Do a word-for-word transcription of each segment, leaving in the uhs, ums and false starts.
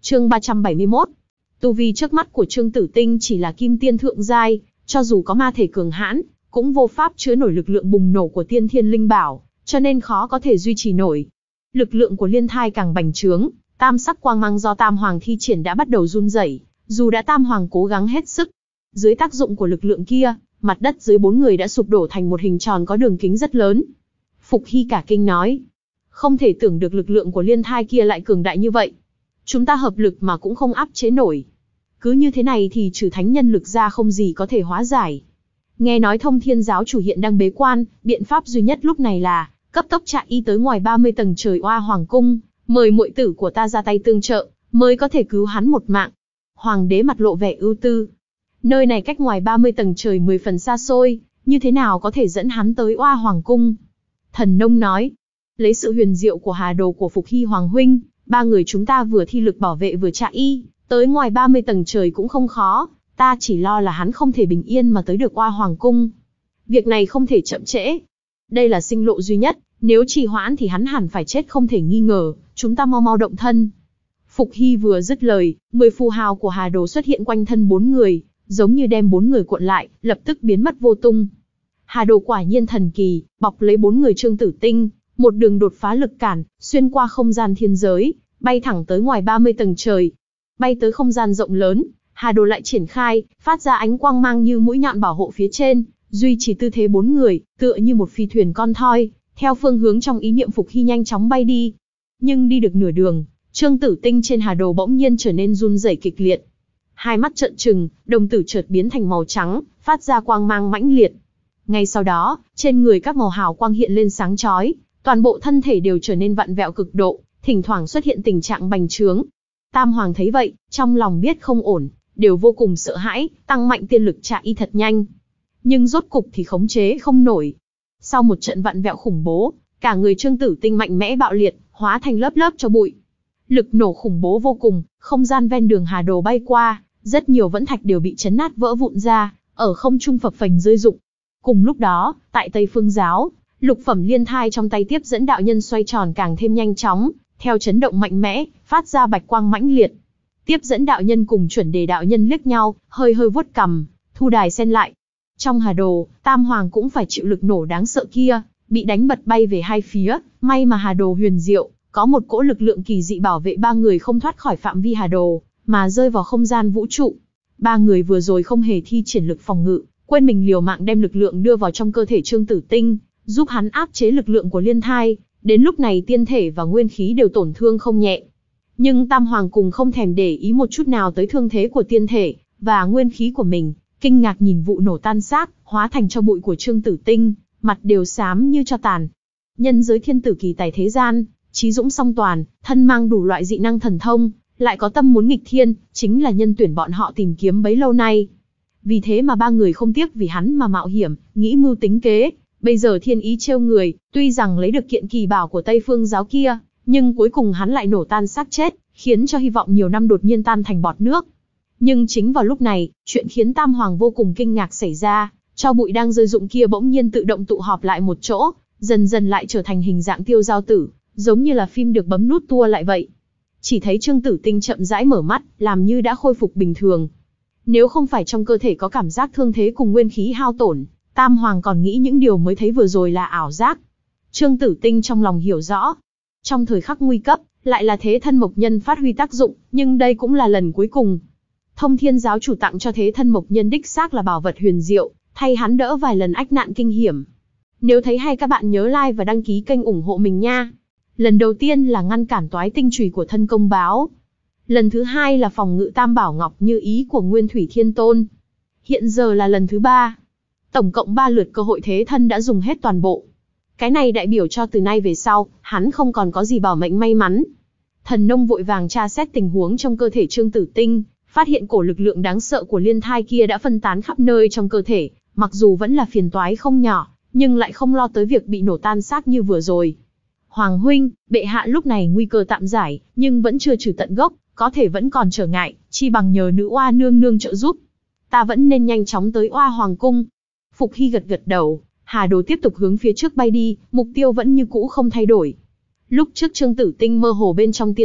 Chương ba trăm bảy mươi mốt. Tu vi trước mắt của Trương Tử Tinh chỉ là kim tiên thượng giai, cho dù có ma thể cường hãn, cũng vô pháp chứa nổi lực lượng bùng nổ của tiên thiên linh bảo, cho nên khó có thể duy trì nổi. Lực lượng của liên thai càng bành trướng, tam sắc quang mang do Tam Hoàng thi triển đã bắt đầu run rẩy, dù đã Tam Hoàng cố gắng hết sức. Dưới tác dụng của lực lượng kia, mặt đất dưới bốn người đã sụp đổ thành một hình tròn có đường kính rất lớn. Phục Hy cả kinh nói, không thể tưởng được lực lượng của liên thai kia lại cường đại như vậy. Chúng ta hợp lực mà cũng không áp chế nổi. Cứ như thế này thì trừ thánh nhân lực ra không gì có thể hóa giải. Nghe nói Thông Thiên giáo chủ hiện đang bế quan, biện pháp duy nhất lúc này là cấp tốc chạy y tới ngoài ba mươi tầng trời Oa Hoàng cung, mời muội tử của ta ra tay tương trợ, mới có thể cứu hắn một mạng. Hoàng đế mặt lộ vẻ ưu tư. Nơi này cách ngoài ba mươi tầng trời mười phần xa xôi, như thế nào có thể dẫn hắn tới Oa Hoàng cung? Thần Nông nói, lấy sự huyền diệu của hà đồ của Phục Hy Hoàng huynh, ba người chúng ta vừa thi lực bảo vệ vừa chạy y, tới ngoài ba mươi tầng trời cũng không khó, ta chỉ lo là hắn không thể bình yên mà tới được Oa Hoàng cung. Việc này không thể chậm trễ. Đây là sinh lộ duy nhất, nếu trì hoãn thì hắn hẳn phải chết không thể nghi ngờ, chúng ta mau mau động thân. Phục Hy vừa dứt lời, mười phù hào của hà đồ xuất hiện quanh thân bốn người, giống như đem bốn người cuộn lại, lập tức biến mất vô tung. Hà đồ quả nhiên thần kỳ, bọc lấy bốn người Trương Tử Tinh, một đường đột phá lực cản, xuyên qua không gian thiên giới, bay thẳng tới ngoài ba mươi tầng trời. Bay tới không gian rộng lớn, hà đồ lại triển khai, phát ra ánh quang mang như mũi nhọn bảo hộ phía trên, duy trì tư thế bốn người, tựa như một phi thuyền con thoi, theo phương hướng trong ý niệm Phục Hy nhanh chóng bay đi. Nhưng đi được nửa đường, Trương Tử Tinh trên hà đồ bỗng nhiên trở nên run rẩy kịch liệt. Hai mắt trợn trừng, đồng tử chợt biến thành màu trắng, phát ra quang mang mãnh liệt. Ngay sau đó, trên người các màu hào quang hiện lên sáng chói, toàn bộ thân thể đều trở nên vặn vẹo cực độ, thỉnh thoảng xuất hiện tình trạng bành trướng. Tam Hoàng thấy vậy, trong lòng biết không ổn, đều vô cùng sợ hãi, tăng mạnh tiên lực chạy y thật nhanh. Nhưng rốt cục thì khống chế không nổi. Sau một trận vặn vẹo khủng bố, cả người Trương Tử Tinh mạnh mẽ bạo liệt, hóa thành lớp lớp tro bụi. Lực nổ khủng bố vô cùng, không gian ven đường hà đồ bay qua, rất nhiều vẫn thạch đều bị chấn nát vỡ vụn ra, ở không trung phập phềnh rơi rụng. Cùng lúc đó, tại Tây Phương giáo, lục phẩm liên thai trong tay tiếp dẫn đạo nhân xoay tròn càng thêm nhanh chóng, theo chấn động mạnh mẽ, phát ra bạch quang mãnh liệt. Tiếp dẫn đạo nhân cùng chuẩn đề đạo nhân liếc nhau, hơi hơi vuốt cằm, thu đài sen lại. Trong hà đồ, Tam Hoàng cũng phải chịu lực nổ đáng sợ kia, bị đánh bật bay về hai phía, may mà hà đồ huyền diệu, có một cỗ lực lượng kỳ dị bảo vệ ba người không thoát khỏi phạm vi hà đồ, mà rơi vào không gian vũ trụ. Ba người vừa rồi không hề thi triển lực phòng ngự, quên mình liều mạng đem lực lượng đưa vào trong cơ thể Trương Tử Tinh, giúp hắn áp chế lực lượng của liên thai, đến lúc này tiên thể và nguyên khí đều tổn thương không nhẹ. Nhưng Tam Hoàng cùng không thèm để ý một chút nào tới thương thế của tiên thể và nguyên khí của mình, kinh ngạc nhìn vụ nổ tan xác, hóa thành tro bụi của Trương Tử Tinh, mặt đều xám như tro tàn. Nhân giới thiên tử kỳ tài thế gian, trí dũng song toàn, thân mang đủ loại dị năng thần thông, lại có tâm muốn nghịch thiên, chính là nhân tuyển bọn họ tìm kiếm bấy lâu nay. Vì thế mà ba người không tiếc vì hắn mà mạo hiểm, nghĩ mưu tính kế. Bây giờ thiên ý trêu người, tuy rằng lấy được kiện kỳ bảo của Tây Phương giáo kia, nhưng cuối cùng hắn lại nổ tan xác chết, khiến cho hy vọng nhiều năm đột nhiên tan thành bọt nước. Nhưng chính vào lúc này, chuyện khiến Tam Hoàng vô cùng kinh ngạc xảy ra, tro bụi đang rơi rụng kia bỗng nhiên tự động tụ họp lại một chỗ, dần dần lại trở thành hình dạng tiêu giao tử, giống như là phim được bấm nút tua lại vậy. Chỉ thấy Trương Tử Tinh chậm rãi mở mắt, làm như đã khôi phục bình thường. Nếu không phải trong cơ thể có cảm giác thương thế cùng nguyên khí hao tổn, Tam Hoàng còn nghĩ những điều mới thấy vừa rồi là ảo giác. Trương Tử Tinh trong lòng hiểu rõ. Trong thời khắc nguy cấp, lại là thế thân mộc nhân phát huy tác dụng, nhưng đây cũng là lần cuối cùng. Thông Thiên giáo chủ tặng cho thế thân mộc nhân đích xác là bảo vật huyền diệu, thay hắn đỡ vài lần ách nạn kinh hiểm. Nếu thấy hay các bạn nhớ like và đăng ký kênh ủng hộ mình nha. Lần đầu tiên là ngăn cản toái tinh chùy của thân công báo. Lần thứ hai là phòng ngự tam bảo ngọc như ý của Nguyên Thủy Thiên Tôn. Hiện giờ là lần thứ ba. Tổng cộng ba lượt cơ hội thế thân đã dùng hết toàn bộ. Cái này đại biểu cho từ nay về sau, hắn không còn có gì bảo mệnh may mắn. Thần Nông vội vàng tra xét tình huống trong cơ thể Trương Tử Tinh, phát hiện cổ lực lượng đáng sợ của liên thai kia đã phân tán khắp nơi trong cơ thể, mặc dù vẫn là phiền toái không nhỏ, nhưng lại không lo tới việc bị nổ tan xác như vừa rồi. Hoàng huynh, bệ hạ lúc này nguy cơ tạm giải, nhưng vẫn chưa trừ tận gốc, có thể vẫn còn trở ngại, chi bằng nhờ nữ oa nương nương trợ giúp. Ta vẫn nên nhanh chóng tới Oa Hoàng cung. Phục Hy gật gật đầu, hà đồ tiếp tục hướng phía trước bay đi, mục tiêu vẫn như cũ không thay đổi. Lúc trước Trương Tử Tinh mơ hồ bên trong tiên thức,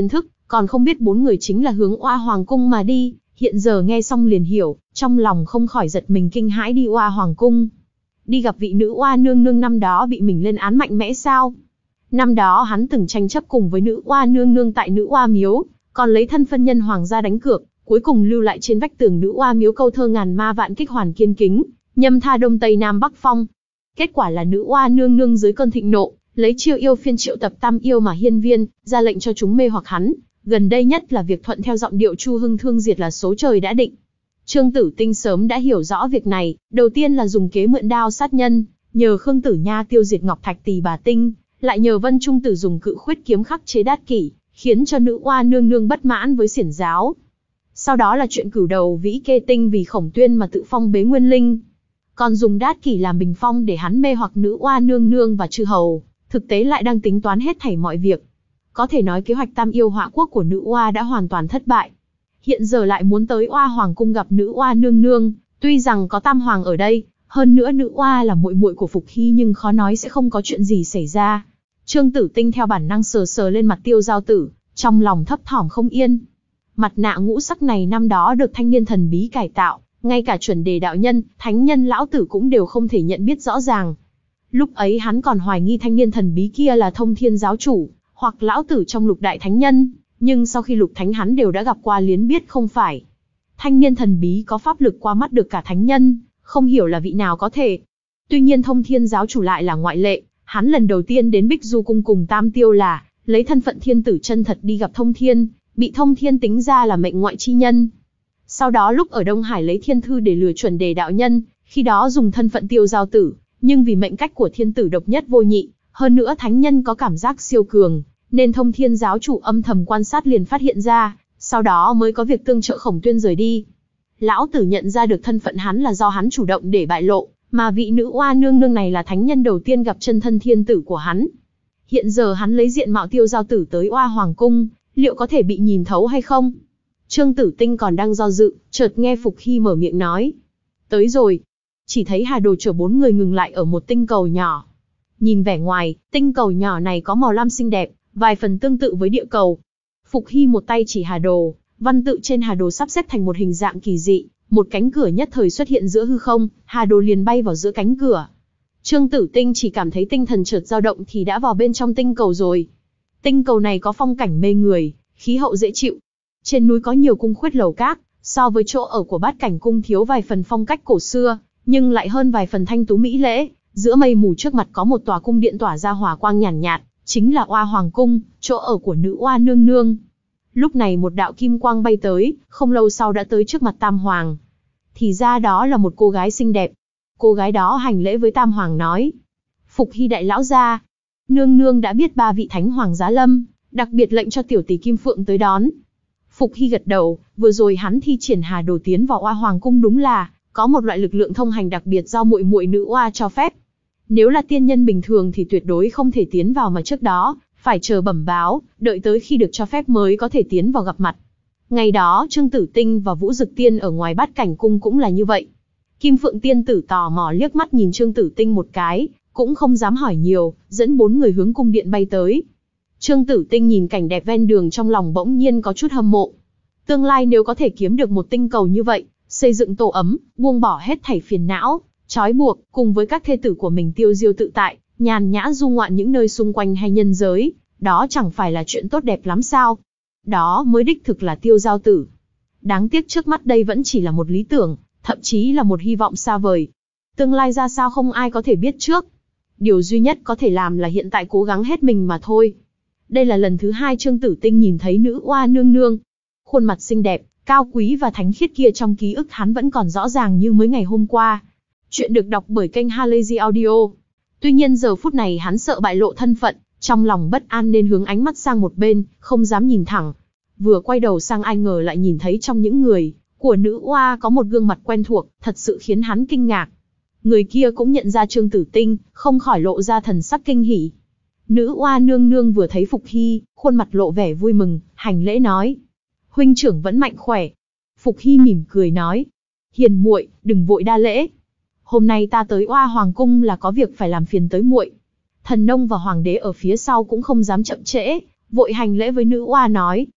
còn không biết bốn người chính là hướng Oa Hoàng cung mà đi, hiện giờ nghe xong liền hiểu, trong lòng không khỏi giật mình kinh hãi. Đi Oa Hoàng cung, đi gặp vị nữ oa nương nương năm đó bị mình lên án mạnh mẽ sao? Năm đó hắn từng tranh chấp cùng với nữ oa nương nương tại nữ oa miếu, còn lấy thân phân nhân hoàng gia đánh cược, cuối cùng lưu lại trên vách tường nữ oa miếu câu thơ ngàn ma vạn kích hoàn kiên kính, nhâm tha đông tây nam bắc phong. Kết quả là nữ oa nương nương dưới cơn thịnh nộ, lấy chiêu yêu phiên triệu tập tam yêu mà hiên viên, ra lệnh cho chúng mê hoặc hắn. Gần đây nhất là việc thuận theo giọng điệu Chu Hưng thương diệt là số trời đã định. Trương Tử Tinh sớm đã hiểu rõ việc này, đầu tiên là dùng kế mượn đao sát nhân, nhờ Khương Tử Nha tiêu diệt Ngọc Thạch Tỳ Bà Tinh, lại nhờ Vân Trung Tử dùng cự khuyết kiếm khắc chế Đát Kỷ, khiến cho nữ oa nương nương bất mãn với xiển giáo. Sau đó là chuyện cửu đầu vĩ kê tinh vì Khổng Tuyên mà tự phong bế nguyên linh, còn dùng Đát Kỷ làm bình phong để hắn mê hoặc nữ oa nương nương và chư hầu, thực tế lại đang tính toán hết thảy mọi việc. Có thể nói kế hoạch tam yêu họa quốc của nữ oa đã hoàn toàn thất bại. Hiện giờ lại muốn tới Oa Hoàng cung gặp nữ oa nương nương, tuy rằng có tam hoàng ở đây, hơn nữa nữ oa là muội muội của Phục Hy, nhưng khó nói sẽ không có chuyện gì xảy ra. Trương Tử Tinh theo bản năng sờ sờ lên mặt Tiêu Giao Tử, trong lòng thấp thỏm không yên. Mặt nạ ngũ sắc này năm đó được thanh niên thần bí cải tạo, ngay cả chuẩn đề đạo nhân, thánh nhân lão tử cũng đều không thể nhận biết rõ ràng. Lúc ấy hắn còn hoài nghi thanh niên thần bí kia là Thông Thiên giáo chủ, hoặc lão tử trong lục đại thánh nhân, nhưng sau khi lục thánh hắn đều đã gặp qua liền biết không phải. Thanh niên thần bí có pháp lực qua mắt được cả thánh nhân, không hiểu là vị nào có thể. Tuy nhiên Thông Thiên giáo chủ lại là ngoại lệ, hắn lần đầu tiên đến Bích Du cung cùng Tam Tiêu là lấy thân phận thiên tử chân thật đi gặp Thông Thiên, bị Thông Thiên tính ra là mệnh ngoại chi nhân. Sau đó lúc ở Đông Hải lấy thiên thư để lừa chuẩn đề đạo nhân, khi đó dùng thân phận Tiêu Giao Tử, nhưng vì mệnh cách của thiên tử độc nhất vô nhị, hơn nữa thánh nhân có cảm giác siêu cường, nên Thông Thiên giáo chủ âm thầm quan sát liền phát hiện ra, sau đó mới có việc tương trợ Khổng Tuyên rời đi. Lão tử nhận ra được thân phận hắn là do hắn chủ động để bại lộ, mà vị nữ oa nương nương này là thánh nhân đầu tiên gặp chân thân thiên tử của hắn. Hiện giờ hắn lấy diện mạo Tiêu Giao Tử tới Oa Hoàng cung, liệu có thể bị nhìn thấu hay không? Trương Tử Tinh còn đang do dự, chợt nghe Phục Hy mở miệng nói. Tới rồi. Chỉ thấy Hà Đồ chở bốn người ngừng lại ở một tinh cầu nhỏ. Nhìn vẻ ngoài, tinh cầu nhỏ này có màu lam xinh đẹp, vài phần tương tự với địa cầu. Phục Hy một tay chỉ Hà Đồ, văn tự trên Hà Đồ sắp xếp thành một hình dạng kỳ dị, một cánh cửa nhất thời xuất hiện giữa hư không, Hà Đồ liền bay vào giữa cánh cửa. Trương Tử Tinh chỉ cảm thấy tinh thần chợt dao động thì đã vào bên trong tinh cầu rồi. Tinh cầu này có phong cảnh mê người, khí hậu dễ chịu. Trên núi có nhiều cung khuyết lầu các, so với chỗ ở của Bát Cảnh cung thiếu vài phần phong cách cổ xưa, nhưng lại hơn vài phần thanh tú mỹ lễ. Giữa mây mù trước mặt có một tòa cung điện tỏa ra hỏa quang nhàn nhạt, nhạt, chính là Oa Hoàng cung, chỗ ở của nữ oa nương nương. Lúc này một đạo kim quang bay tới, không lâu sau đã tới trước mặt Tam Hoàng. Thì ra đó là một cô gái xinh đẹp. Cô gái đó hành lễ với Tam Hoàng nói: Phục Hy đại lão gia, nương nương đã biết ba vị thánh hoàng giá lâm, đặc biệt lệnh cho tiểu tỷ Kim Phượng tới đón. Phục Hy gật đầu, vừa rồi hắn thi triển Hà Đồ tiến vào Oa Hoàng cung đúng là có một loại lực lượng thông hành đặc biệt do muội muội nữ oa cho phép. Nếu là tiên nhân bình thường thì tuyệt đối không thể tiến vào, mà trước đó phải chờ bẩm báo, đợi tới khi được cho phép mới có thể tiến vào gặp mặt. Ngày đó Trương Tử Tinh và Vũ Dực Tiên ở ngoài Bát Cảnh cung cũng là như vậy. Kim Phượng tiên tử tò mò liếc mắt nhìn Trương Tử Tinh một cái, cũng không dám hỏi nhiều, dẫn bốn người hướng cung điện bay tới. Trương Tử Tinh nhìn cảnh đẹp ven đường trong lòng bỗng nhiên có chút hâm mộ. Tương lai nếu có thể kiếm được một tinh cầu như vậy, xây dựng tổ ấm, buông bỏ hết thảy phiền não, trói buộc, cùng với các thê tử của mình tiêu diêu tự tại, nhàn nhã du ngoạn những nơi xung quanh hay nhân giới, đó chẳng phải là chuyện tốt đẹp lắm sao? Đó mới đích thực là Tiêu Giao Tử. Đáng tiếc trước mắt đây vẫn chỉ là một lý tưởng, thậm chí là một hy vọng xa vời. Tương lai ra sao không ai có thể biết trước. Điều duy nhất có thể làm là hiện tại cố gắng hết mình mà thôi. Đây là lần thứ hai Trương Tử Tinh nhìn thấy nữ oa nương nương. Khuôn mặt xinh đẹp, cao quý và thánh khiết kia trong ký ức hắn vẫn còn rõ ràng như mới ngày hôm qua. Chuyện được đọc bởi kênh Halazy Audio. Tuy nhiên giờ phút này hắn sợ bại lộ thân phận, trong lòng bất an nên hướng ánh mắt sang một bên, không dám nhìn thẳng. Vừa quay đầu sang ai ngờ lại nhìn thấy trong những người của nữ oa có một gương mặt quen thuộc, thật sự khiến hắn kinh ngạc. Người kia cũng nhận ra Trương Tử Tinh, không khỏi lộ ra thần sắc kinh hỉ. Nữ oa nương nương vừa thấy Phục Hy, khuôn mặt lộ vẻ vui mừng, hành lễ nói: huynh trưởng vẫn mạnh khỏe. Phục Hy mỉm cười nói: hiền muội, đừng vội đa lễ. Hôm nay ta tới Oa Hoàng cung là có việc phải làm phiền tới muội. Thần nông và hoàng đế ở phía sau cũng không dám chậm trễ, vội hành lễ với nữ oa nói: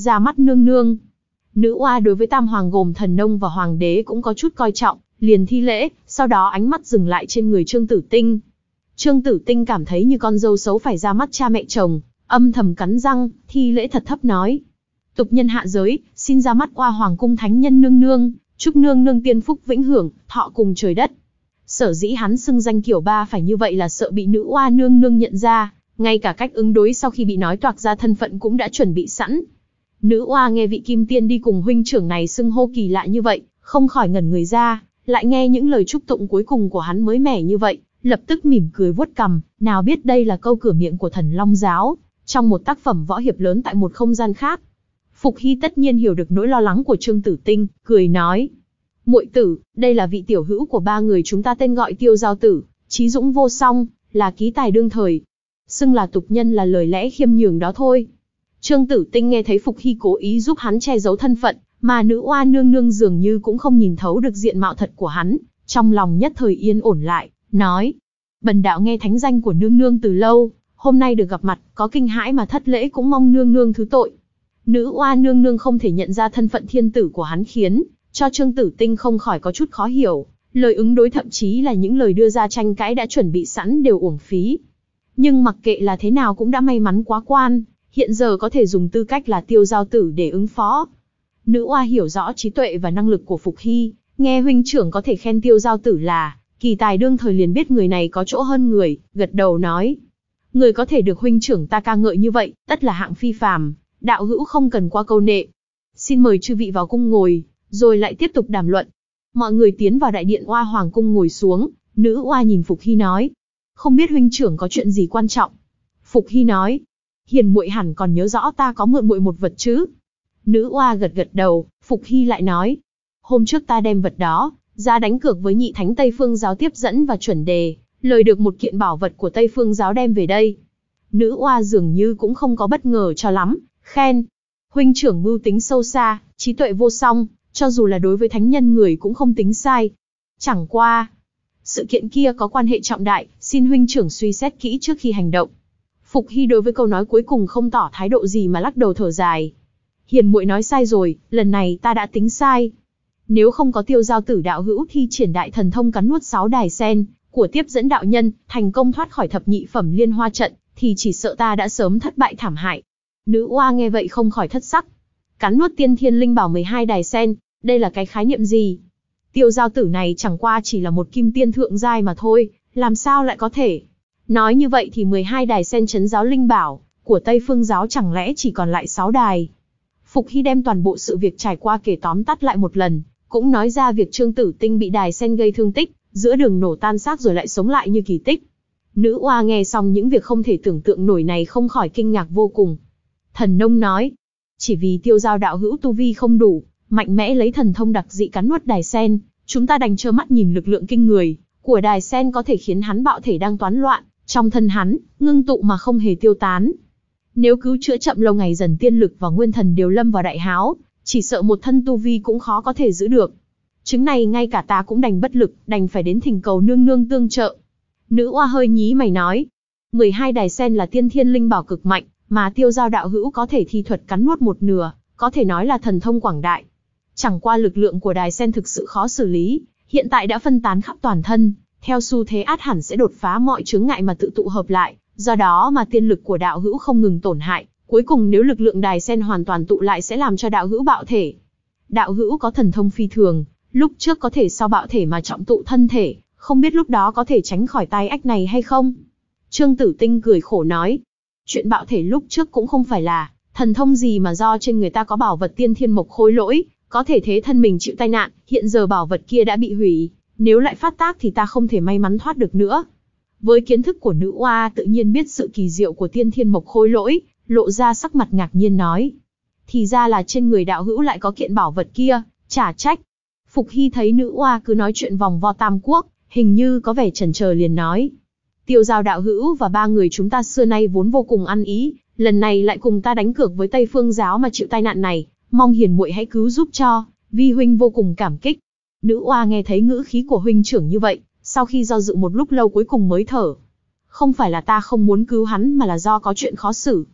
ra mắt nương nương. Nữ oa đối với tam hoàng gồm thần nông và hoàng đế cũng có chút coi trọng, liền thi lễ, sau đó ánh mắt dừng lại trên người Trương Tử Tinh. Trương Tử Tinh cảm thấy như con dâu xấu phải ra mắt cha mẹ chồng, âm thầm cắn răng, thi lễ thật thấp nói. Tục nhân hạ giới, xin ra mắt oa hoàng cung thánh nhân nương nương, chúc nương nương tiên phúc vĩnh hưởng, thọ cùng trời đất. Sở dĩ hắn xưng danh kiểu ba phải như vậy là sợ bị nữ oa nương nương nhận ra, ngay cả cách ứng đối sau khi bị nói toạc ra thân phận cũng đã chuẩn bị sẵn. Nữ oa nghe vị kim tiên đi cùng huynh trưởng này xưng hô kỳ lạ như vậy, không khỏi ngẩn người ra, lại nghe những lời chúc tụng cuối cùng của hắn mới mẻ như vậy, lập tức mỉm cười vuốt cằm, nào biết đây là câu cửa miệng của Thần Long giáo, trong một tác phẩm võ hiệp lớn tại một không gian khác. Phục Hy tất nhiên hiểu được nỗi lo lắng của Trương Tử Tinh, cười nói: muội tử, đây là vị tiểu hữu của ba người chúng ta, tên gọi Tiêu Giao Tử, trí dũng vô song, là ký tài đương thời. Xưng là tục nhân là lời lẽ khiêm nhường đó thôi. Trương Tử Tinh nghe thấy Phục Hy cố ý giúp hắn che giấu thân phận, mà nữ oa nương nương dường như cũng không nhìn thấu được diện mạo thật của hắn, trong lòng nhất thời yên ổn lại, nói: bần đạo nghe thánh danh của nương nương từ lâu, hôm nay được gặp mặt, có kinh hãi mà thất lễ, cũng mong nương nương thứ tội. Nữ oa nương nương không thể nhận ra thân phận thiên tử của hắn, khiến cho Trương Tử Tinh không khỏi có chút khó hiểu, lời ứng đối thậm chí là những lời đưa ra tranh cãi đã chuẩn bị sẵn đều uổng phí. Nhưng mặc kệ là thế nào cũng đã may mắn quá quan, hiện giờ có thể dùng tư cách là Tiêu Giao Tử để ứng phó. Nữ oa hiểu rõ trí tuệ và năng lực của Phục Hy, nghe huynh trưởng có thể khen Tiêu Giao Tử là kỳ tài đương thời liền biết người này có chỗ hơn người, gật đầu nói: người có thể được huynh trưởng ta ca ngợi như vậy, tất là hạng phi phàm, đạo hữu không cần qua câu nệ. Xin mời chư vị vào cung ngồi, rồi lại tiếp tục đàm luận. Mọi người tiến vào đại điện Oa Hoàng cung ngồi xuống, nữ oa nhìn Phục Hy nói: không biết huynh trưởng có chuyện gì quan trọng? Phục Hy nói: hiền muội hẳn còn nhớ rõ ta có mượn muội một vật chứ? Nữ oa gật gật đầu. Phục Hy lại nói: hôm trước ta đem vật đó ra đánh cược với nhị thánh Tây Phương giáo tiếp dẫn và chuẩn đề, lời được một kiện bảo vật của Tây Phương giáo đem về đây. Nữ oa dường như cũng không có bất ngờ cho lắm, khen: huynh trưởng mưu tính sâu xa, trí tuệ vô song, cho dù là đối với thánh nhân người cũng không tính sai. Chẳng qua, sự kiện kia có quan hệ trọng đại, xin huynh trưởng suy xét kỹ trước khi hành động. Phục Hy đối với câu nói cuối cùng không tỏ thái độ gì mà lắc đầu thở dài. Hiền muội nói sai rồi, lần này ta đã tính sai. Nếu không có Tiêu Giao Tử đạo hữu thi triển đại thần thông cắn nuốt sáu đài sen của tiếp dẫn đạo nhân, thành công thoát khỏi thập nhị phẩm liên hoa trận, thì chỉ sợ ta đã sớm thất bại thảm hại. Nữ oa nghe vậy không khỏi thất sắc. Cắn nuốt tiên thiên linh bảo mười hai đài sen, đây là cái khái niệm gì? Tiêu Giao Tử này chẳng qua chỉ là một kim tiên thượng giai mà thôi, làm sao lại có thể? Nói như vậy thì mười hai đài sen trấn giáo linh bảo của Tây Phương giáo chẳng lẽ chỉ còn lại sáu đài? Phục Hy đem toàn bộ sự việc trải qua kể tóm tắt lại một lần, cũng nói ra việc Trương Tử Tinh bị đài sen gây thương tích, giữa đường nổ tan xác rồi lại sống lại như kỳ tích. Nữ oa nghe xong những việc không thể tưởng tượng nổi này không khỏi kinh ngạc vô cùng. Thần Nông nói: chỉ vì Tiêu Giao đạo hữu tu vi không đủ, mạnh mẽ lấy thần thông đặc dị cắn nuốt đài sen, chúng ta đành trơ mắt nhìn lực lượng kinh người của đài sen có thể khiến hắn bạo thể đang toán loạn trong thân hắn, ngưng tụ mà không hề tiêu tán. Nếu cứu chữa chậm lâu ngày dần tiên lực và nguyên thần đều lâm vào đại háo, chỉ sợ một thân tu vi cũng khó có thể giữ được. Chứng này ngay cả ta cũng đành bất lực, đành phải đến thỉnh cầu nương nương tương trợ. Nữ oa hơi nhí mày nói: mười hai đài sen là tiên thiên linh bảo cực mạnh, mà Tiêu Giao đạo hữu có thể thi thuật cắn nuốt một nửa, có thể nói là thần thông quảng đại. Chẳng qua lực lượng của đài sen thực sự khó xử lý, hiện tại đã phân tán khắp toàn thân, theo xu thế át hẳn sẽ đột phá mọi chướng ngại mà tự tụ hợp lại, do đó mà tiên lực của đạo hữu không ngừng tổn hại, cuối cùng nếu lực lượng đài sen hoàn toàn tụ lại sẽ làm cho đạo hữu bạo thể. Đạo hữu có thần thông phi thường, lúc trước có thể sau bạo thể mà trọng tụ thân thể, không biết lúc đó có thể tránh khỏi tai ách này hay không? Trương Tử Tinh cười khổ nói: chuyện bạo thể lúc trước cũng không phải là thần thông gì mà do trên người ta có bảo vật tiên thiên mộc khôi lỗi, có thể thế thân mình chịu tai nạn, hiện giờ bảo vật kia đã bị hủy, nếu lại phát tác thì ta không thể may mắn thoát được nữa. Với kiến thức của nữ oa tự nhiên biết sự kỳ diệu của tiên thiên mộc khôi lỗi, lộ ra sắc mặt ngạc nhiên nói: thì ra là trên người đạo hữu lại có kiện bảo vật kia, chả trách. Phục Hy thấy nữ oa cứ nói chuyện vòng vo tam quốc, hình như có vẻ chần chờ liền nói: Tiêu Giao đạo hữu và ba người chúng ta xưa nay vốn vô cùng ăn ý, lần này lại cùng ta đánh cược với Tây Phương giáo mà chịu tai nạn này, mong hiền muội hãy cứu giúp cho, vi huynh vô cùng cảm kích. Nữ oa nghe thấy ngữ khí của huynh trưởng như vậy, sau khi do dự một lúc lâu cuối cùng mới thở: không phải là ta không muốn cứu hắn mà là do có chuyện khó xử.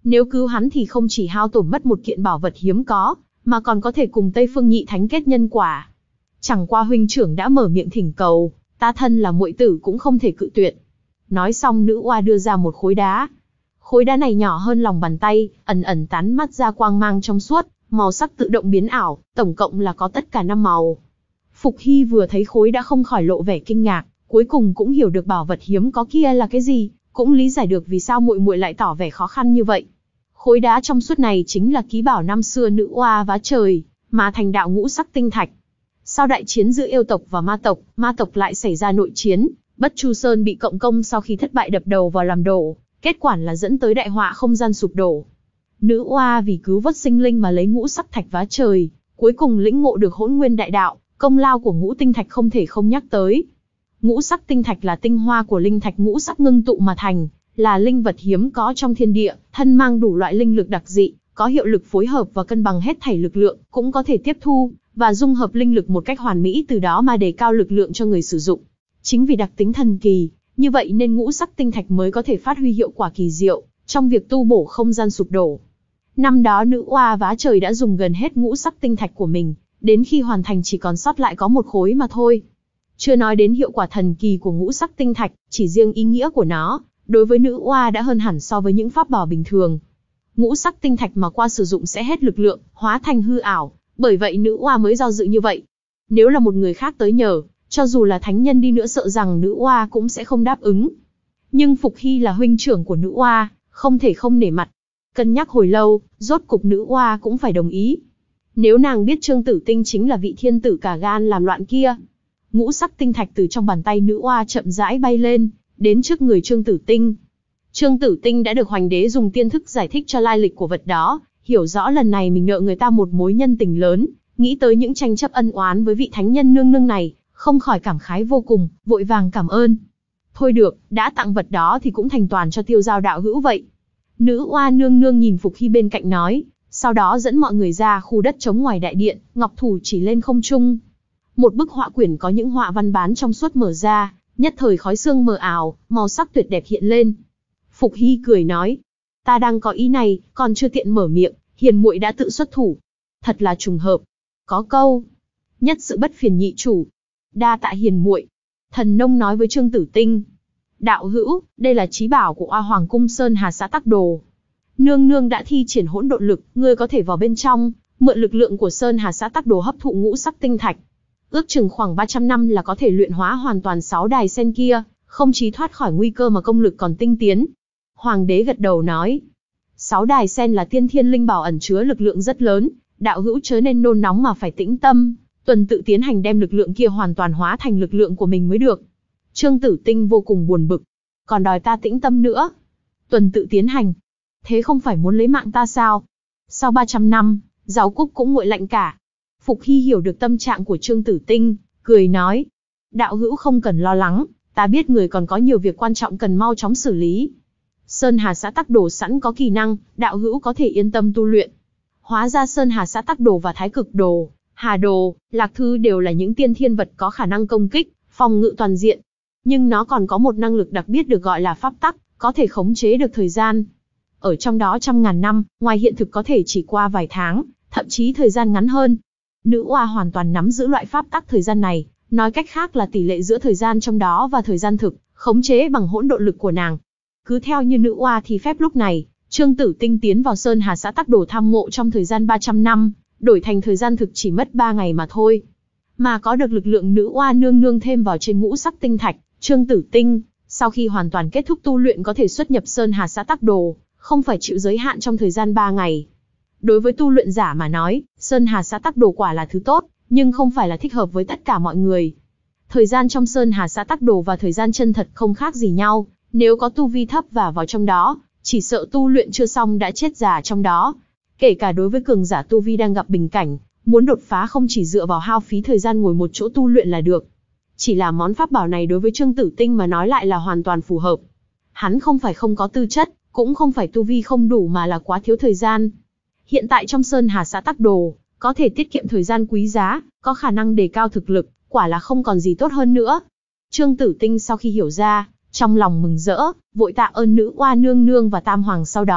Nếu cứu hắn thì không chỉ hao tổn mất một kiện bảo vật hiếm có, mà còn có thể cùng Tây Phương Nhị Thánh kết nhân quả. Chẳng qua huynh trưởng đã mở miệng thỉnh cầu, ta thân là muội tử cũng không thể cự tuyệt. Nói xong nữ oa đưa ra một khối đá. Khối đá này nhỏ hơn lòng bàn tay, ẩn ẩn tán mắt ra quang mang trong suốt, màu sắc tự động biến ảo, tổng cộng là có tất cả năm màu. Phục Hy vừa thấy khối đã không khỏi lộ vẻ kinh ngạc, cuối cùng cũng hiểu được bảo vật hiếm có kia là cái gì, cũng lý giải được vì sao muội muội lại tỏ vẻ khó khăn như vậy. Khối đá trong suốt này chính là ký bảo năm xưa nữ oa vá trời, mà thành đạo ngũ sắc tinh thạch. Sau đại chiến giữa yêu tộc và ma tộc, ma tộc lại xảy ra nội chiến, Bất Chu Sơn bị cộng công sau khi thất bại đập đầu vào làm đổ, kết quả là dẫn tới đại họa không gian sụp đổ. Nữ oa vì cứu vớt sinh linh mà lấy ngũ sắc thạch vá trời, cuối cùng lĩnh ngộ được hỗn nguyên đại đạo, công lao của ngũ tinh thạch không thể không nhắc tới. Ngũ sắc tinh thạch là tinh hoa của linh thạch ngũ sắc ngưng tụ mà thành, là linh vật hiếm có trong thiên địa, thân mang đủ loại linh lực đặc dị, có hiệu lực phối hợp và cân bằng hết thảy lực lượng, cũng có thể tiếp thu và dung hợp linh lực một cách hoàn mỹ, từ đó mà đề cao lực lượng cho người sử dụng. Chính vì đặc tính thần kỳ, như vậy nên ngũ sắc tinh thạch mới có thể phát huy hiệu quả kỳ diệu trong việc tu bổ không gian sụp đổ. Năm đó nữ oa vá trời đã dùng gần hết ngũ sắc tinh thạch của mình, đến khi hoàn thành chỉ còn sót lại có một khối mà thôi. Chưa nói đến hiệu quả thần kỳ của ngũ sắc tinh thạch, chỉ riêng ý nghĩa của nó, đối với nữ oa đã hơn hẳn so với những pháp bảo bình thường. Ngũ sắc tinh thạch mà qua sử dụng sẽ hết lực lượng, hóa thành hư ảo, bởi vậy nữ oa mới do dự như vậy. Nếu là một người khác tới nhờ, cho dù là thánh nhân đi nữa sợ rằng nữ oa cũng sẽ không đáp ứng. Nhưng Phục Hy là huynh trưởng của nữ oa, không thể không nể mặt. Cân nhắc hồi lâu, rốt cục nữ oa cũng phải đồng ý. Nếu nàng biết Trương Tử Tinh chính là vị thiên tử cả gan làm loạn kia. Ngũ sắc tinh thạch từ trong bàn tay nữ oa chậm rãi bay lên, đến trước người Trương Tử Tinh. Trương Tử Tinh đã được Hoành Đế dùng tiên thức giải thích cho lai lịch của vật đó, hiểu rõ lần này mình nợ người ta một mối nhân tình lớn, nghĩ tới những tranh chấp ân oán với vị thánh nhân nương nương này, không khỏi cảm khái vô cùng, vội vàng cảm ơn. Thôi được, đã tặng vật đó thì cũng thành toàn cho Tiêu Giao đạo hữu vậy. Nữ oa nương nương nhìn Phục Hy bên cạnh nói, sau đó dẫn mọi người ra khu đất trống ngoài đại điện, ngọc thủ chỉ lên không trung. Một bức họa quyển có những họa văn bán trong suốt mở ra, nhất thời khói sương mờ ảo, màu sắc tuyệt đẹp hiện lên. Phục Hy cười nói, ta đang có ý này, còn chưa tiện mở miệng, hiền muội đã tự xuất thủ. Thật là trùng hợp. Có câu, nhất sự bất phiền nhị chủ. Đa tạ hiền muội. Thần nông nói với Trương Tử Tinh, đạo hữu, đây là chí bảo của Oa Hoàng cung Sơn Hà xã Tắc Đồ. Nương nương đã thi triển hỗn độn lực, ngươi có thể vào bên trong, mượn lực lượng của Sơn Hà xã Tắc Đồ hấp thụ ngũ sắc tinh thạch. Ước chừng khoảng ba trăm năm là có thể luyện hóa hoàn toàn sáu đài sen kia, không chỉ thoát khỏi nguy cơ mà công lực còn tinh tiến. Hoàng đế gật đầu nói, sáu đài sen là tiên thiên linh bảo ẩn chứa lực lượng rất lớn, đạo hữu chớ nên nôn nóng mà phải tĩnh tâm, tuần tự tiến hành đem lực lượng kia hoàn toàn hóa thành lực lượng của mình mới được. Trương Tử Tinh vô cùng buồn bực, còn đòi ta tĩnh tâm nữa. Tuần tự tiến hành, thế không phải muốn lấy mạng ta sao? Sau ba trăm năm, giáo cúc cũng nguội lạnh cả. Phục Hy hiểu được tâm trạng của Trương Tử Tinh, cười nói, đạo hữu không cần lo lắng, ta biết người còn có nhiều việc quan trọng cần mau chóng xử lý. Sơn Hà xã Tắc Đồ sẵn có kỳ năng, đạo hữu có thể yên tâm tu luyện. Hóa ra Sơn Hà xã Tắc Đồ và Thái Cực Đồ, Hà Đồ, Lạc Thư đều là những tiên thiên vật có khả năng công kích, phòng ngự toàn diện. Nhưng nó còn có một năng lực đặc biệt được gọi là pháp tắc, có thể khống chế được thời gian. Ở trong đó trăm ngàn năm, ngoài hiện thực có thể chỉ qua vài tháng, thậm chí thời gian ngắn hơn. Nữ oa hoàn toàn nắm giữ loại pháp tắc thời gian này, nói cách khác là tỷ lệ giữa thời gian trong đó và thời gian thực, khống chế bằng hỗn độn lực của nàng. Cứ theo như nữ oa thì phép lúc này, Trương Tử Tinh tiến vào Sơn Hà xã Tắc Đồ tham ngộ trong thời gian ba trăm năm, đổi thành thời gian thực chỉ mất ba ngày mà thôi. Mà có được lực lượng nữ oa nương nương thêm vào trên ngũ sắc tinh thạch, Trương Tử Tinh, sau khi hoàn toàn kết thúc tu luyện có thể xuất nhập Sơn Hà xã Tắc Đồ, không phải chịu giới hạn trong thời gian ba ngày. Đối với tu luyện giả mà nói, Sơn Hà xã Tắc Đồ quả là thứ tốt, nhưng không phải là thích hợp với tất cả mọi người. Thời gian trong Sơn Hà xã Tắc Đồ và thời gian chân thật không khác gì nhau, nếu có tu vi thấp và vào trong đó, chỉ sợ tu luyện chưa xong đã chết già trong đó. Kể cả đối với cường giả tu vi đang gặp bình cảnh, muốn đột phá không chỉ dựa vào hao phí thời gian ngồi một chỗ tu luyện là được. Chỉ là món pháp bảo này đối với Trương Tử Tinh mà nói lại là hoàn toàn phù hợp. Hắn không phải không có tư chất, cũng không phải tu vi không đủ mà là quá thiếu thời gian. Hiện tại trong Sơn Hà xã Tắc Đồ, có thể tiết kiệm thời gian quý giá, có khả năng đề cao thực lực, quả là không còn gì tốt hơn nữa. Trương Tử Tinh sau khi hiểu ra, trong lòng mừng rỡ, vội tạ ơn nữ oa nương nương và tam hoàng, sau đó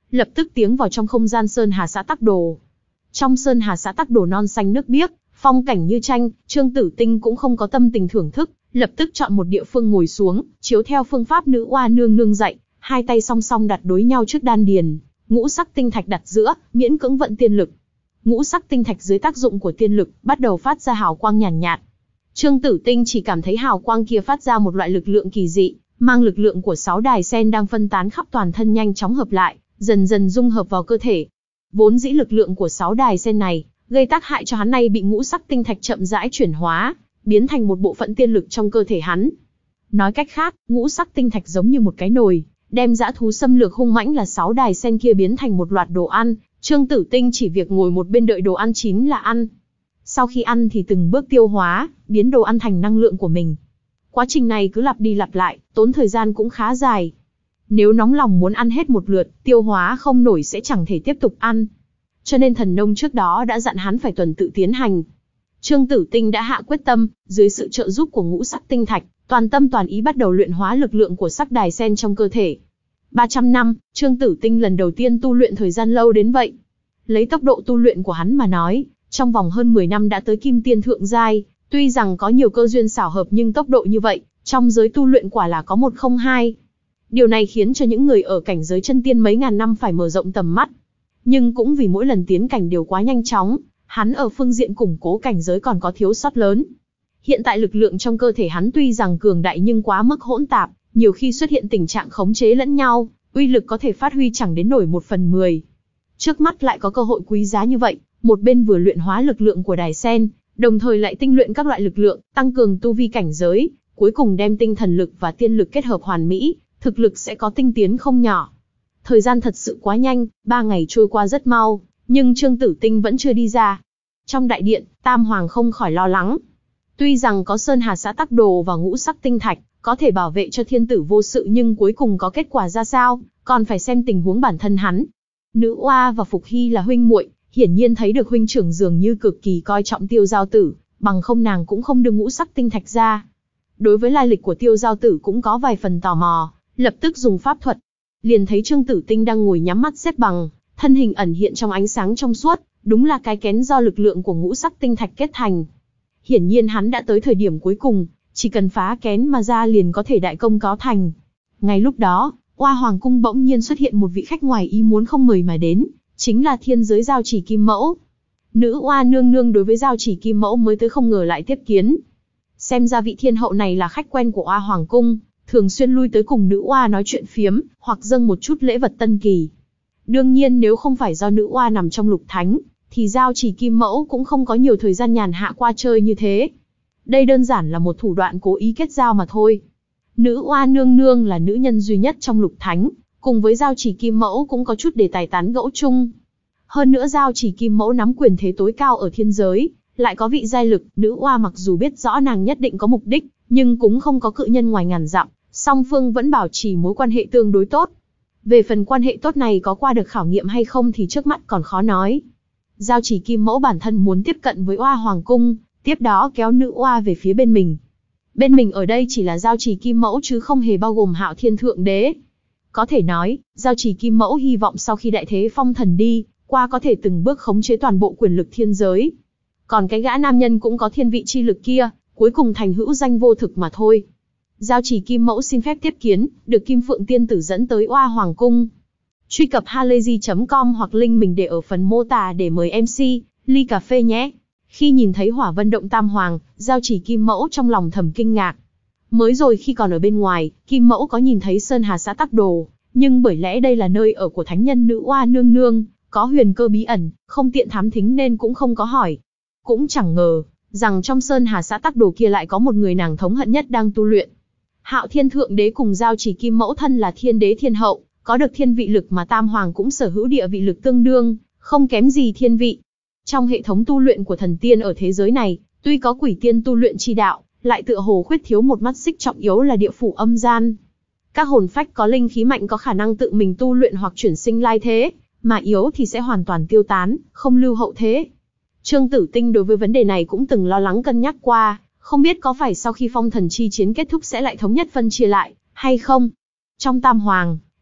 lập tức tiến vào trong không gian Sơn Hà xã Tắc Đồ. Trong Sơn Hà xã Tắc Đồ non xanh nước biếc, phong cảnh như tranh, Trương Tử Tinh cũng không có tâm tình thưởng thức, lập tức chọn một địa phương ngồi xuống, chiếu theo phương pháp nữ oa nương nương dạy, hai tay song song đặt đối nhau trước đan điền, ngũ sắc tinh thạch đặt giữa, miễn cưỡng vận tiên lực. Ngũ sắc tinh thạch dưới tác dụng của tiên lực, bắt đầu phát ra hào quang nhàn nhạt, nhạt. Trương Tử Tinh chỉ cảm thấy hào quang kia phát ra một loại lực lượng kỳ dị, mang lực lượng của sáu đài sen đang phân tán khắp toàn thân nhanh chóng hợp lại, dần dần dung hợp vào cơ thể. Vốn dĩ lực lượng của sáu đài sen này, gây tác hại cho hắn nay bị ngũ sắc tinh thạch chậm rãi chuyển hóa, biến thành một bộ phận tiên lực trong cơ thể hắn. Nói cách khác, ngũ sắc tinh thạch giống như một cái nồi, đem dã thú xâm lược hung mãnh là sáu đài sen kia biến thành một loạt đồ ăn, Trương Tử Tinh chỉ việc ngồi một bên đợi đồ ăn chín là ăn. Sau khi ăn thì từng bước tiêu hóa, biến đồ ăn thành năng lượng của mình. Quá trình này cứ lặp đi lặp lại, tốn thời gian cũng khá dài. Nếu nóng lòng muốn ăn hết một lượt, tiêu hóa không nổi sẽ chẳng thể tiếp tục ăn. Cho nên thần nông trước đó đã dặn hắn phải tuần tự tiến hành. Trương Tử Tinh đã hạ quyết tâm, dưới sự trợ giúp của ngũ sắc tinh thạch, toàn tâm toàn ý bắt đầu luyện hóa lực lượng của sắc đài sen trong cơ thể. ba trăm năm, Trương Tử Tinh lần đầu tiên tu luyện thời gian lâu đến vậy. Lấy tốc độ tu luyện của hắn mà nói, trong vòng hơn mười năm đã tới kim tiên thượng giai, tuy rằng có nhiều cơ duyên xảo hợp nhưng tốc độ như vậy, trong giới tu luyện quả là có một không hai. Điều này khiến cho những người ở cảnh giới chân tiên mấy ngàn năm phải mở rộng tầm mắt. Nhưng cũng vì mỗi lần tiến cảnh đều quá nhanh chóng, hắn ở phương diện củng cố cảnh giới còn có thiếu sót lớn. Hiện tại lực lượng trong cơ thể hắn tuy rằng cường đại nhưng quá mức hỗn tạp, nhiều khi xuất hiện tình trạng khống chế lẫn nhau, uy lực có thể phát huy chẳng đến nổi một phần mười. Trước mắt lại có cơ hội quý giá như vậy, một bên vừa luyện hóa lực lượng của đài sen, đồng thời lại tinh luyện các loại lực lượng, tăng cường tu vi cảnh giới, cuối cùng đem tinh thần lực và tiên lực kết hợp hoàn mỹ, thực lực sẽ có tinh tiến không nhỏ. Thời gian thật sự quá nhanh, ba ngày trôi qua rất mau, nhưng Trương Tử Tinh vẫn chưa đi ra. Trong đại điện, Tam Hoàng không khỏi lo lắng. Tuy rằng có Sơn Hà xã Tắc Đồ và ngũ sắc tinh thạch, có thể bảo vệ cho thiên tử vô sự nhưng cuối cùng có kết quả ra sao, còn phải xem tình huống bản thân hắn. Nữ oa và Phục Hy là huynh muội, hiển nhiên thấy được huynh trưởng dường như cực kỳ coi trọng Tiêu Giao Tử, bằng không nàng cũng không đưa ngũ sắc tinh thạch ra. Đối với lai lịch của Tiêu Giao Tử cũng có vài phần tò mò, lập tức dùng pháp thuật. Liền thấy Trương Tử Tinh đang ngồi nhắm mắt xếp bằng, thân hình ẩn hiện trong ánh sáng trong suốt, đúng là cái kén do lực lượng của ngũ sắc tinh thạch kết thành. Hiển nhiên hắn đã tới thời điểm cuối cùng, chỉ cần phá kén mà ra liền có thể đại công cáo thành. Ngay lúc đó, Oa Hoàng cung bỗng nhiên xuất hiện một vị khách ngoài ý muốn không mời mà đến, chính là thiên giới Giao Chỉ Kim Mẫu. Nữ oa nương nương đối với Giao Chỉ Kim Mẫu mới tới không ngờ lại tiếp kiến. Xem ra vị thiên hậu này là khách quen của Oa Hoàng cung, thường xuyên lui tới cùng nữ oa nói chuyện phiếm, hoặc dâng một chút lễ vật tân kỳ. Đương nhiên nếu không phải do nữ oa nằm trong lục thánh, thì Giao Chỉ Kim Mẫu cũng không có nhiều thời gian nhàn hạ qua chơi như thế. Đây đơn giản là một thủ đoạn cố ý kết giao mà thôi. Nữ oa nương nương là nữ nhân duy nhất trong lục thánh, cùng với Giao Chỉ Kim Mẫu cũng có chút đề tài tán gẫu chung. Hơn nữa Giao Chỉ Kim Mẫu nắm quyền thế tối cao ở thiên giới, lại có vị giai lực, nữ oa mặc dù biết rõ nàng nhất định có mục đích, nhưng cũng không có cự nhân ngoài ngàn dặm, song phương vẫn bảo trì mối quan hệ tương đối tốt. Về phần quan hệ tốt này có qua được khảo nghiệm hay không thì trước mắt còn khó nói. Giao Chỉ Kim Mẫu bản thân muốn tiếp cận với Oa Hoàng cung, tiếp đó kéo nữ oa về phía bên mình. Bên mình ở đây chỉ là Giao Chỉ Kim Mẫu chứ không hề bao gồm Hạo Thiên Thượng Đế. Có thể nói, Giao Chỉ Kim Mẫu hy vọng sau khi đại thế phong thần đi, qua có thể từng bước khống chế toàn bộ quyền lực thiên giới. Còn cái gã nam nhân cũng có thiên vị chi lực kia, cuối cùng thành hữu danh vô thực mà thôi. Giao Chỉ Kim Mẫu xin phép tiếp kiến, được Kim Phượng Tiên Tử dẫn tới Oa Hoàng cung. Truy cập halayzi chấm com hoặc link mình để ở phần mô tả để mời em xê, ly cà phê nhé. Khi nhìn thấy Hỏa Vân Động Tam Hoàng, Giao Chỉ Kim Mẫu trong lòng thầm kinh ngạc. Mới rồi khi còn ở bên ngoài, Kim Mẫu có nhìn thấy Sơn Hà xã Tắc Đồ, nhưng bởi lẽ đây là nơi ở của thánh nhân nữ oa nương nương, có huyền cơ bí ẩn, không tiện thám thính nên cũng không có hỏi. Cũng chẳng ngờ, rằng trong Sơn Hà xã Tắc Đồ kia lại có một người nàng thống hận nhất đang tu luyện. Hạo Thiên Thượng Đế cùng Giao Chỉ Kim Mẫu thân là thiên đế thiên hậu, có được thiên vị lực mà Tam Hoàng cũng sở hữu địa vị lực tương đương, không kém gì thiên vị. Trong hệ thống tu luyện của thần tiên ở thế giới này, tuy có quỷ tiên tu luyện chi đạo, lại tựa hồ khuyết thiếu một mắt xích trọng yếu là địa phủ âm gian. Các hồn phách có linh khí mạnh có khả năng tự mình tu luyện hoặc chuyển sinh lai thế, mà yếu thì sẽ hoàn toàn tiêu tán, không lưu hậu thế. Trương Tử Tinh đối với vấn đề này cũng từng lo lắng cân nhắc qua, không biết có phải sau khi phong thần chi chiến kết thúc sẽ lại thống nhất phân chia lại, hay không. Trong Tam Hoàng,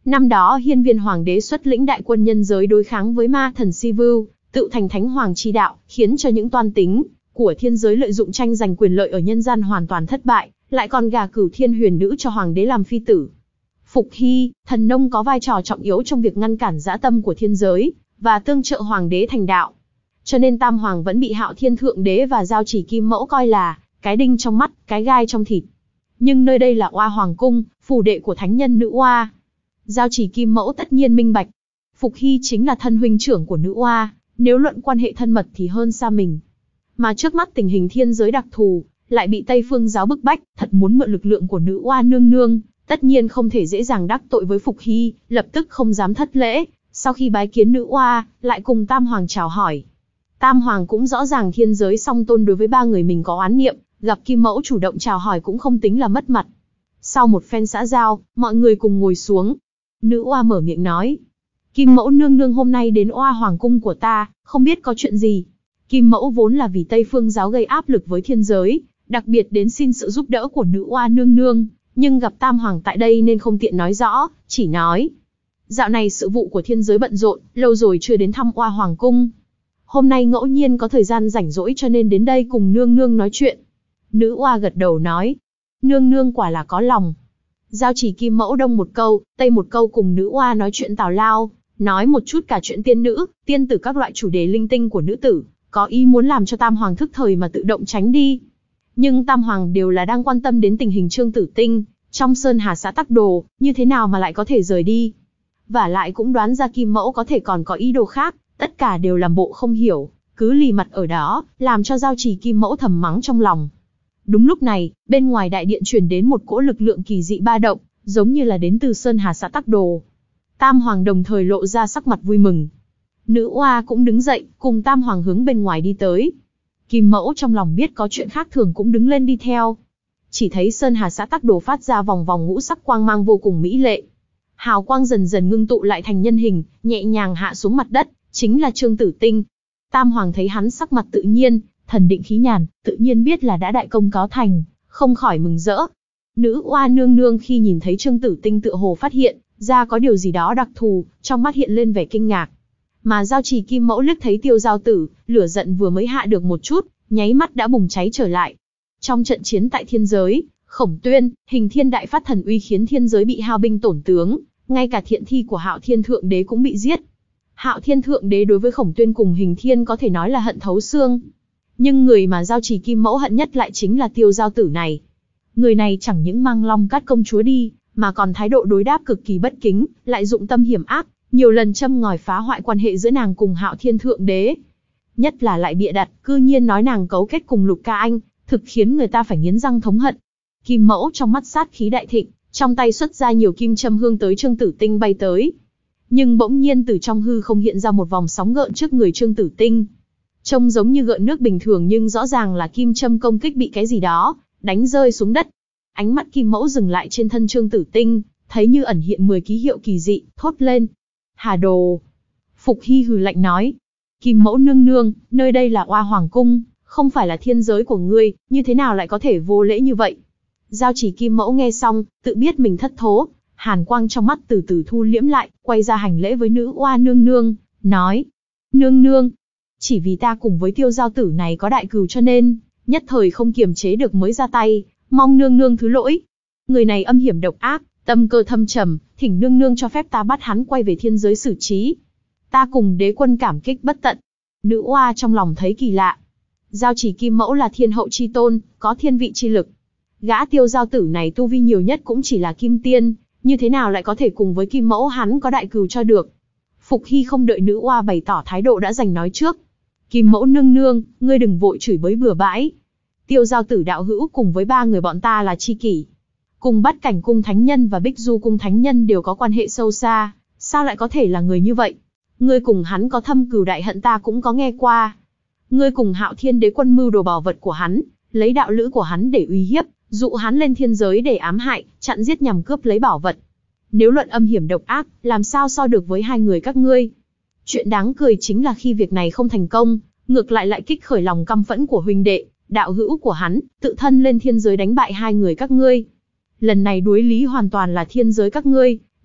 Năm đó Hiên Viên Hoàng đế xuất lĩnh đại quân nhân giới đối kháng với ma thần Si Vưu, tự thành thánh hoàng chi đạo, khiến cho những toan tính của thiên giới lợi dụng tranh giành quyền lợi ở nhân gian hoàn toàn thất bại, lại còn gả Cửu Thiên Huyền Nữ cho hoàng đế làm phi tử. Phục Hy, thần nông có vai trò trọng yếu trong việc ngăn cản dã tâm của thiên giới, và tương trợ hoàng đế thành đạo. Cho nên Tam Hoàng vẫn bị Hạo Thiên Thượng Đế và Giao Chỉ Kim Mẫu coi là cái đinh trong mắt, cái gai trong thịt. Nhưng nơi đây là Oa Hoàng Cung, phủ đệ của thánh nhân nữ oa. Giao Chỉ Kim Mẫu tất nhiên minh bạch. Phục Hy chính là thân huynh trưởng của nữ oa, nếu luận quan hệ thân mật thì hơn xa mình. Mà trước mắt tình hình thiên giới đặc thù, lại bị Tây Phương giáo bức bách, thật muốn mượn lực lượng của nữ oa nương nương, tất nhiên không thể dễ dàng đắc tội với Phục Hy, lập tức không dám thất lễ. Sau khi bái kiến nữ oa, lại cùng Tam Hoàng chào hỏi. Tam Hoàng cũng rõ ràng thiên giới song tôn đối với ba người mình có oán niệm, gặp Kim Mẫu chủ động chào hỏi cũng không tính là mất mặt. Sau một phen xã giao, mọi người cùng ngồi xuống. Nữ oa mở miệng nói: Kim Mẫu nương nương hôm nay đến Oa Hoàng cung của ta, không biết có chuyện gì. Kim Mẫu vốn là vì Tây Phương giáo gây áp lực với thiên giới, đặc biệt đến xin sự giúp đỡ của nữ oa nương nương, nhưng gặp Tam Hoàng tại đây nên không tiện nói rõ, chỉ nói: Dạo này sự vụ của thiên giới bận rộn, lâu rồi chưa đến thăm Oa Hoàng cung. Hôm nay ngẫu nhiên có thời gian rảnh rỗi cho nên đến đây cùng nương nương nói chuyện. Nữ oa gật đầu nói: Nương nương quả là có lòng. Giao Chỉ Kim Mẫu đông một câu, tây một câu cùng nữ oa nói chuyện tào lao, nói một chút cả chuyện tiên nữ, tiên tử các loại chủ đề linh tinh của nữ tử, có ý muốn làm cho Tam Hoàng thức thời mà tự động tránh đi. Nhưng Tam Hoàng đều là đang quan tâm đến tình hình Trương Tử Tinh, trong Sơn Hà xã Tắc Đồ, như thế nào mà lại có thể rời đi. Vả lại cũng đoán ra Kim Mẫu có thể còn có ý đồ khác, tất cả đều làm bộ không hiểu, cứ lì mặt ở đó, làm cho Giao Chỉ Kim Mẫu thầm mắng trong lòng. Đúng lúc này, bên ngoài đại điện truyền đến một cỗ lực lượng kỳ dị ba động, giống như là đến từ Sơn Hà xã Tắc Đồ. Tam Hoàng đồng thời lộ ra sắc mặt vui mừng. Nữ oa cũng đứng dậy, cùng Tam Hoàng hướng bên ngoài đi tới. Kim Mẫu trong lòng biết có chuyện khác thường cũng đứng lên đi theo. Chỉ thấy Sơn Hà xã Tắc Đồ phát ra vòng vòng ngũ sắc quang mang vô cùng mỹ lệ. Hào quang dần dần ngưng tụ lại thành nhân hình, nhẹ nhàng hạ xuống mặt đất, chính là Trương Tử Tinh. Tam Hoàng thấy hắn sắc mặt tự nhiên, thần định khí nhàn, tự nhiên biết là đã đại công cáo thành, không khỏi mừng rỡ. Nữ oa nương nương khi nhìn thấy Trương Tử Tinh tựa hồ phát hiện ra có điều gì đó đặc thù, trong mắt hiện lên vẻ kinh ngạc. Mà Giao Chỉ Kim Mẫu liếc thấy Tiêu Giao Tử, lửa giận vừa mới hạ được một chút, nháy mắt đã bùng cháy trở lại. Trong trận chiến tại thiên giới, Khổng Tuyên, Hình Thiên đại phát thần uy khiến thiên giới bị hao binh tổn tướng, ngay cả thiện thi của Hạo Thiên Thượng Đế cũng bị giết. Hạo Thiên Thượng Đế đối với Khổng Tuyên cùng Hình Thiên có thể nói là hận thấu xương. Nhưng người mà Giao Chỉ Kim Mẫu hận nhất lại chính là Tiêu Giao Tử này. Người này chẳng những mang Long Cát công chúa đi, mà còn thái độ đối đáp cực kỳ bất kính, lại dụng tâm hiểm ác, nhiều lần châm ngòi phá hoại quan hệ giữa nàng cùng Hạo Thiên Thượng Đế. Nhất là lại bịa đặt, cư nhiên nói nàng cấu kết cùng Lục Ca Anh, thực khiến người ta phải nghiến răng thống hận. Kim Mẫu trong mắt sát khí đại thịnh, trong tay xuất ra nhiều kim châm hương tới Trương Tử Tinh bay tới. Nhưng bỗng nhiên từ trong hư không hiện ra một vòng sóng gợn trước người Trương Tử Tinh. Trông giống như gợn nước bình thường nhưng rõ ràng là kim châm công kích bị cái gì đó đánh rơi xuống đất. Ánh mắt Kim Mẫu dừng lại trên thân Trương Tử Tinh, thấy như ẩn hiện mười ký hiệu kỳ dị, thốt lên: Hà đồ. Phục Hy hừ lạnh nói: Kim Mẫu nương nương, nơi đây là Oa Hoàng cung, không phải là thiên giới của ngươi, như thế nào lại có thể vô lễ như vậy? Giao Chỉ Kim Mẫu nghe xong, tự biết mình thất thố, hàn quang trong mắt từ từ thu liễm lại, quay ra hành lễ với nữ oa nương nương, nói: Nương nương, chỉ vì ta cùng với Tiêu Giao Tử này có đại cừu cho nên, nhất thời không kiềm chế được mới ra tay, mong nương nương thứ lỗi. Người này âm hiểm độc ác, tâm cơ thâm trầm, thỉnh nương nương cho phép ta bắt hắn quay về thiên giới xử trí. Ta cùng đế quân cảm kích bất tận. Nữ oa trong lòng thấy kỳ lạ. Giao Chỉ Kim Mẫu là thiên hậu chi tôn, có thiên vị chi lực. Gã Tiêu Giao Tử này tu vi nhiều nhất cũng chỉ là kim tiên, như thế nào lại có thể cùng với Kim Mẫu hắn có đại cừu cho được. Phục Hy không đợi nữ oa bày tỏ thái độ đã giành nói trước: Kim Mẫu nương nương, ngươi đừng vội chửi bới bừa bãi. Tiêu Giao Tử đạo hữu cùng với ba người bọn ta là tri kỷ. Cùng Bát Cảnh cung thánh nhân và Bích Du cung thánh nhân đều có quan hệ sâu xa, sao lại có thể là người như vậy? Ngươi cùng hắn có thâm cừu đại hận ta cũng có nghe qua. Ngươi cùng Hạo Thiên đế quân mưu đồ bảo vật của hắn, lấy đạo lữ của hắn để uy hiếp, dụ hắn lên thiên giới để ám hại, chặn giết nhằm cướp lấy bảo vật. Nếu luận âm hiểm độc ác, làm sao so được với hai người các ngươi? Chuyện đáng cười chính là khi việc này không thành công, ngược lại lại kích khởi lòng căm phẫn của huynh đệ, đạo hữu của hắn, tự thân lên thiên giới đánh bại hai người các ngươi. Lần này đối lý hoàn toàn là thiên giới các ngươi,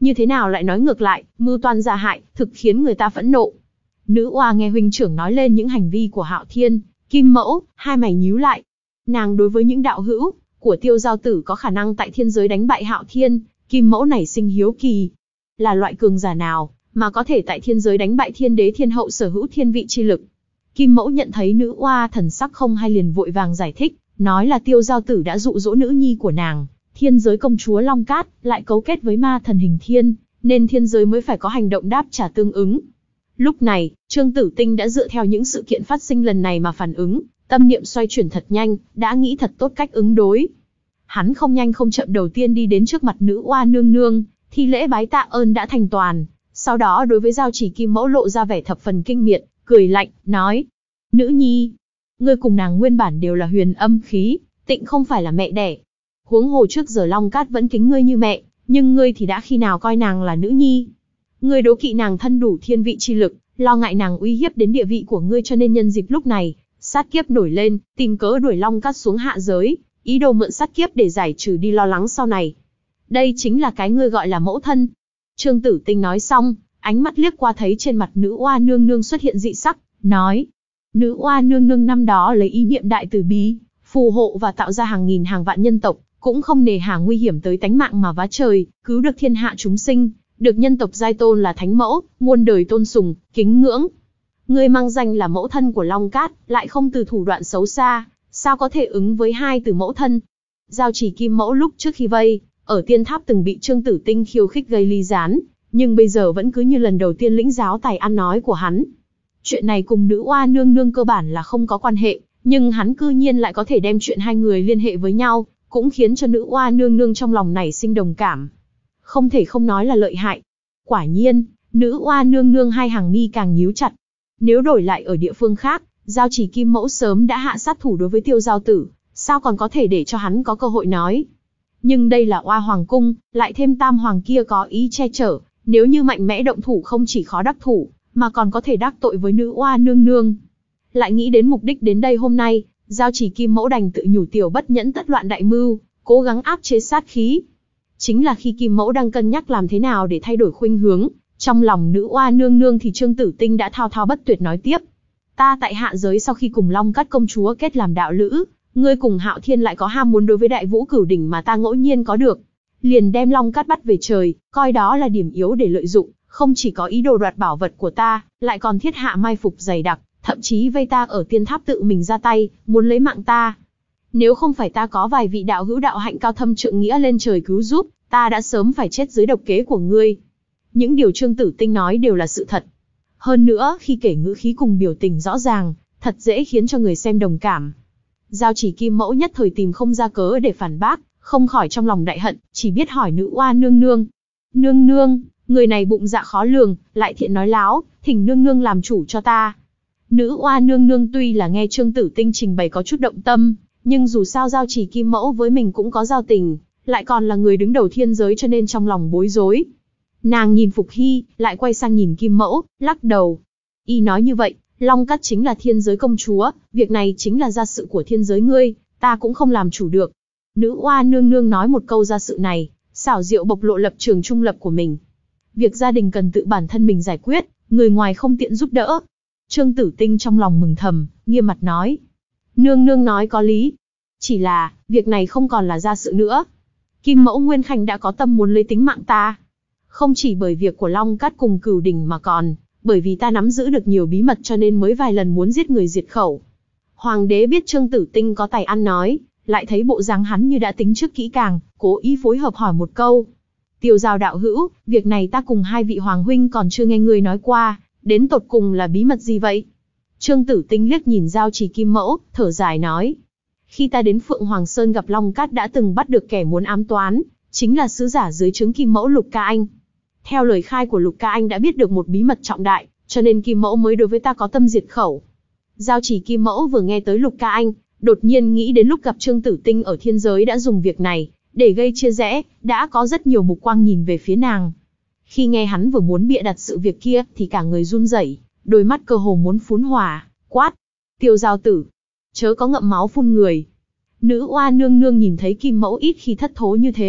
như thế nào lại nói ngược lại, mưu toan gia hại, thực khiến người ta phẫn nộ. Nữ oa nghe huynh trưởng nói lên những hành vi của Hạo Thiên, Kim Mẫu, hai mày nhíu lại. Nàng đối với những đạo hữu của Tiêu Giao Tử có khả năng tại thiên giới đánh bại Hạo Thiên, Kim Mẫu nảy sinh hiếu kỳ. Là loại cường giả nào mà có thể tại thiên giới đánh bại thiên đế thiên hậu sở hữu thiên vị chi lực? Kim Mẫu nhận thấy nữ oa thần sắc không hay liền vội vàng giải thích, nói là Tiêu Giao Tử đã dụ dỗ nữ nhi của nàng, thiên giới công chúa Long Cát, lại cấu kết với ma thần hình thiên, nên thiên giới mới phải có hành động đáp trả tương ứng. Lúc này, Trương Tử Tinh đã dựa theo những sự kiện phát sinh lần này mà phản ứng, tâm niệm xoay chuyển thật nhanh, đã nghĩ thật tốt cách ứng đối. Hắn không nhanh không chậm đầu tiên đi đến trước mặt nữ oa nương nương, thi lễ bái tạ ơn đã thành toàn, sau đó đối với Giao Chỉ Kim Mẫu lộ ra vẻ thập phần kinh miệt, cười lạnh, nói: "Nữ nhi, ngươi cùng nàng nguyên bản đều là huyền âm khí, tịnh không phải là mẹ đẻ. Huống hồ trước giờ Long Cát vẫn kính ngươi như mẹ, nhưng ngươi thì đã khi nào coi nàng là nữ nhi? Ngươi đố kỵ nàng thân đủ thiên vị chi lực, lo ngại nàng uy hiếp đến địa vị của ngươi cho nên nhân dịp lúc này, sát kiếp nổi lên, tìm cớ đuổi Long Cát xuống hạ giới, ý đồ mượn sát kiếp để giải trừ đi lo lắng sau này. Đây chính là cái ngươi gọi là mẫu thân." Trương Tử Tinh nói xong, ánh mắt liếc qua thấy trên mặt nữ oa nương nương xuất hiện dị sắc, nói: "Nữ oa nương nương năm đó lấy ý niệm đại từ bi, phù hộ và tạo ra hàng nghìn hàng vạn nhân tộc, cũng không nề hà nguy hiểm tới tánh mạng mà vá trời, cứu được thiên hạ chúng sinh, được nhân tộc giai tôn là thánh mẫu, muôn đời tôn sùng, kính ngưỡng. Ngươi mang danh là mẫu thân của Long Cát, lại không từ thủ đoạn xấu xa, sao có thể ứng với hai từ mẫu thân?" Giao Chỉ Kim Mẫu lúc trước khi vây ở tiên tháp từng bị Trương Tử Tinh khiêu khích gây ly gián, nhưng bây giờ vẫn cứ như lần đầu tiên lĩnh giáo tài ăn nói của hắn. Chuyện này cùng nữ oa nương nương cơ bản là không có quan hệ, nhưng hắn cư nhiên lại có thể đem chuyện hai người liên hệ với nhau, cũng khiến cho nữ oa nương nương trong lòng nảy sinh đồng cảm. Không thể không nói là lợi hại. Quả nhiên, nữ oa nương nương hai hàng mi càng nhíu chặt. Nếu đổi lại ở địa phương khác, Giao Chỉ Kim Mẫu sớm đã hạ sát thủ đối với Tiêu Giao Tử, sao còn có thể để cho hắn có cơ hội nói. Nhưng đây là Oa Hoàng Cung, lại thêm Tam Hoàng kia có ý che chở, nếu như mạnh mẽ động thủ không chỉ khó đắc thủ, mà còn có thể đắc tội với nữ oa nương nương. Lại nghĩ đến mục đích đến đây hôm nay, Giao Chỉ Kim Mẫu đành tự nhủ tiểu bất nhẫn tất loạn đại mưu, cố gắng áp chế sát khí. Chính là khi Kim Mẫu đang cân nhắc làm thế nào để thay đổi khuynh hướng, trong lòng nữ oa nương nương thì Trương Tử Tinh đã thao thao bất tuyệt nói tiếp: "Ta tại hạ giới sau khi cùng Long Cát công chúa kết làm đạo lữ, ngươi cùng Hạo Thiên lại có ham muốn đối với Đại Vũ Cửu Đỉnh mà ta ngẫu nhiên có được, liền đem Long Cát bắt về trời, coi đó là điểm yếu để lợi dụng, không chỉ có ý đồ đoạt bảo vật của ta, lại còn thiết hạ mai phục dày đặc, thậm chí vây ta ở tiên tháp tự mình ra tay, muốn lấy mạng ta. Nếu không phải ta có vài vị đạo hữu đạo hạnh cao thâm trượng nghĩa lên trời cứu giúp, ta đã sớm phải chết dưới độc kế của ngươi." Những điều Trương Tử Tinh nói đều là sự thật. Hơn nữa, khi kể ngữ khí cùng biểu tình rõ ràng, thật dễ khiến cho người xem đồng cảm. Giao Chỉ Kim Mẫu nhất thời tìm không ra cớ để phản bác, không khỏi trong lòng đại hận, chỉ biết hỏi nữ oa nương nương: "Nương nương, người này bụng dạ khó lường, lại thiện nói láo, thỉnh nương nương làm chủ cho ta." Nữ oa nương nương tuy là nghe Trương Tử Tinh trình bày có chút động tâm, nhưng dù sao Giao Chỉ Kim Mẫu với mình cũng có giao tình, lại còn là người đứng đầu thiên giới cho nên trong lòng bối rối. Nàng nhìn Phục Hy, lại quay sang nhìn Kim Mẫu, lắc đầu. Y nói như vậy, Long Cát chính là thiên giới công chúa, việc này chính là gia sự của thiên giới ngươi, ta cũng không làm chủ được. Nữ oa nương nương nói một câu gia sự này, xảo diệu bộc lộ lập trường trung lập của mình. Việc gia đình cần tự bản thân mình giải quyết, người ngoài không tiện giúp đỡ. Trương Tử Tinh trong lòng mừng thầm, nghiêm mặt nói: "Nương nương nói có lý. Chỉ là, việc này không còn là gia sự nữa. Kim Mẫu Nguyên Khanh đã có tâm muốn lấy tính mạng ta. Không chỉ bởi việc của Long Cát cùng Cửu Đỉnh mà còn, bởi vì ta nắm giữ được nhiều bí mật cho nên mới vài lần muốn giết người diệt khẩu." Hoàng đế biết Trương Tử Tinh có tài ăn nói, lại thấy bộ dáng hắn như đã tính trước kỹ càng, cố ý phối hợp hỏi một câu: "Tiêu Giao đạo hữu, việc này ta cùng hai vị hoàng huynh còn chưa nghe người nói qua, đến tột cùng là bí mật gì vậy?" Trương Tử Tinh liếc nhìn Giao Chỉ Kim Mẫu, thở dài nói: "Khi ta đến Phượng Hoàng Sơn gặp Long Cát đã từng bắt được kẻ muốn ám toán, chính là sứ giả dưới trướng Kim Mẫu Lục Ca Anh. Theo lời khai của Lục Ca Anh đã biết được một bí mật trọng đại, cho nên Kim Mẫu mới đối với ta có tâm diệt khẩu." Giao Chỉ Kim Mẫu vừa nghe tới Lục Ca Anh, đột nhiên nghĩ đến lúc gặp Trương Tử Tinh ở thiên giới đã dùng việc này để gây chia rẽ, đã có rất nhiều mục quang nhìn về phía nàng. Khi nghe hắn vừa muốn bịa đặt sự việc kia, thì cả người run rẩy, đôi mắt cơ hồ muốn phún hỏa, quát: "Tiêu Giao Tử, chớ có ngậm máu phun người." Nữ oa nương nương nhìn thấy Kim Mẫu ít khi thất thố như thế,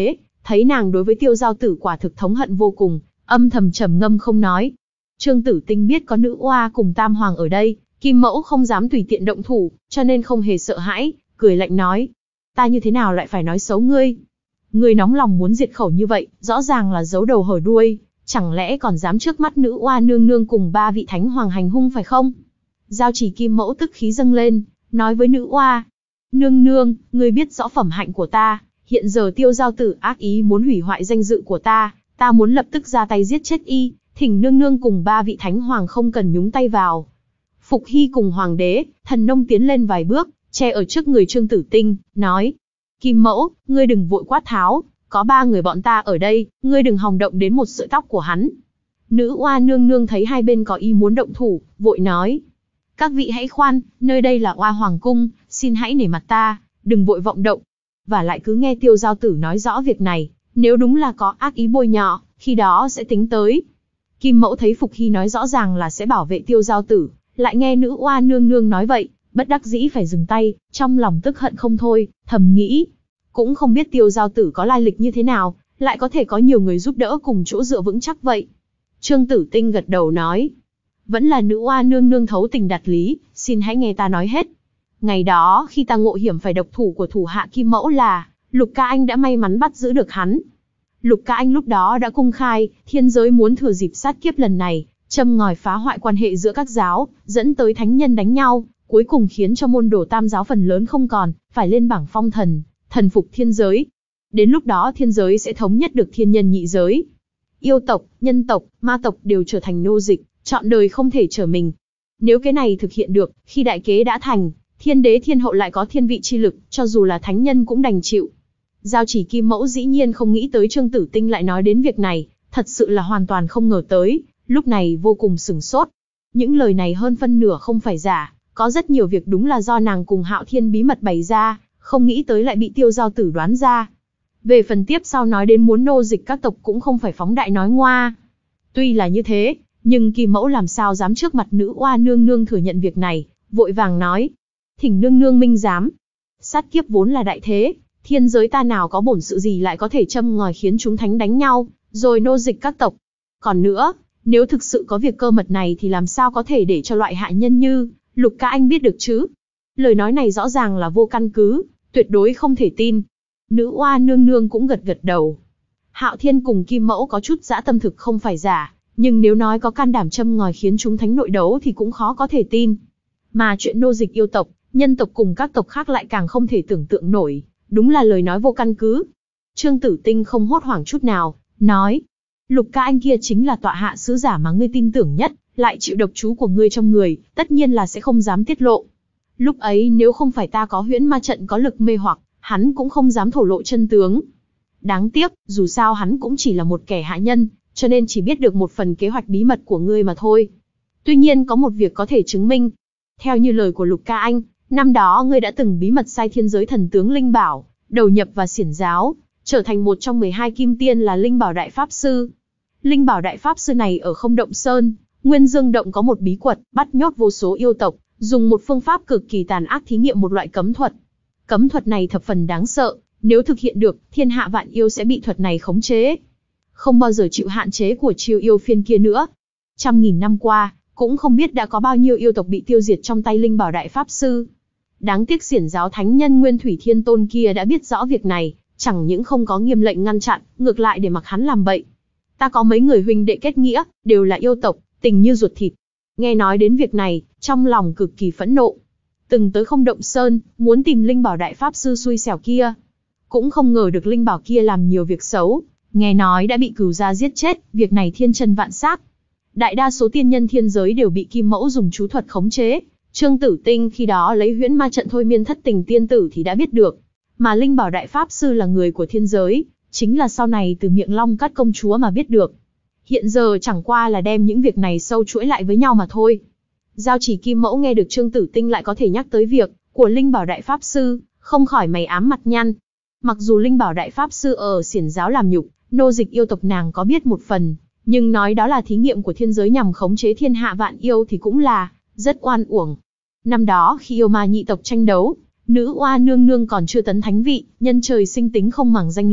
thấy nàng đối với Tiêu Giao Tử quả thực thống hận vô cùng, âm thầm trầm ngâm không nói. Trương Tử Tinh biết có nữ oa cùng Tam Hoàng ở đây, Kim Mẫu không dám tùy tiện động thủ, cho nên không hề sợ hãi, cười lạnh nói: ta như thế nào lại phải nói xấu ngươi? Ngươi nóng lòng muốn diệt khẩu như vậy, rõ ràng là giấu đầu hở đuôi, chẳng lẽ còn dám trước mắt nữ oa nương nương cùng ba vị thánh hoàng hành hung phải không? Giao Chỉ Kim Mẫu tức khí dâng lên, nói với nữ oa: nương nương, ngươi biết rõ phẩm hạnh của ta, hiện giờ Tiêu Giao Tử ác ý muốn hủy hoại danh dự của ta, ta muốn lập tức ra tay giết chết y, thỉnh nương nương cùng ba vị thánh hoàng không cần nhúng tay vào. Phục Hy cùng hoàng đế, Thần Nông tiến lên vài bước, che ở trước người Trương Tử Tinh, nói: Kim Mẫu, ngươi đừng vội quát tháo, có ba người bọn ta ở đây, ngươi đừng hòng động đến một sợi tóc của hắn. Nữ oa nương nương thấy hai bên có ý muốn động thủ, vội nói: các vị hãy khoan, nơi đây là oa hoàng cung, xin hãy nể mặt ta, đừng vội vọng động. Và lại cứ nghe Tiêu Giao Tử nói rõ việc này, nếu đúng là có ác ý bôi nhọ, khi đó sẽ tính tới. Kim Mẫu thấy Phục Hy nói rõ ràng là sẽ bảo vệ Tiêu Giao Tử, lại nghe nữ oa nương nương nói vậy, bất đắc dĩ phải dừng tay, trong lòng tức hận không thôi, thầm nghĩ: cũng không biết Tiêu Giao Tử có lai lịch như thế nào, lại có thể có nhiều người giúp đỡ cùng chỗ dựa vững chắc vậy. Trương Tử Tinh gật đầu nói: vẫn là nữ oa nương nương thấu tình đạt lý, xin hãy nghe ta nói hết. Ngày đó khi ta ngộ hiểm phải độc thủ của thủ hạ Kim Mẫu là Lục Ca Anh đã may mắn bắt giữ được hắn. Lục Ca Anh lúc đó đã công khai, thiên giới muốn thừa dịp sát kiếp lần này, châm ngòi phá hoại quan hệ giữa các giáo, dẫn tới thánh nhân đánh nhau, cuối cùng khiến cho môn đồ Tam giáo phần lớn không còn, phải lên bảng phong thần, thần phục thiên giới. Đến lúc đó thiên giới sẽ thống nhất được thiên nhân nhị giới. Yêu tộc, nhân tộc, ma tộc đều trở thành nô dịch, trọn đời không thể trở mình. Nếu cái này thực hiện được, khi đại kế đã thành, thiên đế thiên hậu lại có thiên vị chi lực, cho dù là thánh nhân cũng đành chịu. Giao Chỉ Kim Mẫu dĩ nhiên không nghĩ tới Trương Tử Tinh lại nói đến việc này, thật sự là hoàn toàn không ngờ tới, lúc này vô cùng sửng sốt. Những lời này hơn phân nửa không phải giả, có rất nhiều việc đúng là do nàng cùng Hạo Thiên bí mật bày ra, không nghĩ tới lại bị Tiêu Giao Tử đoán ra. Về phần tiếp sau nói đến muốn nô dịch các tộc cũng không phải phóng đại nói ngoa. Tuy là như thế, nhưng Kim Mẫu làm sao dám trước mặt nữ oa nương nương thừa nhận việc này, vội vàng nói: thỉnh nương nương minh giám. Sát kiếp vốn là đại thế, thiên giới ta nào có bổn sự gì lại có thể châm ngòi khiến chúng thánh đánh nhau, rồi nô dịch các tộc. Còn nữa, nếu thực sự có việc cơ mật này thì làm sao có thể để cho loại hạ nhân như Lục Ca Anh biết được chứ? Lời nói này rõ ràng là vô căn cứ, tuyệt đối không thể tin. Nữ oa nương nương cũng gật gật đầu. Hạo Thiên cùng Kim Mẫu có chút dã tâm thực không phải giả, nhưng nếu nói có can đảm châm ngòi khiến chúng thánh nội đấu thì cũng khó có thể tin. Mà chuyện nô dịch yêu tộc, nhân tộc cùng các tộc khác lại càng không thể tưởng tượng nổi, đúng là lời nói vô căn cứ. Trương Tử Tinh không hốt hoảng chút nào, nói: Lục Ca Anh kia chính là tọa hạ sứ giả mà ngươi tin tưởng nhất, lại chịu độc chú của ngươi trong người, tất nhiên là sẽ không dám tiết lộ. Lúc ấy nếu không phải ta có huyễn ma trận có lực mê hoặc, hắn cũng không dám thổ lộ chân tướng. Đáng tiếc, dù sao hắn cũng chỉ là một kẻ hạ nhân, cho nên chỉ biết được một phần kế hoạch bí mật của ngươi mà thôi. Tuy nhiên có một việc có thể chứng minh. Theo như lời của Lục Ca Anh, năm đó ngươi đã từng bí mật sai thiên giới thần tướng Linh Bảo, đầu nhập vào xiển giáo, trở thành một trong mười hai kim tiên là Linh Bảo Đại Pháp Sư. Linh Bảo Đại Pháp Sư này ở Không Động Sơn, Nguyên Dương Động có một bí quật, bắt nhốt vô số yêu tộc, dùng một phương pháp cực kỳ tàn ác thí nghiệm một loại cấm thuật. Cấm thuật này thập phần đáng sợ, nếu thực hiện được, thiên hạ vạn yêu sẽ bị thuật này khống chế. Không bao giờ chịu hạn chế của chiêu yêu phiên kia nữa. Trăm nghìn năm qua, cũng không biết đã có bao nhiêu yêu tộc bị tiêu diệt trong tay Linh Bảo Đại Pháp Sư. Đáng tiếc xiển giáo thánh nhân Nguyên Thủy Thiên Tôn kia đã biết rõ việc này, chẳng những không có nghiêm lệnh ngăn chặn, ngược lại để mặc hắn làm bậy. Ta có mấy người huynh đệ kết nghĩa, đều là yêu tộc, tình như ruột thịt. Nghe nói đến việc này, trong lòng cực kỳ phẫn nộ. Từng tới Không Động Sơn, muốn tìm Linh Bảo Đại Pháp Sư xui xẻo kia. Cũng không ngờ được Linh Bảo kia làm nhiều việc xấu, nghe nói đã bị cửu gia giết chết, việc này thiên chân vạn xác. Đại đa số tiên nhân thiên giới đều bị Kim Mẫu dùng chú thuật khống chế. Trương Tử Tinh khi đó lấy huyễn ma trận thôi miên thất tình tiên tử thì đã biết được. Mà Linh Bảo Đại Pháp Sư là người của thiên giới, chính là sau này từ miệng Long Cát công chúa mà biết được. Hiện giờ chẳng qua là đem những việc này sâu chuỗi lại với nhau mà thôi. Giao Chỉ Kim Mẫu nghe được Trương Tử Tinh lại có thể nhắc tới việc của Linh Bảo Đại Pháp Sư, không khỏi mày ám mặt nhăn. Mặc dù Linh Bảo Đại Pháp Sư ở xiển giáo làm nhục, nô dịch yêu tộc nàng có biết một phần, nhưng nói đó là thí nghiệm của thiên giới nhằm khống chế thiên hạ vạn yêu thì cũng là rất oan uổng. Năm đó khi yêu ma nhị tộc tranh đấu, nữ oa nương nương còn chưa tấn thánh vị, nhân trời sinh tính không màng danh lợi,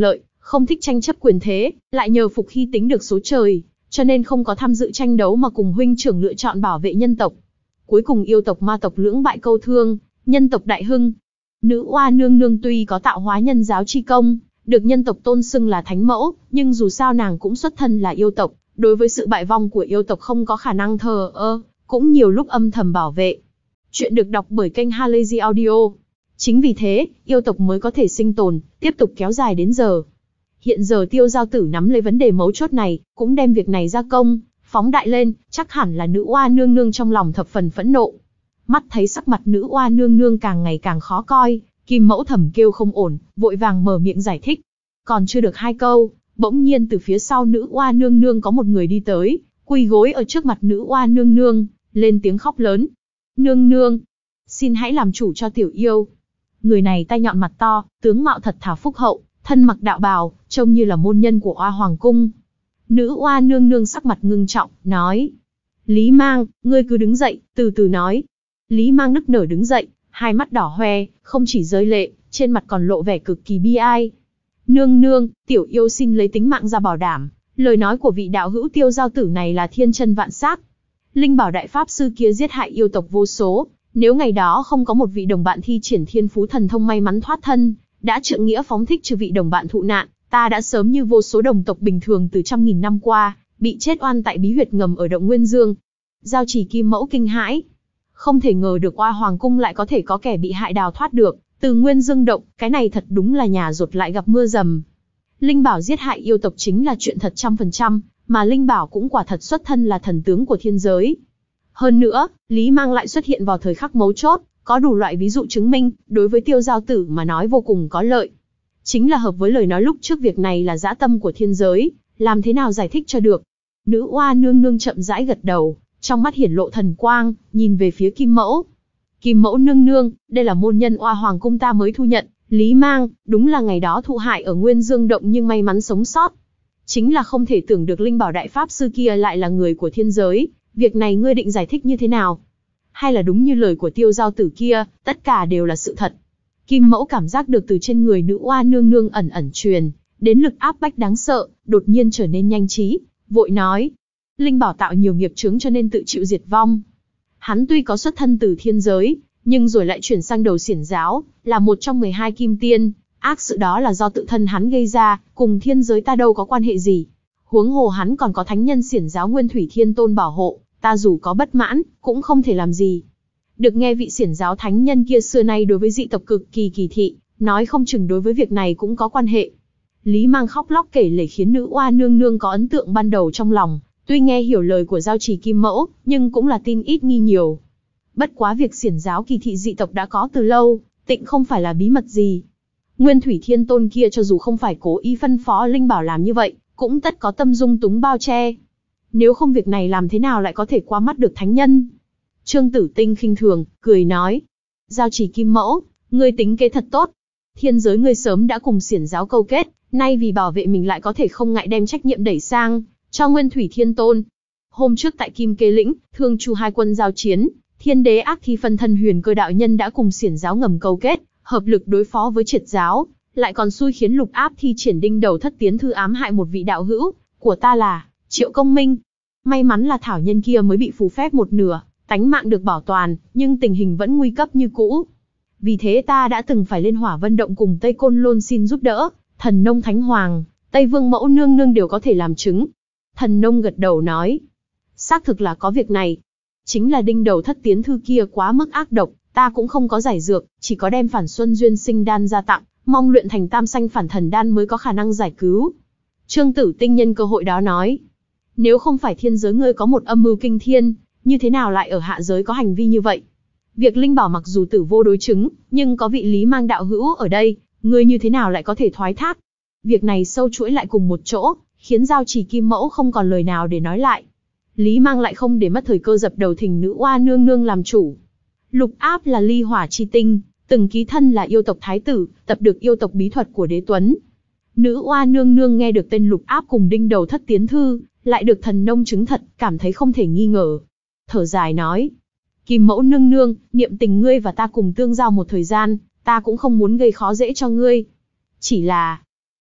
không thích tranh chấp quyền thế, lại nhờ Phục Hy tính được số trời, cho nên không có tham dự tranh đấu mà cùng huynh trưởng lựa chọn bảo vệ nhân tộc. Cuối cùng yêu tộc ma tộc lưỡng bại câu thương, nhân tộc đại hưng. Nữ oa nương nương tuy có tạo hóa nhân giáo chi công, được nhân tộc tôn xưng là thánh mẫu, nhưng dù sao nàng cũng xuất thân là yêu tộc, đối với sự bại vong của yêu tộc không có khả năng thờ ơ, cũng nhiều lúc âm thầm bảo vệ. Chuyện được đọc bởi kênh Halazy Audio. Chính vì thế, yêu tộc mới có thể sinh tồn, tiếp tục kéo dài đến giờ. Hiện giờ Tiêu Giao Tử nắm lấy vấn đề mấu chốt này, cũng đem việc này ra công, phóng đại lên, chắc hẳn là nữ oa nương nương trong lòng thập phần phẫn nộ. Mắt thấy sắc mặt nữ oa nương nương càng ngày càng khó coi, Kim Mẫu thầm kêu không ổn, vội vàng mở miệng giải thích. Còn chưa được hai câu, bỗng nhiên từ phía sau nữ oa nương nương có một người đi tới, quỳ gối ở trước mặt nữ oa nương nương, lên tiếng khóc lớn. Nương nương, xin hãy làm chủ cho tiểu yêu. Người này tai nhọn mặt to, tướng mạo thật thà phúc hậu, thân mặc đạo bào, trông như là môn nhân của Oa Hoàng Cung. Nữ oa nương nương sắc mặt ngưng trọng, nói. Lý Mang, ngươi cứ đứng dậy, từ từ nói. Lý Mang nức nở đứng dậy, hai mắt đỏ hoe, không chỉ rơi lệ, trên mặt còn lộ vẻ cực kỳ bi ai. Nương nương, tiểu yêu xin lấy tính mạng ra bảo đảm, lời nói của vị đạo hữu Tiêu Giao Tử này là thiên chân vạn xác. Linh Bảo đại pháp sư kia giết hại yêu tộc vô số, nếu ngày đó không có một vị đồng bạn thi triển thiên phú thần thông may mắn thoát thân, đã trượng nghĩa phóng thích trừ vị đồng bạn thụ nạn, ta đã sớm như vô số đồng tộc bình thường từ trăm nghìn năm qua, bị chết oan tại bí huyệt ngầm ở động Nguyên Dương. Giao Chỉ Kim Mẫu kinh hãi, không thể ngờ được Oa Hoàng Cung lại có thể có kẻ bị hại đào thoát được từ Nguyên Dương động, cái này thật đúng là nhà rột lại gặp mưa dầm. Linh Bảo giết hại yêu tộc chính là chuyện thật trăm phần trăm, mà Linh Bảo cũng quả thật xuất thân là thần tướng của thiên giới. Hơn nữa, Lý Mang lại xuất hiện vào thời khắc mấu chốt, có đủ loại ví dụ chứng minh, đối với Tiêu Giao Tử mà nói vô cùng có lợi. Chính là hợp với lời nói lúc trước việc này là dã tâm của thiên giới, làm thế nào giải thích cho được. Nữ oa nương nương chậm rãi gật đầu, trong mắt hiển lộ thần quang, nhìn về phía Kim Mẫu. Kim Mẫu nương nương, đây là môn nhân Oa Hoàng Cung ta mới thu nhận, Lý Mang, đúng là ngày đó thụ hại ở Nguyên Dương động nhưng may mắn sống sót. Chính là không thể tưởng được Linh Bảo đại pháp sư kia lại là người của thiên giới, việc này ngươi định giải thích như thế nào? Hay là đúng như lời của Tiêu Giao Tử kia, tất cả đều là sự thật? Kim Mẫu cảm giác được từ trên người nữ oa nương nương ẩn ẩn truyền đến lực áp bách đáng sợ, đột nhiên trở nên nhanh trí, vội nói. Linh Bảo tạo nhiều nghiệp chướng cho nên tự chịu diệt vong. Hắn tuy có xuất thân từ thiên giới, nhưng rồi lại chuyển sang đầu xiển giáo, là một trong mười hai kim tiên, ác sự đó là do tự thân hắn gây ra, cùng thiên giới ta đâu có quan hệ gì. Huống hồ hắn còn có thánh nhân xiển giáo Nguyên Thủy Thiên Tôn bảo hộ, ta dù có bất mãn, cũng không thể làm gì. Được nghe vị xiển giáo thánh nhân kia xưa nay đối với dị tộc cực kỳ kỳ thị, nói không chừng đối với việc này cũng có quan hệ. Lý Mang khóc lóc kể lể khiến nữ oa nương nương có ấn tượng ban đầu trong lòng, tuy nghe hiểu lời của Giao Chỉ Kim Mẫu, nhưng cũng là tin ít nghi nhiều. Bất quá việc xiển giáo kỳ thị dị tộc đã có từ lâu, tịnh không phải là bí mật gì. Nguyên Thủy Thiên Tôn kia cho dù không phải cố ý phân phó Linh Bảo làm như vậy, cũng tất có tâm dung túng bao che. Nếu không việc này làm thế nào lại có thể qua mắt được thánh nhân? Trương Tử Tinh khinh thường, cười nói. Giao Chỉ Kim Mẫu, ngươi tính kế thật tốt. Thiên giới ngươi sớm đã cùng xiển giáo câu kết, nay vì bảo vệ mình lại có thể không ngại đem trách nhiệm đẩy sang cho Nguyên Thủy Thiên Tôn. Hôm trước tại Kim Kê Lĩnh, Thương Chu hai quân giao chiến, Thiên Đế Ác Thi phân thân Huyền Cơ đạo nhân đã cùng xiển giáo ngầm câu kết, hợp lực đối phó với Triệt giáo, lại còn xui khiến Lục Áp thi triển đinh đầu thất tiến thư ám hại một vị đạo hữu của ta là Triệu Công Minh. May mắn là thảo nhân kia mới bị phù phép một nửa, tánh mạng được bảo toàn, nhưng tình hình vẫn nguy cấp như cũ. Vì thế ta đã từng phải lên Hỏa Vân Động cùng Tây Côn Lôn xin giúp đỡ, Thần Nông Thánh Hoàng, Tây Vương Mẫu nương nương đều có thể làm chứng. Thần Nông gật đầu nói, xác thực là có việc này. Chính là đinh đầu thất tiến thư kia quá mức ác độc, ta cũng không có giải dược, chỉ có đem Phản Xuân Duyên Sinh đan ra tặng, mong luyện thành Tam Sanh Phản Thần đan mới có khả năng giải cứu. Trương Tử Tinh nhân cơ hội đó nói, nếu không phải thiên giới ngươi có một âm mưu kinh thiên, như thế nào lại ở hạ giới có hành vi như vậy? Việc Linh Bảo mặc dù tử vô đối chứng, nhưng có vị Lý Mang đạo hữu ở đây, ngươi như thế nào lại có thể thoái thác? Việc này sâu chuỗi lại cùng một chỗ, khiến Giao Chỉ Kim Mẫu không còn lời nào để nói lại. Lý Mang lại không để mất thời cơ dập đầu thỉnh nữ oa nương nương làm chủ. Lục Áp là ly hỏa chi tinh, từng ký thân là yêu tộc thái tử, tập được yêu tộc bí thuật của Đế Tuấn. Nữ oa nương nương nghe được tên Lục Áp cùng đinh đầu thất tiến thư, lại được Thần Nông chứng thật, cảm thấy không thể nghi ngờ. Thở dài nói, Kim Mẫu nương nương, niệm tình ngươi và ta cùng tương giao một thời gian, ta cũng không muốn gây khó dễ cho ngươi. Chỉ là,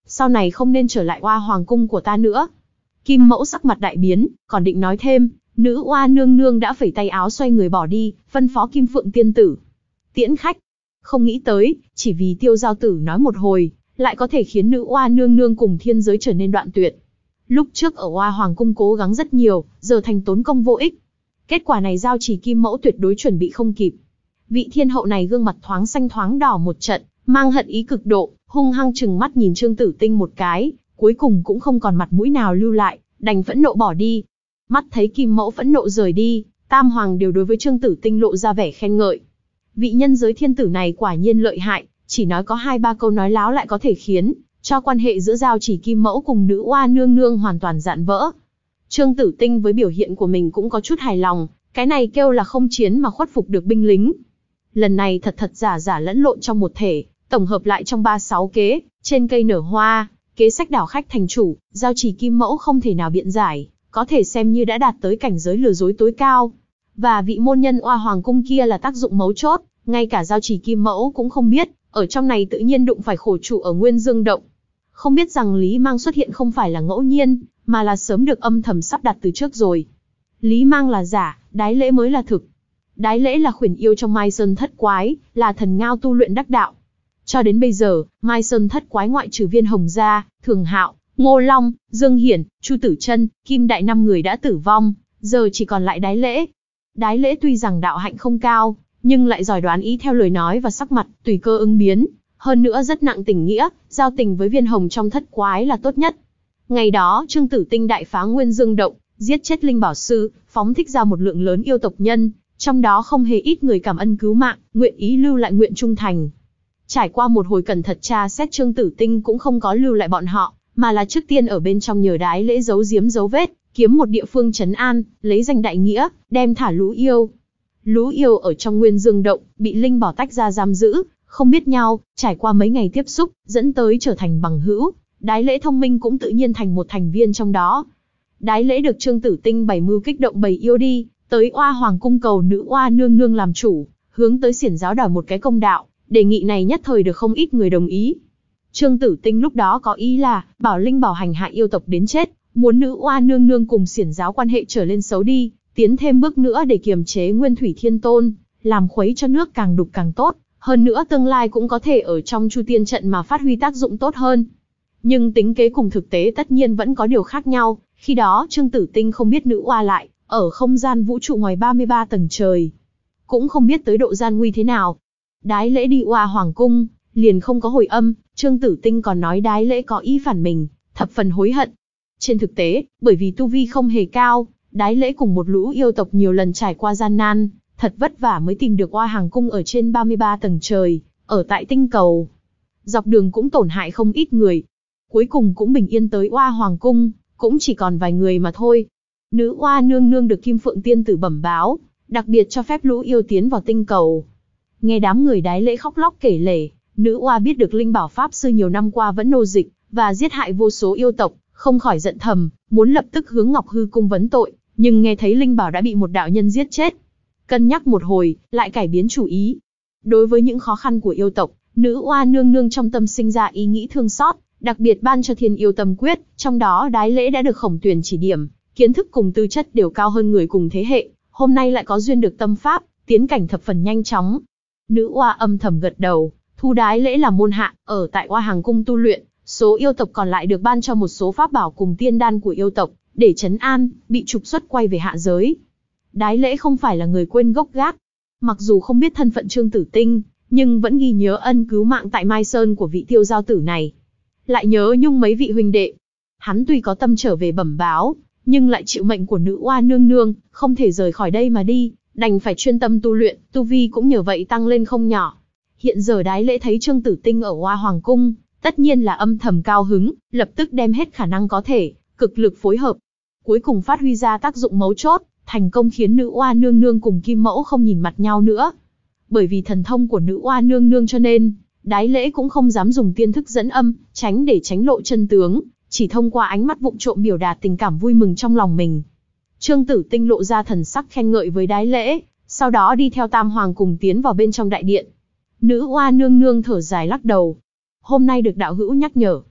sau này không nên trở lại Oa Hoàng cung của ta nữa. Kim Mẫu sắc mặt đại biến, còn định nói thêm, nữ oa nương nương đã phẩy tay áo xoay người bỏ đi, phân phó Kim Phượng tiên tử tiễn khách. Không nghĩ tới, chỉ vì Tiêu Giao tử nói một hồi, lại có thể khiến nữ oa nương nương cùng thiên giới trở nên đoạn tuyệt. Lúc trước ở Oa Hoàng cung cố gắng rất nhiều, giờ thành tốn công vô ích. Kết quả này Giao Chỉ Kim Mẫu tuyệt đối chuẩn bị không kịp. Vị thiên hậu này gương mặt thoáng xanh thoáng đỏ một trận, mang hận ý cực độ, hung hăng trừng mắt nhìn Trương Tử Tinh một cái, cuối cùng cũng không còn mặt mũi nào lưu lại, đành phẫn nộ bỏ đi. Mắt thấy Kim Mẫu phẫn nộ rời đi, Tam Hoàng đều đối với Trương Tử Tinh lộ ra vẻ khen ngợi. Vị nhân giới thiên tử này quả nhiên lợi hại, chỉ nói có hai ba câu nói láo lại có thể khiến cho quan hệ giữa Giao Chỉ Kim Mẫu cùng nữ oa nương nương hoàn toàn dạn vỡ. Trương Tử Tinh với biểu hiện của mình cũng có chút hài lòng, cái này kêu là không chiến mà khuất phục được binh lính. Lần này thật thật giả giả lẫn lộn trong một thể, tổng hợp lại trong ba sáu kế, trên cây nở hoa, kế sách đảo khách thành chủ, Giao Chỉ Kim Mẫu không thể nào biện giải, có thể xem như đã đạt tới cảnh giới lừa dối tối cao. Và vị môn nhân Oa Hoàng cung kia là tác dụng mấu chốt, ngay cả Giao Chỉ Kim Mẫu cũng không biết, ở trong này tự nhiên đụng phải khổ chủ ở Nguyên Dương Động. Không biết rằng Lý Mang xuất hiện không phải là ngẫu nhiên, mà là sớm được âm thầm sắp đặt từ trước rồi. Lý Mang là giả, Đái Lễ mới là thực. Đái Lễ là khuyển yêu trong Mai Sơn Thất Quái, là thần ngao tu luyện đắc đạo. Cho đến bây giờ, Mai Sơn Thất Quái ngoại trừ Viên Hồng Gia, Thường Hạo, Ngô Long, Dương Hiển, Chu Tử Chân, Kim Đại năm người đã tử vong, giờ chỉ còn lại Đái Lễ. Đái Lễ tuy rằng đạo hạnh không cao, nhưng lại giỏi đoán ý theo lời nói và sắc mặt, tùy cơ ứng biến. Hơn nữa rất nặng tình nghĩa, giao tình với Viên Hồng trong Thất Quái là tốt nhất. Ngày đó, Trương Tử Tinh đại phá Nguyên Dương Động, giết chết Linh Bảo Sư, phóng thích ra một lượng lớn yêu tộc nhân, trong đó không hề ít người cảm ân cứu mạng, nguyện ý lưu lại nguyện trung thành. Trải qua một hồi cẩn thận tra xét, Trương Tử Tinh cũng không có lưu lại bọn họ, mà là trước tiên ở bên trong nhờ Đái Lễ giấu giếm dấu vết, kiếm một địa phương trấn an, lấy danh đại nghĩa, đem thả lũ yêu. Lũ yêu ở trong Nguyên Dương Động, bị Linh Bảo tách ra giam giữ, không biết nhau, trải qua mấy ngày tiếp xúc, dẫn tới trở thành bằng hữu. Đái Lễ thông minh cũng tự nhiên thành một thành viên trong đó. Đái Lễ được Trương Tử Tinh bày mưu kích động bầy yêu đi, tới Oa Hoàng cung cầu nữ oa nương nương làm chủ, hướng tới xiển giáo đòi một cái công đạo. Đề nghị này nhất thời được không ít người đồng ý. Trương Tử Tinh lúc đó có ý là bảo Linh Bảo hành hạ yêu tộc đến chết, muốn nữ oa nương nương cùng xiển giáo quan hệ trở lên xấu đi, tiến thêm bước nữa để kiềm chế Nguyên Thủy Thiên Tôn, làm khuấy cho nước càng đục càng tốt, hơn nữa tương lai cũng có thể ở trong Chu Tiên trận mà phát huy tác dụng tốt hơn. Nhưng tính kế cùng thực tế tất nhiên vẫn có điều khác nhau, khi đó Trương Tử Tinh không biết nữ oa lại ở không gian vũ trụ ngoài ba mươi ba tầng trời, cũng không biết tới độ gian nguy thế nào. Đái Lễ đi Oa Hoàng cung, liền không có hồi âm, Trương Tử Tinh còn nói Đái Lễ có ý phản mình, thập phần hối hận. Trên thực tế, bởi vì tu vi không hề cao, Đái Lễ cùng một lũ yêu tộc nhiều lần trải qua gian nan, thật vất vả mới tìm được Oa Hoàng cung ở trên ba mươi ba tầng trời, ở tại tinh cầu. Dọc đường cũng tổn hại không ít người. Cuối cùng cũng bình yên tới Oa Hoàng cung, cũng chỉ còn vài người mà thôi. Nữ oa nương nương được Kim Phượng tiên tử bẩm báo, đặc biệt cho phép lũ yêu tiến vào tinh cầu. Nghe đám người Đái Lễ khóc lóc kể lể, nữ oa biết được Linh Bảo Pháp Sư nhiều năm qua vẫn nô dịch, và giết hại vô số yêu tộc, không khỏi giận thầm, muốn lập tức hướng Ngọc Hư cung vấn tội, nhưng nghe thấy Linh Bảo đã bị một đạo nhân giết chết. Cân nhắc một hồi, lại cải biến chủ ý. Đối với những khó khăn của yêu tộc, nữ oa nương nương trong tâm sinh ra ý nghĩ thương xót, đặc biệt ban cho Thiên Yêu Tâm Quyết, trong đó Đái Lễ đã được Khổng Tuyền chỉ điểm, kiến thức cùng tư chất đều cao hơn người cùng thế hệ, hôm nay lại có duyên được tâm pháp, tiến cảnh thập phần nhanh chóng. Nữ oa âm thầm gật đầu, thu Đái Lễ làm môn hạ, ở tại Oa Hàng cung tu luyện, số yêu tộc còn lại được ban cho một số pháp bảo cùng tiên đan của yêu tộc, để trấn an, bị trục xuất quay về hạ giới. Đái Lễ không phải là người quên gốc gác, mặc dù không biết thân phận Trương Tử Tinh, nhưng vẫn ghi nhớ ân cứu mạng tại Mai Sơn của vị Tiêu Giao tử này, lại nhớ nhung mấy vị huynh đệ. Hắn tuy có tâm trở về bẩm báo, nhưng lại chịu mệnh của nữ oa nương nương, không thể rời khỏi đây mà đi, đành phải chuyên tâm tu luyện, tu vi cũng nhờ vậy tăng lên không nhỏ. Hiện giờ Đái Lễ thấy Trương Tử Tinh ở Oa Hoàng cung, tất nhiên là âm thầm cao hứng, lập tức đem hết khả năng có thể, cực lực phối hợp. Cuối cùng phát huy ra tác dụng mấu chốt, thành công khiến nữ oa nương nương cùng Kim Mẫu không nhìn mặt nhau nữa. Bởi vì thần thông của nữ oa nương nương cho nên, Đái Lễ cũng không dám dùng tiên thức dẫn âm, tránh để tránh lộ chân tướng, chỉ thông qua ánh mắt vụng trộm biểu đạt tình cảm vui mừng trong lòng mình. Trương Tử Tinh lộ ra thần sắc khen ngợi với Đái Lễ, sau đó đi theo Tam Hoàng cùng tiến vào bên trong đại điện. Nữ oa nương nương thở dài lắc đầu. Hôm nay được đạo hữu nhắc nhở,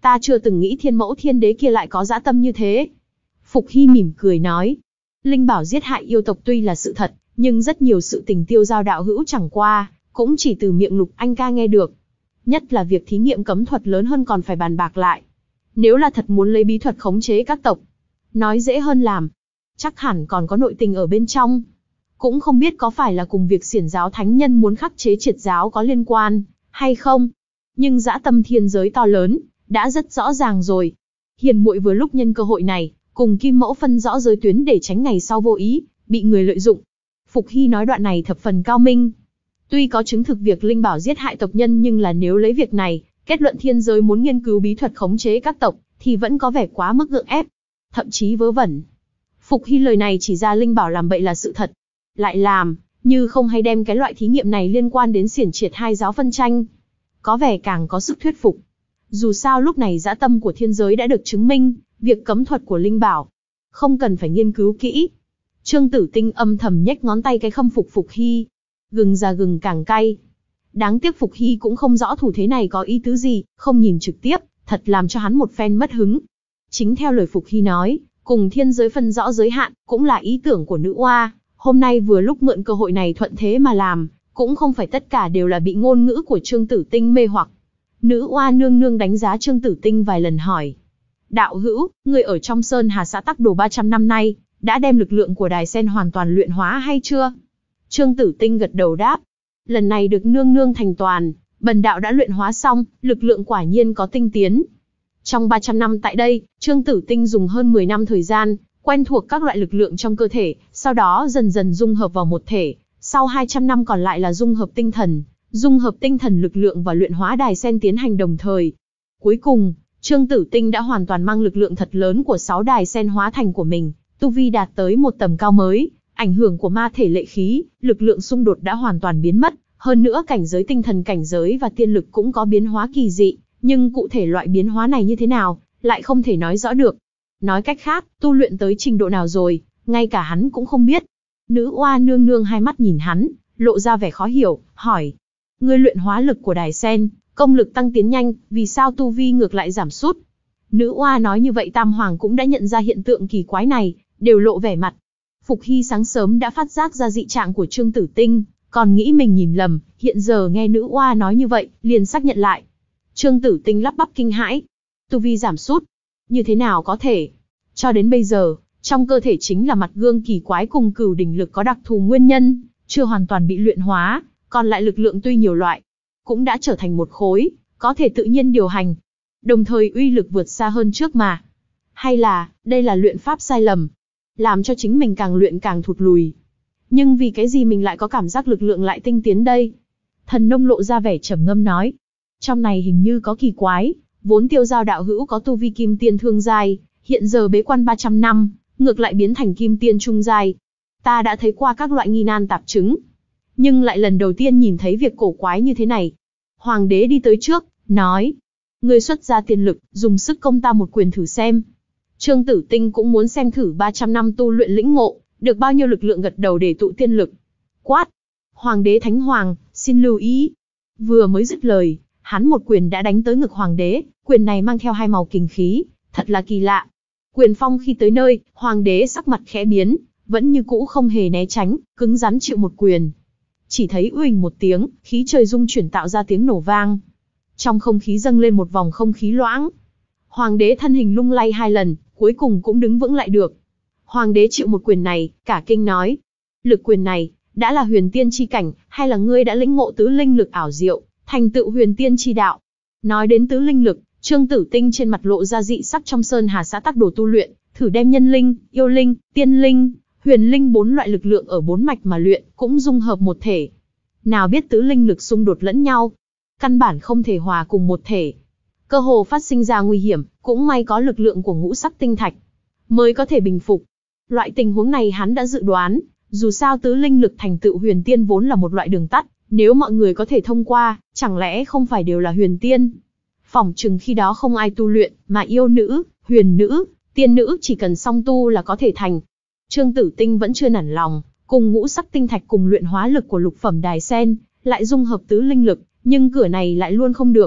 Ta chưa từng nghĩ Thiên Mẫu Thiên Đế kia lại có dã tâm như thế. Phục Hy mỉm cười nói. Linh bảo giết hại yêu tộc tuy là sự thật, nhưng rất nhiều sự tình tiêu giao đạo hữu chẳng qua, cũng chỉ từ miệng Lục Anh ca nghe được. Nhất là việc thí nghiệm cấm thuật lớn hơn còn phải bàn bạc lại. Nếu là thật muốn lấy bí thuật khống chế các tộc, nói dễ hơn làm. Chắc hẳn còn có nội tình ở bên trong. Cũng không biết có phải là cùng việc xiển giáo thánh nhân muốn khắc chế triệt giáo có liên quan, hay không. Nhưng dã tâm thiên giới to lớn, đã rất rõ ràng rồi. Hiền muội vừa lúc nhân cơ hội này, cùng Kim Mẫu phân rõ giới tuyến để tránh ngày sau vô ý, bị người lợi dụng. Phục Hy nói đoạn này thập phần cao minh. Tuy có chứng thực việc linh bảo giết hại tộc nhân, nhưng là nếu lấy việc này, kết luận thiên giới muốn nghiên cứu bí thuật khống chế các tộc, thì vẫn có vẻ quá mức gượng ép, thậm chí vớ vẩn. Phục Hy lời này chỉ ra linh bảo làm bậy là sự thật. Lại làm, như không hay đem cái loại thí nghiệm này liên quan đến xiển triệt hai giáo phân tranh. Có vẻ càng có sức thuyết phục. Dù sao lúc này dã tâm của thiên giới đã được chứng minh, việc cấm thuật của linh bảo, không cần phải nghiên cứu kỹ. Trương Tử Tinh âm thầm nhếch ngón tay cái khâm phục Phục Hy. Gừng già gừng càng cay. Đáng tiếc Phục Hy cũng không rõ thủ thế này có ý tứ gì, không nhìn trực tiếp, thật làm cho hắn một phen mất hứng. Chính theo lời Phục Hy nói, cùng thiên giới phân rõ giới hạn, cũng là ý tưởng của nữ oa. Hôm nay vừa lúc mượn cơ hội này thuận thế mà làm, cũng không phải tất cả đều là bị ngôn ngữ của Trương Tử Tinh mê hoặc. Nữ oa nương nương đánh giá Trương Tử Tinh vài lần hỏi. Đạo hữu, người ở trong Sơn Hà xã Tắc Đồ ba trăm năm nay, đã đem lực lượng của Đài Sen hoàn toàn luyện hóa hay chưa? Trương Tử Tinh gật đầu đáp. Lần này được nương nương thành toàn, bần đạo đã luyện hóa xong, lực lượng quả nhiên có tinh tiến. Trong ba trăm năm tại đây, Trương Tử Tinh dùng hơn mười năm thời gian, quen thuộc các loại lực lượng trong cơ thể, sau đó dần dần dung hợp vào một thể, sau hai trăm năm còn lại là dung hợp tinh thần, dung hợp tinh thần lực lượng và luyện hóa Đài Sen tiến hành đồng thời. Cuối cùng, Trương Tử Tinh đã hoàn toàn mang lực lượng thật lớn của sáu Đài Sen hóa thành của mình, tu vi đạt tới một tầm cao mới, ảnh hưởng của ma thể lệ khí, lực lượng xung đột đã hoàn toàn biến mất, hơn nữa cảnh giới tinh thần cảnh giới và tiên lực cũng có biến hóa kỳ dị, nhưng cụ thể loại biến hóa này như thế nào, lại không thể nói rõ được. Nói cách khác, tu luyện tới trình độ nào rồi, ngay cả hắn cũng không biết. Nữ oa nương nương hai mắt nhìn hắn, lộ ra vẻ khó hiểu, hỏi. Ngươi luyện hóa lực của Đài Sen, công lực tăng tiến nhanh, vì sao tu vi ngược lại giảm sút? Nữ oa nói như vậy Tam Hoàng cũng đã nhận ra hiện tượng kỳ quái này, đều lộ vẻ mặt. Phục Hy sáng sớm đã phát giác ra dị trạng của Trương Tử Tinh, còn nghĩ mình nhìn lầm, hiện giờ nghe nữ oa nói như vậy, liền xác nhận lại. Trương Tử Tinh lắp bắp kinh hãi. Tu vi giảm sút? Như thế nào có thể? Cho đến bây giờ, trong cơ thể chính là mặt gương kỳ quái cùng cửu đỉnh lực có đặc thù nguyên nhân, chưa hoàn toàn bị luyện hóa, còn lại lực lượng tuy nhiều loại, cũng đã trở thành một khối, có thể tự nhiên điều hành. Đồng thời uy lực vượt xa hơn trước mà. Hay là, đây là luyện pháp sai lầm, làm cho chính mình càng luyện càng thụt lùi. Nhưng vì cái gì mình lại có cảm giác lực lượng lại tinh tiến đây? Thần Nông lộ ra vẻ trầm ngâm nói. Trong này hình như có kỳ quái, vốn tiêu giao đạo hữu có tu vi kim tiên thương giai, hiện giờ bế quan ba trăm năm, ngược lại biến thành kim tiên trung giai. Ta đã thấy qua các loại nghi nan tạp chứng, nhưng lại lần đầu tiên nhìn thấy việc cổ quái như thế này. Hoàng đế đi tới trước, nói. Ngươi xuất ra tiên lực, dùng sức công ta một quyền thử xem. Trương Tử Tinh cũng muốn xem thử ba trăm năm tu luyện lĩnh ngộ, được bao nhiêu lực lượng gật đầu để tụ tiên lực. Quát! Hoàng đế Thánh Hoàng, xin lưu ý. Vừa mới dứt lời, hắn một quyền đã đánh tới ngực hoàng đế, quyền này mang theo hai màu kình khí, thật là kỳ lạ. Quyền phong khi tới nơi, hoàng đế sắc mặt khẽ biến, vẫn như cũ không hề né tránh, cứng rắn chịu một quyền. Chỉ thấy uỳnh một tiếng, khí trời rung chuyển tạo ra tiếng nổ vang. Trong không khí dâng lên một vòng không khí loãng. Hoàng đế thân hình lung lay hai lần, cuối cùng cũng đứng vững lại được. Hoàng đế chịu một quyền này, cả kinh nói. Lực quyền này, đã là huyền tiên chi cảnh, hay là ngươi đã lĩnh ngộ tứ linh lực ảo diệu, thành tựu huyền tiên chi đạo? Nói đến tứ linh lực, Trương Tử Tinh trên mặt lộ ra dị sắc. Trong Sơn Hà xã Tắc Đồ tu luyện, thử đem nhân linh, yêu linh, tiên linh, huyền linh bốn loại lực lượng ở bốn mạch mà luyện, cũng dung hợp một thể. Nào biết tứ linh lực xung đột lẫn nhau, căn bản không thể hòa cùng một thể. Cơ hồ phát sinh ra nguy hiểm, cũng may có lực lượng của ngũ sắc tinh thạch mới có thể bình phục. Loại tình huống này hắn đã dự đoán, dù sao tứ linh lực thành tựu huyền tiên vốn là một loại đường tắt, nếu mọi người có thể thông qua, chẳng lẽ không phải đều là huyền tiên? Phỏng chừng khi đó không ai tu luyện, mà yêu nữ, huyền nữ, tiên nữ chỉ cần song tu là có thể thành. Trương Tử Tinh vẫn chưa nản lòng, cùng ngũ sắc tinh thạch cùng luyện hóa lực của lục phẩm Đài Sen, lại dung hợp tứ linh lực, nhưng cửa này lại luôn không được.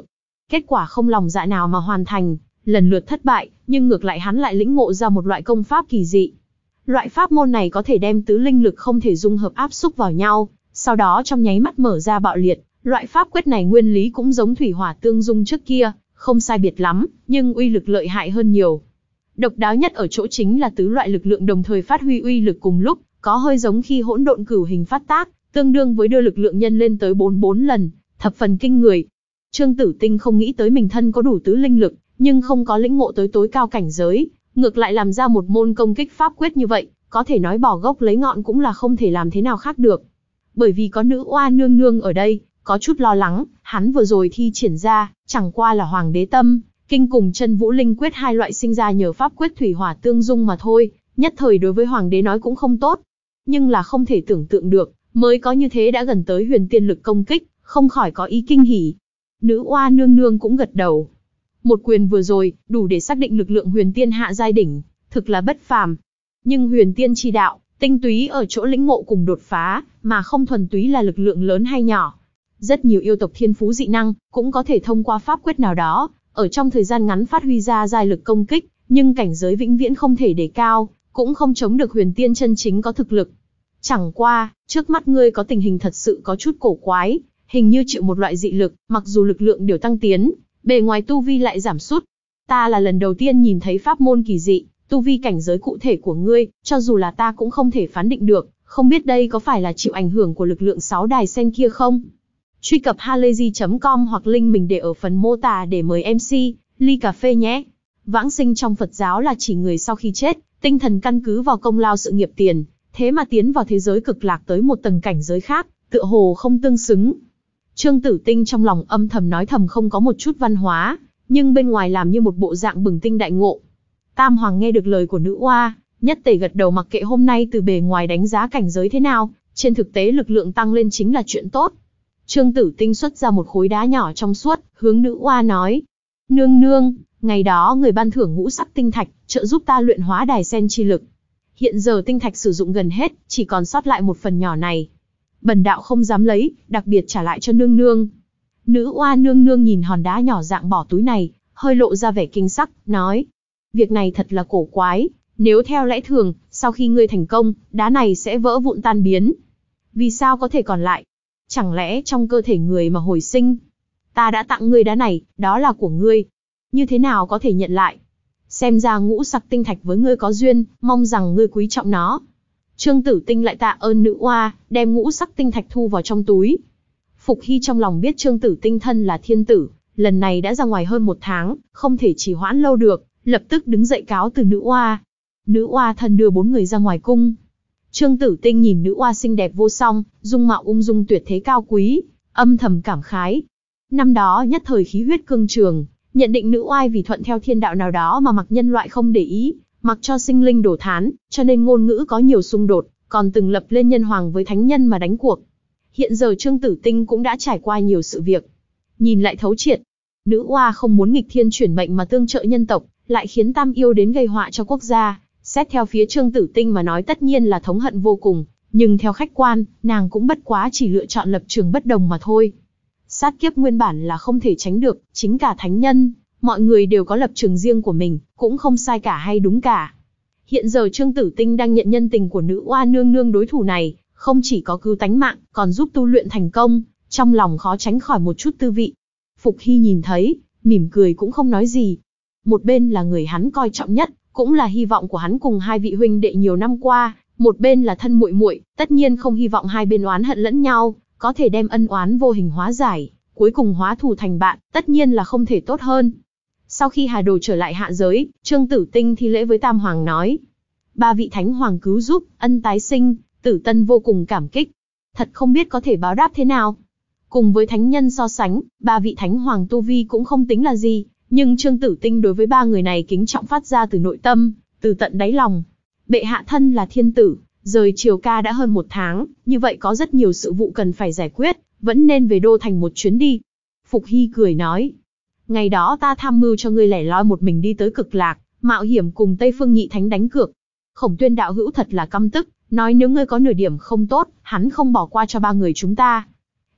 Kết quả không lòng dạ nào mà hoàn thành, lần lượt thất bại, nhưng ngược lại hắn lại lĩnh ngộ ra một loại công pháp kỳ dị. Loại pháp môn này có thể đem tứ linh lực không thể dung hợp áp xúc vào nhau, sau đó trong nháy mắt mở ra bạo liệt. Loại pháp quyết này nguyên lý cũng giống thủy hỏa tương dung trước kia, không sai biệt lắm, nhưng uy lực lợi hại hơn nhiều. Độc đáo nhất ở chỗ chính là tứ loại lực lượng đồng thời phát huy uy lực cùng lúc, có hơi giống khi hỗn độn cửu hình phát tác, tương đương với đưa lực lượng nhân lên tới bốn mươi bốn lần, thập phần kinh người. Trương Tử Tinh không nghĩ tới mình thân có đủ tứ linh lực, nhưng không có lĩnh ngộ tới tối cao cảnh giới, ngược lại làm ra một môn công kích pháp quyết như vậy, có thể nói bỏ gốc lấy ngọn cũng là không thể làm thế nào khác được. Bởi vì có nữ oa nương nương ở đây, có chút lo lắng, hắn vừa rồi thi triển ra, chẳng qua là Hoàng Đế Tâm Kinh cùng Chân Vũ Linh Quyết hai loại sinh ra nhờ pháp quyết thủy hỏa tương dung mà thôi, nhất thời đối với Hoàng đế nói cũng không tốt. Nhưng là không thể tưởng tượng được, mới có như thế đã gần tới huyền tiên lực công kích, không khỏi có ý kinh hỉ. Nữ oa nương nương cũng gật đầu. Một quyền vừa rồi, đủ để xác định lực lượng huyền tiên hạ giai đỉnh, thực là bất phàm. Nhưng huyền tiên chi đạo, tinh túy ở chỗ lĩnh ngộ cùng đột phá, mà không thuần túy là lực lượng lớn hay nhỏ. Rất nhiều yêu tộc thiên phú dị năng, cũng có thể thông qua pháp quyết nào đó, ở trong thời gian ngắn phát huy ra giai lực công kích, nhưng cảnh giới vĩnh viễn không thể đề cao, cũng không chống được huyền tiên chân chính có thực lực. Chẳng qua, trước mắt ngươi có tình hình thật sự có chút cổ quái, hình như chịu một loại dị lực, mặc dù lực lượng đều tăng tiến, bề ngoài tu vi lại giảm sút. Ta là lần đầu tiên nhìn thấy pháp môn kỳ dị, tu vi cảnh giới cụ thể của ngươi, cho dù là ta cũng không thể phán định được, không biết đây có phải là chịu ảnh hưởng của lực lượng sáu đài sen kia không? Truy cập halayzi chấm com hoặc link mình để ở phần mô tả để mời em xê, ly cà phê nhé. Vãng sinh trong Phật giáo là chỉ người sau khi chết, tinh thần căn cứ vào công lao sự nghiệp tiền, thế mà tiến vào thế giới cực lạc tới một tầng cảnh giới khác, tựa hồ không tương xứng. Trương Tử Tinh trong lòng âm thầm nói thầm không có một chút văn hóa, nhưng bên ngoài làm như một bộ dạng bừng tinh đại ngộ. Tam Hoàng nghe được lời của nữ oa, nhất tề gật đầu mặc kệ hôm nay từ bề ngoài đánh giá cảnh giới thế nào, trên thực tế lực lượng tăng lên chính là chuyện tốt. Trương Tử Tinh xuất ra một khối đá nhỏ trong suốt, hướng nữ oa nói. Nương nương, ngày đó người ban thưởng ngũ sắc tinh thạch, trợ giúp ta luyện hóa đài sen chi lực. Hiện giờ tinh thạch sử dụng gần hết, chỉ còn sót lại một phần nhỏ này. Bần đạo không dám lấy, đặc biệt trả lại cho nương nương. Nữ oa nương nương nhìn hòn đá nhỏ dạng bỏ túi này, hơi lộ ra vẻ kinh sắc, nói. Việc này thật là cổ quái, nếu theo lẽ thường, sau khi ngươi thành công, đá này sẽ vỡ vụn tan biến. Vì sao có thể còn lại? Chẳng lẽ trong cơ thể người mà hồi sinh? Ta đã tặng ngươi đá này, đó là của ngươi. Như thế nào có thể nhận lại? Xem ra ngũ sắc tinh thạch với ngươi có duyên, mong rằng ngươi quý trọng nó. Trương Tử Tinh lại tạ ơn nữ oa, đem ngũ sắc tinh thạch thu vào trong túi. Phục Hy trong lòng biết Trương Tử Tinh thân là thiên tử, lần này đã ra ngoài hơn một tháng, không thể trì hoãn lâu được, lập tức đứng dậy cáo từ nữ oa. Nữ oa thân đưa bốn người ra ngoài cung. Trương Tử Tinh nhìn nữ oa xinh đẹp vô song, dung mạo ung dung tuyệt thế cao quý, âm thầm cảm khái. Năm đó nhất thời khí huyết cương trường, nhận định nữ oai vì thuận theo thiên đạo nào đó mà mặc nhân loại không để ý, mặc cho sinh linh đổ thán, cho nên ngôn ngữ có nhiều xung đột, còn từng lập lên nhân hoàng với thánh nhân mà đánh cuộc. Hiện giờ Trương Tử Tinh cũng đã trải qua nhiều sự việc, nhìn lại thấu triệt. Nữ oa không muốn nghịch thiên chuyển mệnh mà tương trợ nhân tộc, lại khiến Tam Yêu đến gây họa cho quốc gia. Xét theo phía Trương Tử Tinh mà nói tất nhiên là thống hận vô cùng, nhưng theo khách quan, nàng cũng bất quá chỉ lựa chọn lập trường bất đồng mà thôi. Sát kiếp nguyên bản là không thể tránh được, chính cả thánh nhân, mọi người đều có lập trường riêng của mình, cũng không sai cả hay đúng cả. Hiện giờ Trương Tử Tinh đang nhận nhân tình của nữ oa nương nương đối thủ này, không chỉ có cứu tánh mạng, còn giúp tu luyện thành công, trong lòng khó tránh khỏi một chút tư vị. Phục Hy nhìn thấy, mỉm cười cũng không nói gì. Một bên là người hắn coi trọng nhất, cũng là hy vọng của hắn cùng hai vị huynh đệ nhiều năm qua, một bên là thân muội muội, tất nhiên không hy vọng hai bên oán hận lẫn nhau, có thể đem ân oán vô hình hóa giải, cuối cùng hóa thù thành bạn, tất nhiên là không thể tốt hơn. Sau khi Hà Đồ trở lại hạ giới, Trương Tử Tinh thi lễ với Tam Hoàng nói: ba vị thánh hoàng cứu giúp, ân tái sinh, Tử Tân vô cùng cảm kích. Thật không biết có thể báo đáp thế nào. Cùng với thánh nhân so sánh, ba vị thánh hoàng tu vi cũng không tính là gì, nhưng Trương Tử Tinh đối với ba người này kính trọng phát ra từ nội tâm, từ tận đáy lòng. Bệ hạ thân là thiên tử, rời triều ca đã hơn một tháng, như vậy có rất nhiều sự vụ cần phải giải quyết, vẫn nên về đô thành một chuyến đi. Phục Hy cười nói: ngày đó ta tham mưu cho ngươi lẻ loi một mình đi tới Cực Lạc, mạo hiểm cùng Tây Phương Nhị Thánh đánh cược. Khổng Tuyên đạo hữu thật là căm tức, nói nếu ngươi có nửa điểm không tốt, hắn không bỏ qua cho ba người chúng ta.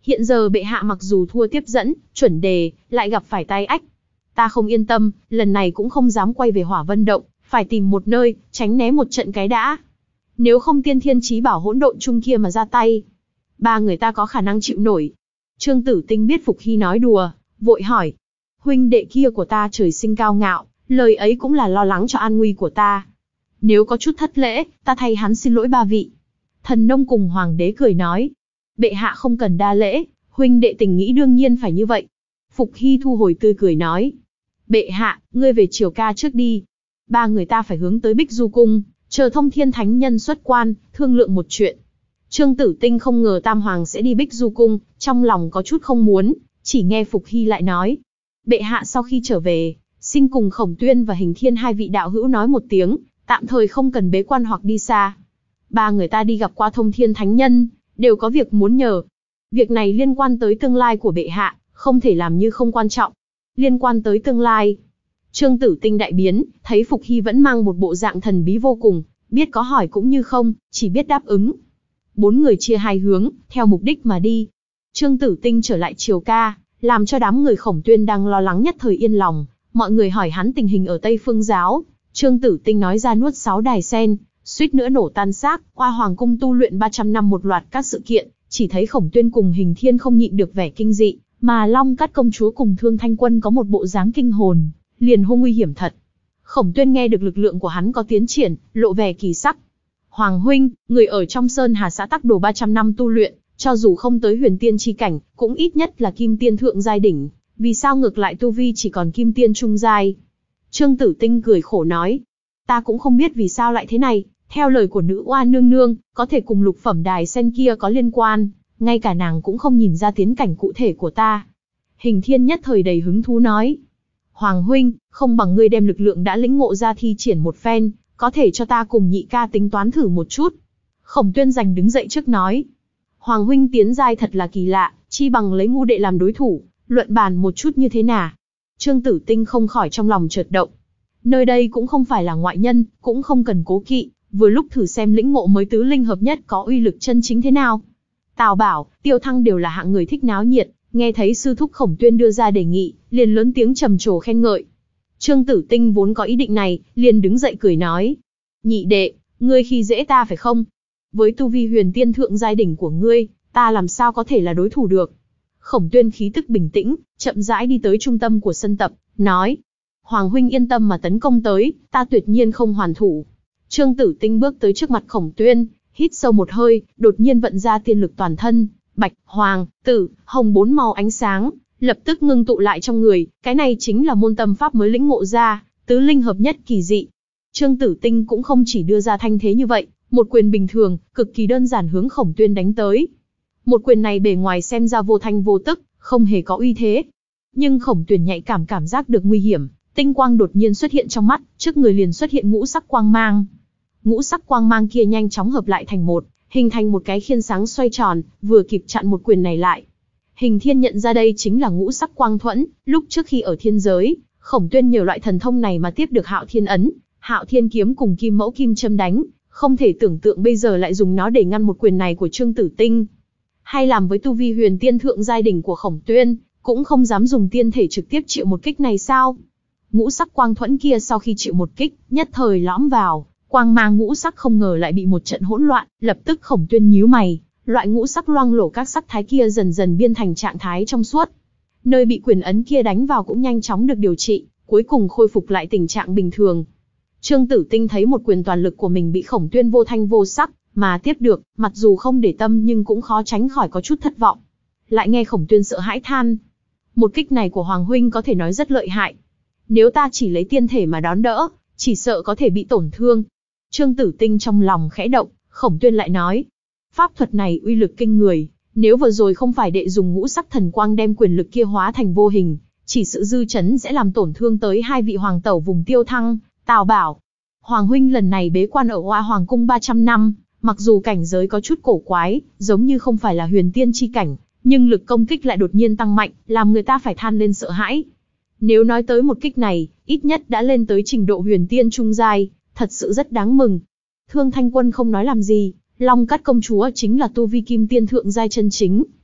Hiện giờ bệ hạ mặc dù thua tiếp dẫn, chuẩn đề, lại gặp phải tai ách. Ta không yên tâm, lần này cũng không dám quay về Hỏa Vân Động, phải tìm một nơi, tránh né một trận cái đã. Nếu không tiên thiên chí bảo hỗn độn chung kia mà ra tay, ba người ta có khả năng chịu nổi. Trương Tử Tinh biết Phục Hy nói đùa, vội hỏi. Huynh đệ kia của ta trời sinh cao ngạo, lời ấy cũng là lo lắng cho an nguy của ta. Nếu có chút thất lễ, ta thay hắn xin lỗi ba vị. Thần nông cùng hoàng đế cười nói. Bệ hạ không cần đa lễ, huynh đệ tình nghĩ đương nhiên phải như vậy. Phục Hy thu hồi tươi cười nói. Bệ hạ, ngươi về triều ca trước đi. Ba người ta phải hướng tới Bích Du Cung, chờ Thông Thiên Thánh Nhân xuất quan, thương lượng một chuyện. Trương Tử Tinh không ngờ Tam Hoàng sẽ đi Bích Du Cung, trong lòng có chút không muốn, chỉ nghe Phục Hy lại nói. Bệ hạ sau khi trở về, xin cùng Khổng Tuyên và Hình Thiên hai vị đạo hữu nói một tiếng, tạm thời không cần bế quan hoặc đi xa. Ba người ta đi gặp qua Thông Thiên Thánh Nhân, đều có việc muốn nhờ. Việc này liên quan tới tương lai của bệ hạ, không thể làm như không quan trọng. Liên quan tới tương lai. Trương Tử Tinh đại biến, thấy Phục Hy vẫn mang một bộ dạng thần bí vô cùng, biết có hỏi cũng như không, chỉ biết đáp ứng. Bốn người chia hai hướng, theo mục đích mà đi. Trương Tử Tinh trở lại triều ca, làm cho đám người Khổng Tuyên đang lo lắng nhất thời yên lòng. Mọi người hỏi hắn tình hình ở Tây Phương Giáo. Trương Tử Tinh nói ra nuốt sáu đài sen, suýt nữa nổ tan xác, oa hoàng cung tu luyện ba trăm năm một loạt các sự kiện, chỉ thấy Khổng Tuyên cùng Hình Thiên không nhịn được vẻ kinh dị, mà Long Cát công chúa cùng Thương Thanh Quân có một bộ dáng kinh hồn, liền hô nguy hiểm thật. Khổng Tuyên nghe được lực lượng của hắn có tiến triển, lộ vẻ kỳ sắc. Hoàng huynh, người ở trong Sơn Hà xã Tắc Đồ ba trăm năm tu luyện, cho dù không tới huyền tiên chi cảnh, cũng ít nhất là kim tiên thượng giai đỉnh, vì sao ngược lại tu vi chỉ còn kim tiên trung giai? Trương Tử Tinh cười khổ nói, ta cũng không biết vì sao lại thế này, theo lời của nữ oa nương nương, có thể cùng lục phẩm đài sen kia có liên quan, ngay cả nàng cũng không nhìn ra tiến cảnh cụ thể của ta. Hình Thiên nhất thời đầy hứng thú nói, Hoàng huynh, không bằng ngươi đem lực lượng đã lĩnh ngộ ra thi triển một phen, có thể cho ta cùng nhị ca tính toán thử một chút. Khổng Tuyên giành đứng dậy trước nói, Hoàng huynh tiến giai thật là kỳ lạ, chi bằng lấy ngu đệ làm đối thủ, luận bàn một chút như thế nào. Trương Tử Tinh không khỏi trong lòng chợt động. Nơi đây cũng không phải là ngoại nhân, cũng không cần cố kỵ, vừa lúc thử xem lĩnh ngộ mới tứ linh hợp nhất có uy lực chân chính thế nào. Tào Bảo, Tiêu Thăng đều là hạng người thích náo nhiệt, nghe thấy sư thúc Khổng Tuyên đưa ra đề nghị, liền lớn tiếng trầm trồ khen ngợi. Trương Tử Tinh vốn có ý định này, liền đứng dậy cười nói, nhị đệ, ngươi khi dễ ta phải không? Với tu vi huyền tiên thượng giai đỉnh của ngươi, ta làm sao có thể là đối thủ được? Khổng Tuyên khí tức bình tĩnh, chậm rãi đi tới trung tâm của sân tập, nói, Hoàng huynh yên tâm mà tấn công tới, ta tuyệt nhiên không hoàn thủ. Trương Tử Tinh bước tới trước mặt Khổng Tuyên, hít sâu một hơi, đột nhiên vận ra tiên lực toàn thân, bạch, hoàng, tử, hồng bốn màu ánh sáng, lập tức ngưng tụ lại trong người, cái này chính là môn tâm pháp mới lĩnh ngộ ra, tứ linh hợp nhất kỳ dị. Trương Tử Tinh cũng không chỉ đưa ra thanh thế như vậy, một quyền bình thường, cực kỳ đơn giản hướng Khổng Tuyên đánh tới. Một quyền này bề ngoài xem ra vô thanh vô tức, không hề có uy thế. Nhưng Khổng Tuyên nhạy cảm cảm giác được nguy hiểm, tinh quang đột nhiên xuất hiện trong mắt, trước người liền xuất hiện ngũ sắc quang mang. Ngũ sắc quang mang kia nhanh chóng hợp lại thành một, hình thành một cái khiên sáng xoay tròn, vừa kịp chặn một quyền này lại. Hình Thiên nhận ra đây chính là ngũ sắc quang thuẫn, lúc trước khi ở thiên giới, Khổng Tuyên nhờ loại thần thông này mà tiếp được Hạo Thiên ấn, Hạo Thiên kiếm cùng Kim Mẫu Kim Châm đánh, không thể tưởng tượng bây giờ lại dùng nó để ngăn một quyền này của Trương Tử Tinh. Hay làm với tu vi huyền tiên thượng giai đỉnh của Khổng Tuyên, cũng không dám dùng tiên thể trực tiếp chịu một kích này sao? Ngũ sắc quang thuẫn kia sau khi chịu một kích, nhất thời lõm vào, quang mang ngũ sắc không ngờ lại bị một trận hỗn loạn, lập tức Khổng Tuyên nhíu mày, loại ngũ sắc loang lổ các sắc thái kia dần dần biên thành trạng thái trong suốt. Nơi bị quyền ấn kia đánh vào cũng nhanh chóng được điều trị, cuối cùng khôi phục lại tình trạng bình thường. Trương Tử Tinh thấy một quyền toàn lực của mình bị Khổng Tuyên vô thanh vô sắc mà tiếp được, mặc dù không để tâm nhưng cũng khó tránh khỏi có chút thất vọng. Lại nghe Khổng Tuyên sợ hãi than, một kích này của Hoàng huynh có thể nói rất lợi hại. Nếu ta chỉ lấy tiên thể mà đón đỡ, chỉ sợ có thể bị tổn thương. Trương Tử Tinh trong lòng khẽ động, Khổng Tuyên lại nói, pháp thuật này uy lực kinh người, nếu vừa rồi không phải đệ dùng ngũ sắc thần quang đem quyền lực kia hóa thành vô hình, chỉ sự dư chấn sẽ làm tổn thương tới hai vị hoàng tẩu vùng Tiêu Thăng, Tào Bảo. Hoàng huynh lần này bế quan ở Oa Hoàng cung ba trăm năm, mặc dù cảnh giới có chút cổ quái, giống như không phải là huyền tiên chi cảnh, nhưng lực công kích lại đột nhiên tăng mạnh, làm người ta phải than lên sợ hãi. Nếu nói tới một kích này, ít nhất đã lên tới trình độ huyền tiên trung giai, thật sự rất đáng mừng. Thương Thanh Quân không nói làm gì, Long Cát công chúa chính là tu vi kim tiên thượng giai chân chính.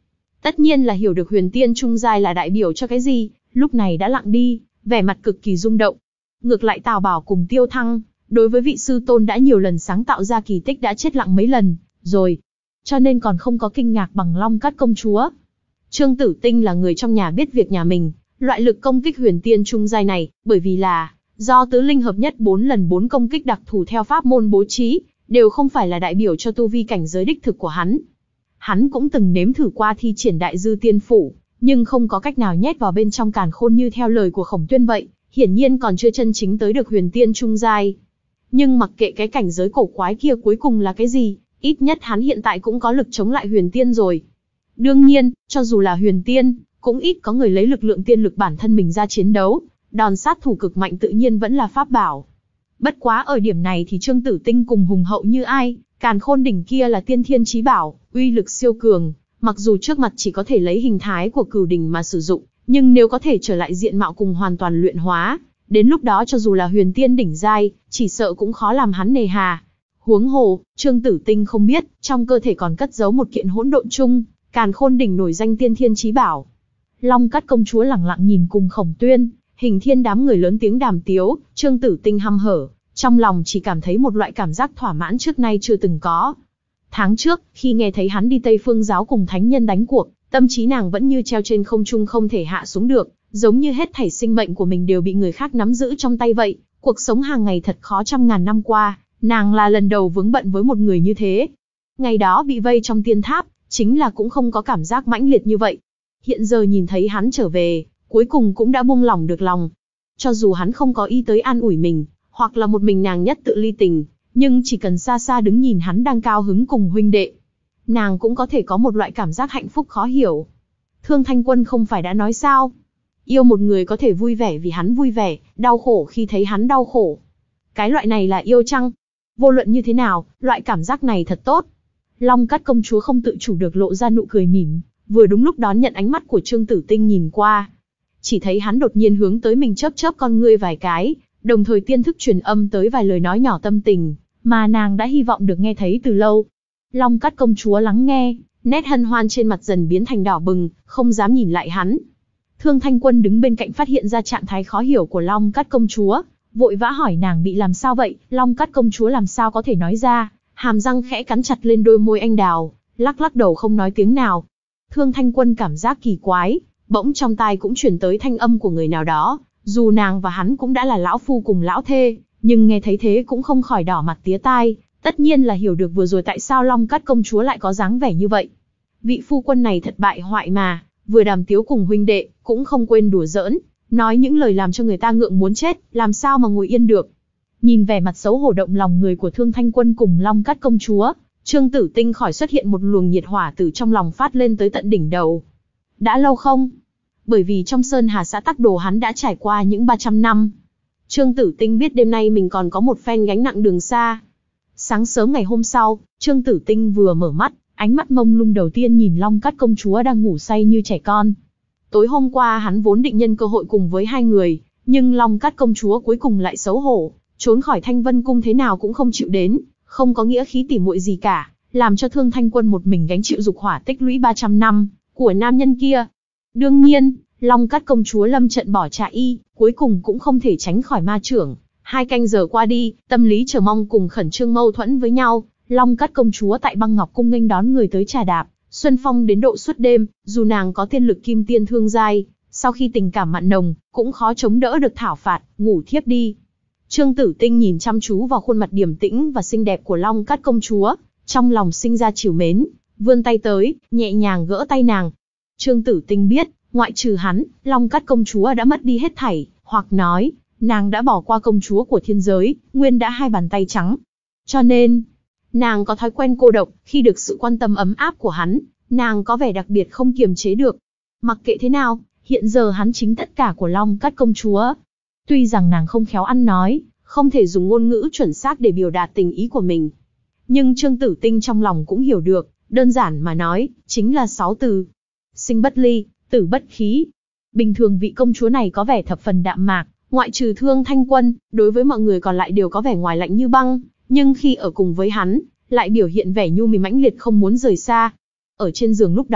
tất nhiên là hiểu được huyền tiên trung giai là đại biểu cho cái gì, lúc này đã lặng đi, vẻ mặt cực kỳ rung động. Ngược lại Tào Bảo cùng Tiêu Thăng, đối với vị sư tôn đã nhiều lần sáng tạo ra kỳ tích đã chết lặng mấy lần, rồi. Cho nên còn không có kinh ngạc bằng Long Cát công chúa. Trương Tử Tinh là người trong nhà biết việc nhà mình, loại lực công kích huyền tiên trung giai này, bởi vì là, do tứ linh hợp nhất bốn lần bốn công kích đặc thù theo pháp môn bố trí, đều không phải là đại biểu cho tu vi cảnh giới đích thực của hắn. Hắn cũng từng nếm thử qua thi triển đại dư tiên phủ, nhưng không có cách nào nhét vào bên trong càn khôn như theo lời của Khổng Tuyên vậy, hiển nhiên còn chưa chân chính tới được huyền tiên trung giai. Nhưng mặc kệ cái cảnh giới cổ quái kia cuối cùng là cái gì, ít nhất hắn hiện tại cũng có lực chống lại huyền tiên rồi. Đương nhiên, cho dù là huyền tiên, cũng ít có người lấy lực lượng tiên lực bản thân mình ra chiến đấu, đòn sát thủ cực mạnh tự nhiên vẫn là pháp bảo. Bất quá ở điểm này thì Trương Tử Tinh cùng hùng hậu như ai, càn khôn đỉnh kia là tiên thiên chí bảo, uy lực siêu cường, mặc dù trước mặt chỉ có thể lấy hình thái của cửu đỉnh mà sử dụng, nhưng nếu có thể trở lại diện mạo cùng hoàn toàn luyện hóa, đến lúc đó cho dù là huyền tiên đỉnh giai, chỉ sợ cũng khó làm hắn nề hà. Huống hồ, Trương Tử Tinh không biết, trong cơ thể còn cất giấu một kiện hỗn độn chung, càn khôn đỉnh nổi danh tiên thiên chí bảo. Long Cát công chúa lẳng lặng nhìn cùng Khổng Tuyên, Hình Thiên đám người lớn tiếng đàm tiếu, Trương Tử Tinh hăm hở, trong lòng chỉ cảm thấy một loại cảm giác thỏa mãn trước nay chưa từng có. Tháng trước, khi nghe thấy hắn đi Tây Phương giáo cùng thánh nhân đánh cuộc, tâm trí nàng vẫn như treo trên không trung không thể hạ xuống được, giống như hết thảy sinh mệnh của mình đều bị người khác nắm giữ trong tay vậy. Cuộc sống hàng ngày thật khó trăm ngàn năm qua, nàng là lần đầu vướng bận với một người như thế. Ngày đó bị vây trong tiên tháp, chính là cũng không có cảm giác mãnh liệt như vậy. Hiện giờ nhìn thấy hắn trở về, cuối cùng cũng đã buông lỏng được lòng. Cho dù hắn không có ý tới an ủi mình, hoặc là một mình nàng nhất tự ly tình, nhưng chỉ cần xa xa đứng nhìn hắn đang cao hứng cùng huynh đệ, nàng cũng có thể có một loại cảm giác hạnh phúc khó hiểu. Thương Thanh Quân không phải đã nói sao? Yêu một người có thể vui vẻ vì hắn vui vẻ, đau khổ khi thấy hắn đau khổ. Cái loại này là yêu chăng? Vô luận như thế nào, loại cảm giác này thật tốt. Long Cát công chúa không tự chủ được lộ ra nụ cười mỉm, vừa đúng lúc đón nhận ánh mắt của Trương Tử Tinh nhìn qua. Chỉ thấy hắn đột nhiên hướng tới mình chớp chớp con ngươi vài cái, đồng thời tiên thức truyền âm tới vài lời nói nhỏ tâm tình, mà nàng đã hy vọng được nghe thấy từ lâu. Long Cát công chúa lắng nghe, nét hân hoan trên mặt dần biến thành đỏ bừng, không dám nhìn lại hắn. Thương Thanh Quân đứng bên cạnh phát hiện ra trạng thái khó hiểu của Long Cát công chúa, vội vã hỏi nàng bị làm sao vậy. Long Cát công chúa làm sao có thể nói ra, hàm răng khẽ cắn chặt lên đôi môi anh đào, lắc lắc đầu không nói tiếng nào. Thương Thanh Quân cảm giác kỳ quái, bỗng trong tai cũng truyền tới thanh âm của người nào đó, dù nàng và hắn cũng đã là lão phu cùng lão thê, nhưng nghe thấy thế cũng không khỏi đỏ mặt tía tai, tất nhiên là hiểu được vừa rồi tại sao Long Cát công chúa lại có dáng vẻ như vậy. Vị phu quân này thật bại hoại mà, vừa đàm tiếu cùng huynh đệ, cũng không quên đùa giỡn, nói những lời làm cho người ta ngượng muốn chết, làm sao mà ngồi yên được. Nhìn vẻ mặt xấu hổ động lòng người của Thương Thanh Quân cùng Long Cát công chúa, Trương Tử Tinh khỏi xuất hiện một luồng nhiệt hỏa từ trong lòng phát lên tới tận đỉnh đầu. Đã lâu không? Bởi vì trong Sơn Hà xã Tắc Đồ hắn đã trải qua những ba trăm năm. Trương Tử Tinh biết đêm nay mình còn có một phen gánh nặng đường xa. Sáng sớm ngày hôm sau, Trương Tử Tinh vừa mở mắt, ánh mắt mông lung đầu tiên nhìn Long Cát công chúa đang ngủ say như trẻ con. Tối hôm qua hắn vốn định nhân cơ hội cùng với hai người, nhưng Long Cát công chúa cuối cùng lại xấu hổ, trốn khỏi Thanh Vân cung thế nào cũng không chịu đến, không có nghĩa khí tỉ muội gì cả, làm cho Thương Thanh Quân một mình gánh chịu dục hỏa tích lũy ba trăm năm của nam nhân kia. Đương nhiên, Long Cát công chúa lâm trận bỏ trà y, cuối cùng cũng không thể tránh khỏi ma trưởng. Hai canh giờ qua đi, tâm lý chờ mong cùng khẩn trương mâu thuẫn với nhau, Long Cát công chúa tại Băng Ngọc cung nghênh đón người tới trà đạp, xuân phong đến độ suốt đêm, dù nàng có tiên lực kim tiên thương giai, sau khi tình cảm mặn nồng, cũng khó chống đỡ được thảo phạt, ngủ thiếp đi. Trương Tử Tinh nhìn chăm chú vào khuôn mặt điềm tĩnh và xinh đẹp của Long Cát công chúa, trong lòng sinh ra trìu mến, vươn tay tới, nhẹ nhàng gỡ tay nàng. Trương Tử Tinh biết, ngoại trừ hắn, Long Cát công chúa đã mất đi hết thảy, hoặc nói, nàng đã bỏ qua công chúa của thiên giới, nguyên đã hai bàn tay trắng. Cho nên, nàng có thói quen cô độc, khi được sự quan tâm ấm áp của hắn, nàng có vẻ đặc biệt không kiềm chế được. Mặc kệ thế nào, hiện giờ hắn chính tất cả của Long Cát công chúa. Tuy rằng nàng không khéo ăn nói, không thể dùng ngôn ngữ chuẩn xác để biểu đạt tình ý của mình, nhưng Trương Tử Tinh trong lòng cũng hiểu được, đơn giản mà nói, chính là sáu từ. Sinh bất ly, tử bất khí. Bình thường vị công chúa này có vẻ thập phần đạm mạc, ngoại trừ Thương Thanh Quân, đối với mọi người còn lại đều có vẻ ngoài lạnh như băng, nhưng khi ở cùng với hắn, lại biểu hiện vẻ nhu mì mãnh liệt không muốn rời xa. Ở trên giường lúc đó,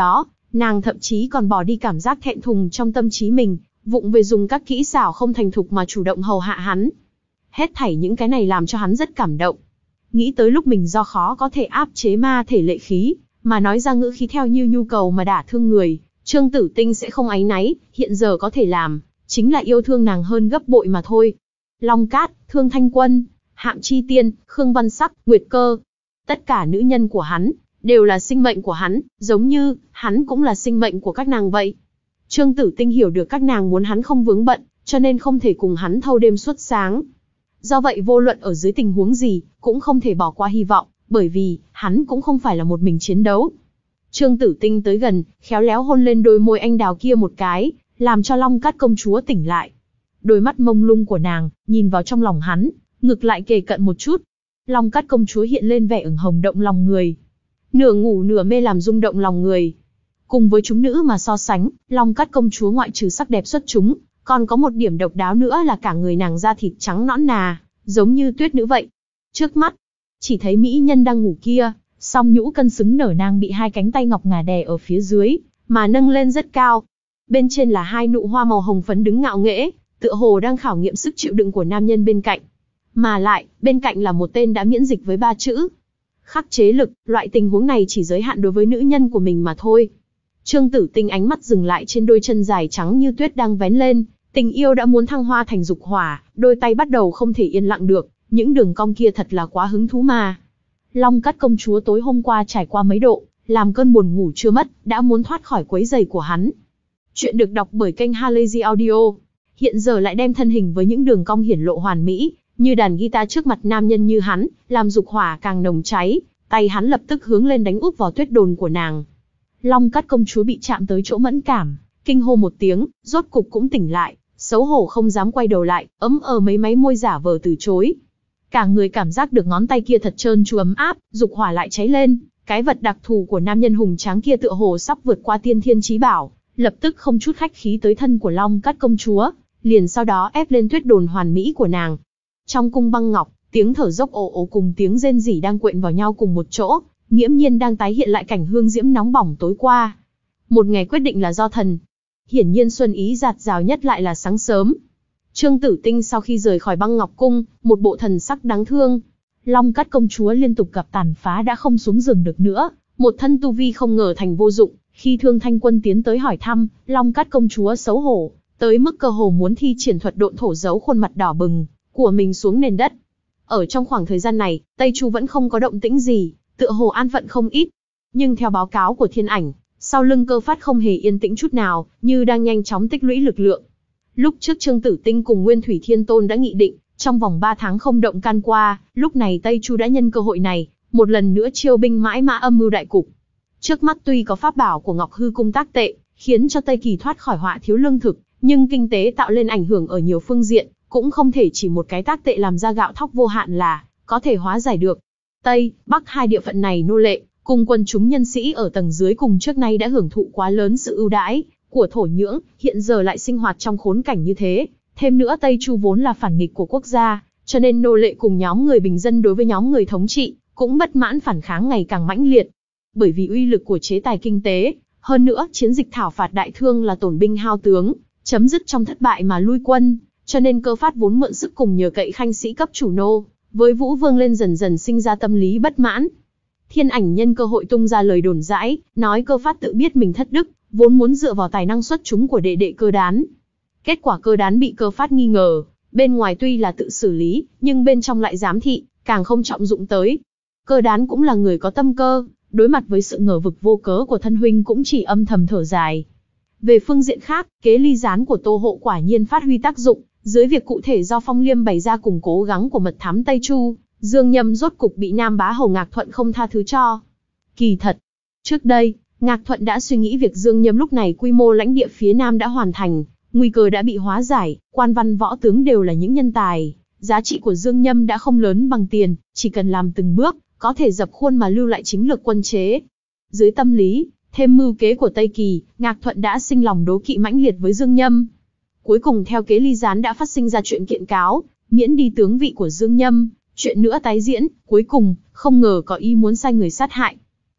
Nàng thậm chí còn bỏ đi cảm giác thẹn thùng trong tâm trí mình, vụng về dùng các kỹ xảo không thành thục mà chủ động hầu hạ hắn. Hết thảy những cái này làm cho hắn rất cảm động. Nghĩ tới lúc mình do khó có thể áp chế ma thể lệ khí, mà nói ra ngữ khí theo như nhu cầu mà đả thương người, Trương Tử Tinh sẽ không áy náy, hiện giờ có thể làm, chính là yêu thương nàng hơn gấp bội mà thôi. Long Cát, Thương Thanh Quân, Hạm Chi Tiên, Khương Văn Sắc, Nguyệt Cơ, tất cả nữ nhân của hắn, đều là sinh mệnh của hắn, giống như, hắn cũng là sinh mệnh của các nàng vậy. Trương Tử Tinh hiểu được các nàng muốn hắn không vướng bận, cho nên không thể cùng hắn thâu đêm suốt sáng. Do vậy vô luận ở dưới tình huống gì, cũng không thể bỏ qua hy vọng, bởi vì, hắn cũng không phải là một mình chiến đấu. Trương Tử Tinh tới gần, khéo léo hôn lên đôi môi anh đào kia một cái, làm cho Long Cát công chúa tỉnh lại. Đôi mắt mông lung của nàng, nhìn vào trong lòng hắn, ngực lại kề cận một chút. Long Cát công chúa hiện lên vẻ ửng hồng động lòng người. Nửa ngủ nửa mê làm rung động lòng người. Cùng với chúng nữ mà so sánh, Long Cát công chúa ngoại trừ sắc đẹp xuất chúng, còn có một điểm độc đáo nữa là cả người nàng da thịt trắng nõn nà, giống như tuyết nữ vậy. Trước mắt, chỉ thấy mỹ nhân đang ngủ kia, song nhũ cân xứng nở nang bị hai cánh tay ngọc ngà đè ở phía dưới, mà nâng lên rất cao. Bên trên là hai nụ hoa màu hồng phấn đứng ngạo nghễ, tựa hồ đang khảo nghiệm sức chịu đựng của nam nhân bên cạnh. Mà lại, bên cạnh là một tên đã miễn dịch với ba chữ khắc chế lực, loại tình huống này chỉ giới hạn đối với nữ nhân của mình mà thôi. Trương Tử Tinh ánh mắt dừng lại trên đôi chân dài trắng như tuyết đang vén lên, tình yêu đã muốn thăng hoa thành dục hỏa, đôi tay bắt đầu không thể yên lặng được, những đường cong kia thật là quá hứng thú mà. Long Cát công chúa tối hôm qua trải qua mấy độ, làm cơn buồn ngủ chưa mất, đã muốn thoát khỏi quấy giày của hắn. Chuyện được đọc bởi kênh Halazy Audio. Hiện giờ lại đem thân hình với những đường cong hiển lộ hoàn mỹ, như đàn guitar trước mặt nam nhân như hắn, làm dục hỏa càng nồng cháy, tay hắn lập tức hướng lên đánh úp vào tuyết đồn của nàng. Long Cát công chúa bị chạm tới chỗ mẫn cảm, kinh hô một tiếng, rốt cục cũng tỉnh lại, xấu hổ không dám quay đầu lại, ấm ờ mấy máy môi giả vờ từ chối. Cả người cảm giác được ngón tay kia thật trơn tru ấm áp, dục hỏa lại cháy lên, cái vật đặc thù của nam nhân hùng tráng kia tựa hồ sắp vượt qua tiên thiên chí bảo, lập tức không chút khách khí tới thân của Long Cát công chúa, liền sau đó ép lên tuyết đồn hoàn mỹ của nàng. Trong cung băng ngọc, tiếng thở dốc ồ ồ cùng tiếng rên rỉ đang quện vào nhau cùng một chỗ, nghiễm nhiên đang tái hiện lại cảnh hương diễm nóng bỏng tối qua. Một ngày quyết định là do thần. Hiển nhiên xuân ý dạt dào nhất lại là sáng sớm. Trương Tử Tinh sau khi rời khỏi băng ngọc cung, một bộ thần sắc đáng thương. Long Cát công chúa liên tục gặp tàn phá đã không xuống giường được nữa, một thân tu vi không ngờ thành vô dụng. Khi Thương Thanh Quân tiến tới hỏi thăm, Long Cát công chúa xấu hổ, tới mức cơ hồ muốn thi triển thuật độn thổ giấu khuôn mặt đỏ bừng của mình xuống nền đất. Ở trong khoảng thời gian này, Tây Chu vẫn không có động tĩnh gì, tựa hồ an phận không ít. Nhưng theo báo cáo của Thiên Ảnh, sau lưng Cơ Phát không hề yên tĩnh chút nào, như đang nhanh chóng tích lũy lực lượng. Lúc trước Trương Tử Tinh cùng Nguyên Thủy Thiên Tôn đã nghị định, trong vòng ba tháng không động can qua, lúc này Tây Chu đã nhân cơ hội này, một lần nữa chiêu binh mãi mã âm mưu đại cục. Trước mắt tuy có pháp bảo của Ngọc Hư Cung tác tệ, khiến cho Tây Kỳ thoát khỏi họa thiếu lương thực, nhưng kinh tế tạo lên ảnh hưởng ở nhiều phương diện, cũng không thể chỉ một cái tác tệ làm ra gạo thóc vô hạn là có thể hóa giải được. Tây, Bắc hai địa phận này nô lệ, cùng quần chúng nhân sĩ ở tầng dưới cùng trước nay đã hưởng thụ quá lớn sự ưu đãi của thổ nhưỡng, hiện giờ lại sinh hoạt trong khốn cảnh như thế. Thêm nữa Tây Chu vốn là phản nghịch của quốc gia, cho nên nô lệ cùng nhóm người bình dân đối với nhóm người thống trị, cũng bất mãn phản kháng ngày càng mãnh liệt. Bởi vì uy lực của chế tài kinh tế, hơn nữa chiến dịch thảo phạt đại thương là tổn binh hao tướng, chấm dứt trong thất bại mà lui quân, cho nên Cơ Phát vốn mượn sức cùng nhờ cậy khanh sĩ cấp chủ nô, với Vũ Vương lên dần dần sinh ra tâm lý bất mãn. Thiên Ảnh nhân cơ hội tung ra lời đồn dãi, nói Cơ Phát tự biết mình thất đức, vốn muốn dựa vào tài năng xuất chúng của đệ đệ Cơ Đán. Kết quả Cơ Đán bị Cơ Phát nghi ngờ, bên ngoài tuy là tự xử lý, nhưng bên trong lại giám thị, càng không trọng dụng tới. Cơ Đán cũng là người có tâm cơ, đối mặt với sự ngờ vực vô cớ của thân huynh cũng chỉ âm thầm thở dài. Về phương diện khác, kế ly gián của Tô Hộ quả nhiên phát huy tác dụng, dưới việc cụ thể do Phong Liêm bày ra cùng cố gắng của mật thám Tây Chu, Dương Nhâm rốt cục bị Nam Bá Hầu Ngạc Thuận không tha thứ cho. Kỳ thật, trước đây, Ngạc Thuận đã suy nghĩ việc Dương Nhâm lúc này quy mô lãnh địa phía Nam đã hoàn thành, nguy cơ đã bị hóa giải, quan văn võ tướng đều là những nhân tài, giá trị của Dương Nhâm đã không lớn bằng tiền, chỉ cần làm từng bước, có thể dập khuôn mà lưu lại chính lược quân chế. Dưới tâm lý, thêm mưu kế của Tây Kỳ, Ngạc Thuận đã sinh lòng đố kỵ mãnh liệt với Dương Nhâm. Cuối cùng theo kế ly gián đã phát sinh ra chuyện kiện cáo, miễn đi tướng vị của Dương Nhâm, chuyện nữa tái diễn, cuối cùng, không ngờ có ý muốn sai người sát hại.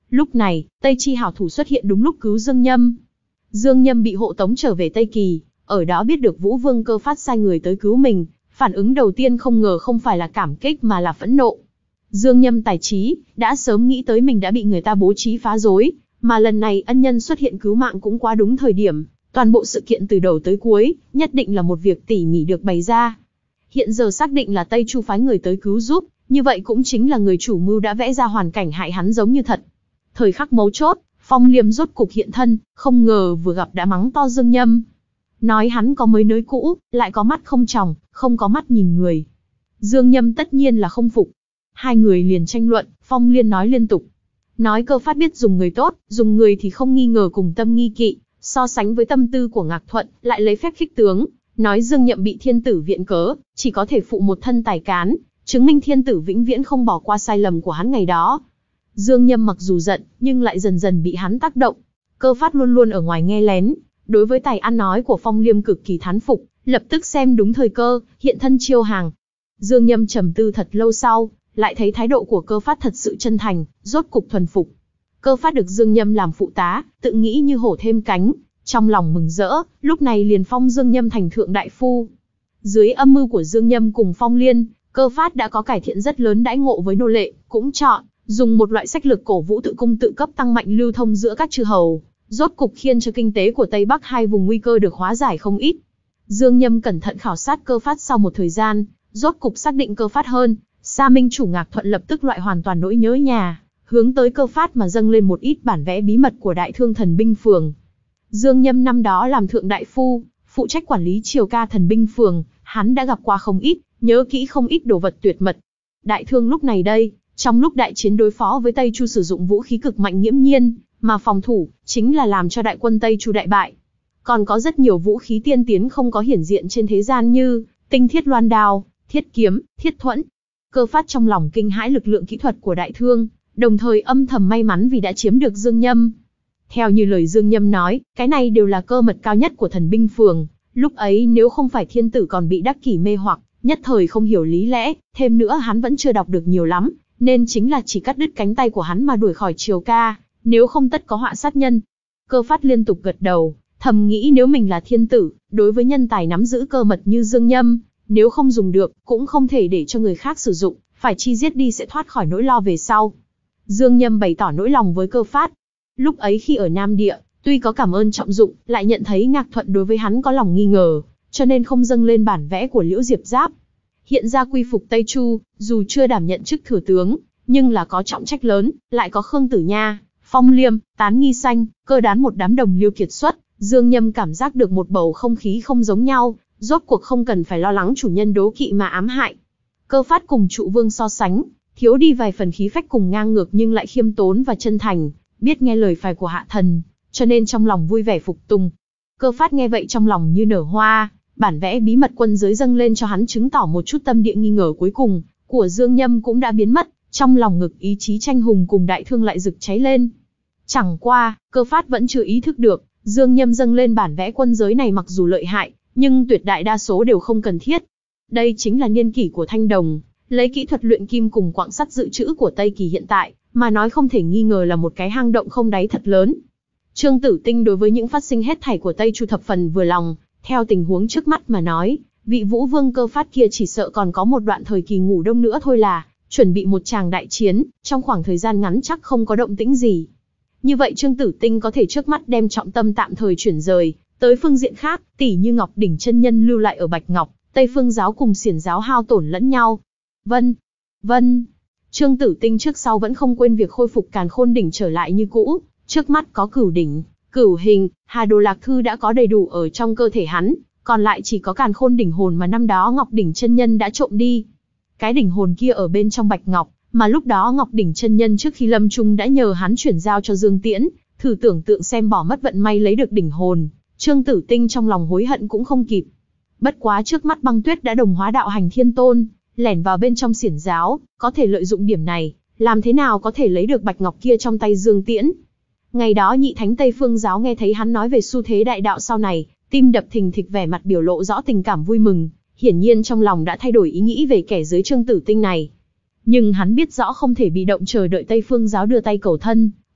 Lúc này, Tây Chi hảo thủ xuất hiện đúng lúc cứu Dương Nhâm. Dương Nhâm bị hộ tống trở về Tây Kỳ, ở đó biết được Vũ Vương Cơ Phát sai người tới cứu mình, phản ứng đầu tiên không ngờ không phải là cảm kích mà là phẫn nộ. Dương Nhâm tài trí, đã sớm nghĩ tới mình đã bị người ta bố trí phá rối, mà lần này ân nhân xuất hiện cứu mạng cũng quá đúng thời điểm, toàn bộ sự kiện từ đầu tới cuối, nhất định là một việc tỉ mỉ được bày ra. Hiện giờ xác định là Tây Chu phái người tới cứu giúp, như vậy cũng chính là người chủ mưu đã vẽ ra hoàn cảnh hại hắn giống như thật. Thời khắc mấu chốt, Phong Liêm rốt cục hiện thân, không ngờ vừa gặp đã mắng to Dương Nhâm. Nói hắn có mới nới cũ, lại có mắt không tròng, không có mắt nhìn người. Dương Nhâm tất nhiên là không phục. Hai người liền tranh luận, Phong Liên nói liên tục. Nói Cơ Phát biết dùng người tốt, dùng người thì không nghi ngờ cùng tâm nghi kỵ, so sánh với tâm tư của Ngạc Thuận, lại lấy phép khích tướng. Nói Dương Nhậm bị thiên tử viện cớ, chỉ có thể phụ một thân tài cán, chứng minh thiên tử vĩnh viễn không bỏ qua sai lầm của hắn ngày đó. Dương Nhâm mặc dù giận, nhưng lại dần dần bị hắn tác động. Cơ Phát luôn luôn ở ngoài nghe lén, đối với tài ăn nói của Phong Liêm cực kỳ thán phục, lập tức xem đúng thời cơ, hiện thân chiêu hàng. Dương Nhâm trầm tư thật lâu sau, lại thấy thái độ của Cơ Phát thật sự chân thành, rốt cục thuần phục. Cơ Phát được Dương Nhâm làm phụ tá, tự nghĩ như hổ thêm cánh, trong lòng mừng rỡ, lúc này liền phong Dương Nhâm thành thượng đại phu. Dưới âm mưu của Dương Nhâm cùng Phong Liên, Cơ Phát đã có cải thiện rất lớn đãi ngộ với nô lệ, cũng chọn dùng một loại sách lược cổ vũ tự cung tự cấp tăng mạnh lưu thông giữa các chư hầu, rốt cục khiến cho kinh tế của Tây Bắc hai vùng nguy cơ được hóa giải không ít. Dương Nhâm cẩn thận khảo sát Cơ Phát sau một thời gian, rốt cục xác định Cơ Phát hơn, Sa Minh chủ Ngạc Thuận lập tức loại hoàn toàn nỗi nhớ nhà, hướng tới Cơ Phát mà dâng lên một ít bản vẽ bí mật của Đại Thương Thần Binh Phường. Dương Nhâm năm đó làm thượng đại phu, phụ trách quản lý triều ca thần binh phường, hắn đã gặp qua không ít, nhớ kỹ không ít đồ vật tuyệt mật. Đại Thương lúc này đây, trong lúc đại chiến đối phó với Tây Chu sử dụng vũ khí cực mạnh nghiễm nhiên, mà phòng thủ, chính là làm cho đại quân Tây Chu đại bại. Còn có rất nhiều vũ khí tiên tiến không có hiển diện trên thế gian như tinh thiết loan đao, thiết kiếm, thiết thuẫn. Cơ Phát trong lòng kinh hãi lực lượng kỹ thuật của Đại Thương, đồng thời âm thầm may mắn vì đã chiếm được Dương Nhâm. Theo như lời Dương Nhâm nói, cái này đều là cơ mật cao nhất của thần binh phường. Lúc ấy nếu không phải thiên tử còn bị Đắc Kỷ mê hoặc, nhất thời không hiểu lý lẽ, thêm nữa hắn vẫn chưa đọc được nhiều lắm, nên chính là chỉ cắt đứt cánh tay của hắn mà đuổi khỏi triều ca, nếu không tất có họa sát nhân. Cơ Phát liên tục gật đầu, thầm nghĩ nếu mình là thiên tử, đối với nhân tài nắm giữ cơ mật như Dương Nhâm, nếu không dùng được, cũng không thể để cho người khác sử dụng, phải chi giết đi sẽ thoát khỏi nỗi lo về sau. Dương Nhâm bày tỏ nỗi lòng với Cơ Phát. Lúc ấy khi ở Nam Địa, tuy có cảm ơn trọng dụng, lại nhận thấy Ngạc Thuận đối với hắn có lòng nghi ngờ, cho nên không dâng lên bản vẽ của Liễu Diệp Giáp. Hiện ra quy phục Tây Chu, dù chưa đảm nhận chức thừa tướng, nhưng là có trọng trách lớn, lại có Khương Tử Nha, Phong Liêm, Tán Nghi Xanh, Cơ Đán một đám đồng liêu kiệt xuất, Dương Nhâm cảm giác được một bầu không khí không giống nhau, rốt cuộc không cần phải lo lắng chủ nhân đố kỵ mà ám hại. Cơ Phát cùng Trụ Vương so sánh, thiếu đi vài phần khí phách cùng ngang ngược nhưng lại khiêm tốn và chân thành, biết nghe lời phải của hạ thần, cho nên trong lòng vui vẻ phục tùng. Cơ Phát nghe vậy trong lòng như nở hoa, bản vẽ bí mật quân giới dâng lên cho hắn chứng tỏ một chút tâm địa nghi ngờ cuối cùng của Dương Nhâm cũng đã biến mất, trong lòng ngực ý chí tranh hùng cùng Đại Thương lại rực cháy lên. Chẳng qua, Cơ Phát vẫn chưa ý thức được, Dương Nhâm dâng lên bản vẽ quân giới này mặc dù lợi hại, nhưng tuyệt đại đa số đều không cần thiết. Đây chính là niên kỷ của Thanh Đồng, lấy kỹ thuật luyện kim cùng quặng sắt dự trữ của Tây Kỳ hiện tại, mà nói không thể nghi ngờ là một cái hang động không đáy thật lớn. Trương Tử Tinh đối với những phát sinh hết thảy của Tây Chu thập phần vừa lòng, theo tình huống trước mắt mà nói, vị Vũ Vương Cơ Phát kia chỉ sợ còn có một đoạn thời kỳ ngủ đông nữa thôi là, chuẩn bị một tràng đại chiến, trong khoảng thời gian ngắn chắc không có động tĩnh gì. Như vậy Trương Tử Tinh có thể trước mắt đem trọng tâm tạm thời chuyển rời tới phương diện khác, tỉ như Ngọc Đỉnh chân nhân lưu lại ở Bạch Ngọc, Tây Phương giáo cùng Xiển giáo hao tổn lẫn nhau. Vân, vân. Trương Tử Tinh trước sau vẫn không quên việc khôi phục Càn Khôn đỉnh trở lại như cũ, trước mắt có Cửu đỉnh, Cửu hình, Hà Đồ Lạc thư đã có đầy đủ ở trong cơ thể hắn, còn lại chỉ có Càn Khôn đỉnh hồn mà năm đó Ngọc Đỉnh chân nhân đã trộm đi. Cái đỉnh hồn kia ở bên trong Bạch Ngọc, mà lúc đó Ngọc Đỉnh chân nhân trước khi lâm chung đã nhờ hắn chuyển giao cho Dương Tiễn, thử tưởng tượng xem bỏ mất vận may lấy được đỉnh hồn, Trương Tử Tinh trong lòng hối hận cũng không kịp. Bất quá trước mắt Băng Tuyết đã đồng hóa đạo hành thiên tôn, lẻn vào bên trong Xiển giáo, có thể lợi dụng điểm này, làm thế nào có thể lấy được Bạch Ngọc kia trong tay Dương Tiễn. Ngày đó nhị thánh Tây Phương giáo nghe thấy hắn nói về xu thế đại đạo sau này, tim đập thình thịch, vẻ mặt biểu lộ rõ tình cảm vui mừng, hiển nhiên trong lòng đã thay đổi ý nghĩ về kẻ dưới Trương Tử Tinh này. Nhưng hắn biết rõ không thể bị động chờ đợi Tây Phương giáo đưa tay cầu thân,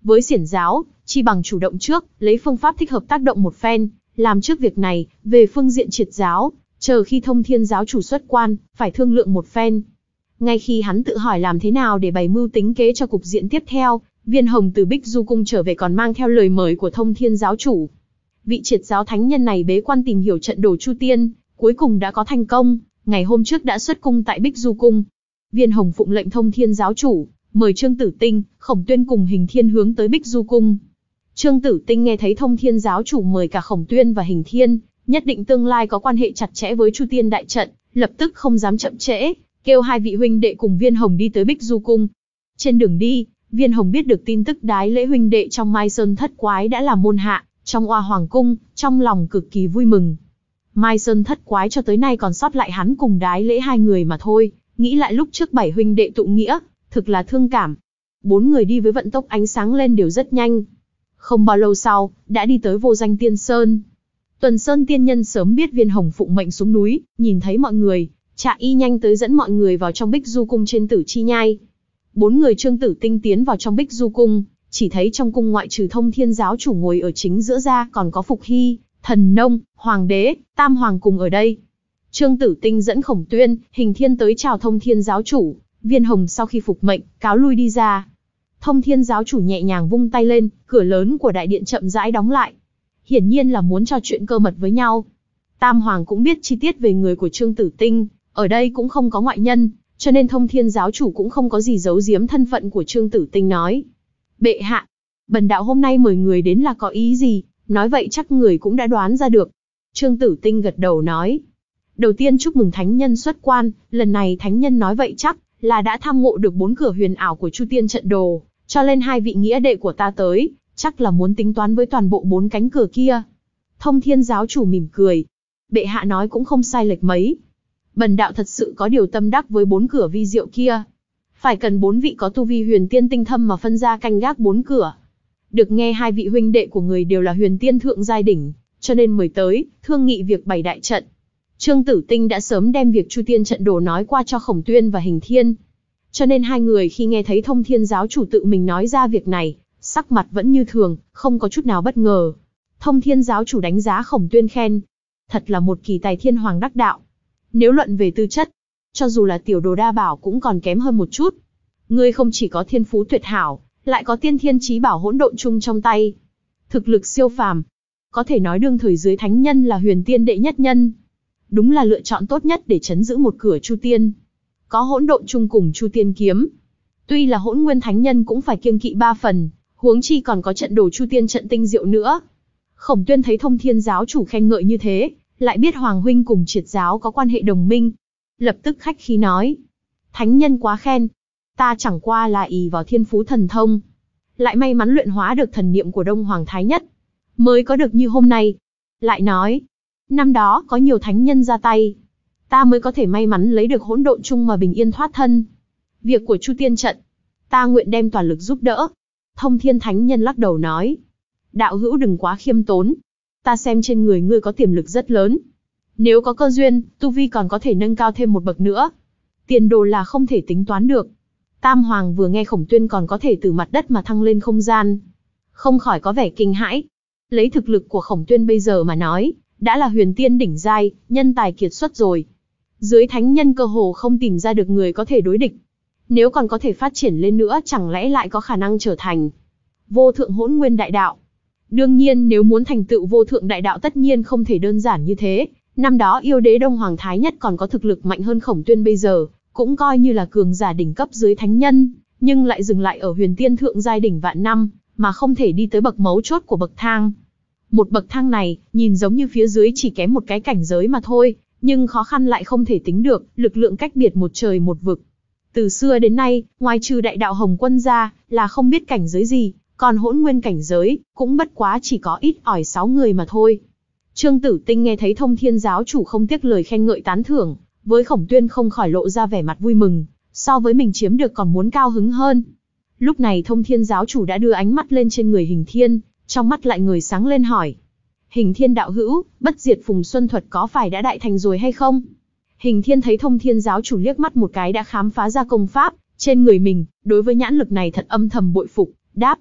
Với xiển giáo, chi bằng chủ động trước, lấy phương pháp thích hợp tác động một phen, làm trước việc này. Về phương diện triệt giáo, chờ khi Thông Thiên giáo chủ xuất quan, phải thương lượng một phen. Ngay khi hắn tự hỏi làm thế nào để bày mưu tính kế cho cục diện tiếp theo, Viên Hồng từ Bích Du cung trở về còn mang theo lời mời của Thông Thiên giáo chủ. Vị triệt giáo thánh nhân này bế quan tìm hiểu trận đồ Chu Tiên, cuối cùng đã có thành công, ngày hôm trước đã xuất cung tại Bích Du cung. Viên Hồng phụng lệnh Thông Thiên giáo chủ, mời Trương Tử Tinh, Khổng Tuyên cùng Hình Thiên hướng tới Bích Du cung. Trương Tử Tinh nghe thấy Thông Thiên giáo chủ mời cả Khổng Tuyên và Hình Thiên, nhất định tương lai có quan hệ chặt chẽ với Chu Tiên đại trận, lập tức không dám chậm trễ, kêu hai vị huynh đệ cùng Viên Hồng đi tới Bích Du cung. Trên đường đi, Viên Hồng biết được tin tức Đái Lễ huynh đệ trong Mai Sơn thất quái đã là môn hạ trong Oa Hoàng cung, trong lòng cực kỳ vui mừng. Mai Sơn thất quái cho tới nay còn sót lại hắn cùng Đái Lễ hai người mà thôi, nghĩ lại lúc trước bảy huynh đệ tụ nghĩa, thực là thương cảm. Bốn người đi với vận tốc ánh sáng lên đều rất nhanh. Không bao lâu sau, đã đi tới Vô Danh Tiên Sơn. Tuần Sơn tiên nhân sớm biết Viên Hồng phụng mệnh xuống núi, nhìn thấy mọi người, Trạ Y nhanh tới dẫn mọi người vào trong Bích Du cung trên Tử Chi Nhai. Bốn người Trương Tử Tinh tiến vào trong Bích Du cung, chỉ thấy trong cung ngoại trừ Thông Thiên giáo chủ ngồi ở chính giữa ra còn có Phục Hy, Thần Nông, Hoàng đế, Tam Hoàng cùng ở đây. Trương Tử Tinh dẫn Khổng Tuyên, Hình Thiên tới chào Thông Thiên giáo chủ. Viên Hồng sau khi phục mệnh, cáo lui đi ra. Thông Thiên giáo chủ nhẹ nhàng vung tay lên, cửa lớn của đại điện chậm rãi đóng lại. Hiển nhiên là muốn trò chuyện cơ mật với nhau. Tam Hoàng cũng biết chi tiết về người của Trương Tử Tinh, ở đây cũng không có ngoại nhân, cho nên Thông Thiên giáo chủ cũng không có gì giấu giếm thân phận của Trương Tử Tinh nói. Bệ hạ, bần đạo hôm nay mời người đến là có ý gì, nói vậy chắc người cũng đã đoán ra được. Trương Tử Tinh gật đầu nói. Đầu tiên chúc mừng thánh nhân xuất quan, lần này thánh nhân nói vậy chắc là đã tham ngộ được bốn cửa huyền ảo của Chu Tiên trận đồ, cho lên hai vị nghĩa đệ của ta tới, chắc là muốn tính toán với toàn bộ bốn cánh cửa kia. Thông Thiên giáo chủ mỉm cười. Bệ hạ nói cũng không sai lệch mấy. Bần đạo thật sự có điều tâm đắc với bốn cửa vi diệu kia. Phải cần bốn vị có tu vi huyền tiên tinh thâm mà phân ra canh gác bốn cửa. Được nghe hai vị huynh đệ của người đều là huyền tiên thượng giai đỉnh, cho nên mời tới, thương nghị việc bày đại trận. Trương Tử Tinh đã sớm đem việc Chu Tiên trận đồ nói qua cho Khổng Tuyên và Hình Thiên. Cho nên hai người khi nghe thấy Thông Thiên giáo chủ tự mình nói ra việc này, sắc mặt vẫn như thường, không có chút nào bất ngờ. Thông Thiên giáo chủ đánh giá Khổng Tuyên khen. Thật là một kỳ tài thiên hoàng đắc đạo. Nếu luận về tư chất, cho dù là tiểu đồ đa bảo cũng còn kém hơn một chút. Ngươi không chỉ có thiên phú tuyệt hảo, lại có tiên thiên chí bảo hỗn độn chung trong tay. Thực lực siêu phàm. Có thể nói đương thời dưới thánh nhân là huyền tiên đệ nhất nhân. Đúng là lựa chọn tốt nhất để trấn giữ một cửa Chu Tiên. Có hỗn độn chung cùng Chu Tiên kiếm. Tuy là hỗn nguyên thánh nhân cũng phải kiêng kỵ ba phần, huống chi còn có trận đồ Chu Tiên trận tinh diệu nữa. Khổng Tuyên thấy Thông Thiên giáo chủ khen ngợi như thế, lại biết Hoàng huynh cùng triệt giáo có quan hệ đồng minh. Lập tức khách khí nói. Thánh nhân quá khen. Ta chẳng qua là ỷ vào thiên phú thần thông. Lại may mắn luyện hóa được thần niệm của Đông Hoàng Thái Nhất. Mới có được như hôm nay. Lại nói. Năm đó có nhiều thánh nhân ra tay. Ta mới có thể may mắn lấy được hỗn độn chung mà bình yên thoát thân. Việc của Chu Tiên trận. Ta nguyện đem toàn lực giúp đỡ. Thông Thiên thánh nhân lắc đầu nói. Đạo hữu đừng quá khiêm tốn. Ta xem trên người ngươi có tiềm lực rất lớn. Nếu có cơ duyên, tu vi còn có thể nâng cao thêm một bậc nữa. Tiền đồ là không thể tính toán được. Tam Hoàng vừa nghe Khổng Tuyên còn có thể từ mặt đất mà thăng lên không gian. Không khỏi có vẻ kinh hãi. Lấy thực lực của Khổng Tuyên bây giờ mà nói, đã là huyền tiên đỉnh giai, nhân tài kiệt xuất rồi. Dưới thánh nhân cơ hồ không tìm ra được người có thể đối địch. Nếu còn có thể phát triển lên nữa chẳng lẽ lại có khả năng trở thành vô thượng hỗn nguyên đại đạo. Đương nhiên nếu muốn thành tựu vô thượng đại đạo tất nhiên không thể đơn giản như thế. Năm đó yêu đế Đông Hoàng Thái Nhất còn có thực lực mạnh hơn Khổng Tuyên bây giờ, cũng coi như là cường giả đỉnh cấp dưới thánh nhân, nhưng lại dừng lại ở huyền tiên thượng giai đỉnh vạn năm, mà không thể đi tới bậc mấu chốt của bậc thang. Một bậc thang này, nhìn giống như phía dưới chỉ kém một cái cảnh giới mà thôi, nhưng khó khăn lại không thể tính được, lực lượng cách biệt một trời một vực. Từ xưa đến nay, ngoài trừ đại đạo Hồng Quân ra, là không biết cảnh giới gì, còn hỗn nguyên cảnh giới, cũng bất quá chỉ có ít ỏi sáu người mà thôi. Trương Tử Tinh nghe thấy Thông Thiên giáo chủ không tiếc lời khen ngợi tán thưởng, với Khổng Tuyên không khỏi lộ ra vẻ mặt vui mừng, so với mình chiếm được còn muốn cao hứng hơn. Lúc này Thông Thiên giáo chủ đã đưa ánh mắt lên trên người Hình Thiên, trong mắt lại người sáng lên hỏi. Hình Thiên đạo hữu, bất diệt phùng xuân thuật có phải đã đại thành rồi hay không? Hình Thiên thấy Thông Thiên giáo chủ liếc mắt một cái đã khám phá ra công pháp trên người mình, đối với nhãn lực này thật âm thầm bội phục, đáp.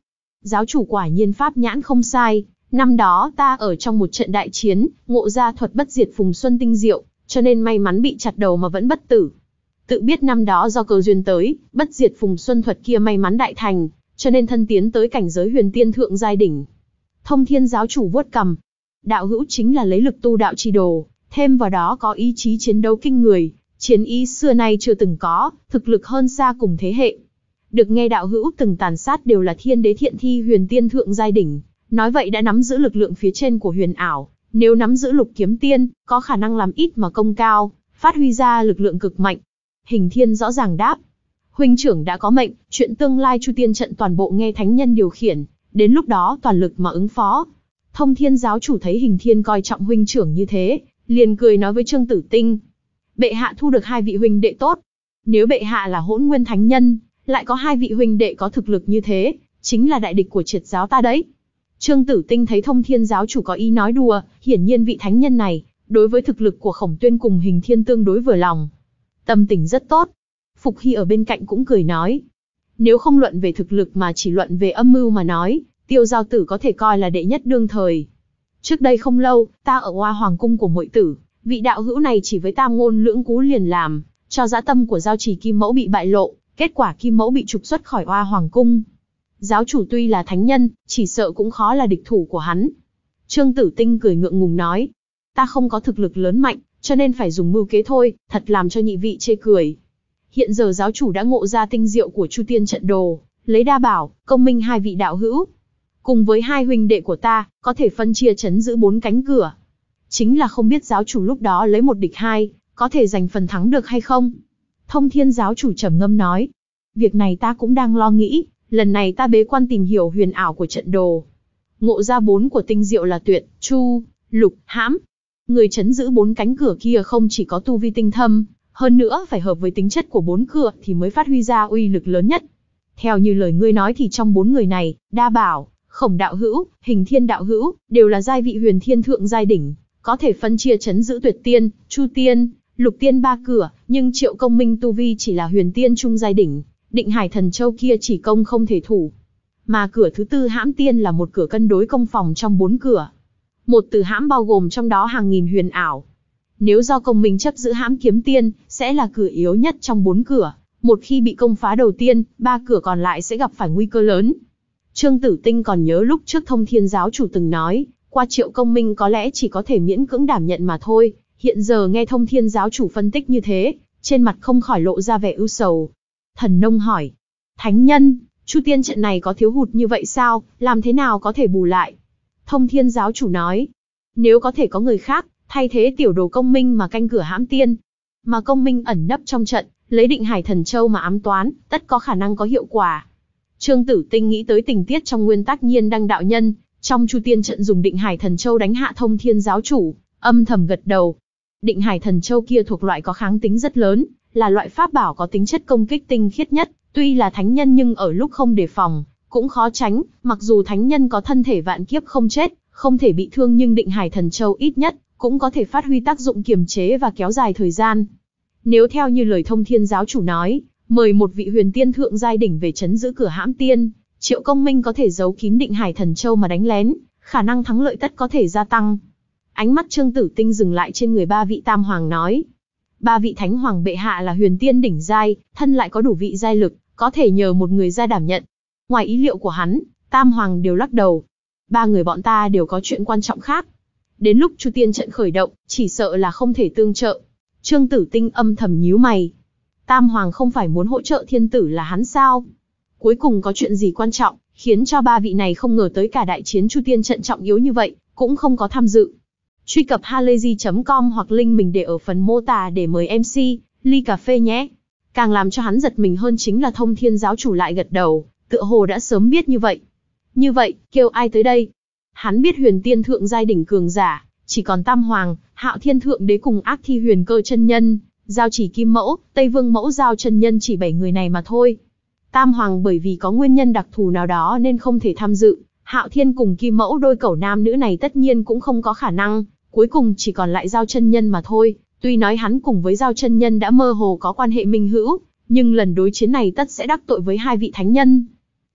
Giáo chủ quả nhiên pháp nhãn không sai, năm đó ta ở trong một trận đại chiến, ngộ ra thuật bất diệt Phùng Xuân tinh diệu, cho nên may mắn bị chặt đầu mà vẫn bất tử. Tự biết năm đó do cơ duyên tới, bất diệt Phùng Xuân thuật kia may mắn đại thành, cho nên thân tiến tới cảnh giới huyền tiên thượng giai đỉnh. Thông Thiên giáo chủ vuốt cằm. Đạo hữu chính là lấy lực tu đạo chi đồ, thêm vào đó có ý chí chiến đấu kinh người, chiến ý xưa nay chưa từng có, thực lực hơn xa cùng thế hệ. Được nghe đạo hữu từng tàn sát đều là thiên đế thiện thi huyền tiên thượng giai đỉnh, nói vậy đã nắm giữ lực lượng phía trên của huyền ảo, nếu nắm giữ lục kiếm tiên, có khả năng làm ít mà công cao, phát huy ra lực lượng cực mạnh. Hình Thiên rõ ràng đáp, huynh trưởng đã có mệnh, chuyện tương lai Chu Tiên trận toàn bộ nghe thánh nhân điều khiển, đến lúc đó toàn lực mà ứng phó. Thông Thiên giáo chủ thấy Hình Thiên coi trọng huynh trưởng như thế, liền cười nói với Trương Tử Tinh, bệ hạ thu được hai vị huynh đệ tốt. Nếu bệ hạ là Hỗn Nguyên thánh nhân, lại có hai vị huynh đệ có thực lực như thế, chính là đại địch của triệt giáo ta đấy. Trương Tử Tinh thấy Thông Thiên giáo chủ có ý nói đùa, hiển nhiên vị thánh nhân này, đối với thực lực của Khổng Tuyên cùng Hình Thiên tương đối vừa lòng. Tâm tình rất tốt. Phục Hy ở bên cạnh cũng cười nói, nếu không luận về thực lực mà chỉ luận về âm mưu mà nói, Tiêu Giao Tử có thể coi là đệ nhất đương thời. Trước đây không lâu, ta ở Hoa Hoàng cung của muội tử, vị đạo hữu này chỉ với tam ngôn lưỡng cú liền làm cho dã tâm của Giao Chỉ Kim Mẫu bị bại lộ, kết quả Kim Mẫu bị trục xuất khỏi Hoa Hoàng cung. Giáo chủ tuy là thánh nhân, chỉ sợ cũng khó là địch thủ của hắn. Trương Tử Tinh cười ngượng ngùng nói, ta không có thực lực lớn mạnh, cho nên phải dùng mưu kế thôi, thật làm cho nhị vị chê cười. Hiện giờ giáo chủ đã ngộ ra tinh diệu của Chu Tiên trận đồ, lấy đa bảo, công minh hai vị đạo hữu. Cùng với hai huynh đệ của ta, có thể phân chia trấn giữ bốn cánh cửa. Chính là không biết giáo chủ lúc đó lấy một địch hai, có thể giành phần thắng được hay không? Thông Thiên giáo chủ trầm ngâm nói, việc này ta cũng đang lo nghĩ, lần này ta bế quan tìm hiểu huyền ảo của trận đồ. Ngộ ra bốn của tinh diệu là tuyệt, chu, lục, hãm. Người trấn giữ bốn cánh cửa kia không chỉ có tu vi tinh thâm, hơn nữa phải hợp với tính chất của bốn cửa thì mới phát huy ra uy lực lớn nhất. Theo như lời ngươi nói thì trong bốn người này, Đa Bảo, Khổng đạo hữu, Hình Thiên đạo hữu, đều là giai vị huyền thiên thượng giai đỉnh, có thể phân chia trấn giữ tuyệt tiên, chu tiên, lục tiên ba cửa, nhưng Triệu Công Minh tu vi chỉ là huyền tiên trung giai đỉnh, Định Hải Thần Châu kia chỉ công không thể thủ. Mà cửa thứ tư Hãm Tiên là một cửa cân đối công phòng trong bốn cửa. Một từ hãm bao gồm trong đó hàng nghìn huyền ảo. Nếu do Công Minh chấp giữ Hãm Kiếm Tiên, sẽ là cửa yếu nhất trong bốn cửa. Một khi bị công phá đầu tiên, ba cửa còn lại sẽ gặp phải nguy cơ lớn. Trương Tử Tinh còn nhớ lúc trước Thông Thiên giáo chủ từng nói, qua Triệu Công Minh có lẽ chỉ có thể miễn cưỡng đảm nhận mà thôi. Hiện giờ nghe Thông Thiên giáo chủ phân tích như thế, trên mặt không khỏi lộ ra vẻ ưu sầu. Thần Nông hỏi, thánh nhân, Chu Tiên trận này có thiếu hụt như vậy sao, làm thế nào có thể bù lại? Thông Thiên giáo chủ nói, nếu có thể có người khác, thay thế tiểu đồ Công Minh mà canh cửa Hãm Tiên, mà Công Minh ẩn nấp trong trận, lấy Định Hải Thần Châu mà ám toán, tất có khả năng có hiệu quả. Trương Tử Tinh nghĩ tới tình tiết trong nguyên tắc Nhiên Đăng đạo nhân, trong Chu Tiên trận dùng Định Hải Thần Châu đánh hạ Thông Thiên giáo chủ, âm thầm gật đầu. Định Hải Thần Châu kia thuộc loại có kháng tính rất lớn, là loại pháp bảo có tính chất công kích tinh khiết nhất, tuy là thánh nhân nhưng ở lúc không đề phòng, cũng khó tránh, mặc dù thánh nhân có thân thể vạn kiếp không chết, không thể bị thương nhưng Định Hải Thần Châu ít nhất, cũng có thể phát huy tác dụng kiềm chế và kéo dài thời gian. Nếu theo như lời Thông Thiên giáo chủ nói, mời một vị huyền tiên thượng giai đỉnh về trấn giữ cửa Hãm Tiên, Triệu Công Minh có thể giấu kín Định Hải Thần Châu mà đánh lén, khả năng thắng lợi tất có thể gia tăng. Ánh mắt Trương Tử Tinh dừng lại trên người ba vị tam hoàng nói, ba vị thánh hoàng bệ hạ là huyền tiên đỉnh giai, thân lại có đủ vị giai lực, có thể nhờ một người ra đảm nhận. Ngoài ý liệu của hắn, tam hoàng đều lắc đầu. Ba người bọn ta đều có chuyện quan trọng khác. Đến lúc Chu Tiên trận khởi động, chỉ sợ là không thể tương trợ. Trương Tử Tinh âm thầm nhíu mày. Tam hoàng không phải muốn hỗ trợ thiên tử là hắn sao? Cuối cùng có chuyện gì quan trọng, khiến cho ba vị này không ngờ tới cả đại chiến Chu Tiên trận trọng yếu như vậy, cũng không có tham dự. Truy cập halayzi chấm com hoặc link mình để ở phần mô tả để mời em xê, ly cà phê nhé. Càng làm cho hắn giật mình hơn chính là Thông Thiên giáo chủ lại gật đầu, tựa hồ đã sớm biết như vậy. Như vậy, kêu ai tới đây? Hắn biết huyền tiên thượng giai đỉnh cường giả, chỉ còn Tam Hoàng, Hạo Thiên thượng đế cùng Ác Thi huyền cơ chân nhân, Giao Chỉ Kim Mẫu, Tây Vương Mẫu Giao chân nhân chỉ bảy người này mà thôi. Tam Hoàng bởi vì có nguyên nhân đặc thù nào đó nên không thể tham dự, Hạo Thiên cùng Kim Mẫu đôi cẩu nam nữ này tất nhiên cũng không có khả năng, cuối cùng chỉ còn lại Giao chân nhân mà thôi. Tuy nói hắn cùng với Giao chân nhân đã mơ hồ có quan hệ minh hữu, nhưng lần đối chiến này tất sẽ đắc tội với hai vị thánh nhân.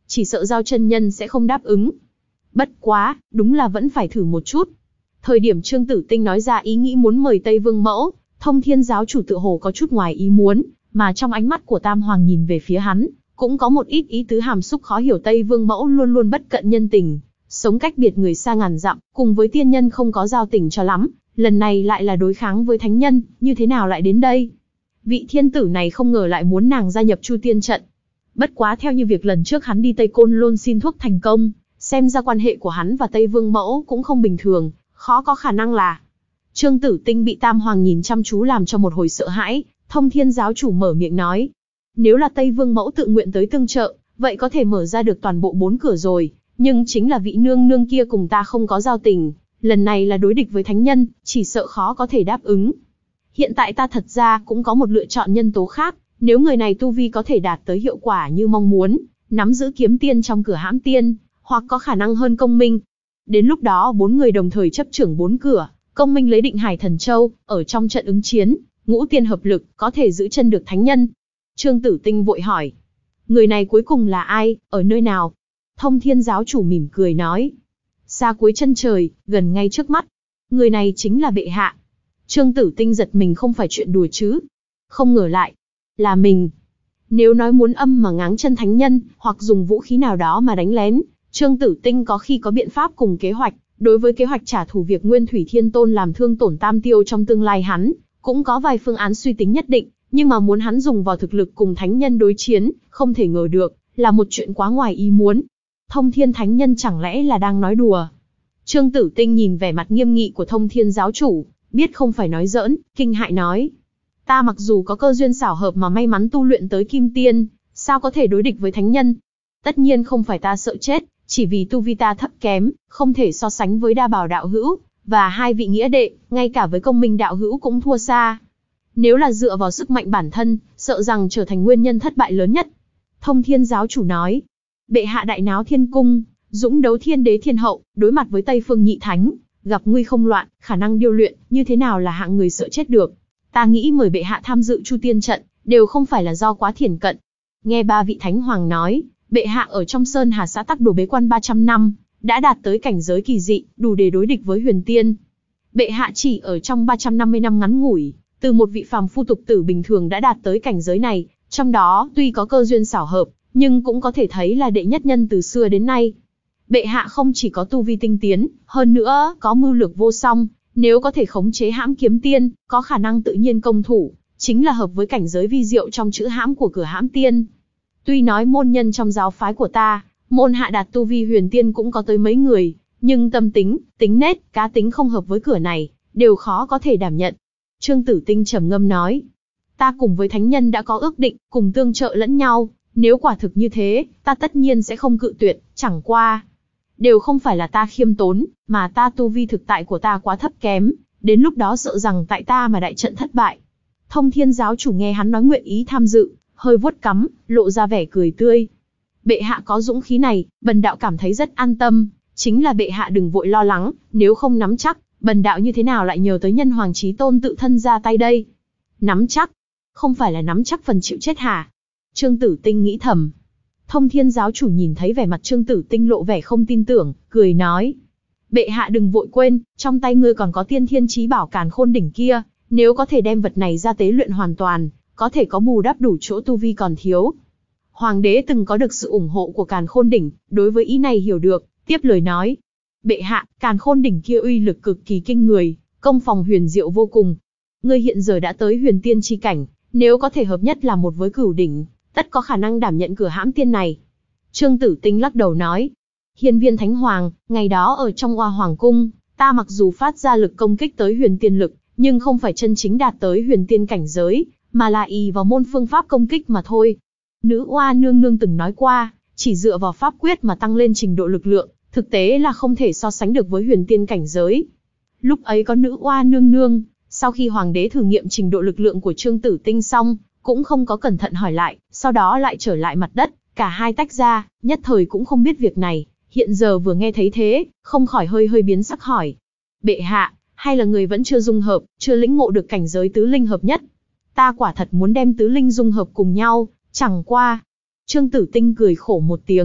chỉ sợ Giao chân nhân sẽ không đáp ứng. Bất quá, đúng là vẫn phải thử một chút. Thời điểm Trương Tử Tinh nói ra ý nghĩ muốn mời Tây Vương Mẫu, Thông Thiên giáo chủ tựa hồ có chút ngoài ý muốn, mà trong ánh mắt của Tam Hoàng nhìn về phía hắn, cũng có một ít ý tứ hàm xúc khó hiểu. Tây Vương Mẫu luôn luôn bất cận nhân tình, sống cách biệt người xa ngàn dặm, cùng với tiên nhân không có giao tình cho lắm, lần này lại là đối kháng với thánh nhân, như thế nào lại đến đây? Vị thiên tử này không ngờ lại muốn nàng gia nhập Chu Tiên trận. Bất quá theo như việc lần trước hắn đi Tây Côn Lôn xin thuốc thành công, xem ra quan hệ của hắn và Tây Vương Mẫu cũng không bình thường, khó có khả năng là... Trương Tử Tinh bị Tam Hoàng nhìn chăm chú làm cho một hồi sợ hãi, Thông Thiên giáo chủ mở miệng nói. Nếu là Tây Vương Mẫu tự nguyện tới tương trợ, vậy có thể mở ra được toàn bộ bốn cửa rồi, nhưng chính là vị nương nương kia cùng ta không có giao tình, lần này là đối địch với thánh nhân, chỉ sợ khó có thể đáp ứng. Hiện tại ta thật ra cũng có một lựa chọn nhân tố khác, nếu người này tu vi có thể đạt tới hiệu quả như mong muốn, nắm giữ kiếm tiên trong cửa hãm tiên, hoặc có khả năng hơn Công Minh. Đến lúc đó bốn người đồng thời chấp trưởng bốn cửa, Công Minh lấy Định Hải Thần Châu, ở trong trận ứng chiến, ngũ tiên hợp lực, có thể giữ chân được thánh nhân. Trương Tử Tinh vội hỏi, người này cuối cùng là ai, ở nơi nào? Thông Thiên giáo chủ mỉm cười nói, xa cuối chân trời, gần ngay trước mắt. Người này chính là bệ hạ. Trương Tử Tinh giật mình, không phải chuyện đùa chứ? Không ngờ lại là mình. Nếu nói muốn âm mà ngáng chân thánh nhân, hoặc dùng vũ khí nào đó mà đánh lén, Trương Tử Tinh có khi có biện pháp cùng kế hoạch. Đối với kế hoạch trả thù việc Nguyên Thủy Thiên Tôn làm thương tổn Tam Tiêu trong tương lai, hắn cũng có vài phương án suy tính nhất định, nhưng mà muốn hắn dùng vào thực lực cùng thánh nhân đối chiến, không thể ngờ được, là một chuyện quá ngoài ý muốn. Thông Thiên thánh nhân chẳng lẽ là đang nói đùa? Trương Tử Tinh nhìn vẻ mặt nghiêm nghị của Thông Thiên giáo chủ, biết không phải nói giỡn, kinh hại nói. Ta mặc dù có cơ duyên xảo hợp mà may mắn tu luyện tới kim tiên, sao có thể đối địch với thánh nhân? Tất nhiên không phải ta sợ chết, chỉ vì tu vi ta thấp kém, không thể so sánh với Đa Bảo đạo hữu, và hai vị nghĩa đệ, ngay cả với Công Minh đạo hữu cũng thua xa. Nếu là dựa vào sức mạnh bản thân, sợ rằng trở thành nguyên nhân thất bại lớn nhất. Thông Thiên giáo chủ nói, bệ hạ đại náo thiên cung, dũng đấu thiên đế thiên hậu, đối mặt với Tây Phương nhị thánh, gặp nguy không loạn, khả năng điêu luyện, như thế nào là hạng người sợ chết được. Ta nghĩ mời bệ hạ tham dự Chu Tiên trận, đều không phải là do quá thiển cận. Nghe ba vị thánh hoàng nói, bệ hạ ở trong Sơn Hà xã Tắc Đồ bế quan ba trăm năm, đã đạt tới cảnh giới kỳ dị, đủ để đối địch với huyền tiên. Bệ hạ chỉ ở trong ba trăm năm mươi năm ngắn ngủi, từ một vị phàm phu tục tử bình thường đã đạt tới cảnh giới này, trong đó tuy có cơ duyên xảo hợp, nhưng cũng có thể thấy là đệ nhất nhân từ xưa đến nay. Bệ hạ không chỉ có tu vi tinh tiến, hơn nữa có mưu lược vô song, nếu có thể khống chế hãm kiếm tiên, có khả năng tự nhiên công thủ, chính là hợp với cảnh giới vi diệu trong chữ hãm của cửa hãm tiên. Tuy nói môn nhân trong giáo phái của ta, môn hạ đạt tu vi huyền tiên cũng có tới mấy người, nhưng tâm tính, tính nết, cá tính không hợp với cửa này, đều khó có thể đảm nhận. Trương Tử Tinh trầm ngâm nói, ta cùng với thánh nhân đã có ước định, cùng tương trợ lẫn nhau, nếu quả thực như thế, ta tất nhiên sẽ không cự tuyệt, chẳng qua. Đều không phải là ta khiêm tốn, mà ta tu vi thực tại của ta quá thấp kém, đến lúc đó sợ rằng tại ta mà đại trận thất bại. Thông Thiên giáo chủ nghe hắn nói nguyện ý tham dự, hơi vuốt cắm, lộ ra vẻ cười tươi. Bệ hạ có dũng khí này, bần đạo cảm thấy rất an tâm, chính là bệ hạ đừng vội lo lắng, nếu không nắm chắc, bần đạo như thế nào lại nhờ tới Nhân Hoàng Chí Tôn tự thân ra tay đây? Nắm chắc? Không phải là nắm chắc phần chịu chết hả? Trương Tử Tinh nghĩ thầm. Thông Thiên giáo chủ nhìn thấy vẻ mặt Trương Tử Tinh lộ vẻ không tin tưởng, cười nói. Bệ hạ đừng vội quên, trong tay ngươi còn có tiên thiên chí bảo Càn Khôn đỉnh kia, nếu có thể đem vật này ra tế luyện hoàn toàn, có thể có bù đắp đủ chỗ tu vi còn thiếu. Hoàng đế từng có được sự ủng hộ của Càn Khôn đỉnh, đối với ý này hiểu được, tiếp lời nói. Bệ hạ, Càn Khôn đỉnh kia uy lực cực kỳ kinh người, công phòng huyền diệu vô cùng. Ngươi hiện giờ đã tới huyền tiên chi cảnh, nếu có thể hợp nhất làm một với cửu đỉnh, tất có khả năng đảm nhận cửa hãm tiên này. Trương Tử Tinh lắc đầu nói. Hiên Viên Thánh Hoàng, ngày đó ở trong Oa Hoàng cung, ta mặc dù phát ra lực công kích tới huyền tiên lực, nhưng không phải chân chính đạt tới huyền tiên cảnh giới, mà là y vào môn phương pháp công kích mà thôi. Nữ Oa nương nương từng nói qua, chỉ dựa vào pháp quyết mà tăng lên trình độ lực lượng, thực tế là không thể so sánh được với huyền tiên cảnh giới. Lúc ấy có Nữ Oa nương nương, sau khi hoàng đế thử nghiệm trình độ lực lượng của Trương Tử Tinh xong, cũng không có cẩn thận hỏi lại, sau đó lại trở lại mặt đất, cả hai tách ra, nhất thời cũng không biết việc này, hiện giờ vừa nghe thấy thế, không khỏi hơi hơi biến sắc hỏi. Bệ hạ, hay là người vẫn chưa dung hợp, chưa lĩnh ngộ được cảnh giới tứ linh hợp nhất? Ta quả thật muốn đem tứ linh dung hợp cùng nhau, chẳng qua. Trương Tử Tinh cười khổ một tiếng,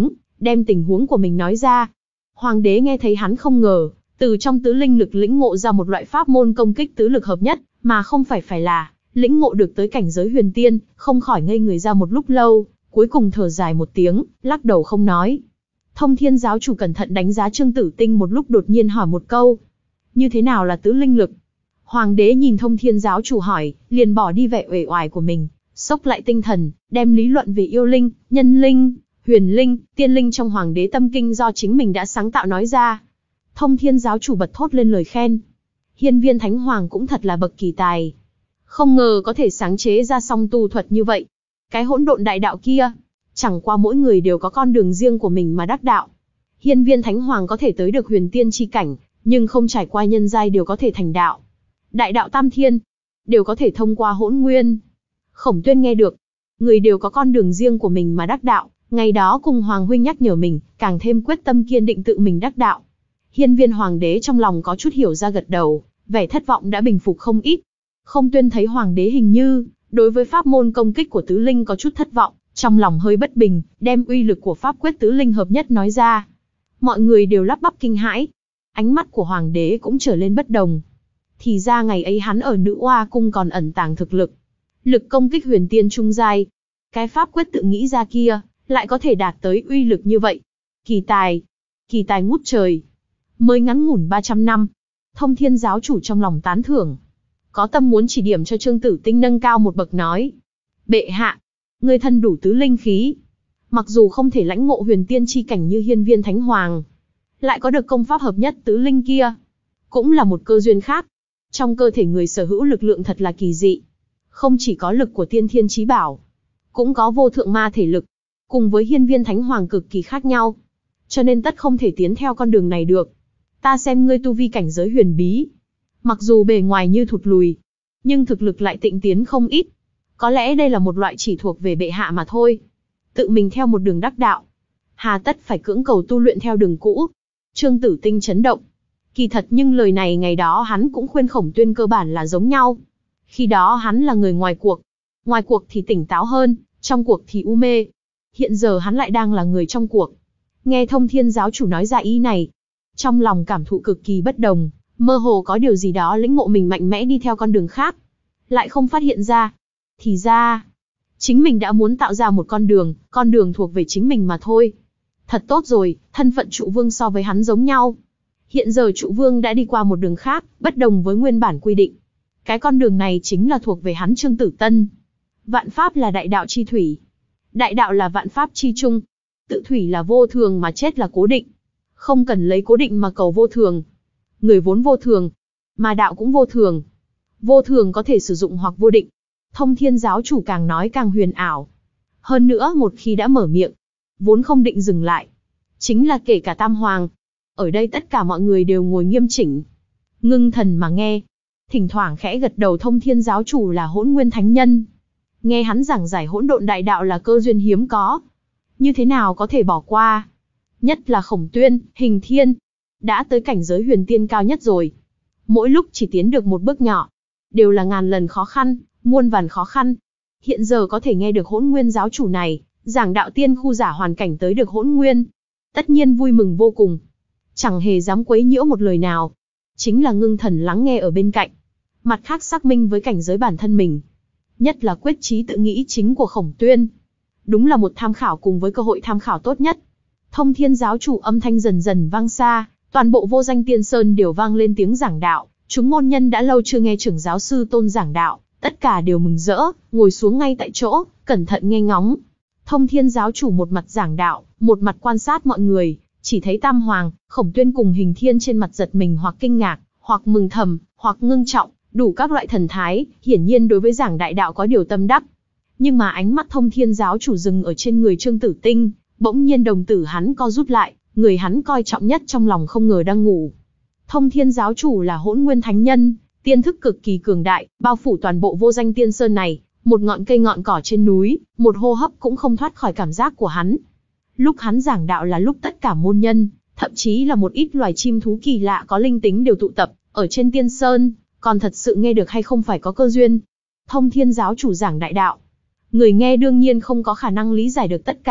đem tình huống của mình nói ra. Hoàng đế nghe thấy hắn không ngờ, từ trong tứ linh lực lĩnh ngộ ra một loại pháp môn công kích tứ lực hợp nhất, mà không phải phải là lĩnh ngộ được tới cảnh giới huyền tiên, không khỏi ngây người ra một lúc lâu, cuối cùng thở dài một tiếng, lắc đầu không nói. Thông Thiên giáo chủ cẩn thận đánh giá Trương Tử Tinh một lúc, đột nhiên hỏi một câu: như thế nào là tứ linh lực? Hoàng đế nhìn Thông Thiên giáo chủ hỏi, liền bỏ đi vẻ uể oải của mình, xốc lại tinh thần, đem lý luận về yêu linh, nhân linh, huyền linh, tiên linh trong Hoàng đế tâm kinh do chính mình đã sáng tạo nói ra. Thông Thiên giáo chủ bật thốt lên lời khen. Hiên Viên Thánh Hoàng cũng thật là bậc kỳ tài. Không ngờ có thể sáng chế ra song tu thuật như vậy. Cái hỗn độn đại đạo kia, chẳng qua mỗi người đều có con đường riêng của mình mà đắc đạo. Hiên Viên Thánh Hoàng có thể tới được huyền tiên chi cảnh, nhưng không trải qua nhân giai đều có thể thành đạo. Đại đạo tam thiên, đều có thể thông qua hỗn nguyên. Khổng Tuyên nghe được, người đều có con đường riêng của mình mà đắc đạo, ngày đó cùng Hoàng huynh nhắc nhở mình, càng thêm quyết tâm kiên định tự mình đắc đạo. Hiên Viên Hoàng đế trong lòng có chút hiểu ra, gật đầu, vẻ thất vọng đã bình phục không ít. Khổng Tuyên thấy Hoàng đế hình như đối với pháp môn công kích của tứ linh có chút thất vọng, trong lòng hơi bất bình, đem uy lực của pháp quyết tứ linh hợp nhất nói ra. Mọi người đều lắp bắp kinh hãi, ánh mắt của Hoàng đế cũng trở lên bất đồng. Thì ra ngày ấy hắn ở Nữ Oa cung còn ẩn tàng thực lực, lực công kích huyền tiên trung giai. Cái pháp quyết tự nghĩ ra kia, lại có thể đạt tới uy lực như vậy. Kỳ tài, kỳ tài ngút trời. Mới ngắn ngủn ba trăm năm, Thông Thiên giáo chủ trong lòng tán thưởng, có tâm muốn chỉ điểm cho Trương Tử Tinh nâng cao một bậc, nói: bệ hạ, người thân đủ tứ linh khí, mặc dù không thể lãnh ngộ huyền tiên chi cảnh như Hiên Viên Thánh Hoàng, lại có được công pháp hợp nhất tứ linh kia, cũng là một cơ duyên khác. Trong cơ thể người sở hữu lực lượng thật là kỳ dị, không chỉ có lực của tiên thiên chí bảo, cũng có vô thượng ma thể lực, cùng với Hiên Viên Thánh Hoàng cực kỳ khác nhau, cho nên tất không thể tiến theo con đường này được. Ta xem ngươi tu vi cảnh giới huyền bí, mặc dù bề ngoài như thụt lùi, nhưng thực lực lại tịnh tiến không ít. Có lẽ đây là một loại chỉ thuộc về bệ hạ mà thôi. Tự mình theo một đường đắc đạo, hà tất phải cưỡng cầu tu luyện theo đường cũ. Trương Tử Tinh chấn động. Kỳ thật nhưng lời này ngày đó hắn cũng khuyên Khổng Tuyên cơ bản là giống nhau. Khi đó hắn là người ngoài cuộc. Ngoài cuộc thì tỉnh táo hơn, trong cuộc thì u mê. Hiện giờ hắn lại đang là người trong cuộc. Nghe Thông Thiên giáo chủ nói ra ý này, trong lòng cảm thụ cực kỳ bất đồng, mơ hồ có điều gì đó lĩnh ngộ mình mạnh mẽ đi theo con đường khác, lại không phát hiện ra. Thì ra, chính mình đã muốn tạo ra một con đường, con đường thuộc về chính mình mà thôi. Thật tốt rồi, thân phận trụ vương so với hắn giống nhau. Hiện giờ trụ vương đã đi qua một đường khác, bất đồng với nguyên bản quy định. Cái con đường này chính là thuộc về hắn Trương Tử Tân. Vạn pháp là đại đạo chi thủy. Đại đạo là vạn pháp chi trung. Tự thủy là vô thường mà chết là cố định. Không cần lấy cố định mà cầu vô thường. Người vốn vô thường, mà đạo cũng vô thường. Vô thường có thể sử dụng hoặc vô định. Thông Thiên giáo chủ càng nói càng huyền ảo. Hơn nữa một khi đã mở miệng, vốn không định dừng lại. Chính là kể cả Tam Hoàng. Ở đây tất cả mọi người đều ngồi nghiêm chỉnh, ngưng thần mà nghe. Thỉnh thoảng khẽ gật đầu. Thông Thiên giáo chủ là Hỗn Nguyên Thánh Nhân. Nghe hắn giảng giải hỗn độn đại đạo là cơ duyên hiếm có. Như thế nào có thể bỏ qua? Nhất là Khổng Tuyên, Hình Thiên, đã tới cảnh giới huyền tiên cao nhất rồi. Mỗi lúc chỉ tiến được một bước nhỏ, đều là ngàn lần khó khăn, muôn vàn khó khăn. Hiện giờ có thể nghe được Hỗn Nguyên giáo chủ này giảng đạo tiên khu giả hoàn cảnh tới được Hỗn Nguyên, tất nhiên vui mừng vô cùng. Chẳng hề dám quấy nhiễu một lời nào, chính là ngưng thần lắng nghe ở bên cạnh. Mặt khác xác minh với cảnh giới bản thân mình, nhất là quyết chí tự nghĩ chính của Khổng Tuyên, đúng là một tham khảo cùng với cơ hội tham khảo tốt nhất. Thông Thiên giáo chủ âm thanh dần dần vang xa, toàn bộ Vô Danh Tiên Sơn đều vang lên tiếng giảng đạo. Chúng môn nhân đã lâu chưa nghe trưởng giáo sư Tôn giảng đạo, tất cả đều mừng rỡ, ngồi xuống ngay tại chỗ, cẩn thận nghe ngóng. Thông Thiên giáo chủ một mặt giảng đạo, một mặt quan sát mọi người, chỉ thấy Tam Hoàng, Khổng Tuyên cùng Hình Thiên trên mặt giật mình hoặc kinh ngạc, hoặc mừng thầm, hoặc ngưng trọng, đủ các loại thần thái, hiển nhiên đối với giảng đại đạo có điều tâm đắc. Nhưng mà ánh mắt Thông Thiên giáo chủ dừng ở trên người Trương Tử Tinh, bỗng nhiên đồng tử hắn co rút lại, người hắn coi trọng nhất trong lòng không ngờ đang ngủ. Thông Thiên giáo chủ là Hỗn Nguyên Thánh Nhân, tiên thức cực kỳ cường đại, bao phủ toàn bộ Vô Danh Tiên Sơn này, một ngọn cây ngọn cỏ trên núi, một hô hấp cũng không thoát khỏi cảm giác của hắn. Lúc hắn giảng đạo là lúc tất cả môn nhân, thậm chí là một ít loài chim thú kỳ lạ có linh tính đều tụ tập ở trên Tiên Sơn, còn thật sự nghe được hay không phải có cơ duyên. Thông Thiên giáo chủ giảng đại đạo, người nghe đương nhiên không có khả năng lý giải được tất cả,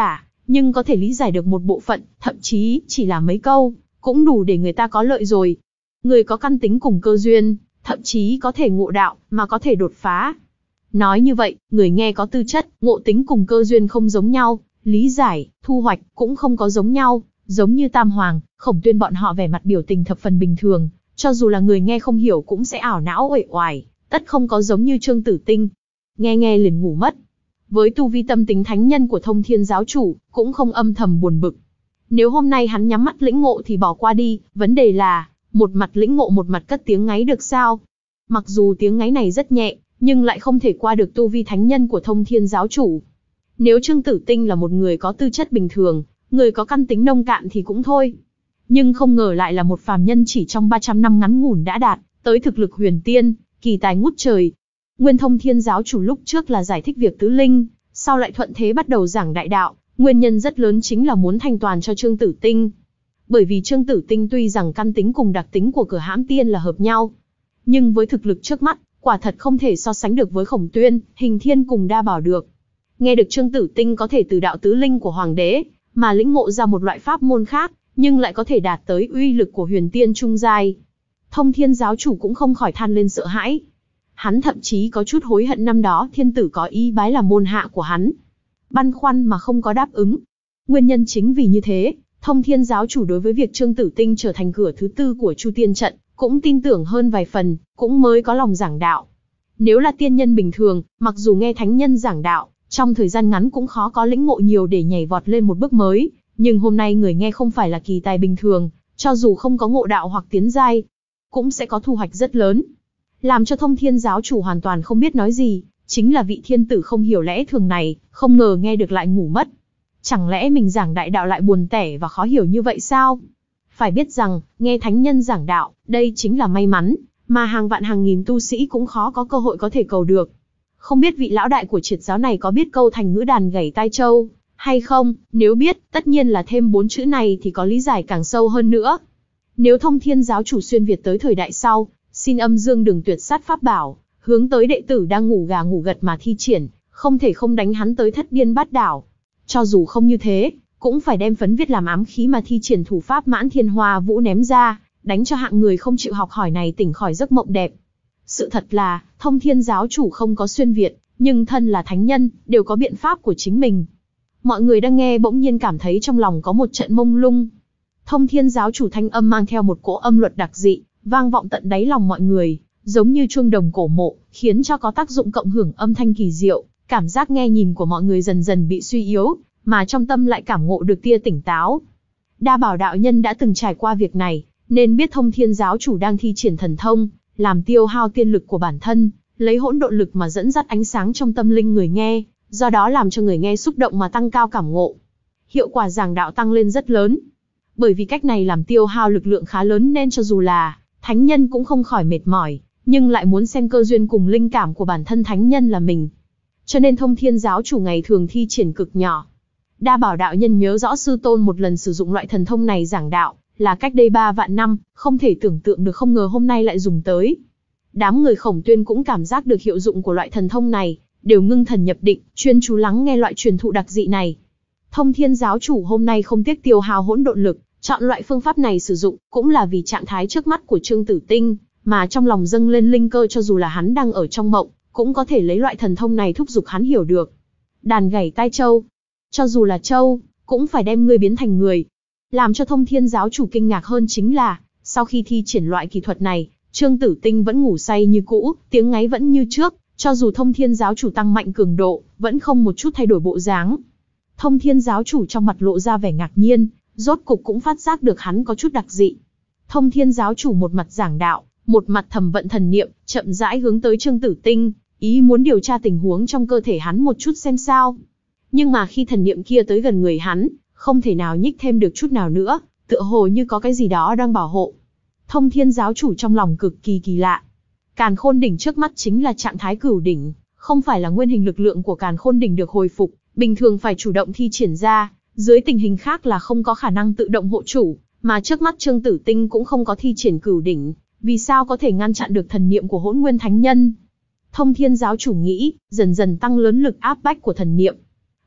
nhưng có thể lý giải được một bộ phận, thậm chí chỉ là mấy câu, cũng đủ để người ta có lợi rồi. Người có căn tính cùng cơ duyên, thậm chí có thể ngộ đạo, mà có thể đột phá. Nói như vậy, người nghe có tư chất, ngộ tính cùng cơ duyên không giống nhau, lý giải, thu hoạch cũng không có giống nhau, giống như Tam Hoàng, Khổng Tuyên bọn họ vẻ mặt biểu tình thập phần bình thường, cho dù là người nghe không hiểu cũng sẽ ảo não uể oải, tất không có giống như Trương Tử Tinh. Nghe nghe liền ngủ mất. Với tu vi tâm tính thánh nhân của Thông Thiên giáo chủ, cũng không âm thầm buồn bực. Nếu hôm nay hắn nhắm mắt lĩnh ngộ thì bỏ qua đi, vấn đề là, một mặt lĩnh ngộ một mặt cất tiếng ngáy được sao? Mặc dù tiếng ngáy này rất nhẹ, nhưng lại không thể qua được tu vi thánh nhân của Thông Thiên giáo chủ. Nếu Trương Tử Tinh là một người có tư chất bình thường, người có căn tính nông cạn thì cũng thôi. Nhưng không ngờ lại là một phàm nhân chỉ trong ba trăm năm ngắn ngủn đã đạt tới thực lực huyền tiên, kỳ tài ngút trời. Nguyên Thông Thiên giáo chủ lúc trước là giải thích việc tứ linh, sau lại thuận thế bắt đầu giảng đại đạo, nguyên nhân rất lớn chính là muốn thành toàn cho Trương Tử Tinh. Bởi vì Trương Tử Tinh tuy rằng căn tính cùng đặc tính của Cửa Hãm Tiên là hợp nhau, nhưng với thực lực trước mắt, quả thật không thể so sánh được với Khổng Tuyên, Hình Thiên cùng Đa Bảo được. Nghe được Trương Tử Tinh có thể từ đạo tứ linh của Hoàng đế, mà lĩnh ngộ ra một loại pháp môn khác, nhưng lại có thể đạt tới uy lực của huyền tiên trung giai. Thông Thiên giáo chủ cũng không khỏi than lên sợ hãi. Hắn thậm chí có chút hối hận năm đó thiên tử có ý bái làm môn hạ của hắn. Băn khoăn mà không có đáp ứng. Nguyên nhân chính vì như thế, Thông Thiên giáo chủ đối với việc Trương Tử Tinh trở thành cửa thứ tư của Chu Tiên trận, cũng tin tưởng hơn vài phần, cũng mới có lòng giảng đạo. Nếu là tiên nhân bình thường, mặc dù nghe thánh nhân giảng đạo, trong thời gian ngắn cũng khó có lĩnh ngộ nhiều để nhảy vọt lên một bước mới, nhưng hôm nay người nghe không phải là kỳ tài bình thường, cho dù không có ngộ đạo hoặc tiến giai, cũng sẽ có thu hoạch rất lớn. Làm cho Thông Thiên giáo chủ hoàn toàn không biết nói gì, chính là vị thiên tử không hiểu lẽ thường này, không ngờ nghe được lại ngủ mất. Chẳng lẽ mình giảng đại đạo lại buồn tẻ và khó hiểu như vậy sao? Phải biết rằng, nghe thánh nhân giảng đạo, đây chính là may mắn, mà hàng vạn hàng nghìn tu sĩ cũng khó có cơ hội có thể cầu được. Không biết vị lão đại của triệt giáo này có biết câu thành ngữ đàn gảy tai châu hay không? Nếu biết, tất nhiên là thêm bốn chữ này thì có lý giải càng sâu hơn nữa. Nếu Thông Thiên giáo chủ xuyên Việt tới thời đại sau, xin âm dương đừng tuyệt sát pháp bảo, hướng tới đệ tử đang ngủ gà ngủ gật mà thi triển, không thể không đánh hắn tới thất điên bát đảo. Cho dù không như thế, cũng phải đem phấn viết làm ám khí mà thi triển thủ pháp Mãn Thiên Hoa Vũ ném ra, đánh cho hạng người không chịu học hỏi này tỉnh khỏi giấc mộng đẹp. Sự thật là, Thông Thiên giáo chủ không có xuyên Việt, nhưng thân là thánh nhân, đều có biện pháp của chính mình. Mọi người đang nghe bỗng nhiên cảm thấy trong lòng có một trận mông lung. Thông Thiên giáo chủ thanh âm mang theo một cỗ âm luật đặc dị, vang vọng tận đáy lòng mọi người, giống như chuông đồng cổ mộ, khiến cho có tác dụng cộng hưởng âm thanh kỳ diệu, cảm giác nghe nhìn của mọi người dần dần bị suy yếu, mà trong tâm lại cảm ngộ được tia tỉnh táo. Đa Bảo đạo nhân đã từng trải qua việc này, nên biết Thông Thiên giáo chủ đang thi triển thần thông, làm tiêu hao tiên lực của bản thân, lấy hỗn độn lực mà dẫn dắt ánh sáng trong tâm linh người nghe, do đó làm cho người nghe xúc động mà tăng cao cảm ngộ. Hiệu quả giảng đạo tăng lên rất lớn. Bởi vì cách này làm tiêu hao lực lượng khá lớn nên cho dù là thánh nhân cũng không khỏi mệt mỏi, nhưng lại muốn xem cơ duyên cùng linh cảm của bản thân thánh nhân là mình. Cho nên Thông Thiên giáo chủ ngày thường thi triển cực nhỏ. Đa Bảo đạo nhân nhớ rõ sư tôn một lần sử dụng loại thần thông này giảng đạo, là cách đây ba vạn năm, không thể tưởng tượng được không ngờ hôm nay lại dùng tới. Đám người Khổng Tuyên cũng cảm giác được hiệu dụng của loại thần thông này, đều ngưng thần nhập định, chuyên chú lắng nghe loại truyền thụ đặc dị này. Thông Thiên giáo chủ hôm nay không tiếc tiêu hao hỗn độn lực, chọn loại phương pháp này sử dụng, cũng là vì trạng thái trước mắt của Trương Tử Tinh, mà trong lòng dâng lên linh cơ cho dù là hắn đang ở trong mộng, cũng có thể lấy loại thần thông này thúc giục hắn hiểu được. Đàn gảy tai châu, cho dù là châu, cũng phải đem ngươi biến thành người. Làm cho Thông Thiên giáo chủ kinh ngạc hơn chính là, sau khi thi triển loại kỳ thuật này, Trương Tử Tinh vẫn ngủ say như cũ, tiếng ngáy vẫn như trước, cho dù Thông Thiên giáo chủ tăng mạnh cường độ, vẫn không một chút thay đổi bộ dáng. Thông Thiên giáo chủ trong mặt lộ ra vẻ ngạc nhiên, rốt cục cũng phát giác được hắn có chút đặc dị. Thông Thiên giáo chủ một mặt giảng đạo, một mặt thầm vận thần niệm, chậm rãi hướng tới Trương Tử Tinh, ý muốn điều tra tình huống trong cơ thể hắn một chút xem sao. Nhưng mà khi thần niệm kia tới gần người hắn, không thể nào nhích thêm được chút nào nữa, tựa hồ như có cái gì đó đang bảo hộ. Thông Thiên giáo chủ trong lòng cực kỳ kỳ lạ. Càn Khôn đỉnh trước mắt chính là trạng thái cửu đỉnh, không phải là nguyên hình lực lượng của Càn Khôn đỉnh được hồi phục, bình thường phải chủ động thi triển ra, dưới tình hình khác là không có khả năng tự động hộ chủ, mà trước mắt Trương Tử Tinh cũng không có thi triển cửu đỉnh, vì sao có thể ngăn chặn được thần niệm của Hỗn Nguyên Thánh Nhân? Thông Thiên giáo chủ nghĩ, dần dần tăng lớn lực áp bách của thần niệm.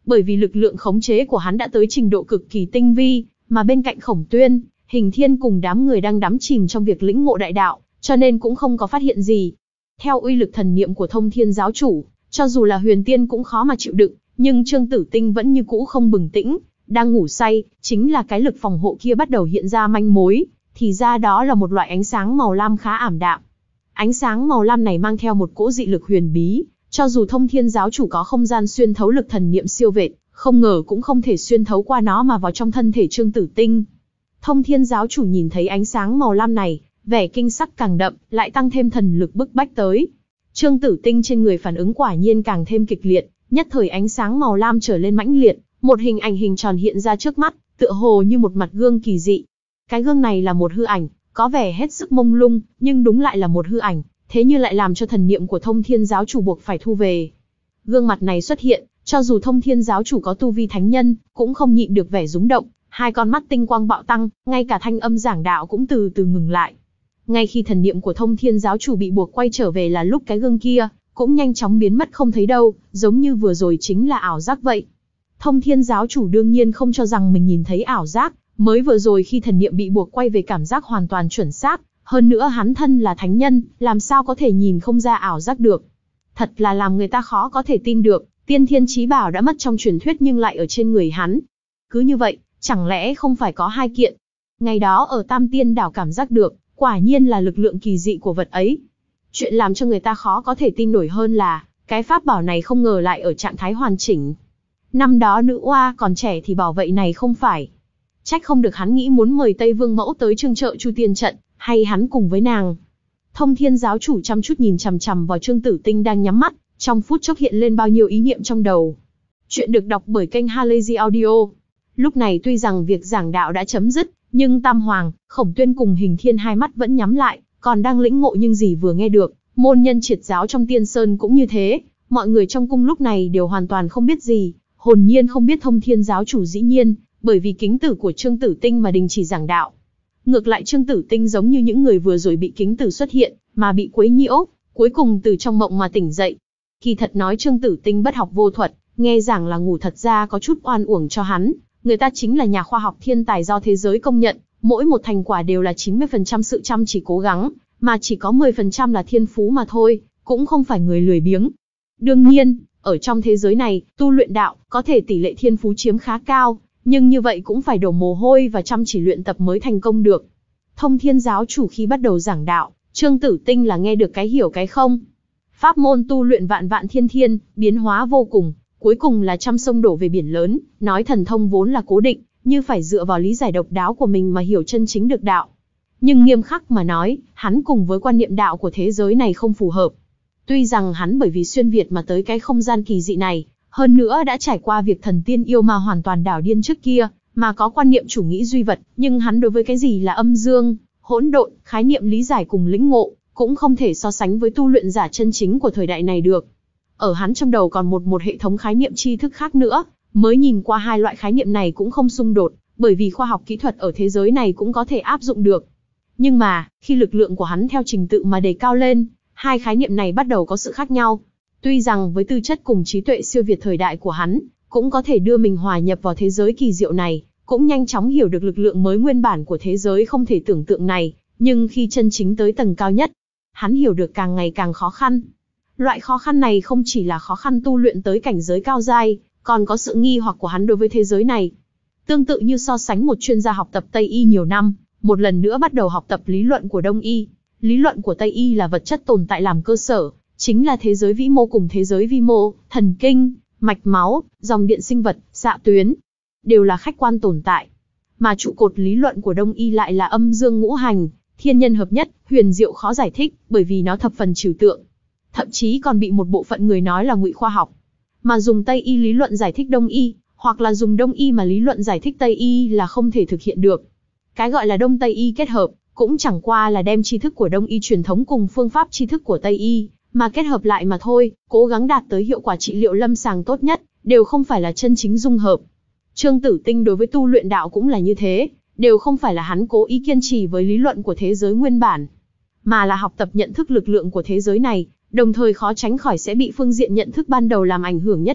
bởi vì lực lượng khống chế của hắn đã tới trình độ cực kỳ tinh vi, mà bên cạnh Khổng Tuyên, Hình Thiên cùng đám người đang đắm chìm trong việc lĩnh ngộ đại đạo, cho nên cũng không có phát hiện gì. Theo uy lực thần niệm của Thông Thiên giáo chủ, cho dù là huyền tiên cũng khó mà chịu đựng, nhưng Trương Tử Tinh vẫn như cũ không bừng tĩnh, đang ngủ say, chính là cái lực phòng hộ kia bắt đầu hiện ra manh mối, thì ra đó là một loại ánh sáng màu lam khá ảm đạm. Ánh sáng màu lam này mang theo một cỗ dị lực huyền bí, cho dù Thông Thiên giáo chủ có không gian xuyên thấu lực thần niệm siêu vẹt, không ngờ cũng không thể xuyên thấu qua nó mà vào trong thân thể Trương Tử Tinh. Thông Thiên giáo chủ nhìn thấy ánh sáng màu lam này, vẻ kinh sắc càng đậm, lại tăng thêm thần lực bức bách tới. Trương Tử Tinh trên người phản ứng quả nhiên càng thêm kịch liệt, nhất thời ánh sáng màu lam trở lên mãnh liệt, một hình ảnh hình tròn hiện ra trước mắt, tựa hồ như một mặt gương kỳ dị. Cái gương này là một hư ảnh, có vẻ hết sức mông lung, nhưng đúng lại là một hư ảnh, thế nhưng lại làm cho thần niệm của Thông Thiên giáo chủ buộc phải thu về. Gương mặt này xuất hiện, cho dù Thông Thiên giáo chủ có tu vi thánh nhân, cũng không nhịn được vẻ rúng động, hai con mắt tinh quang bạo tăng, ngay cả thanh âm giảng đạo cũng từ từ ngừng lại. Ngay khi thần niệm của Thông Thiên giáo chủ bị buộc quay trở về là lúc cái gương kia cũng nhanh chóng biến mất không thấy đâu, giống như vừa rồi chính là ảo giác vậy. Thông Thiên giáo chủ đương nhiên không cho rằng mình nhìn thấy ảo giác, mới vừa rồi khi thần niệm bị buộc quay về cảm giác hoàn toàn chuẩn xác, hơn nữa hắn thân là thánh nhân, làm sao có thể nhìn không ra ảo giác được. Thật là làm người ta khó có thể tin được, tiên thiên chí bảo đã mất trong truyền thuyết nhưng lại ở trên người hắn. Cứ như vậy, chẳng lẽ không phải có hai kiện? Ngày đó ở Tam Tiên đảo cảm giác được, quả nhiên là lực lượng kỳ dị của vật ấy. Chuyện làm cho người ta khó có thể tin nổi hơn là, cái pháp bảo này không ngờ lại ở trạng thái hoàn chỉnh. Năm đó nữ oa còn trẻ thì bảo vậy này không phải. Trách không được hắn nghĩ muốn mời Tây Vương Mẫu tới trưng trợ Chu Tiên trận, hay hắn cùng với nàng. Thông Thiên giáo chủ chăm chút nhìn chằm chằm vào Trương Tử Tinh đang nhắm mắt, trong phút chốc hiện lên bao nhiêu ý niệm trong đầu. Chuyện được đọc bởi kênh Halazy Audio. Lúc này tuy rằng việc giảng đạo đã chấm dứt, nhưng Tam Hoàng, Khổng Tuyên cùng Hình Thiên hai mắt vẫn nhắm lại, còn đang lĩnh ngộ những gì vừa nghe được. Môn nhân triệt giáo trong Tiên Sơn cũng như thế, mọi người trong cung lúc này đều hoàn toàn không biết gì, hồn nhiên không biết Thông Thiên giáo chủ dĩ nhiên, bởi vì kính tử của Trương Tử Tinh mà đình chỉ giảng đạo. Ngược lại Trương Tử Tinh giống như những người vừa rồi bị kính tử xuất hiện, mà bị quấy nhiễu, cuối cùng từ trong mộng mà tỉnh dậy. Kỳ thật nói Trương Tử Tinh bất học vô thuật, nghe giảng là ngủ thật ra có chút oan uổng cho hắn, người ta chính là nhà khoa học thiên tài do thế giới công nhận, mỗi một thành quả đều là chín mươi phần trăm sự chăm chỉ cố gắng, mà chỉ có mười phần trăm là thiên phú mà thôi, cũng không phải người lười biếng. Đương nhiên, ở trong thế giới này, tu luyện đạo, có thể tỷ lệ thiên phú chiếm khá cao, nhưng như vậy cũng phải đổ mồ hôi và chăm chỉ luyện tập mới thành công được. Thông Thiên giáo chủ khi bắt đầu giảng đạo, Trương Tử Tinh là nghe được cái hiểu cái không. Pháp môn tu luyện vạn vạn thiên thiên, biến hóa vô cùng, cuối cùng là trăm sông đổ về biển lớn, nói thần thông vốn là cố định, như phải dựa vào lý giải độc đáo của mình mà hiểu chân chính được đạo. Nhưng nghiêm khắc mà nói, hắn cùng với quan niệm đạo của thế giới này không phù hợp. Tuy rằng hắn bởi vì xuyên Việt mà tới cái không gian kỳ dị này, hơn nữa đã trải qua việc thần tiên yêu ma hoàn toàn đảo điên trước kia, mà có quan niệm chủ nghĩa duy vật, nhưng hắn đối với cái gì là âm dương, hỗn độn, khái niệm lý giải cùng lĩnh ngộ, cũng không thể so sánh với tu luyện giả chân chính của thời đại này được. Ở hắn trong đầu còn một một hệ thống khái niệm tri thức khác nữa, mới nhìn qua hai loại khái niệm này cũng không xung đột, bởi vì khoa học kỹ thuật ở thế giới này cũng có thể áp dụng được. Nhưng mà, khi lực lượng của hắn theo trình tự mà đề cao lên, hai khái niệm này bắt đầu có sự khác nhau. Tuy rằng với tư chất cùng trí tuệ siêu việt thời đại của hắn, cũng có thể đưa mình hòa nhập vào thế giới kỳ diệu này, cũng nhanh chóng hiểu được lực lượng mới nguyên bản của thế giới không thể tưởng tượng này, nhưng khi chân chính tới tầng cao nhất, hắn hiểu được càng ngày càng khó khăn. Loại khó khăn này không chỉ là khó khăn tu luyện tới cảnh giới cao giai, còn có sự nghi hoặc của hắn đối với thế giới này. Tương tự như so sánh một chuyên gia học tập Tây y nhiều năm, một lần nữa bắt đầu học tập lý luận của Đông y. Lý luận của Tây y là vật chất tồn tại làm cơ sở, chính là thế giới vĩ mô cùng thế giới vi mô, thần kinh, mạch máu, dòng điện sinh vật, xạ tuyến, đều là khách quan tồn tại. Mà trụ cột lý luận của Đông y lại là âm dương ngũ hành, thiên nhân hợp nhất, huyền diệu khó giải thích, bởi vì nó thập phần trừu tượng. Thậm chí còn bị một bộ phận người nói là ngụy khoa học. Mà dùng Tây y lý luận giải thích Đông y, hoặc là dùng Đông y mà lý luận giải thích Tây y là không thể thực hiện được. Cái gọi là Đông Tây y kết hợp, cũng chẳng qua là đem tri thức của Đông y truyền thống cùng phương pháp tri thức của Tây y, mà kết hợp lại mà thôi, cố gắng đạt tới hiệu quả trị liệu lâm sàng tốt nhất, đều không phải là chân chính dung hợp. Trương Tử Tinh đối với tu luyện đạo cũng là như thế, đều không phải là hắn cố ý kiên trì với lý luận của thế giới nguyên bản, mà là học tập nhận thức lực lượng của thế giới này, đồng thời khó tránh khỏi sẽ bị phương diện nhận thức ban đầu làm ảnh hưởng nhất định,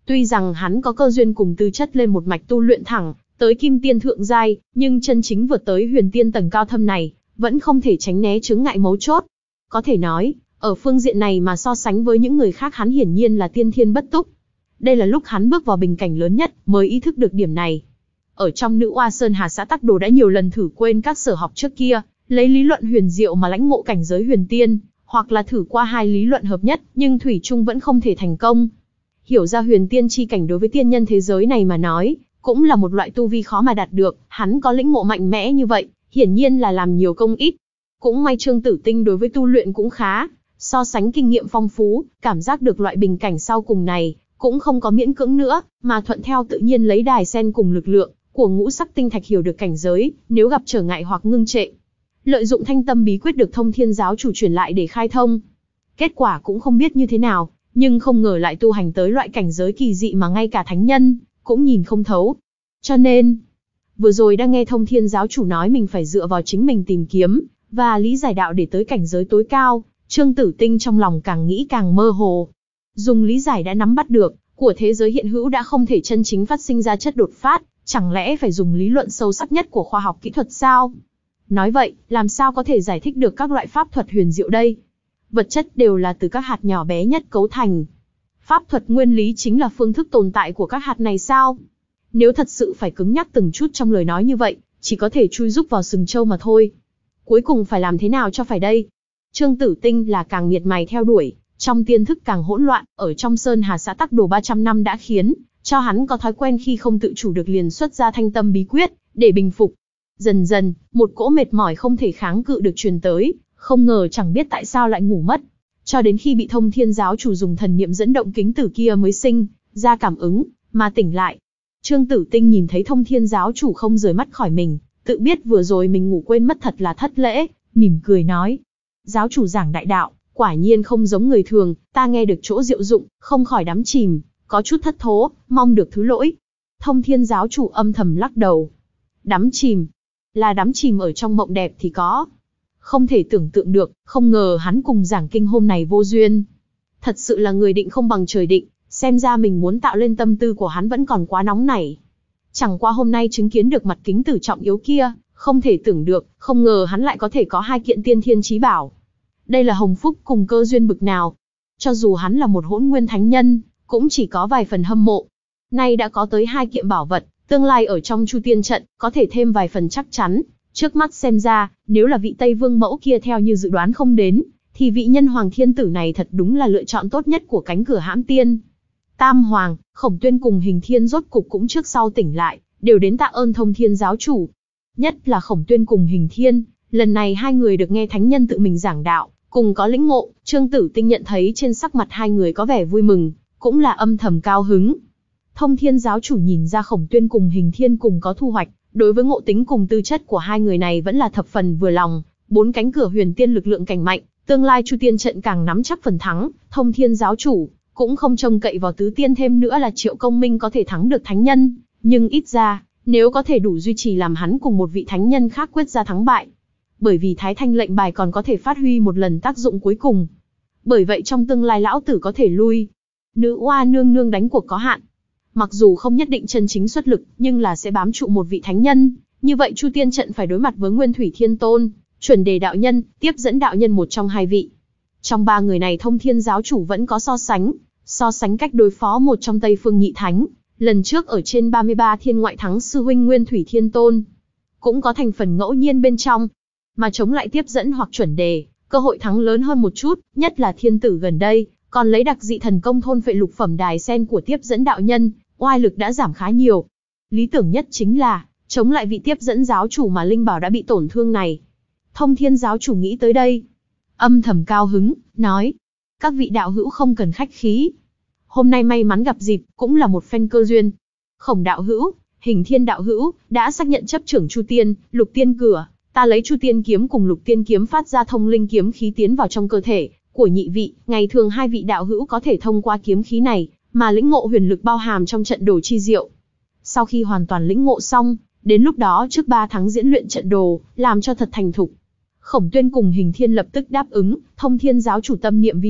Tuy rằng hắn có cơ duyên cùng tư chất lên một mạch tu luyện thẳng tới kim tiên thượng giai, nhưng chân chính vượt tới huyền tiên tầng cao thâm này, vẫn không thể tránh né chướng ngại mấu chốt. Có thể nói, ở phương diện này mà so sánh với những người khác hắn hiển nhiên là tiên thiên bất túc. Đây là lúc hắn bước vào bình cảnh lớn nhất, mới ý thức được điểm này. Ở trong Nữ Oa Sơn Hà xã Tắc Đồ đã nhiều lần thử quên các sở học trước kia, lấy lý luận huyền diệu mà lãnh ngộ cảnh giới huyền tiên, hoặc là thử qua hai lý luận hợp nhất, nhưng thủy chung vẫn không thể thành công. Hiểu ra huyền tiên chi cảnh đối với tiên nhân thế giới này mà nói, cũng là một loại tu vi khó mà đạt được, hắn có lĩnh ngộ mạnh mẽ như vậy, hiển nhiên là làm nhiều công ít. Cũng may Trương Tử Tinh đối với tu luyện cũng khá, so sánh kinh nghiệm phong phú, cảm giác được loại bình cảnh sau cùng này, cũng không có miễn cưỡng nữa, mà thuận theo tự nhiên lấy đài sen cùng lực lượng của ngũ sắc tinh thạch hiểu được cảnh giới, nếu gặp trở ngại hoặc ngưng trệ, lợi dụng thanh tâm bí quyết được Thông Thiên giáo chủ truyền lại để khai thông. Kết quả cũng không biết như thế nào, nhưng không ngờ lại tu hành tới loại cảnh giới kỳ dị mà ngay cả thánh nhân cũng nhìn không thấu. Cho nên, vừa rồi đang nghe Thông Thiên giáo chủ nói mình phải dựa vào chính mình tìm kiếm và lý giải đạo để tới cảnh giới tối cao, Trương Tử Tinh trong lòng càng nghĩ càng mơ hồ. Dùng lý giải đã nắm bắt được, của thế giới hiện hữu đã không thể chân chính phát sinh ra chất đột phát, chẳng lẽ phải dùng lý luận sâu sắc nhất của khoa học kỹ thuật sao? Nói vậy, làm sao có thể giải thích được các loại pháp thuật huyền diệu đây? Vật chất đều là từ các hạt nhỏ bé nhất cấu thành. Pháp thuật nguyên lý chính là phương thức tồn tại của các hạt này sao? Nếu thật sự phải cứng nhắc từng chút trong lời nói như vậy, chỉ có thể chui rúc vào sừng trâu mà thôi. Cuối cùng phải làm thế nào cho phải đây? Trương Tử Tinh là càng miệt mài theo đuổi, trong tiên thức càng hỗn loạn, ở trong Sơn Hà xã Tắc Đồ ba trăm năm đã khiến cho hắn có thói quen khi không tự chủ được liền xuất ra thanh tâm bí quyết, để bình phục. Dần dần, một cỗ mệt mỏi không thể kháng cự được truyền tới, không ngờ chẳng biết tại sao lại ngủ mất. Cho đến khi bị Thông Thiên giáo chủ dùng thần niệm dẫn động kính tử kia mới sinh ra cảm ứng, mà tỉnh lại. Trương Tử Tinh nhìn thấy Thông Thiên giáo chủ không rời mắt khỏi mình, tự biết vừa rồi mình ngủ quên mất thật là thất lễ, mỉm cười nói. Giáo chủ giảng đại đạo, quả nhiên không giống người thường, ta nghe được chỗ diệu dụng, không khỏi đắm chìm, có chút thất thố, mong được thứ lỗi. Thông Thiên giáo chủ âm thầm lắc đầu. Đắm chìm, là đắm chìm ở trong mộng đẹp thì có. Không thể tưởng tượng được, không ngờ hắn cùng giảng kinh hôm này vô duyên. Thật sự là người định không bằng trời định, xem ra mình muốn tạo lên tâm tư của hắn vẫn còn quá nóng nảy. Chẳng qua hôm nay chứng kiến được mặt kính tử trọng yếu kia, không thể tưởng được, không ngờ hắn lại có thể có hai kiện tiên thiên chí bảo. Đây là hồng phúc cùng cơ duyên bực nào. Cho dù hắn là một hỗn nguyên thánh nhân, cũng chỉ có vài phần hâm mộ. Nay đã có tới hai kiện bảo vật, tương lai ở trong Chu Tiên trận, có thể thêm vài phần chắc chắn. Trước mắt xem ra, nếu là vị Tây Vương mẫu kia theo như dự đoán không đến, thì vị nhân hoàng thiên tử này thật đúng là lựa chọn tốt nhất của cánh cửa hãm tiên. Tam hoàng, Khổng Tuyên cùng Hình Thiên rốt cục cũng trước sau tỉnh lại, đều đến tạ ơn Thông Thiên giáo chủ. Nhất là Khổng Tuyên cùng Hình Thiên, lần này hai người được nghe thánh nhân tự mình giảng đạo, cùng có lĩnh ngộ. Trương Tử Tinh nhận thấy trên sắc mặt hai người có vẻ vui mừng, cũng là âm thầm cao hứng. Thông Thiên giáo chủ nhìn ra Khổng Tuyên cùng Hình Thiên cùng có thu hoạch, đối với ngộ tính cùng tư chất của hai người này vẫn là thập phần vừa lòng. Bốn cánh cửa huyền tiên lực lượng cảnh mạnh, tương lai Chu Tiên trận càng nắm chắc phần thắng. Thông Thiên giáo chủ cũng không trông cậy vào tứ tiên thêm nữa là Triệu Công Minh có thể thắng được thánh nhân, nhưng ít ra, nếu có thể đủ duy trì làm hắn cùng một vị thánh nhân khác quyết ra thắng bại. Bởi vì Thái Thanh lệnh bài còn có thể phát huy một lần tác dụng cuối cùng. Bởi vậy trong tương lai lão tử có thể lui. Nữ oa nương nương đánh cuộc có hạn. Mặc dù không nhất định chân chính xuất lực, nhưng là sẽ bám trụ một vị thánh nhân. Như vậy Chu Tiên trận phải đối mặt với Nguyên Thủy Thiên Tôn, Chuẩn Đề đạo nhân, tiếp dẫn đạo nhân một trong hai vị. Trong ba người này Thông Thiên giáo chủ vẫn có so sánh, so sánh cách đối phó một trong Tây Phương Nhị Thánh. Lần trước ở trên ba mươi ba thiên ngoại thắng sư huynh Nguyên Thủy Thiên Tôn, cũng có thành phần ngẫu nhiên bên trong. Mà chống lại tiếp dẫn hoặc Chuẩn Đề, cơ hội thắng lớn hơn một chút, nhất là thiên tử gần đây, còn lấy đặc dị thần công thôn phệ lục phẩm đài sen của tiếp dẫn đạo nhân, oai lực đã giảm khá nhiều. Lý tưởng nhất chính là, chống lại vị tiếp dẫn giáo chủ mà linh bảo đã bị tổn thương này. Thông Thiên giáo chủ nghĩ tới đây, âm thầm cao hứng, nói, các vị đạo hữu không cần khách khí. Hôm nay may mắn gặp dịp, cũng là một phen cơ duyên. Khổng đạo hữu, Hình Thiên đạo hữu, đã xác nhận chấp trưởng Chu Tiên, Lục Tiên cửa. Ta lấy Chu Tiên kiếm cùng Lục Tiên kiếm phát ra thông linh kiếm khí tiến vào trong cơ thể của nhị vị, ngày thường hai vị đạo hữu có thể thông qua kiếm khí này mà lĩnh ngộ huyền lực bao hàm trong trận đồ chi diệu. Sau khi hoàn toàn lĩnh ngộ xong, đến lúc đó trước ba tháng diễn luyện trận đồ, làm cho thật thành thục. Khổng Tuyên cùng Hình Thiên lập tức đáp ứng. Thông Thiên giáo chủ tâm niệm vi động,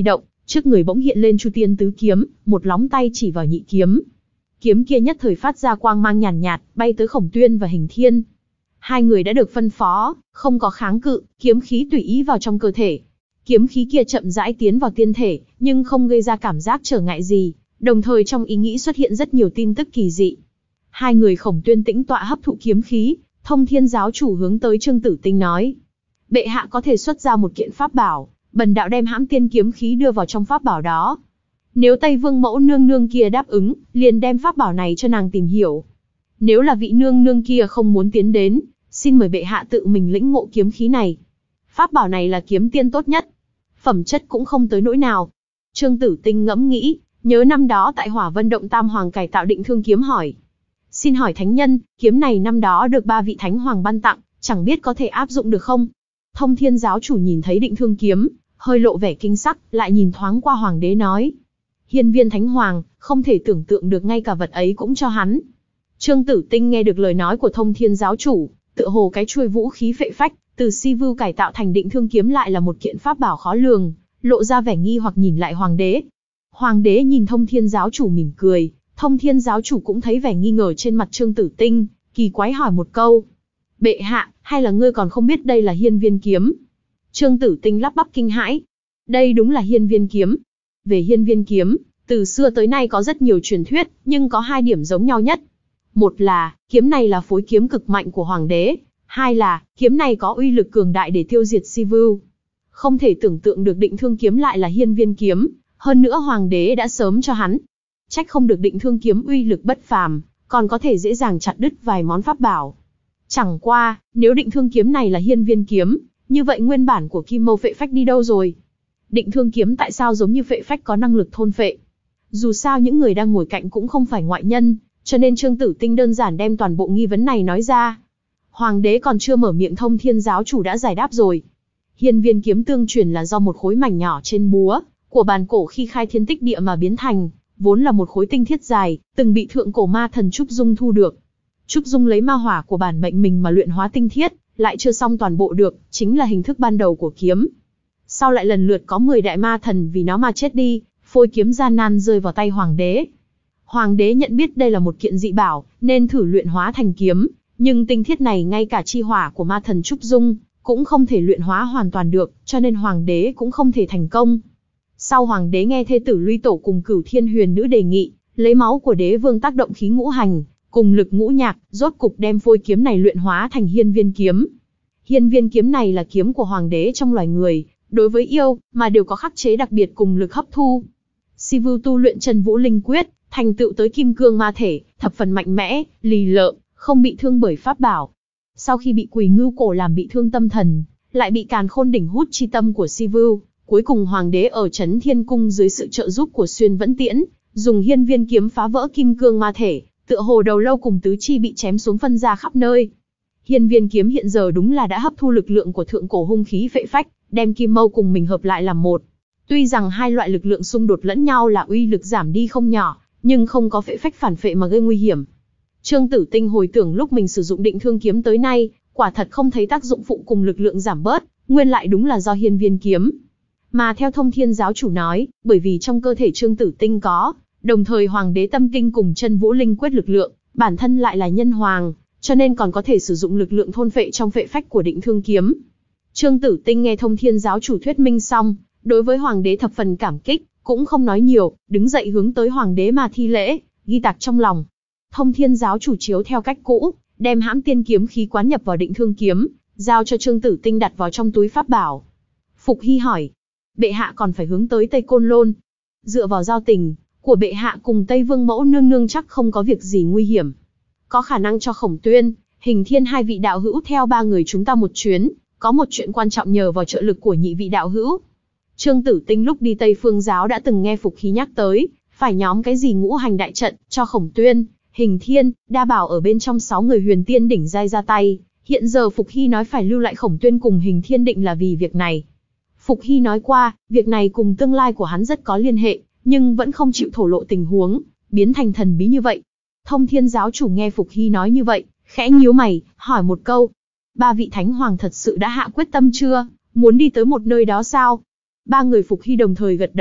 Trước người bỗng hiện lên Chu Tiên Tứ Kiếm, một lóng tay chỉ vào nhị kiếm. Kiếm kia nhất thời phát ra quang mang nhàn nhạt, nhạt, bay tới Khổng Tuyên và Hình Thiên. Hai người đã được phân phó, không có kháng cự, kiếm khí tùy ý vào trong cơ thể. Kiếm khí kia chậm rãi tiến vào tiên thể, nhưng không gây ra cảm giác trở ngại gì, đồng thời trong ý nghĩ xuất hiện rất nhiều tin tức kỳ dị. Hai người Khổng Tuyên tĩnh tọa hấp thụ kiếm khí, Thông Thiên giáo chủ hướng tới Trương Tử Tinh nói: bệ hạ có thể xuất ra một kiện pháp bảo, bần đạo đem hãm tiên kiếm khí đưa vào trong pháp bảo đó. Nếu Tây Vương mẫu nương nương kia đáp ứng, liền đem pháp bảo này cho nàng tìm hiểu. Nếu là vị nương nương kia không muốn tiến đến, xin mời bệ hạ tự mình lĩnh ngộ kiếm khí này. Pháp bảo này là kiếm tiên tốt nhất, phẩm chất cũng không tới nỗi nào. Trương Tử Tinh ngẫm nghĩ, nhớ năm đó tại Hỏa Vân Động Tam Hoàng cải tạo Định Thương kiếm hỏi: xin hỏi thánh nhân, kiếm này năm đó được ba vị thánh hoàng ban tặng, chẳng biết có thể áp dụng được không? Thông Thiên giáo chủ nhìn thấy Định Thương kiếm, hơi lộ vẻ kinh sắc, lại nhìn thoáng qua hoàng đế nói: hiên viên thánh hoàng, không thể tưởng tượng được ngay cả vật ấy cũng cho hắn. Trương Tử Tinh nghe được lời nói của Thông Thiên giáo chủ, tựa hồ cái chuôi vũ khí phệ phách từ si vưu cải tạo thành Định Thương kiếm lại là một kiện pháp bảo khó lường, lộ ra vẻ nghi hoặc nhìn lại hoàng đế. Hoàng đế nhìn Thông Thiên giáo chủ mỉm cười, Thông Thiên giáo chủ cũng thấy vẻ nghi ngờ trên mặt Trương Tử Tinh, kỳ quái hỏi một câu: bệ hạ, hay là ngươi còn không biết đây là hiên viên kiếm? Trương Tử Tinh lắp bắp kinh hãi: đây đúng là hiên viên kiếm. Về hiên viên kiếm, từ xưa tới nay có rất nhiều truyền thuyết, nhưng có hai điểm giống nhau nhất. Một là, kiếm này là phối kiếm cực mạnh của hoàng đế. Hai là, kiếm này có uy lực cường đại để tiêu diệt si vưu. Không thể tưởng tượng được Định Thương kiếm lại là hiên viên kiếm, hơn nữa hoàng đế đã sớm cho hắn. Trách không được Định Thương kiếm uy lực bất phàm, còn có thể dễ dàng chặt đứt vài món pháp bảo. Chẳng qua, nếu Định Thương kiếm này là hiên viên kiếm, như vậy nguyên bản của Kim Mâu Phệ Phách đi đâu rồi? Định Thương kiếm tại sao giống như phệ phách có năng lực thôn phệ? Dù sao những người đang ngồi cạnh cũng không phải ngoại nhân, cho nên Trương Tử Tinh đơn giản đem toàn bộ nghi vấn này nói ra. Hoàng đế còn chưa mở miệng, Thông Thiên giáo chủ đã giải đáp rồi. Hiên viên kiếm tương truyền là do một khối mảnh nhỏ trên búa của bàn cổ khi khai thiên tích địa mà biến thành, vốn là một khối tinh thiết dài, từng bị thượng cổ ma thần Trúc Dung thu được. Trúc Dung lấy ma hỏa của bản mệnh mình mà luyện hóa tinh thiết, lại chưa xong toàn bộ được, chính là hình thức ban đầu của kiếm. Sau lại lần lượt có mười đại ma thần vì nó mà chết đi, phôi kiếm gian nan rơi vào tay hoàng đế. Hoàng đế nhận biết đây là một kiện dị bảo, nên thử luyện hóa thành kiếm, nhưng tinh thiết này ngay cả chi hỏa của ma thần Trúc Dung cũng không thể luyện hóa hoàn toàn được, cho nên hoàng đế cũng không thể thành công. Sau hoàng đế nghe thê tử Luy Tổ cùng Cửu Thiên Huyền Nữ đề nghị, lấy máu của đế vương tác động khí ngũ hành, cùng lực ngũ nhạc, rốt cục đem phôi kiếm này luyện hóa thành hiên viên kiếm. Hiên viên kiếm này là kiếm của hoàng đế trong loài người, đối với yêu mà đều có khắc chế đặc biệt cùng lực hấp thu. Si vưu tu luyện Chân Vũ Linh Quyết, thành tựu tới kim cương ma thể, thập phần mạnh mẽ, lì lợm, không bị thương bởi pháp bảo. Sau khi bị Quỳ Ngưu Cổ làm bị thương tâm thần, lại bị Càn Khôn Đỉnh hút chi tâm của Si vưu, cuối cùng hoàng đế ở Trấn Thiên Cung dưới sự trợ giúp của Xuyên Vẫn Tiễn, dùng hiên viên kiếm phá vỡ kim cương ma thể, tựa hồ đầu lâu cùng tứ chi bị chém xuống phân ra khắp nơi. Hiên viên kiếm hiện giờ đúng là đã hấp thu lực lượng của thượng cổ hung khí phệ phách, đem kim mâu cùng mình hợp lại làm một. Tuy rằng hai loại lực lượng xung đột lẫn nhau là uy lực giảm đi không nhỏ, nhưng không có phệ phách phản phệ mà gây nguy hiểm. Trương Tử Tinh hồi tưởng lúc mình sử dụng Định Thương kiếm tới nay, quả thật không thấy tác dụng phụ cùng lực lượng giảm bớt, nguyên lại đúng là do hiên viên kiếm. Mà theo Thông Thiên giáo chủ nói, bởi vì trong cơ thể Trương Tử Tinh có, đồng thời Hoàng đế Tâm Kinh cùng Chân Vũ Linh Quyết lực lượng, bản thân lại là nhân hoàng, cho nên còn có thể sử dụng lực lượng thôn phệ trong phệ phách của Định Thương kiếm. Trương Tử Tinh nghe Thông Thiên giáo chủ thuyết minh xong, đối với Hoàng đế thập phần cảm kích, cũng không nói nhiều, đứng dậy hướng tới Hoàng đế mà thi lễ, ghi tạc trong lòng. Thông Thiên giáo chủ chiếu theo cách cũ, đem hãm tiên kiếm khí quán nhập vào Định Thương kiếm, giao cho Trương Tử Tinh đặt vào trong túi pháp bảo. Phục Hy hỏi, bệ hạ còn phải hướng tới Tây Côn Lôn. Dựa vào giao tình của bệ hạ cùng Tây Vương mẫu nương nương chắc không có việc gì nguy hiểm. Có khả năng cho Khổng Tuyên, Hình Thiên hai vị đạo hữu theo ba người chúng ta một chuyến, có một chuyện quan trọng nhờ vào trợ lực của nhị vị đạo hữu. Trương Tử Tinh lúc đi Tây Phương giáo đã từng nghe Phục Hy nhắc tới, phải nhóm cái gì ngũ hành đại trận, cho Khổng Tuyên, Hình Thiên, Đa Bảo ở bên trong sáu người huyền tiên đỉnh giai ra tay. Hiện giờ Phục Hy nói phải lưu lại Khổng Tuyên cùng Hình Thiên định là vì việc này. Phục Hy nói qua, việc này cùng tương lai của hắn rất có liên hệ, nhưng vẫn không chịu thổ lộ tình huống, biến thành thần bí như vậy. Thông Thiên giáo chủ nghe Phục Hy nói như vậy, khẽ nhíu mày, hỏi một câu. Ba vị thánh hoàng thật sự đã hạ quyết tâm chưa, muốn đi tới một nơi đó sao? Ba người Phục Hy đồng thời gật đầu,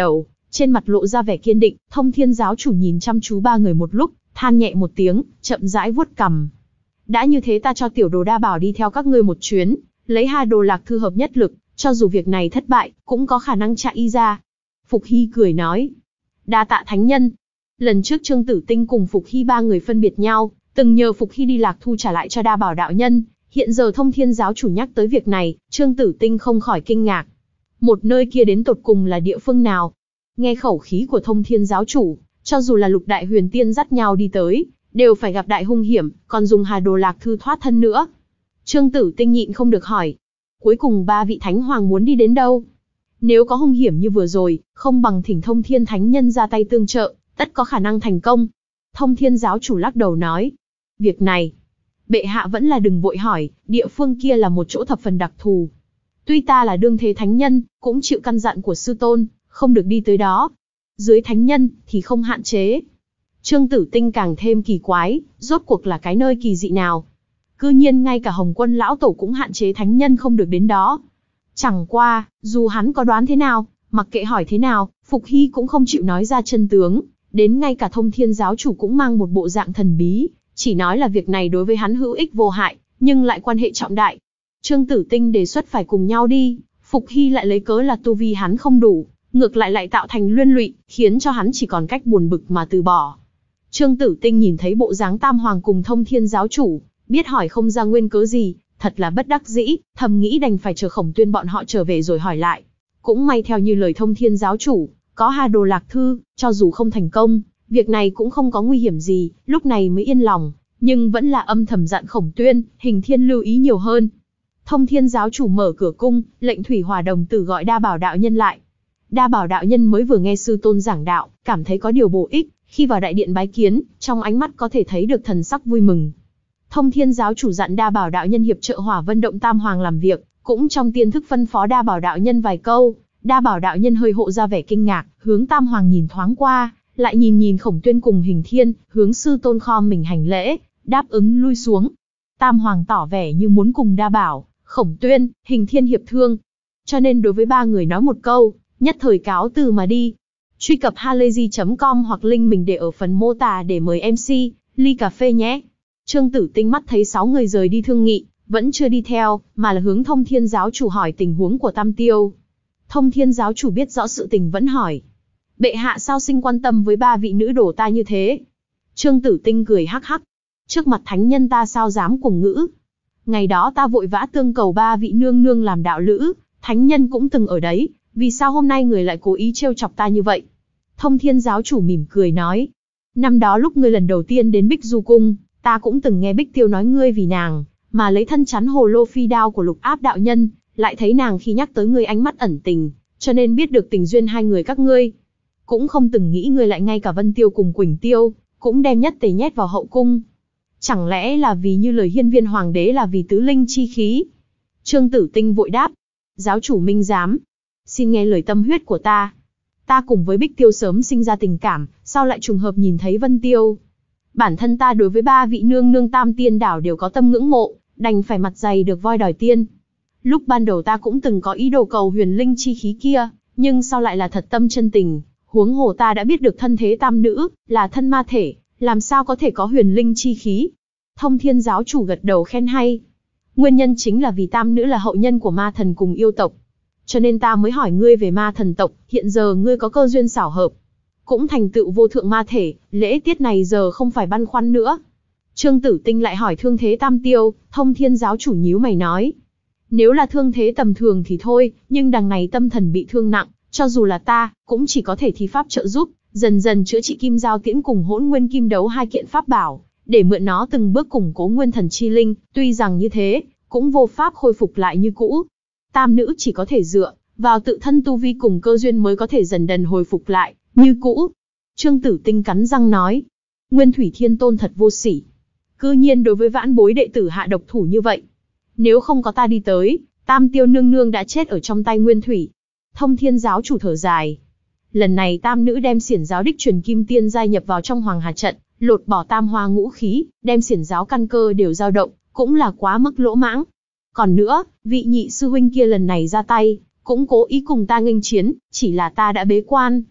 Trên mặt lộ ra vẻ kiên định, Thông Thiên giáo chủ nhìn chăm chú ba người một lúc, than nhẹ một tiếng, chậm rãi vuốt cằm. Đã như thế ta cho tiểu đồ Đa Bảo đi theo các ngươi một chuyến, lấy Hà Đồ Lạc Thư hợp nhất lực, cho dù việc này thất bại, cũng có khả năng chạy y ra. Phục Hy cười nói. Đa tạ thánh nhân. Lần trước Trương Tử Tinh cùng Phục Hy ba người phân biệt nhau, từng nhờ Phục Hy đi Lạc Thu trả lại cho Đa Bảo đạo nhân. Hiện giờ Thông Thiên giáo chủ nhắc tới việc này, Trương Tử Tinh không khỏi kinh ngạc. Một nơi kia đến tột cùng là địa phương nào? Nghe khẩu khí của Thông Thiên giáo chủ, cho dù là Lục Đại Huyền Tiên dắt nhau đi tới, đều phải gặp đại hung hiểm, còn dùng Hà Đồ Lạc Thư thoát thân nữa. Trương Tử Tinh nhịn không được hỏi. Cuối cùng ba vị thánh hoàng muốn đi đến đâu? Nếu có hung hiểm như vừa rồi, không bằng thỉnh Thông Thiên thánh nhân ra tay tương trợ, tất có khả năng thành công. Thông Thiên giáo chủ lắc đầu nói. Việc này, bệ hạ vẫn là đừng vội hỏi, địa phương kia là một chỗ thập phần đặc thù. Tuy ta là đương thế thánh nhân, cũng chịu căn dặn của sư tôn, không được đi tới đó. Dưới thánh nhân, thì không hạn chế. Trương Tử Tinh càng thêm kỳ quái, rốt cuộc là cái nơi kỳ dị nào. Cư nhiên ngay cả Hồng Quân lão tổ cũng hạn chế thánh nhân không được đến đó. Chẳng qua, dù hắn có đoán thế nào, mặc kệ hỏi thế nào, Phục Hy cũng không chịu nói ra chân tướng. Đến ngay cả Thông Thiên giáo chủ cũng mang một bộ dạng thần bí, chỉ nói là việc này đối với hắn hữu ích vô hại, nhưng lại quan hệ trọng đại. Trương Tử Tinh đề xuất phải cùng nhau đi, Phục Hy lại lấy cớ là tu vi hắn không đủ, ngược lại lại tạo thành liên lụy, khiến cho hắn chỉ còn cách buồn bực mà từ bỏ. Trương Tử Tinh nhìn thấy bộ dáng Tam Hoàng cùng Thông Thiên giáo chủ, biết hỏi không ra nguyên cớ gì, thật là bất đắc dĩ, thầm nghĩ đành phải chờ Khổng Tuyên bọn họ trở về rồi hỏi lại. Cũng may theo như lời Thông Thiên giáo chủ, có Hà Đồ Lạc Thư, cho dù không thành công, việc này cũng không có nguy hiểm gì, lúc này mới yên lòng, nhưng vẫn là âm thầm dặn Khổng Tuyên, Hình Thiên lưu ý nhiều hơn. Thông Thiên giáo chủ mở cửa cung, lệnh Thủy Hỏa đồng tử gọi Đa Bảo đạo nhân lại. Đa Bảo đạo nhân mới vừa nghe sư tôn giảng đạo, cảm thấy có điều bổ ích, khi vào đại điện bái kiến, trong ánh mắt có thể thấy được thần sắc vui mừng. Thông Thiên giáo chủ dặn Đa Bảo đạo nhân hiệp trợ Hỏa Vân động Tam Hoàng làm việc, cũng trong tiên thức phân phó Đa Bảo đạo nhân vài câu. Đa Bảo đạo nhân hơi hộ ra vẻ kinh ngạc, hướng Tam Hoàng nhìn thoáng qua, lại nhìn nhìn Khổng Tuyên cùng Hình Thiên, hướng sư tôn khom mình hành lễ, đáp ứng lui xuống. Tam Hoàng tỏ vẻ như muốn cùng Đa Bảo, Khổng Tuyên, Hình Thiên hiệp thương, cho nên đối với ba người nói một câu, nhất thời cáo từ mà đi. Truy cập halayzi chấm com hoặc link mình để ở phần mô tả để mời em xê ly cà phê nhé. Trương Tử Tinh mắt thấy sáu người rời đi thương nghị, vẫn chưa đi theo, mà là hướng Thông Thiên giáo chủ hỏi tình huống của Tam Tiêu. Thông Thiên giáo chủ biết rõ sự tình vẫn hỏi. Bệ hạ sao sinh quan tâm với ba vị nữ đổ ta như thế? Trương Tử Tinh cười hắc hắc. Trước mặt thánh nhân ta sao dám cuồng ngữ? Ngày đó ta vội vã tương cầu ba vị nương nương làm đạo lữ, thánh nhân cũng từng ở đấy, vì sao hôm nay người lại cố ý trêu chọc ta như vậy? Thông Thiên giáo chủ mỉm cười nói. Năm đó lúc ngươi lần đầu tiên đến Bích Du Cung, ta cũng từng nghe Bích Tiêu nói ngươi vì nàng, mà lấy thân chắn hồ lô phi đao của Lục Áp đạo nhân, lại thấy nàng khi nhắc tới ngươi ánh mắt ẩn tình, cho nên biết được tình duyên hai người các ngươi. Cũng không từng nghĩ ngươi lại ngay cả Vân Tiêu cùng Quỳnh Tiêu, cũng đem nhất tề nhét vào hậu cung. Chẳng lẽ là vì như lời hiên viên hoàng đế là vì tứ linh chi khí? Trương Tử Tinh vội đáp. Giáo chủ minh giám, xin nghe lời tâm huyết của ta. Ta cùng với Bích Tiêu sớm sinh ra tình cảm, sao lại trùng hợp nhìn thấy Vân Tiêu? Bản thân ta đối với ba vị nương nương Tam Tiên đảo đều có tâm ngưỡng mộ, đành phải mặt dày được voi đòi tiên. Lúc ban đầu ta cũng từng có ý đồ cầu huyền linh chi khí kia, nhưng sao lại là thật tâm chân tình, huống hồ ta đã biết được thân thế tam nữ, là thân ma thể, làm sao có thể có huyền linh chi khí. Thông Thiên giáo chủ gật đầu khen hay. Nguyên nhân chính là vì tam nữ là hậu nhân của ma thần cùng yêu tộc. Cho nên ta mới hỏi ngươi về ma thần tộc, hiện giờ ngươi có cơ duyên xảo hợp, cũng thành tựu vô thượng ma thể, lễ tiết này giờ không phải băn khoăn nữa. Trương Tử Tinh lại hỏi thương thế Tam Tiêu, Thông Thiên giáo chủ nhíu mày nói. Nếu là thương thế tầm thường thì thôi, nhưng đằng này tâm thần bị thương nặng, cho dù là ta, cũng chỉ có thể thi pháp trợ giúp, dần dần chữa trị Kim Giao Tiễn cùng Hỗn Nguyên Kim Đấu hai kiện pháp bảo, để mượn nó từng bước củng cố nguyên thần chi linh, tuy rằng như thế, cũng vô pháp khôi phục lại như cũ. Tam nữ chỉ có thể dựa vào tự thân tu vi cùng cơ duyên mới có thể dần dần hồi phục lại như cũ. Trương Tử Tinh cắn răng nói, Nguyên Thủy Thiên Tôn thật vô sỉ, cư nhiên đối với vãn bối đệ tử hạ độc thủ như vậy. Nếu không có ta đi tới, Tam Tiêu nương nương đã chết ở trong tay Nguyên Thủy. Thông Thiên giáo chủ thở dài. Lần này tam nữ đem xiển giáo đích truyền kim tiên gia nhập vào trong Hoàng Hà trận, lột bỏ tam hoa ngũ khí, đem xiển giáo căn cơ đều dao động, cũng là quá mức lỗ mãng. Còn nữa, vị nhị sư huynh kia lần này ra tay, cũng cố ý cùng ta nghênh chiến, chỉ là ta đã bế quan.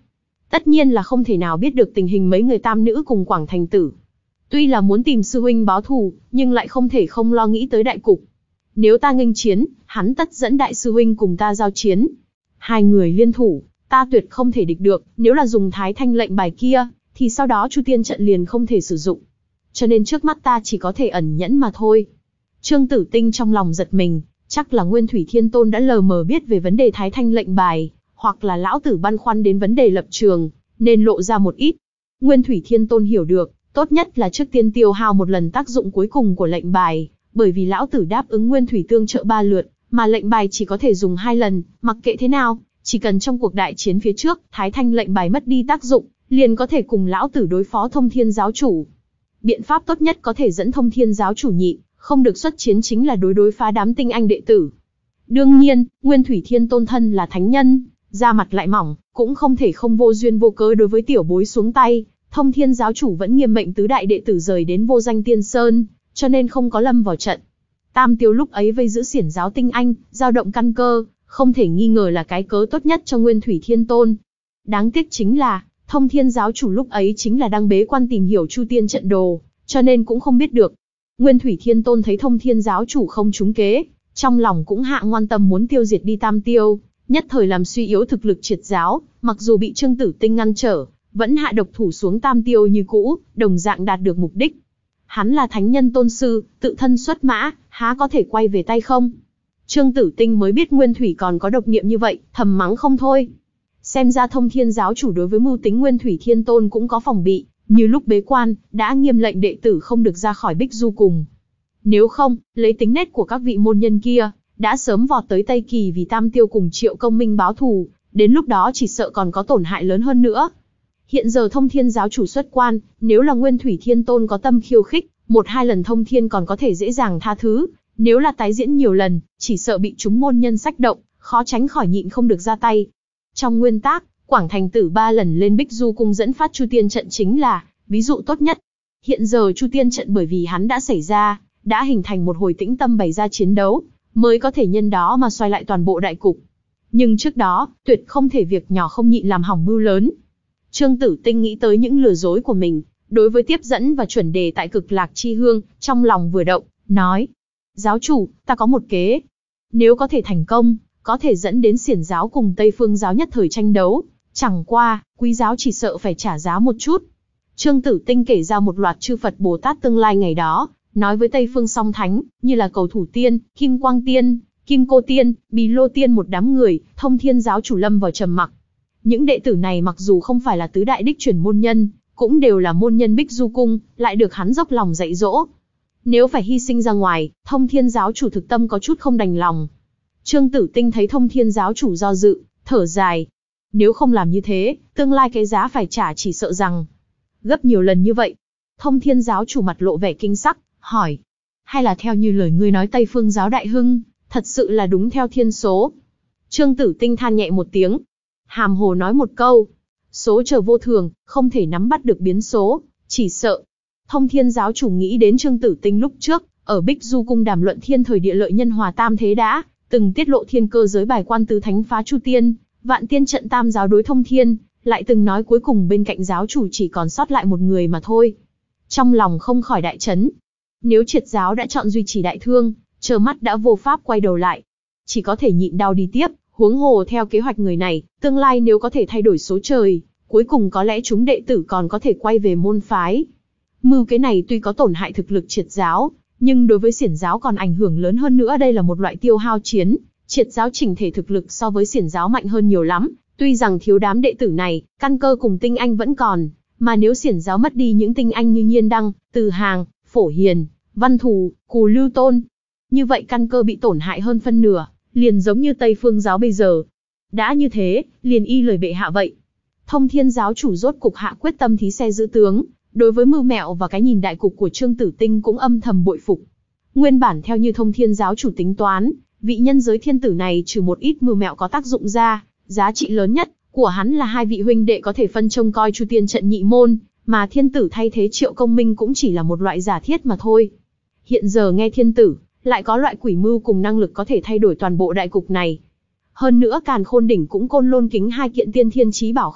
Tất nhiên là không thể nào biết được tình hình mấy người tam nữ cùng Quảng Thành Tử. Tuy là muốn tìm sư huynh báo thù, nhưng lại không thể không lo nghĩ tới đại cục. Nếu ta nghênh chiến, hắn tất dẫn đại sư huynh cùng ta giao chiến. Hai người liên thủ, ta tuyệt không thể địch được, nếu là dùng Thái Thanh lệnh bài kia, thì sau đó Chu Tiên trận liền không thể sử dụng. Cho nên trước mắt ta chỉ có thể ẩn nhẫn mà thôi. Trương Tử Tinh trong lòng giật mình, chắc là Nguyên Thủy Thiên Tôn đã lờ mờ biết về vấn đề Thái Thanh lệnh bài, hoặc là lão tử băn khoăn đến vấn đề lập trường, nên lộ ra một ít. Nguyên Thủy Thiên Tôn hiểu được, tốt nhất là trước tiên tiêu hao một lần tác dụng cuối cùng của lệnh bài, bởi vì lão tử đáp ứng Nguyên Thủy tương trợ ba lượt, mà lệnh bài chỉ có thể dùng hai lần, mặc kệ thế nào, chỉ cần trong cuộc đại chiến phía trước, Thái Thanh lệnh bài mất đi tác dụng, liền có thể cùng lão tử đối phó Thông Thiên giáo chủ. Biện pháp tốt nhất có thể dẫn Thông Thiên giáo chủ nhị, không được xuất chiến chính là đối đối phá đám tinh anh đệ tử. Đương nhiên, Nguyên Thủy Thiên Tôn thân là thánh nhân, da mặt lại mỏng, cũng không thể không vô duyên vô cớ đối với tiểu bối xuống tay. Thông Thiên giáo chủ vẫn nghiêm mệnh tứ đại đệ tử rời đến Vô Danh Tiên Sơn, cho nên không có lâm vào trận. Tam Tiêu lúc ấy vây giữ xiển giáo tinh anh, dao động căn cơ, không thể nghi ngờ là cái cớ tốt nhất cho Nguyên Thủy Thiên Tôn. Đáng tiếc chính là, Thông Thiên giáo chủ lúc ấy chính là đang bế quan tìm hiểu Chu Tiên trận đồ, cho nên cũng không biết được. Nguyên Thủy Thiên Tôn thấy Thông Thiên giáo chủ không trúng kế, trong lòng cũng hạ ngoan tâm muốn tiêu diệt đi Tam Tiêu, nhất thời làm suy yếu thực lực triệt giáo, mặc dù bị Trương Tử Tinh ngăn trở, vẫn hạ độc thủ xuống Tam Tiêu như cũ, đồng dạng đạt được mục đích. Hắn là thánh nhân tôn sư, tự thân xuất mã, há có thể quay về tay không? Trương Tử Tinh mới biết Nguyên Thủy còn có độc niệm như vậy, thầm mắng không thôi. Xem ra Thông Thiên giáo chủ đối với mưu tính Nguyên Thủy Thiên Tôn cũng có phòng bị, như lúc bế quan, đã nghiêm lệnh đệ tử không được ra khỏi Bích Du cùng. Nếu không, lấy tính nết của các vị môn nhân kia, đã sớm vọt tới Tây Kỳ vì Tam Tiêu cùng Triệu Công Minh báo thù, đến lúc đó chỉ sợ còn có tổn hại lớn hơn nữa. Hiện giờ Thông Thiên giáo chủ xuất quan, nếu là Nguyên Thủy Thiên Tôn có tâm khiêu khích, một hai lần Thông Thiên còn có thể dễ dàng tha thứ, nếu là tái diễn nhiều lần, chỉ sợ bị chúng môn nhân sách động, khó tránh khỏi nhịn không được ra tay. Trong nguyên tắc, Quảng Thành Tử ba lần lên Bích Du cung dẫn phát Chu Tiên trận chính là ví dụ tốt nhất. Hiện giờ Chu Tiên trận bởi vì hắn đã xảy ra, đã hình thành một hồi tĩnh tâm bày ra chiến đấu, mới có thể nhân đó mà xoay lại toàn bộ đại cục. Nhưng trước đó, tuyệt không thể việc nhỏ không nhịn làm hỏng mưu lớn. Trương Tử Tinh nghĩ tới những lừa dối của mình, đối với tiếp dẫn và chuẩn đề tại Cực Lạc Chi Hương, trong lòng vừa động, nói: giáo chủ, ta có một kế. Nếu có thể thành công, có thể dẫn đến xiển giáo cùng Tây Phương giáo nhất thời tranh đấu. Chẳng qua, quý giáo chỉ sợ phải trả giá một chút. Trương Tử Tinh kể ra một loạt chư Phật Bồ Tát tương lai ngày đó, nói với Tây Phương song thánh, như là Cầu Thủ Tiên, Kim Quang Tiên, Kim Cô Tiên, Bì Lô Tiên một đám người, Thông Thiên giáo chủ lâm vào trầm mặc. Những đệ tử này mặc dù không phải là tứ đại đích truyền môn nhân, cũng đều là môn nhân Bích Du cung, lại được hắn dốc lòng dạy dỗ. Nếu phải hy sinh ra ngoài, Thông Thiên giáo chủ thực tâm có chút không đành lòng. Trương Tử Tinh thấy Thông Thiên giáo chủ do dự, thở dài. Nếu không làm như thế, tương lai cái giá phải trả chỉ sợ rằng gấp nhiều lần như vậy. Thông Thiên giáo chủ mặt lộ vẻ kinh sắc, hỏi: hay là theo như lời ngươi nói Tây Phương giáo đại hưng, thật sự là đúng theo thiên số? Trương Tử Tinh than nhẹ một tiếng, hàm hồ nói một câu: số trời vô thường, không thể nắm bắt được biến số, chỉ sợ. Thông Thiên giáo chủ nghĩ đến Trương Tử Tinh lúc trước, ở Bích Du cung đàm luận thiên thời địa lợi nhân hòa tam thế đã, từng tiết lộ thiên cơ giới bài quan tứ thánh phá Chu Tiên, vạn tiên trận tam giáo đối Thông Thiên, lại từng nói cuối cùng bên cạnh giáo chủ chỉ còn sót lại một người mà thôi. Trong lòng không khỏi đại chấn. Nếu triệt giáo đã chọn duy trì đại thương, trơ mắt đã vô pháp quay đầu lại, chỉ có thể nhịn đau đi tiếp, huống hồ theo kế hoạch người này, tương lai nếu có thể thay đổi số trời, cuối cùng có lẽ chúng đệ tử còn có thể quay về môn phái. Mưu kế này tuy có tổn hại thực lực triệt giáo, nhưng đối với xiển giáo còn ảnh hưởng lớn hơn nữa. Đây là một loại tiêu hao chiến, triệt giáo chỉnh thể thực lực so với xiển giáo mạnh hơn nhiều lắm, tuy rằng thiếu đám đệ tử này, căn cơ cùng tinh anh vẫn còn, mà nếu xiển giáo mất đi những tinh anh như Nhiên Đăng, Từ Hàng, Phổ Hiền, Văn Thù, Cù Lưu Tôn, như vậy căn cơ bị tổn hại hơn phân nửa, liền giống như Tây Phương giáo bây giờ. Đã như thế, liền y lời bệ hạ vậy. Thông Thiên giáo chủ rốt cục hạ quyết tâm thí xe giữ tướng, đối với mưu mẹo và cái nhìn đại cục của Trương Tử Tinh cũng âm thầm bội phục. Nguyên bản theo như Thông Thiên giáo chủ tính toán, vị nhân giới thiên tử này trừ một ít mưu mẹo có tác dụng ra, giá trị lớn nhất của hắn là hai vị huynh đệ có thể phân trông coi Chu Tiên trận nhị môn, mà thiên tử thay thế Triệu Công Minh cũng chỉ là một loại giả thiết mà thôi. Hiện giờ nghe thiên tử, lại có loại quỷ mưu cùng năng lực có thể thay đổi toàn bộ đại cục này. Hơn nữa Càn Khôn đỉnh cũng Côn Lôn kính hai kiện tiên thiên chí bảo khác,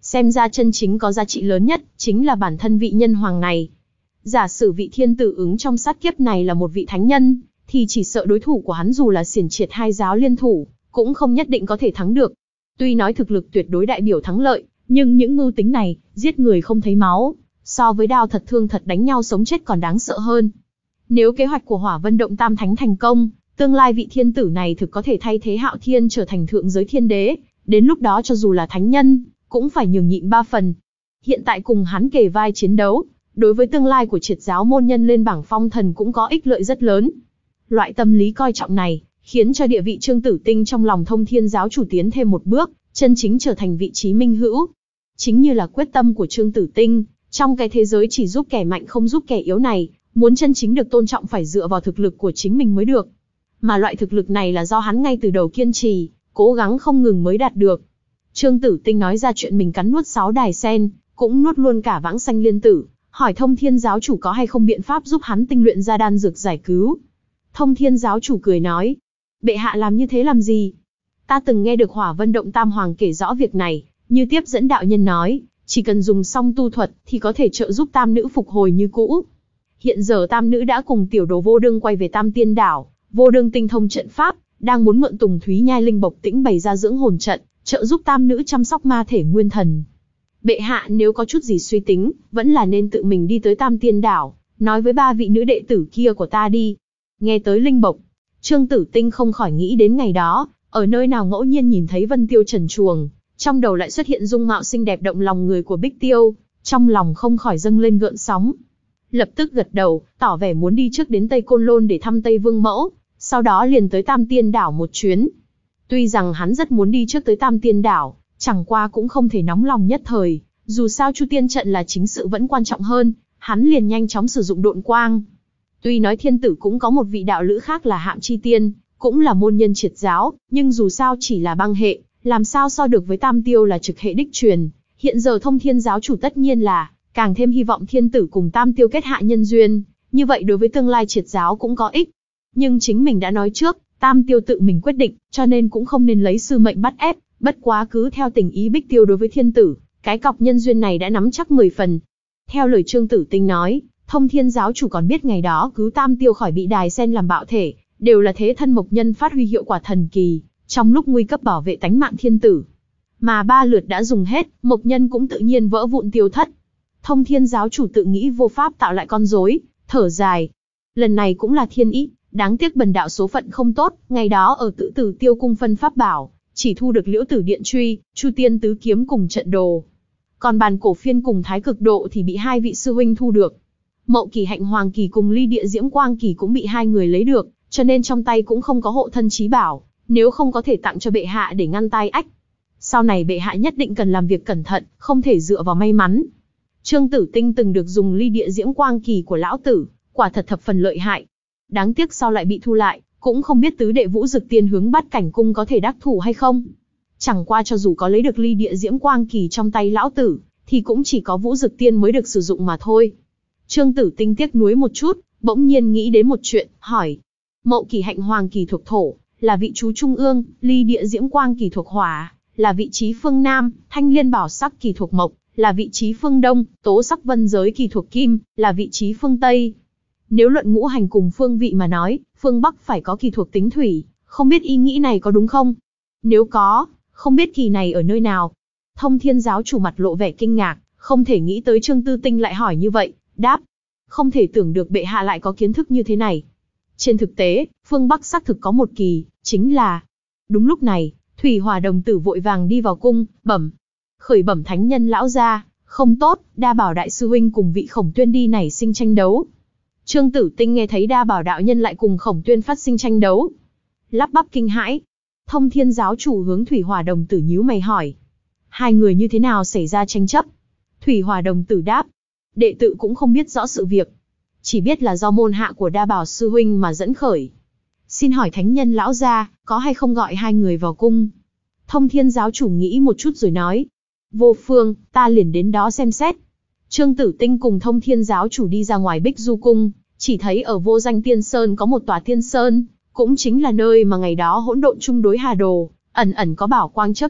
Xem ra chân chính có giá trị lớn nhất, chính là bản thân vị nhân hoàng này. Giả sử vị thiên tử ứng trong sát kiếp này là một vị thánh nhân, thì chỉ sợ đối thủ của hắn dù là xiển triệt hai giáo liên thủ, cũng không nhất định có thể thắng được. Tuy nói thực lực tuyệt đối đại biểu thắng lợi, nhưng những mưu tính này, giết người không thấy máu, so với đao thật thương thật đánh nhau sống chết còn đáng sợ hơn. Nếu kế hoạch của Hỏa Vân Động Tam Thánh thành công, tương lai vị thiên tử này thực có thể thay thế Hạo Thiên trở thành thượng giới thiên đế, đến lúc đó cho dù là thánh nhân, cũng phải nhường nhịn ba phần. Hiện tại cùng hắn kề vai chiến đấu, đối với tương lai của triệt giáo môn nhân lên bảng phong thần cũng có ích lợi rất lớn. Loại tâm lý coi trọng này, khiến cho địa vị Trương Tử Tinh trong lòng Thông Thiên giáo chủ tiến thêm một bước, chân chính trở thành vị trí minh hữu. Chính như là quyết tâm của Trương Tử Tinh, trong cái thế giới chỉ giúp kẻ mạnh không giúp kẻ yếu này, muốn chân chính được tôn trọng phải dựa vào thực lực của chính mình mới được. Mà loại thực lực này là do hắn ngay từ đầu kiên trì, cố gắng không ngừng mới đạt được. Trương Tử Tinh nói ra chuyện mình cắn nuốt sáu đài sen, cũng nuốt luôn cả Vãng Sanh Liên Tử, hỏi Thông Thiên giáo chủ có hay không biện pháp giúp hắn tinh luyện ra đan dược giải cứu. Thông Thiên giáo chủ cười nói, bệ hạ làm như thế làm gì? Ta từng nghe được Hỏa Vân Động Tam Hoàng kể rõ việc này, như tiếp dẫn đạo nhân nói, chỉ cần dùng xong tu thuật thì có thể trợ giúp tam nữ phục hồi như cũ. Hiện giờ tam nữ đã cùng tiểu đồ Vô Đương quay về Tam Tiên Đảo, Vô Đương tinh thông trận pháp, đang muốn mượn Tùng Thúy Nhai Linh Bộc Tĩnh bày ra dưỡng hồn trận, trợ giúp tam nữ chăm sóc ma thể nguyên thần. Bệ hạ nếu có chút gì suy tính, vẫn là nên tự mình đi tới Tam Tiên Đảo, nói với ba vị nữ đệ tử kia của ta đi. Nghe tới Linh Bộc, Trương Tử Tinh không khỏi nghĩ đến ngày đó, ở nơi nào ngẫu nhiên nhìn thấy Vân Tiêu trần truồng, trong đầu lại xuất hiện dung mạo xinh đẹp động lòng người của Bích Tiêu, trong lòng không khỏi dâng lên gợn sóng. Lập tức gật đầu, tỏ vẻ muốn đi trước đến Tây Côn Lôn để thăm Tây Vương Mẫu, sau đó liền tới Tam Tiên Đảo một chuyến. Tuy rằng hắn rất muốn đi trước tới Tam Tiên Đảo, chẳng qua cũng không thể nóng lòng nhất thời, dù sao Chu Tiên trận là chính sự vẫn quan trọng hơn, hắn liền nhanh chóng sử dụng độn quang. Tuy nói thiên tử cũng có một vị đạo lữ khác là Hạm Chi Tiên, cũng là môn nhân triệt giáo, nhưng dù sao chỉ là băng hệ, làm sao so được với Tam Tiêu là trực hệ đích truyền. Hiện giờ Thông Thiên giáo chủ tất nhiên là càng thêm hy vọng thiên tử cùng Tam Tiêu kết hạ nhân duyên, như vậy đối với tương lai triệt giáo cũng có ích. Nhưng chính mình đã nói trước, Tam Tiêu tự mình quyết định, cho nên cũng không nên lấy sư mệnh bắt ép, bất quá cứ theo tình ý Bích Tiêu đối với thiên tử, cái cọc nhân duyên này đã nắm chắc mười phần. Theo lời Trương Tử Tinh nói, Thông Thiên giáo chủ còn biết ngày đó cứu Tam Tiêu khỏi bị đài sen làm bạo thể, đều là thế thân mộc nhân phát huy hiệu quả thần kỳ, trong lúc nguy cấp bảo vệ tánh mạng thiên tử. Mà ba lượt đã dùng hết, mộc nhân cũng tự nhiên vỡ vụn tiêu thất. Thông Thiên giáo chủ tự nghĩ vô pháp tạo lại con rối, thở dài. Lần này cũng là thiên ý, đáng tiếc bần đạo số phận không tốt, ngày đó ở Tự Tử Tiêu cung phân pháp bảo, chỉ thu được Liễu Tử Điện Truy, Chu Tiên Tứ Kiếm cùng trận đồ. Còn bàn cổ phiên cùng Thái Cực Độ thì bị hai vị sư huynh thu được. Mậu Kỳ Hạnh Hoàng Kỳ cùng Ly Địa Diễm Quang Kỳ cũng bị hai người lấy được, cho nên trong tay cũng không có hộ thân chí bảo, nếu không có thể tặng cho bệ hạ để ngăn tai ách. Sau này bệ hạ nhất định cần làm việc cẩn thận, không thể dựa vào may mắn. Trương Tử Tinh từng được dùng Ly Địa Diễm Quang Kỳ của lão tử, quả thật thập phần lợi hại. Đáng tiếc sau lại bị thu lại, cũng không biết tứ đệ Vũ Dực Tiên hướng Bát Cảnh cung có thể đắc thủ hay không. Chẳng qua cho dù có lấy được Ly Địa Diễm Quang Kỳ trong tay lão tử, thì cũng chỉ có Vũ Dực Tiên mới được sử dụng mà thôi. Trương Tử Tinh tiếc nuối một chút, bỗng nhiên nghĩ đến một chuyện, hỏi. Mậu Kỳ Hạnh Hoàng Kỳ thuộc thổ, là vị chú trung ương, Ly Địa Diễm Quang Kỳ thuộc hỏa, là vị trí phương nam, Thanh Liên Bảo Sắc Kỳ thuộc mộc, là vị trí phương đông, Tố Sắc Vân Giới Kỳ thuộc kim, là vị trí phương tây. Nếu luận ngũ hành cùng phương vị mà nói, phương bắc phải có kỳ thuộc tính thủy, không biết ý nghĩ này có đúng không? Nếu có, không biết kỳ này ở nơi nào? Thông Thiên giáo chủ mặt lộ vẻ kinh ngạc, không thể nghĩ tới Trương Tư Tinh lại hỏi như vậy, đáp. Không thể tưởng được bệ hạ lại có kiến thức như thế này. Trên thực tế, phương Bắc xác thực có một kỳ, chính là... Đúng lúc này, Thủy Hỏa đồng tử vội vàng đi vào cung, bẩm. Khởi bẩm thánh nhân lão gia, không tốt, Đa Bảo đại sư huynh cùng vị Khổng Tuyên đi nảy sinh tranh đấu. Trương Tử Tinh nghe thấy Đa Bảo đạo nhân lại cùng Khổng Tuyên phát sinh tranh đấu, lắp bắp kinh hãi. Thông Thiên giáo chủ hướng Thủy Hỏa đồng tử nhíu mày hỏi. Hai người như thế nào xảy ra tranh chấp? Thủy Hỏa đồng tử đáp. Đệ tử cũng không biết rõ sự việc. Chỉ biết là do môn hạ của Đa Bảo sư huynh mà dẫn khởi. Xin hỏi thánh nhân lão gia, có hay không gọi hai người vào cung? Thông Thiên giáo chủ nghĩ một chút rồi nói. Vô phương, ta liền đến đó xem xét. Trương Tử Tinh cùng Thông Thiên giáo chủ đi ra ngoài Bích Du cung, chỉ thấy ở Vô Danh Tiên Sơn có một tòa Tiên Sơn, cũng chính là nơi mà ngày đó hỗn độn chung đối Hà Đồ, ẩn ẩn có bảo quang chớp động,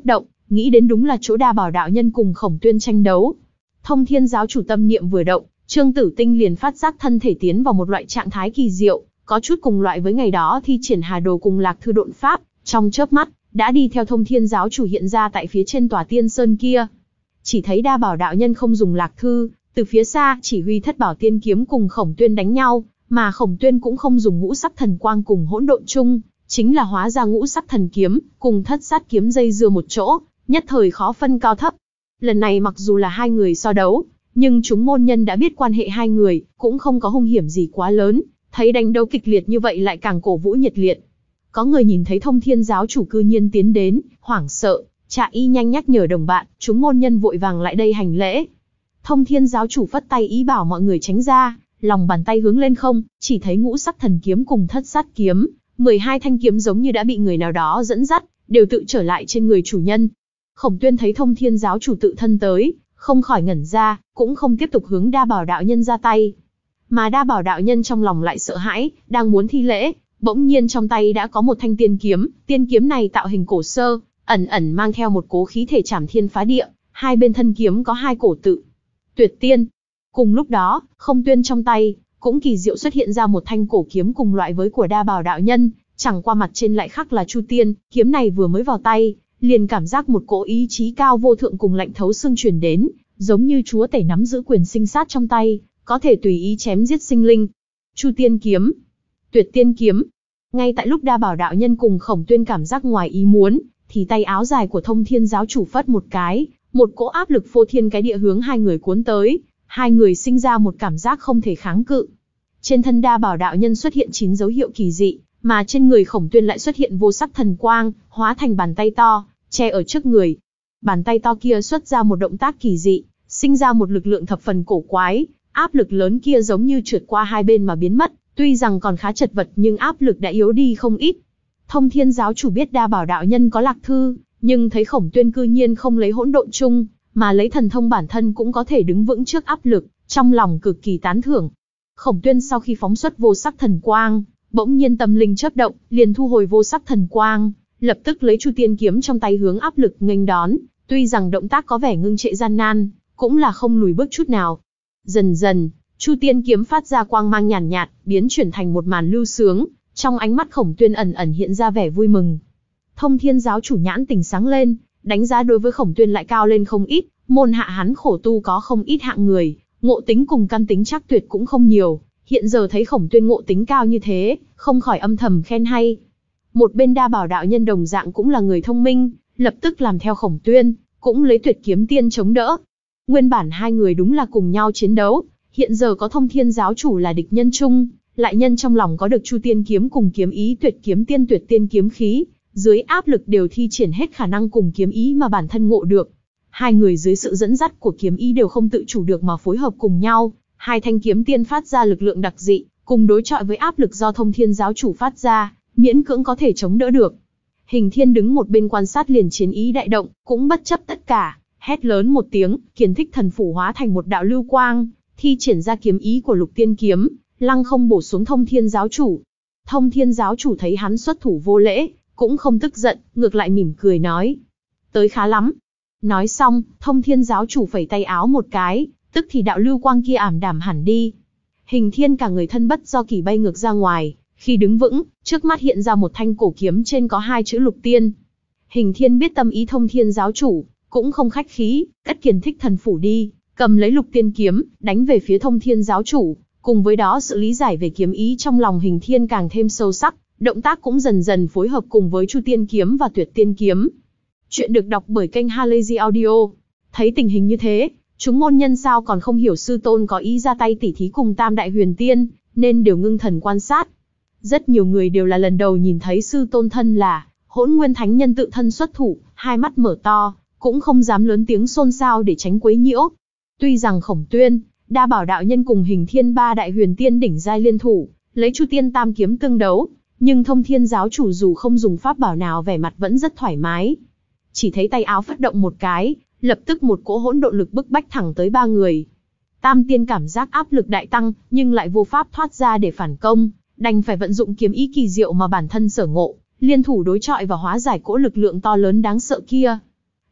nghĩ đến đúng là chỗ Đa Bảo đạo nhân cùng Khổng Tuyên tranh đấu. Thông Thiên giáo chủ tâm niệm vừa động, Trương Tử Tinh liền phát giác thân thể tiến vào một loại trạng thái kỳ diệu, có chút cùng loại với ngày đó thi triển Hà Đồ cùng Lạc Thư độn pháp, trong chớp mắt đã đi theo Thông Thiên giáo chủ hiện ra tại phía trên tòa tiên sơn kia. Chỉ thấy Đa Bảo đạo nhân không dùng Lạc Thư, từ phía xa chỉ huy Thất Bảo tiên kiếm cùng Khổng Tuyên đánh nhau, mà Khổng Tuyên cũng không dùng ngũ sắc thần quang cùng hỗn độn chung, chính là hóa ra ngũ sắc thần kiếm cùng thất sát kiếm dây dưa một chỗ, nhất thời khó phân cao thấp. Lần này mặc dù là hai người so đấu, nhưng chúng môn nhân đã biết quan hệ hai người, cũng không có hung hiểm gì quá lớn, thấy đánh đấu kịch liệt như vậy lại càng cổ vũ nhiệt liệt. Có người nhìn thấy Thông Thiên giáo chủ cư nhiên tiến đến, hoảng sợ, Trạ Y nhanh nhắc nhở đồng bạn, chúng môn nhân vội vàng lại đây hành lễ. Thông Thiên giáo chủ phất tay ý bảo mọi người tránh ra, lòng bàn tay hướng lên không, chỉ thấy ngũ sắc thần kiếm cùng thất sát kiếm, mười hai thanh kiếm giống như đã bị người nào đó dẫn dắt, đều tự trở lại trên người chủ nhân. Khổng Tuyên thấy Thông Thiên giáo chủ tự thân tới, không khỏi ngẩn ra, cũng không tiếp tục hướng Đa Bảo đạo nhân ra tay. Mà Đa Bảo đạo nhân trong lòng lại sợ hãi, đang muốn thi lễ, bỗng nhiên trong tay đã có một thanh tiên kiếm, tiên kiếm này tạo hình cổ sơ, ẩn ẩn mang theo một cố khí thể trảm thiên phá địa, hai bên thân kiếm có hai cổ tự. Tuyệt tiên. Cùng lúc đó, Không Tuyên trong tay cũng kỳ diệu xuất hiện ra một thanh cổ kiếm cùng loại với của Đa Bảo đạo nhân, chẳng qua mặt trên lại khắc là Chu Tiên, kiếm này vừa mới vào tay, liền cảm giác một cỗ ý chí cao vô thượng cùng lạnh thấu xương truyền đến, giống như chúa tể nắm giữ quyền sinh sát trong tay, có thể tùy ý chém giết sinh linh. Chu Tiên kiếm, Tuyệt Tiên kiếm. Ngay tại lúc Đa Bảo đạo nhân cùng Khổng Tuyên cảm giác ngoài ý muốn, thì tay áo dài của Thông Thiên giáo chủ phất một cái, một cỗ áp lực phô thiên cái địa hướng hai người cuốn tới, hai người sinh ra một cảm giác không thể kháng cự. Trên thân Đa Bảo đạo nhân xuất hiện chín dấu hiệu kỳ dị, mà trên người Khổng Tuyên lại xuất hiện vô sắc thần quang, hóa thành bàn tay to, che ở trước người. Bàn tay to kia xuất ra một động tác kỳ dị, sinh ra một lực lượng thập phần cổ quái, áp lực lớn kia giống như trượt qua hai bên mà biến mất, tuy rằng còn khá chật vật nhưng áp lực đã yếu đi không ít. Thông Thiên giáo chủ biết Đa Bảo đạo nhân có Lạc Thư, nhưng thấy Khổng Tuyên cư nhiên không lấy hỗn độn chung, mà lấy thần thông bản thân cũng có thể đứng vững trước áp lực, trong lòng cực kỳ tán thưởng. Khổng Tuyên sau khi phóng xuất vô sắc thần quang, bỗng nhiên tâm linh chớp động, liền thu hồi vô sắc thần quang, lập tức lấy Chu Tiên kiếm trong tay hướng áp lực nghênh đón, tuy rằng động tác có vẻ ngưng trệ gian nan, cũng là không lùi bước chút nào. Dần dần, Chu Tiên kiếm phát ra quang mang nhàn nhạt, nhạt, biến chuyển thành một màn lưu sướng, trong ánh mắt Khổng Tuyên ẩn ẩn hiện ra vẻ vui mừng. Thông Thiên giáo chủ nhãn tình sáng lên, đánh giá đối với Khổng Tuyên lại cao lên không ít, môn hạ hắn khổ tu có không ít hạng người, ngộ tính cùng căn tính chắc tuyệt cũng không nhiều, hiện giờ thấy Khổng Tuyên ngộ tính cao như thế, không khỏi âm thầm khen hay. Một bên Đa Bảo đạo nhân đồng dạng cũng là người thông minh, lập tức làm theo Khổng Tuyên, cũng lấy Tuyệt kiếm tiên chống đỡ. Nguyên bản hai người đúng là cùng nhau chiến đấu, hiện giờ có Thông Thiên giáo chủ là địch nhân chung, lại nhân trong lòng có được Chu Tiên kiếm cùng kiếm ý Tuyệt kiếm tiên Tuyệt tiên kiếm khí, dưới áp lực đều thi triển hết khả năng cùng kiếm ý mà bản thân ngộ được. Hai người dưới sự dẫn dắt của kiếm ý đều không tự chủ được mà phối hợp cùng nhau, hai thanh kiếm tiên phát ra lực lượng đặc dị, cùng đối chọi với áp lực do Thông Thiên giáo chủ phát ra, miễn cưỡng có thể chống đỡ được. Hình Thiên đứng một bên quan sát liền chiến ý đại động, cũng bất chấp tất cả, hét lớn một tiếng, Kiền Thích thần phủ hóa thành một đạo lưu quang, thi triển ra kiếm ý của Lục Tiên kiếm, lăng không bổ xuống Thông Thiên giáo chủ. Thông Thiên giáo chủ thấy hắn xuất thủ vô lễ, cũng không tức giận, ngược lại mỉm cười nói: "Tới khá lắm." Nói xong, Thông Thiên giáo chủ phẩy tay áo một cái, tức thì đạo lưu quang kia ảm đạm hẳn đi. Hình Thiên cả người thân bất do kỷ bay ngược ra ngoài, khi đứng vững, trước mắt hiện ra một thanh cổ kiếm trên có hai chữ Lục Tiên. Hình Thiên biết tâm ý Thông Thiên giáo chủ, cũng không khách khí, cất Kiền Thích thần phủ đi, cầm lấy Lục Tiên kiếm, đánh về phía Thông Thiên giáo chủ. Cùng với đó sự lý giải về kiếm ý trong lòng Hình Thiên càng thêm sâu sắc, động tác cũng dần dần phối hợp cùng với Chu Tiên kiếm và Tuyệt Tiên kiếm. Chuyện được đọc bởi kênh Halazy Audio. Thấy tình hình như thế, chúng môn nhân sao còn không hiểu sư tôn có ý ra tay tỉ thí cùng Tam Đại Huyền Tiên, nên đều ngưng thần quan sát. Rất nhiều người đều là lần đầu nhìn thấy sư tôn thân là Hỗn Nguyên Thánh Nhân tự thân xuất thủ, hai mắt mở to, cũng không dám lớn tiếng xôn xao để tránh quấy nhiễu. Tuy rằng Khổng Tuyên, Đa Bảo đạo nhân cùng Hình Thiên ba đại huyền tiên đỉnh giai liên thủ, lấy Chu Tiên tam kiếm tương đấu, nhưng Thông Thiên giáo chủ dù không dùng pháp bảo nào vẻ mặt vẫn rất thoải mái. Chỉ thấy tay áo phất động một cái, lập tức một cỗ hỗn độn lực bức bách thẳng tới ba người. Tam tiên cảm giác áp lực đại tăng, nhưng lại vô pháp thoát ra để phản công, đành phải vận dụng kiếm ý kỳ diệu mà bản thân sở ngộ, liên thủ đối chọi và hóa giải cỗ lực lượng to lớn đáng sợ kia.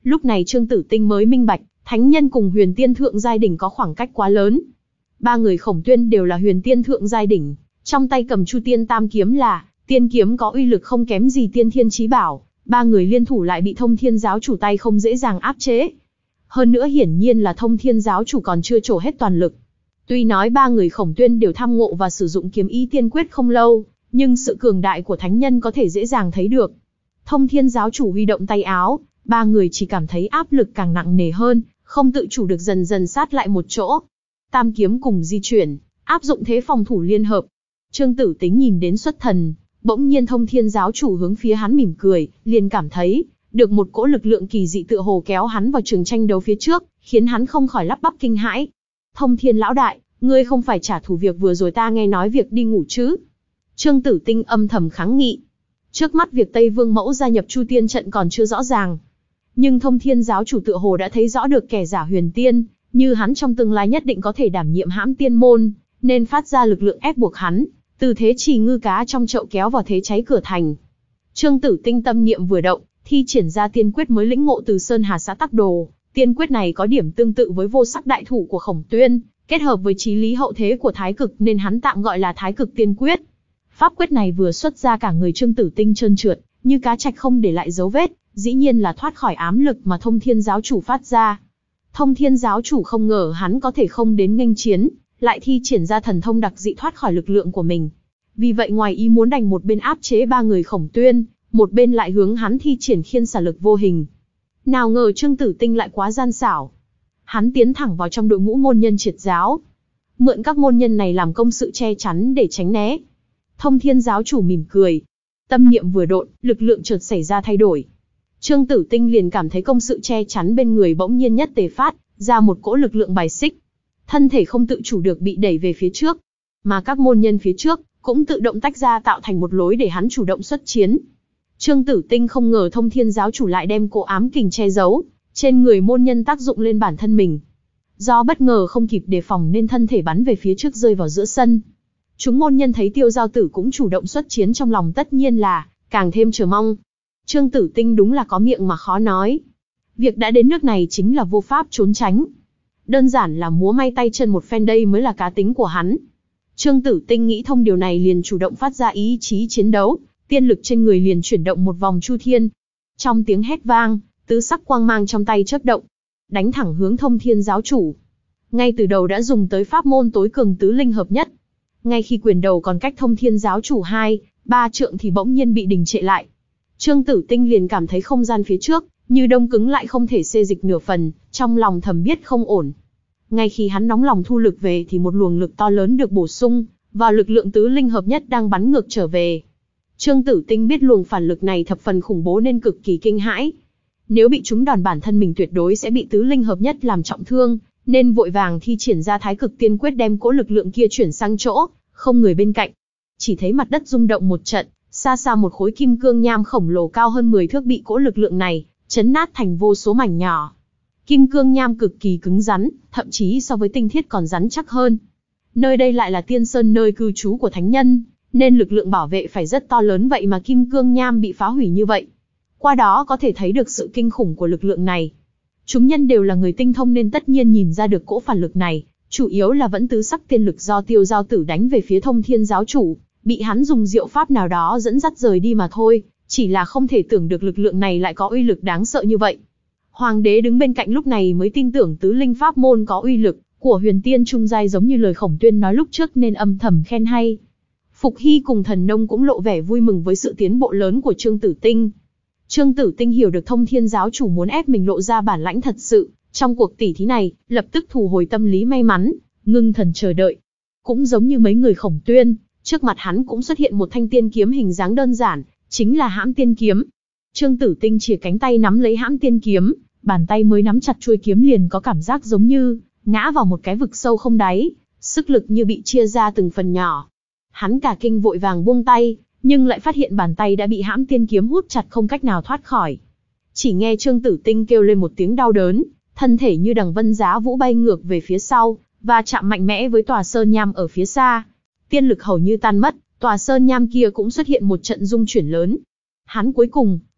Lúc này Trương Tử Tinh mới minh bạch, thánh nhân cùng huyền tiên thượng giai đỉnh có khoảng cách quá lớn. Ba người Khổng Tuyên đều là huyền tiên thượng giai đỉnh, trong tay cầm Chu Tiên Tam kiếm là tiên kiếm có uy lực không kém gì Tiên Thiên Chí Bảo, ba người liên thủ lại bị Thông Thiên giáo chủ tay không dễ dàng áp chế. Hơn nữa hiển nhiên là Thông Thiên giáo chủ còn chưa trổ hết toàn lực. Tuy nói ba người Khổng Tuyên đều tham ngộ và sử dụng kiếm ý tiên quyết không lâu, nhưng sự cường đại của thánh nhân có thể dễ dàng thấy được. Thông Thiên giáo chủ huy động tay áo, ba người chỉ cảm thấy áp lực càng nặng nề hơn, không tự chủ được dần dần sát lại một chỗ. Tam kiếm cùng di chuyển, áp dụng thế phòng thủ liên hợp. Trương Tử Tính nhìn đến xuất thần, bỗng nhiên Thông Thiên giáo chủ hướng phía hắn mỉm cười, liền cảm thấy được một cỗ lực lượng kỳ dị tựa hồ kéo hắn vào trường tranh đấu phía trước, khiến hắn không khỏi lắp bắp kinh hãi. Thông Thiên lão đại, ngươi không phải trả thù việc vừa rồi ta nghe nói việc đi ngủ chứ? Trương Tử Tinh âm thầm kháng nghị. Trước mắt việc Tây Vương Mẫu gia nhập Chu Tiên trận còn chưa rõ ràng, nhưng Thông Thiên giáo chủ tựa hồ đã thấy rõ được kẻ giả huyền tiên, như hắn trong tương lai nhất định có thể đảm nhiệm hãm tiên môn, nên phát ra lực lượng ép buộc hắn, từ thế trì ngư cá trong chậu kéo vào thế cháy cửa thành. Trương Tử Tinh tâm niệm vừa động, thi triển ra tiên quyết mới lĩnh ngộ từ Sơn Hà xã tắc đồ. Tiên quyết này có điểm tương tự với vô sắc đại thủ của Khổng Tuyên, kết hợp với chí lý hậu thế của Thái Cực nên hắn tạm gọi là Thái Cực tiên quyết. Pháp quyết này vừa xuất ra cả người Trương Tử Tinh trơn trượt, như cá trạch không để lại dấu vết, dĩ nhiên là thoát khỏi ám lực mà Thông Thiên giáo chủ phát ra. Thông Thiên giáo chủ không ngờ hắn có thể không đến nghênh chiến, lại thi triển ra thần thông đặc dị thoát khỏi lực lượng của mình. Vì vậy ngoài ý muốn đành một bên áp chế ba người Khổng Tuyên, một bên lại hướng hắn thi triển khiên xả lực vô hình. Nào ngờ Trương Tử Tinh lại quá gian xảo. Hắn tiến thẳng vào trong đội ngũ môn nhân triệt giáo, mượn các môn nhân này làm công sự che chắn để tránh né. Thông Thiên giáo chủ mỉm cười, tâm niệm vừa độn, lực lượng chợt xảy ra thay đổi. Trương Tử Tinh liền cảm thấy công sự che chắn bên người bỗng nhiên nhất tề phát ra một cỗ lực lượng bài xích, thân thể không tự chủ được bị đẩy về phía trước, mà các môn nhân phía trước cũng tự động tách ra tạo thành một lối để hắn chủ động xuất chiến. Trương Tử Tinh không ngờ Thông Thiên giáo chủ lại đem cỗ ám kình che giấu trên người môn nhân tác dụng lên bản thân mình. Do bất ngờ không kịp đề phòng nên thân thể bắn về phía trước rơi vào giữa sân. Chúng môn nhân thấy Tiêu Giao Tử cũng chủ động xuất chiến trong lòng tất nhiên là càng thêm chờ mong. Trương Tử Tinh đúng là có miệng mà khó nói. Việc đã đến nước này chính là vô pháp trốn tránh. Đơn giản là múa may tay chân một phen đây mới là cá tính của hắn. Trương Tử Tinh nghĩ thông điều này liền chủ động phát ra ý chí chiến đấu, tiên lực trên người liền chuyển động một vòng chu thiên. Trong tiếng hét vang, tứ sắc quang mang trong tay chớp động, đánh thẳng hướng Thông Thiên giáo chủ. Ngay từ đầu đã dùng tới pháp môn tối cường tứ linh hợp nhất. Ngay khi quyền đầu còn cách Thông Thiên giáo chủ hai, ba trượng thì bỗng nhiên bị đình trệ lại. Trương Tử Tinh liền cảm thấy không gian phía trước như đông cứng lại không thể xê dịch nửa phần, trong lòng thầm biết không ổn. Ngay khi hắn nóng lòng thu lực về thì một luồng lực to lớn được bổ sung vào lực lượng tứ linh hợp nhất đang bắn ngược trở về. Trương Tử Tinh biết luồng phản lực này thập phần khủng bố nên cực kỳ kinh hãi. Nếu bị trúng đòn bản thân mình tuyệt đối sẽ bị tứ linh hợp nhất làm trọng thương, nên vội vàng thi triển ra Thái Cực tiên quyết đem cỗ lực lượng kia chuyển sang chỗ không người bên cạnh. Chỉ thấy mặt đất rung động một trận, xa xa một khối kim cương nham khổng lồ cao hơn mười thước bị cỗ lực lượng này chấn nát thành vô số mảnh nhỏ. Kim cương nham cực kỳ cứng rắn, thậm chí so với tinh thiết còn rắn chắc hơn. Nơi đây lại là Tiên Sơn nơi cư trú của thánh nhân, nên lực lượng bảo vệ phải rất to lớn, vậy mà kim cương nham bị phá hủy như vậy. Qua đó có thể thấy được sự kinh khủng của lực lượng này. Chúng nhân đều là người tinh thông nên tất nhiên nhìn ra được cỗ phản lực này, chủ yếu là vẫn tứ sắc tiên lực do Tiêu Giao Tử đánh về phía Thông Thiên giáo chủ, bị hắn dùng diệu pháp nào đó dẫn dắt rời đi mà thôi, chỉ là không thể tưởng được lực lượng này lại có uy lực đáng sợ như vậy. Hoàng đế đứng bên cạnh lúc này mới tin tưởng tứ linh pháp môn có uy lực của huyền tiên trung giai giống như lời Khổng Tuyên nói lúc trước nên âm thầm khen hay. Phục Hy cùng Thần Nông cũng lộ vẻ vui mừng với sự tiến bộ lớn của Trương Tử Tinh. Trương Tử Tinh hiểu được Thông Thiên giáo chủ muốn ép mình lộ ra bản lãnh thật sự trong cuộc tỉ thí này, lập tức thu hồi tâm lý may mắn, ngưng thần chờ đợi. Cũng giống như mấy người Khổng Tuyên, trước mặt hắn cũng xuất hiện một thanh tiên kiếm hình dáng đơn giản, chính là Hãm Tiên kiếm. Trương Tử Tinh chìa cánh tay nắm lấy Hãm Tiên kiếm, bàn tay mới nắm chặt chuôi kiếm liền có cảm giác giống như ngã vào một cái vực sâu không đáy, sức lực như bị chia ra từng phần nhỏ. Hắn cả kinh vội vàng buông tay, nhưng lại phát hiện bàn tay đã bị Hãm Tiên kiếm hút chặt không cách nào thoát khỏi. Chỉ nghe Trương Tử Tinh kêu lên một tiếng đau đớn, thân thể như đằng vân giá vũ bay ngược về phía sau, và chạm mạnh mẽ với tòa sơn nham ở phía xa. Tiên lực hầu như tan mất, tòa sơn nham kia cũng xuất hiện một trận rung chuyển lớn. Hắn cuối cùng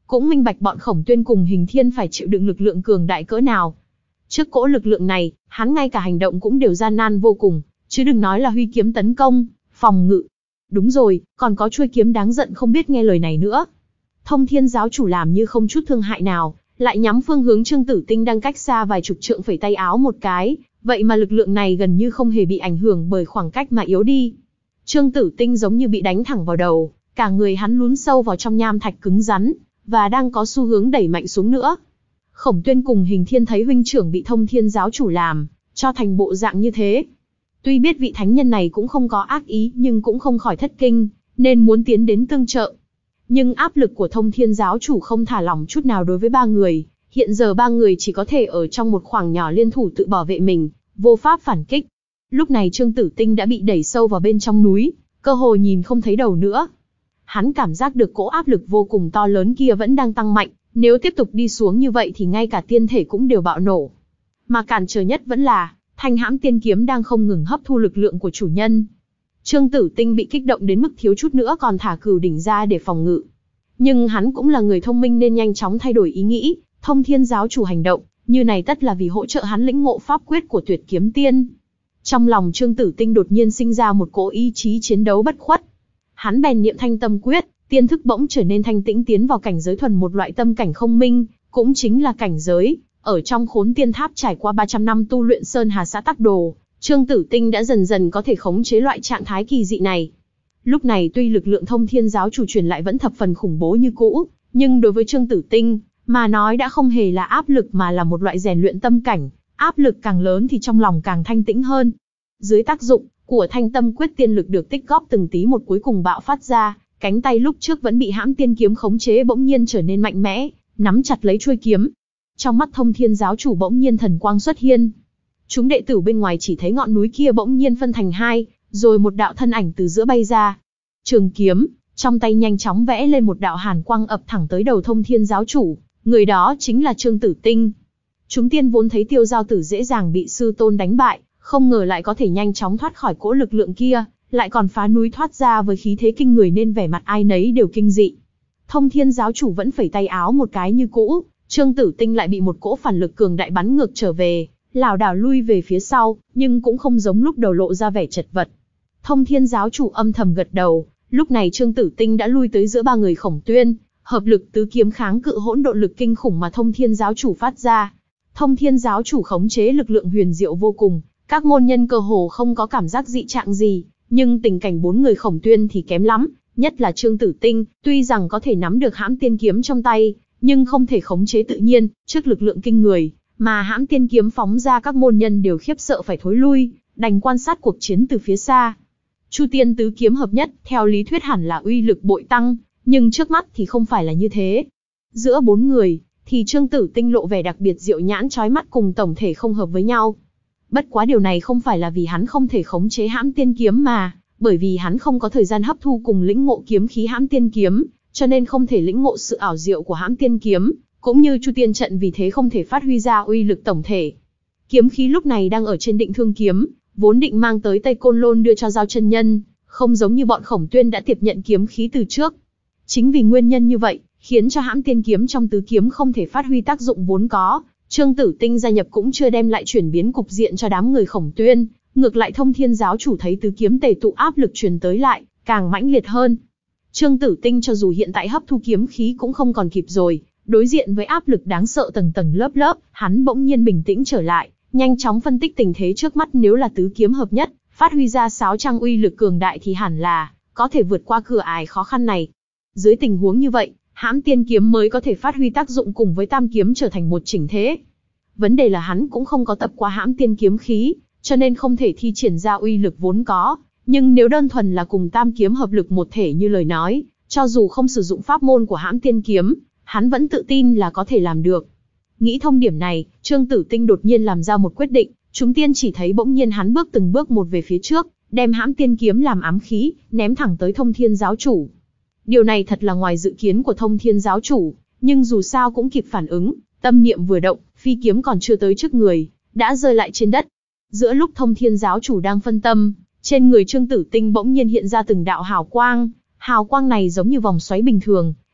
cũng minh bạch bọn Khổng Tuyên cùng Hình Thiên phải chịu đựng lực lượng cường đại cỡ nào. Trước cỗ lực lượng này, hắn ngay cả hành động cũng đều gian nan vô cùng, chứ đừng nói là huy kiếm tấn công, phòng ngự. Đúng rồi, còn có chuôi kiếm đáng giận không biết nghe lời này nữa. Thông Thiên giáo chủ làm như không chút thương hại nào, lại nhắm phương hướng Trương Tử Tinh đang cách xa vài chục trượng phẩy tay áo một cái, vậy mà lực lượng này gần như không hề bị ảnh hưởng bởi khoảng cách mà yếu đi. Trương Tử Tinh giống như bị đánh thẳng vào đầu, cả người hắn lún sâu vào trong nham thạch cứng rắn, và đang có xu hướng đẩy mạnh xuống nữa. Khổng Tuyên cùng Hình Thiên thấy huynh trưởng bị Thông Thiên giáo chủ làm cho thành bộ dạng như thế. Tuy biết vị thánh nhân này cũng không có ác ý nhưng cũng không khỏi thất kinh, nên muốn tiến đến tương trợ. Nhưng áp lực của Thông Thiên giáo chủ không thả lỏng chút nào đối với ba người, hiện giờ ba người chỉ có thể ở trong một khoảng nhỏ liên thủ tự bảo vệ mình, vô pháp phản kích. Lúc này Trương Tử Tinh đã bị đẩy sâu vào bên trong núi, cơ hồ nhìn không thấy đầu nữa. Hắn cảm giác được cỗ áp lực vô cùng to lớn kia vẫn đang tăng mạnh, nếu tiếp tục đi xuống như vậy thì ngay cả tiên thể cũng đều bạo nổ. Mà cản trở nhất vẫn là, thanh hãm tiên kiếm đang không ngừng hấp thu lực lượng của chủ nhân. Trương Tử Tinh bị kích động đến mức thiếu chút nữa còn thả cửu đỉnh ra để phòng ngự. Nhưng hắn cũng là người thông minh nên nhanh chóng thay đổi ý nghĩ, Thông Thiên giáo chủ hành động, như này tất là vì hỗ trợ hắn lĩnh ngộ pháp quyết của Tuyệt Kiếm Tiên. Trong lòng Trương Tử Tinh đột nhiên sinh ra một cỗ ý chí chiến đấu bất khuất. Hắn bèn niệm thanh tâm quyết, tiên thức bỗng trở nên thanh tĩnh tiến vào cảnh giới thuần một loại tâm cảnh không minh, cũng chính là cảnh giới ở trong Khốn Tiên Tháp. Trải qua ba trăm năm tu luyện Sơn Hà Xã Tắc Đồ, Trương Tử Tinh đã dần dần có thể khống chế loại trạng thái kỳ dị này. Lúc này tuy lực lượng Thông Thiên giáo chủ truyền lại vẫn thập phần khủng bố như cũ, nhưng đối với Trương Tử Tinh mà nói đã không hề là áp lực mà là một loại rèn luyện tâm cảnh, áp lực càng lớn thì trong lòng càng thanh tĩnh hơn. Dưới tác dụng của thanh tâm quyết, tiên lực được tích góp từng tí một cuối cùng bạo phát ra, cánh tay lúc trước vẫn bị hãm tiên kiếm khống chế bỗng nhiên trở nên mạnh mẽ, nắm chặt lấy chuôi kiếm. Trong mắt Thông Thiên giáo chủ bỗng nhiên thần quang xuất hiện. Chúng đệ tử bên ngoài chỉ thấy ngọn núi kia bỗng nhiên phân thành hai, rồi một đạo thân ảnh từ giữa bay ra. Trường kiếm trong tay nhanh chóng vẽ lên một đạo hàn quang ập thẳng tới đầu Thông Thiên giáo chủ, người đó chính là Trương Tử Tinh. Chúng tiên vốn thấy Tiêu Giao Tử dễ dàng bị sư tôn đánh bại, không ngờ lại có thể nhanh chóng thoát khỏi cỗ lực lượng kia, lại còn phá núi thoát ra với khí thế kinh người nên vẻ mặt ai nấy đều kinh dị. Thông Thiên giáo chủ vẫn phẩy tay áo một cái như cũ, Trương Tử Tinh lại bị một cỗ phản lực cường đại bắn ngược trở về, lảo đảo lui về phía sau, nhưng cũng không giống lúc đầu lộ ra vẻ chật vật. Thông Thiên giáo chủ âm thầm gật đầu, lúc này Trương Tử Tinh đã lui tới giữa ba người Khổng Tuyên, hợp lực tứ kiếm kháng cự hỗn độn lực kinh khủng mà Thông Thiên giáo chủ phát ra. Thông Thiên giáo chủ khống chế lực lượng huyền diệu vô cùng, các môn nhân cơ hồ không có cảm giác dị trạng gì, nhưng tình cảnh bốn người Khổng Tuyên thì kém lắm, nhất là Trương Tử Tinh, tuy rằng có thể nắm được hãm tiên kiếm trong tay, nhưng không thể khống chế tự nhiên, trước lực lượng kinh người mà hãm tiên kiếm phóng ra, các môn nhân đều khiếp sợ phải thối lui, đành quan sát cuộc chiến từ phía xa. Chu Tiên tứ kiếm hợp nhất, theo lý thuyết hẳn là uy lực bội tăng, nhưng trước mắt thì không phải là như thế. Giữa bốn người, thì Trương Tử Tinh lộ vẻ đặc biệt diệu nhãn chói mắt cùng tổng thể không hợp với nhau. Bất quá điều này không phải là vì hắn không thể khống chế hãm tiên kiếm mà, bởi vì hắn không có thời gian hấp thu cùng lĩnh ngộ kiếm khí hãm tiên kiếm, cho nên không thể lĩnh ngộ sự ảo diệu của hãm tiên kiếm, cũng như Chu Tiên trận vì thế không thể phát huy ra uy lực tổng thể. Kiếm khí lúc này đang ở trên Định Thương kiếm, vốn định mang tới Tây Côn Lôn đưa cho Giao chân nhân, không giống như bọn Khổng Tuyên đã tiếp nhận kiếm khí từ trước. Chính vì nguyên nhân như vậy, khiến cho hãm tiên kiếm trong tứ kiếm không thể phát huy tác dụng vốn có. Trương Tử Tinh gia nhập cũng chưa đem lại chuyển biến cục diện cho đám người Khổng Tuyên, ngược lại Thông Thiên giáo chủ thấy tứ kiếm tề tụ áp lực truyền tới lại, càng mãnh liệt hơn. Trương Tử Tinh cho dù hiện tại hấp thu kiếm khí cũng không còn kịp rồi, đối diện với áp lực đáng sợ tầng tầng lớp lớp, hắn bỗng nhiên bình tĩnh trở lại, nhanh chóng phân tích tình thế trước mắt. Nếu là tứ kiếm hợp nhất, phát huy ra sáo trang uy lực cường đại thì hẳn là có thể vượt qua cửa ải khó khăn này. Dưới tình huống như vậy, hãm tiên kiếm mới có thể phát huy tác dụng cùng với tam kiếm trở thành một chỉnh thế. Vấn đề là hắn cũng không có tập qua hãm tiên kiếm khí, cho nên không thể thi triển ra uy lực vốn có. Nhưng nếu đơn thuần là cùng tam kiếm hợp lực một thể như lời nói, cho dù không sử dụng pháp môn của hãm tiên kiếm, hắn vẫn tự tin là có thể làm được. Nghĩ thông điểm này, Trương Tử Tinh đột nhiên làm ra một quyết định. Chúng tiên chỉ thấy bỗng nhiên hắn bước từng bước một về phía trước, đem hãm tiên kiếm làm ám khí, ném thẳng tới Thông Thiên giáo chủ. Điều này thật là ngoài dự kiến của Thông Thiên giáo chủ, nhưng dù sao cũng kịp phản ứng, tâm niệm vừa động, phi kiếm còn chưa tới trước người, đã rơi lại trên đất. Giữa lúc Thông Thiên giáo chủ đang phân tâm, trên người Trương Tử Tinh bỗng nhiên hiện ra từng đạo hào quang, hào quang này giống như vòng xoáy bình thường,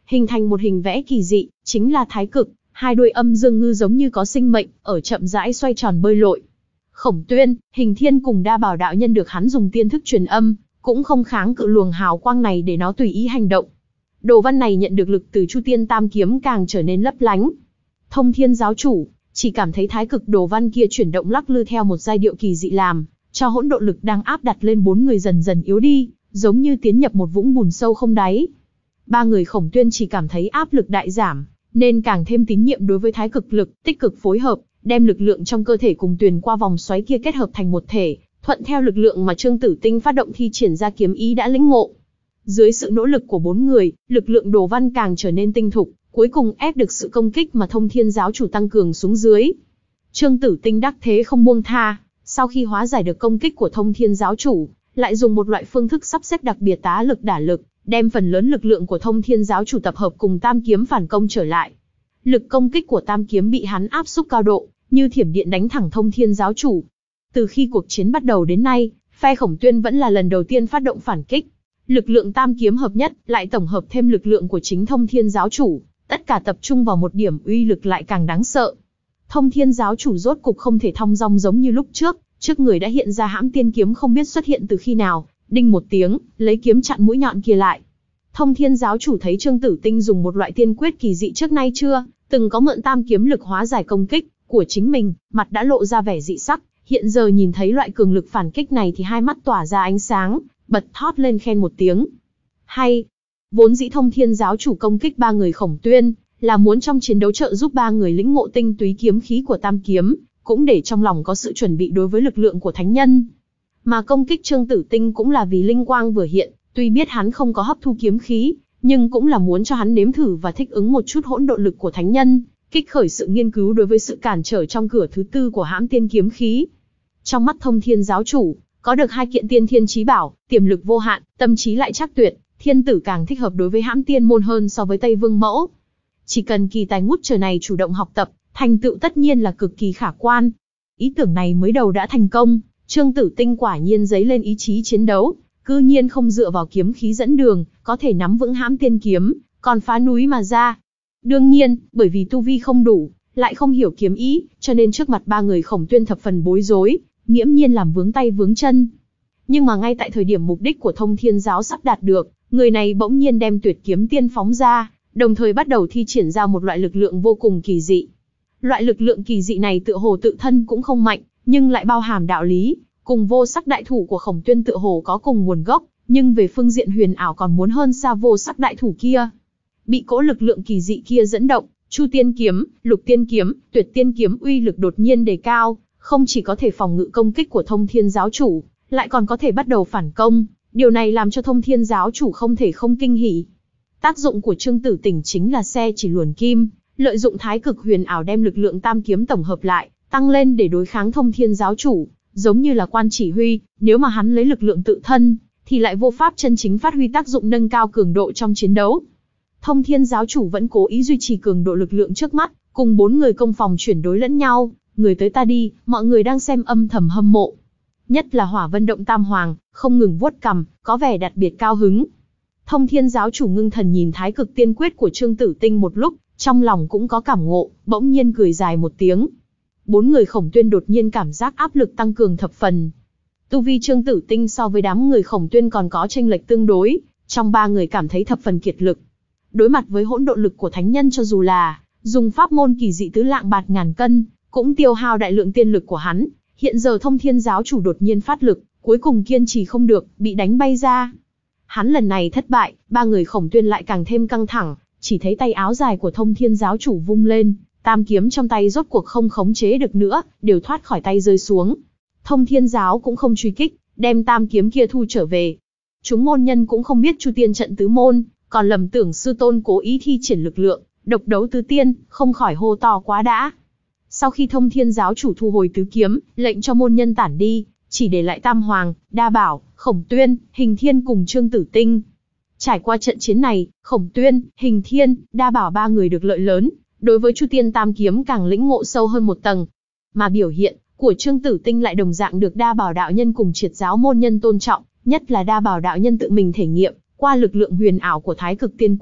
hình thành một hình vẽ kỳ dị, chính là thái cực, hai đuôi âm dương ngư giống như có sinh mệnh, ở chậm rãi xoay tròn bơi lội. Khổng Tuyên, Hình Thiên cùng Đa Bảo đạo nhân được hắn dùng tiên thức truyền âm, cũng không kháng cự luồng hào quang này để nó tùy ý hành động. Đồ văn này nhận được lực từ Chu Tiên Tam Kiếm càng trở nên lấp lánh. Thông Thiên giáo chủ chỉ cảm thấy thái cực đồ văn kia chuyển động lắc lư theo một giai điệu kỳ dị làm cho hỗn độn lực đang áp đặt lên bốn người dần dần yếu đi, giống như tiến nhập một vũng bùn sâu không đáy. Ba người Khổng Tuyên chỉ cảm thấy áp lực đại giảm, nên càng thêm tín nhiệm đối với thái cực lực, tích cực phối hợp, đem lực lượng trong cơ thể cùng tuyền qua vòng xoáy kia kết hợp thành một thể, thuận theo lực lượng mà Trương Tử Tinh phát động thi triển ra kiếm ý đã lĩnh ngộ. Dưới sự nỗ lực của bốn người, lực lượng đồ văn càng trở nên tinh thục, cuối cùng ép được sự công kích mà Thông Thiên giáo chủ tăng cường xuống dưới. Trương Tử Tinh đắc thế không buông tha, sau khi hóa giải được công kích của Thông Thiên giáo chủ, lại dùng một loại phương thức sắp xếp đặc biệt tá lực đả lực, đem phần lớn lực lượng của Thông Thiên giáo chủ tập hợp cùng Tam kiếm phản công trở lại. Lực công kích của Tam kiếm bị hắn áp xúc cao độ, như thiểm điện đánh thẳng Thông Thiên giáo chủ. Từ khi cuộc chiến bắt đầu đến nay, phe Khổng Tuyên vẫn là lần đầu tiên phát động phản kích. Lực lượng Tam kiếm hợp nhất, lại tổng hợp thêm lực lượng của chính Thông Thiên giáo chủ, tất cả tập trung vào một điểm, uy lực lại càng đáng sợ. Thông Thiên giáo chủ rốt cục không thể thong dong giống như lúc trước, trước người đã hiện ra hãm tiên kiếm không biết xuất hiện từ khi nào, đinh một tiếng, lấy kiếm chặn mũi nhọn kia lại. Thông Thiên giáo chủ thấy Trương Tử Tinh dùng một loại tiên quyết kỳ dị trước nay chưa từng có mượn Tam kiếm lực hóa giải công kích của chính mình, mặt đã lộ ra vẻ dị sắc, hiện giờ nhìn thấy loại cường lực phản kích này thì hai mắt tỏa ra ánh sáng, bật thốt lên khen một tiếng. Hay, vốn dĩ Thông Thiên giáo chủ công kích ba người Khổng Tuyên, là muốn trong chiến đấu trợ giúp ba người lĩnh ngộ tinh túy kiếm khí của Tam kiếm, cũng để trong lòng có sự chuẩn bị đối với lực lượng của thánh nhân. Mà công kích Trương Tử Tinh cũng là vì linh quang vừa hiện, tuy biết hắn không có hấp thu kiếm khí, nhưng cũng là muốn cho hắn nếm thử và thích ứng một chút hỗn độn lực của thánh nhân, kích khởi sự nghiên cứu đối với sự cản trở trong cửa thứ tư của hãm tiên kiếm khí. Trong mắt Thông Thiên giáo chủ, có được hai kiện tiên thiên chí bảo, tiềm lực vô hạn, tâm trí lại chắc tuyệt, thiên tử càng thích hợp đối với hãm tiên môn hơn so với Tây Vương mẫu. Chỉ cần kỳ tài ngút trời này chủ động học tập, thành tựu tất nhiên là cực kỳ khả quan. Ý tưởng này mới đầu đã thành công, Trương Tử Tinh quả nhiên dấy lên ý chí chiến đấu, cư nhiên không dựa vào kiếm khí dẫn đường, có thể nắm vững hãm tiên kiếm, còn phá núi mà ra. Đương nhiên, bởi vì tu vi không đủ, lại không hiểu kiếm ý, cho nên trước mặt ba người Khổng Tuyên thập phần bối rối, nghiễm nhiên làm vướng tay vướng chân. Nhưng mà ngay tại thời điểm mục đích của Thông Thiên giáo sắp đạt được, người này bỗng nhiên đem Tuyệt kiếm tiên phóng ra, đồng thời bắt đầu thi triển ra một loại lực lượng vô cùng kỳ dị. Loại lực lượng kỳ dị này tựa hồ tự thân cũng không mạnh, nhưng lại bao hàm đạo lý, cùng vô sắc đại thủ của Khổng Tuyên tựa hồ có cùng nguồn gốc, nhưng về phương diện huyền ảo còn muốn hơn xa vô sắc đại thủ kia. Bị cỗ lực lượng kỳ dị kia dẫn động, Chu Tiên kiếm, Lục Tiên kiếm, Tuyệt Tiên kiếm uy lực đột nhiên đề cao, không chỉ có thể phòng ngự công kích của Thông Thiên giáo chủ, lại còn có thể bắt đầu phản công, điều này làm cho Thông Thiên giáo chủ không thể không kinh hỉ. Tác dụng của Trương Tử Tinh chính là xe chỉ luồn kim, lợi dụng thái cực huyền ảo đem lực lượng Tam kiếm tổng hợp lại, tăng lên để đối kháng Thông Thiên giáo chủ, giống như là quan chỉ huy, nếu mà hắn lấy lực lượng tự thân, thì lại vô pháp chân chính phát huy tác dụng nâng cao cường độ trong chiến đấu. Thông Thiên giáo chủ vẫn cố ý duy trì cường độ lực lượng trước mắt, cùng bốn người công phòng chuyển đối lẫn nhau, người tới ta đi, mọi người đang xem âm thầm hâm mộ. Nhất là Hỏa Vân Động Tam Hoàng, không ngừng vuốt cằm, có vẻ đặc biệt cao hứng. Thông Thiên giáo chủ ngưng thần nhìn thái cực tiên quyết của Trương Tử Tinh một lúc, trong lòng cũng có cảm ngộ, bỗng nhiên cười dài một tiếng. Bốn người Khổng Tuyên đột nhiên cảm giác áp lực tăng cường thập phần. Tu vi Trương Tử Tinh so với đám người Khổng Tuyên còn có chênh lệch tương đối, trong ba người cảm thấy thập phần kiệt lực. Đối mặt với hỗn độn lực của thánh nhân, cho dù là dùng pháp môn kỳ dị tứ lạng bạt ngàn cân, cũng tiêu hao đại lượng tiên lực của hắn. Hiện giờ Thông Thiên giáo chủ đột nhiên phát lực, cuối cùng kiên trì không được, bị đánh bay ra. Hắn lần này thất bại, ba người Khổng Tuyên lại càng thêm căng thẳng, chỉ thấy tay áo dài của Thông Thiên giáo chủ vung lên, tam kiếm trong tay rốt cuộc không khống chế được nữa, đều thoát khỏi tay rơi xuống. Thông Thiên giáo cũng không truy kích, đem tam kiếm kia thu trở về. Chúng môn nhân cũng không biết Chu Tiên trận tứ môn, còn lầm tưởng sư tôn cố ý thi triển lực lượng, độc đấu tứ tiên, không khỏi hô to quá đã. Sau khi Thông Thiên giáo chủ thu hồi tứ kiếm, lệnh cho môn nhân tản đi, chỉ để lại Tam Hoàng, Đa Bảo, Khổng Tuyên, Hình Thiên cùng Trương Tử Tinh. Trải qua trận chiến này, Khổng Tuyên, Hình Thiên, Đa Bảo ba người được lợi lớn, đối với Chu Tiên Tam kiếm càng lĩnh ngộ sâu hơn một tầng. Mà biểu hiện của Trương Tử Tinh lại đồng dạng được Đa Bảo đạo nhân cùng Triệt giáo môn nhân tôn trọng, nhất là Đa Bảo đạo nhân tự mình thể nghiệm qua lực lượng huyền ảo của Thái Cực Tiên Quyết,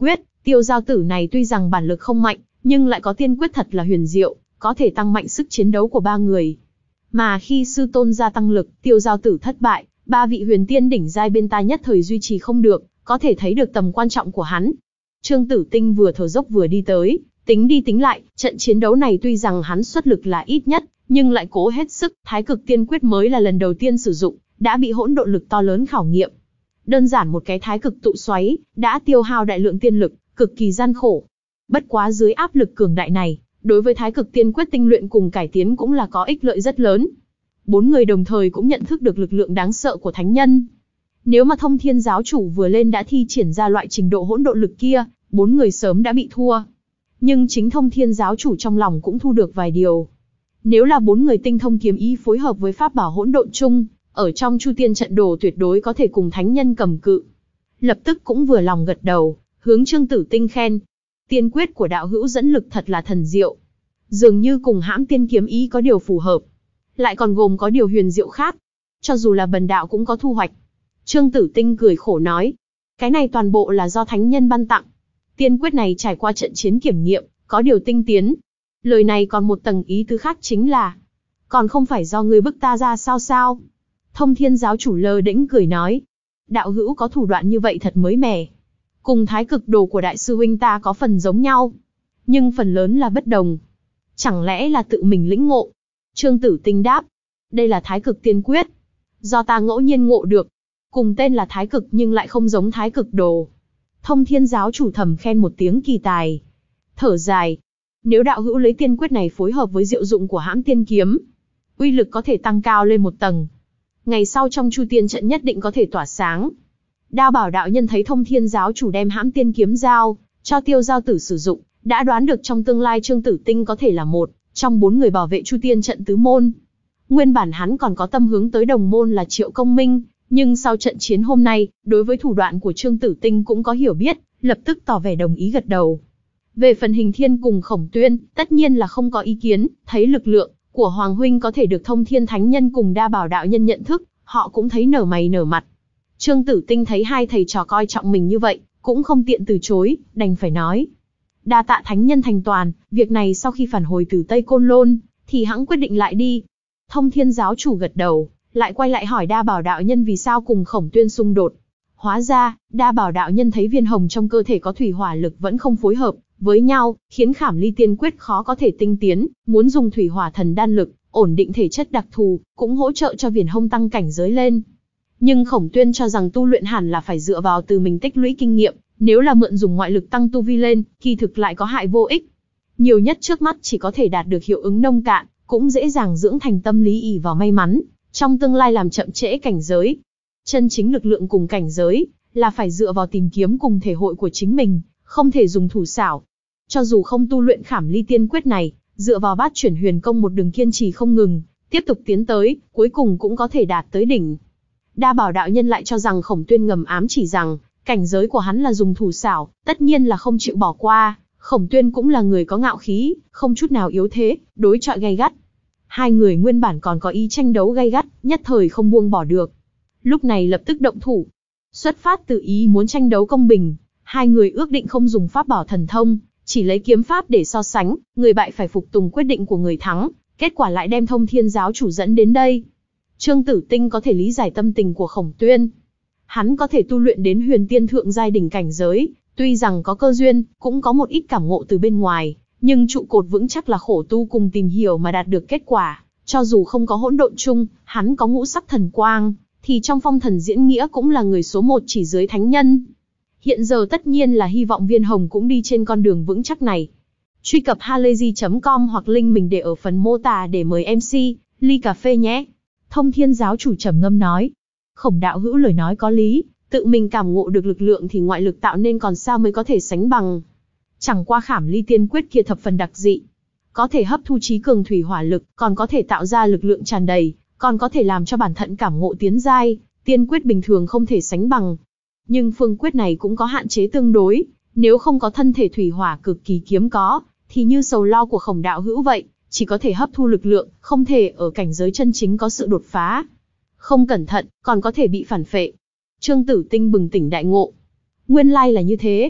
Tiêu giao tử này tuy rằng bản lực không mạnh, nhưng lại có tiên quyết thật là huyền diệu, có thể tăng mạnh sức chiến đấu của ba người. Mà khi sư tôn gia tăng lực, tiêu giao tử thất bại, ba vị huyền tiên đỉnh giai bên ta nhất thời duy trì không được, có thể thấy được tầm quan trọng của hắn. Trương Tử Tinh vừa thở dốc vừa đi tới, tính đi tính lại, trận chiến đấu này tuy rằng hắn xuất lực là ít nhất, nhưng lại cố hết sức, thái cực tiên quyết mới là lần đầu tiên sử dụng, đã bị hỗn độn lực to lớn khảo nghiệm. Đơn giản một cái thái cực tụ xoáy, đã tiêu hao đại lượng tiên lực, cực kỳ gian khổ. Bất quá dưới áp lực cường đại này, đối với thái cực tiên quyết tinh luyện cùng cải tiến cũng là có ích lợi rất lớn. Bốn người đồng thời cũng nhận thức được lực lượng đáng sợ của thánh nhân. Nếu mà Thông Thiên giáo chủ vừa lên đã thi triển ra loại trình độ hỗn độn lực kia, bốn người sớm đã bị thua. Nhưng chính Thông Thiên giáo chủ trong lòng cũng thu được vài điều. Nếu là bốn người tinh thông kiếm ý phối hợp với pháp bảo hỗn độn chung, ở trong Chu Tiên trận đồ tuyệt đối có thể cùng thánh nhân cầm cự. Lập tức cũng vừa lòng gật đầu, hướng Trương Tử Tinh khen. Tiên quyết của đạo hữu dẫn lực thật là thần diệu. Dường như cùng hãm tiên kiếm ý có điều phù hợp. Lại còn gồm có điều huyền diệu khác. Cho dù là bần đạo cũng có thu hoạch. Trương Tử Tinh cười khổ nói. Cái này toàn bộ là do thánh nhân ban tặng. Tiên quyết này trải qua trận chiến kiểm nghiệm, có điều tinh tiến. Lời này còn một tầng ý tứ khác chính là, còn không phải do ngươi bức ta ra sao sao? Thông Thiên giáo chủ lơ đễnh cười nói, đạo hữu có thủ đoạn như vậy thật mới mẻ. Cùng thái cực đồ của đại sư huynh ta có phần giống nhau, nhưng phần lớn là bất đồng. Chẳng lẽ là tự mình lĩnh ngộ? Trương Tử Tinh đáp, đây là thái cực tiên quyết, do ta ngẫu nhiên ngộ được. Cùng tên là thái cực nhưng lại không giống thái cực đồ. Thông Thiên giáo chủ thầm khen một tiếng kỳ tài. Thở dài, nếu đạo hữu lấy tiên quyết này phối hợp với diệu dụng của hãm tiên kiếm, uy lực có thể tăng cao lên một tầng. Ngày sau trong Chu Tiên trận nhất định có thể tỏa sáng. Đao Bảo đạo nhân thấy Thông Thiên giáo chủ đem hãm tiên kiếm giao cho Tiêu Giao Tử sử dụng, đã đoán được trong tương lai Trương Tử Tinh có thể là một trong bốn người bảo vệ Chu Tiên trận tứ môn. Nguyên bản hắn còn có tâm hướng tới đồng môn là Triệu Công Minh, nhưng sau trận chiến hôm nay, đối với thủ đoạn của Trương Tử Tinh cũng có hiểu biết, lập tức tỏ vẻ đồng ý gật đầu. Về phần Hình Thiên cùng Khổng Tuyên, tất nhiên là không có ý kiến, thấy lực lượng của Hoàng huynh có thể được Thông Thiên Thánh Nhân cùng Đa Bảo đạo nhân nhận thức, họ cũng thấy nở mày nở mặt. Trương Tử Tinh thấy hai thầy trò coi trọng mình như vậy, cũng không tiện từ chối, đành phải nói. Đa tạ Thánh Nhân thành toàn, việc này sau khi phản hồi từ Tây Côn Lôn, thì hẵng quyết định lại đi. Thông Thiên giáo chủ gật đầu, lại quay lại hỏi Đa Bảo đạo nhân vì sao cùng Khổng Tuyên xung đột. Hóa ra, Đa Bảo đạo nhân thấy viên hồng trong cơ thể có thủy hỏa lực vẫn không phối hợp với nhau, khiến Khảm Ly tiên quyết khó có thể tinh tiến, muốn dùng thủy hỏa thần đan lực, ổn định thể chất đặc thù, cũng hỗ trợ cho Viền Hông tăng cảnh giới lên. Nhưng Khổng Tuyên cho rằng tu luyện hẳn là phải dựa vào từ mình tích lũy kinh nghiệm, nếu là mượn dùng ngoại lực tăng tu vi lên, kỳ thực lại có hại vô ích. Nhiều nhất trước mắt chỉ có thể đạt được hiệu ứng nông cạn, cũng dễ dàng dưỡng thành tâm lý ỷ vào may mắn, trong tương lai làm chậm trễ cảnh giới. Chân chính lực lượng cùng cảnh giới, là phải dựa vào tìm kiếm cùng thể hội của chính mình, không thể dùng thủ xảo. Cho dù không tu luyện Khảm Ly tiên quyết này, dựa vào Bát Chuyển Huyền công một đường kiên trì không ngừng, tiếp tục tiến tới, cuối cùng cũng có thể đạt tới đỉnh. Đa Bảo đạo nhân lại cho rằng Khổng Tuyên ngầm ám chỉ rằng, cảnh giới của hắn là dùng thủ xảo, tất nhiên là không chịu bỏ qua. Khổng Tuyên cũng là người có ngạo khí, không chút nào yếu thế, đối chọi gay gắt. Hai người nguyên bản còn có ý tranh đấu gay gắt, nhất thời không buông bỏ được. Lúc này lập tức động thủ. Xuất phát từ ý muốn tranh đấu công bình, hai người ước định không dùng pháp bảo thần thông, chỉ lấy kiếm pháp để so sánh, người bại phải phục tùng quyết định của người thắng, kết quả lại đem Thông Thiên giáo chủ dẫn đến đây. Trương Tử Tinh có thể lý giải tâm tình của Khổng Tuyên. Hắn có thể tu luyện đến huyền tiên thượng giai đỉnh cảnh giới, tuy rằng có cơ duyên, cũng có một ít cảm ngộ từ bên ngoài, nhưng trụ cột vững chắc là khổ tu cùng tìm hiểu mà đạt được kết quả. Cho dù không có hỗn độn chung, hắn có ngũ sắc thần quang, thì trong phong thần diễn nghĩa cũng là người số một chỉ dưới thánh nhân. Hiện giờ tất nhiên là hy vọng Viên Hồng cũng đi trên con đường vững chắc này. Truy cập halayzi chấm com hoặc link mình để ở phần mô tả để mời em xê, ly cà phê nhé. Thông Thiên giáo chủ trầm ngâm nói. Khổng đạo hữu lời nói có lý, tự mình cảm ngộ được lực lượng thì ngoại lực tạo nên còn sao mới có thể sánh bằng. Chẳng qua Khảm Ly tiên quyết kia thập phần đặc dị. Có thể hấp thu trí cường thủy hỏa lực, còn có thể tạo ra lực lượng tràn đầy, còn có thể làm cho bản thân cảm ngộ tiến giai, tiên quyết bình thường không thể sánh bằng. Nhưng phương quyết này cũng có hạn chế tương đối, nếu không có thân thể thủy hỏa cực kỳ kiếm có, thì như sầu lo của Khổng đạo hữu vậy, chỉ có thể hấp thu lực lượng, không thể ở cảnh giới chân chính có sự đột phá. Không cẩn thận, còn có thể bị phản phệ. Trương Tử Tinh bừng tỉnh đại ngộ. Nguyên lai là như thế.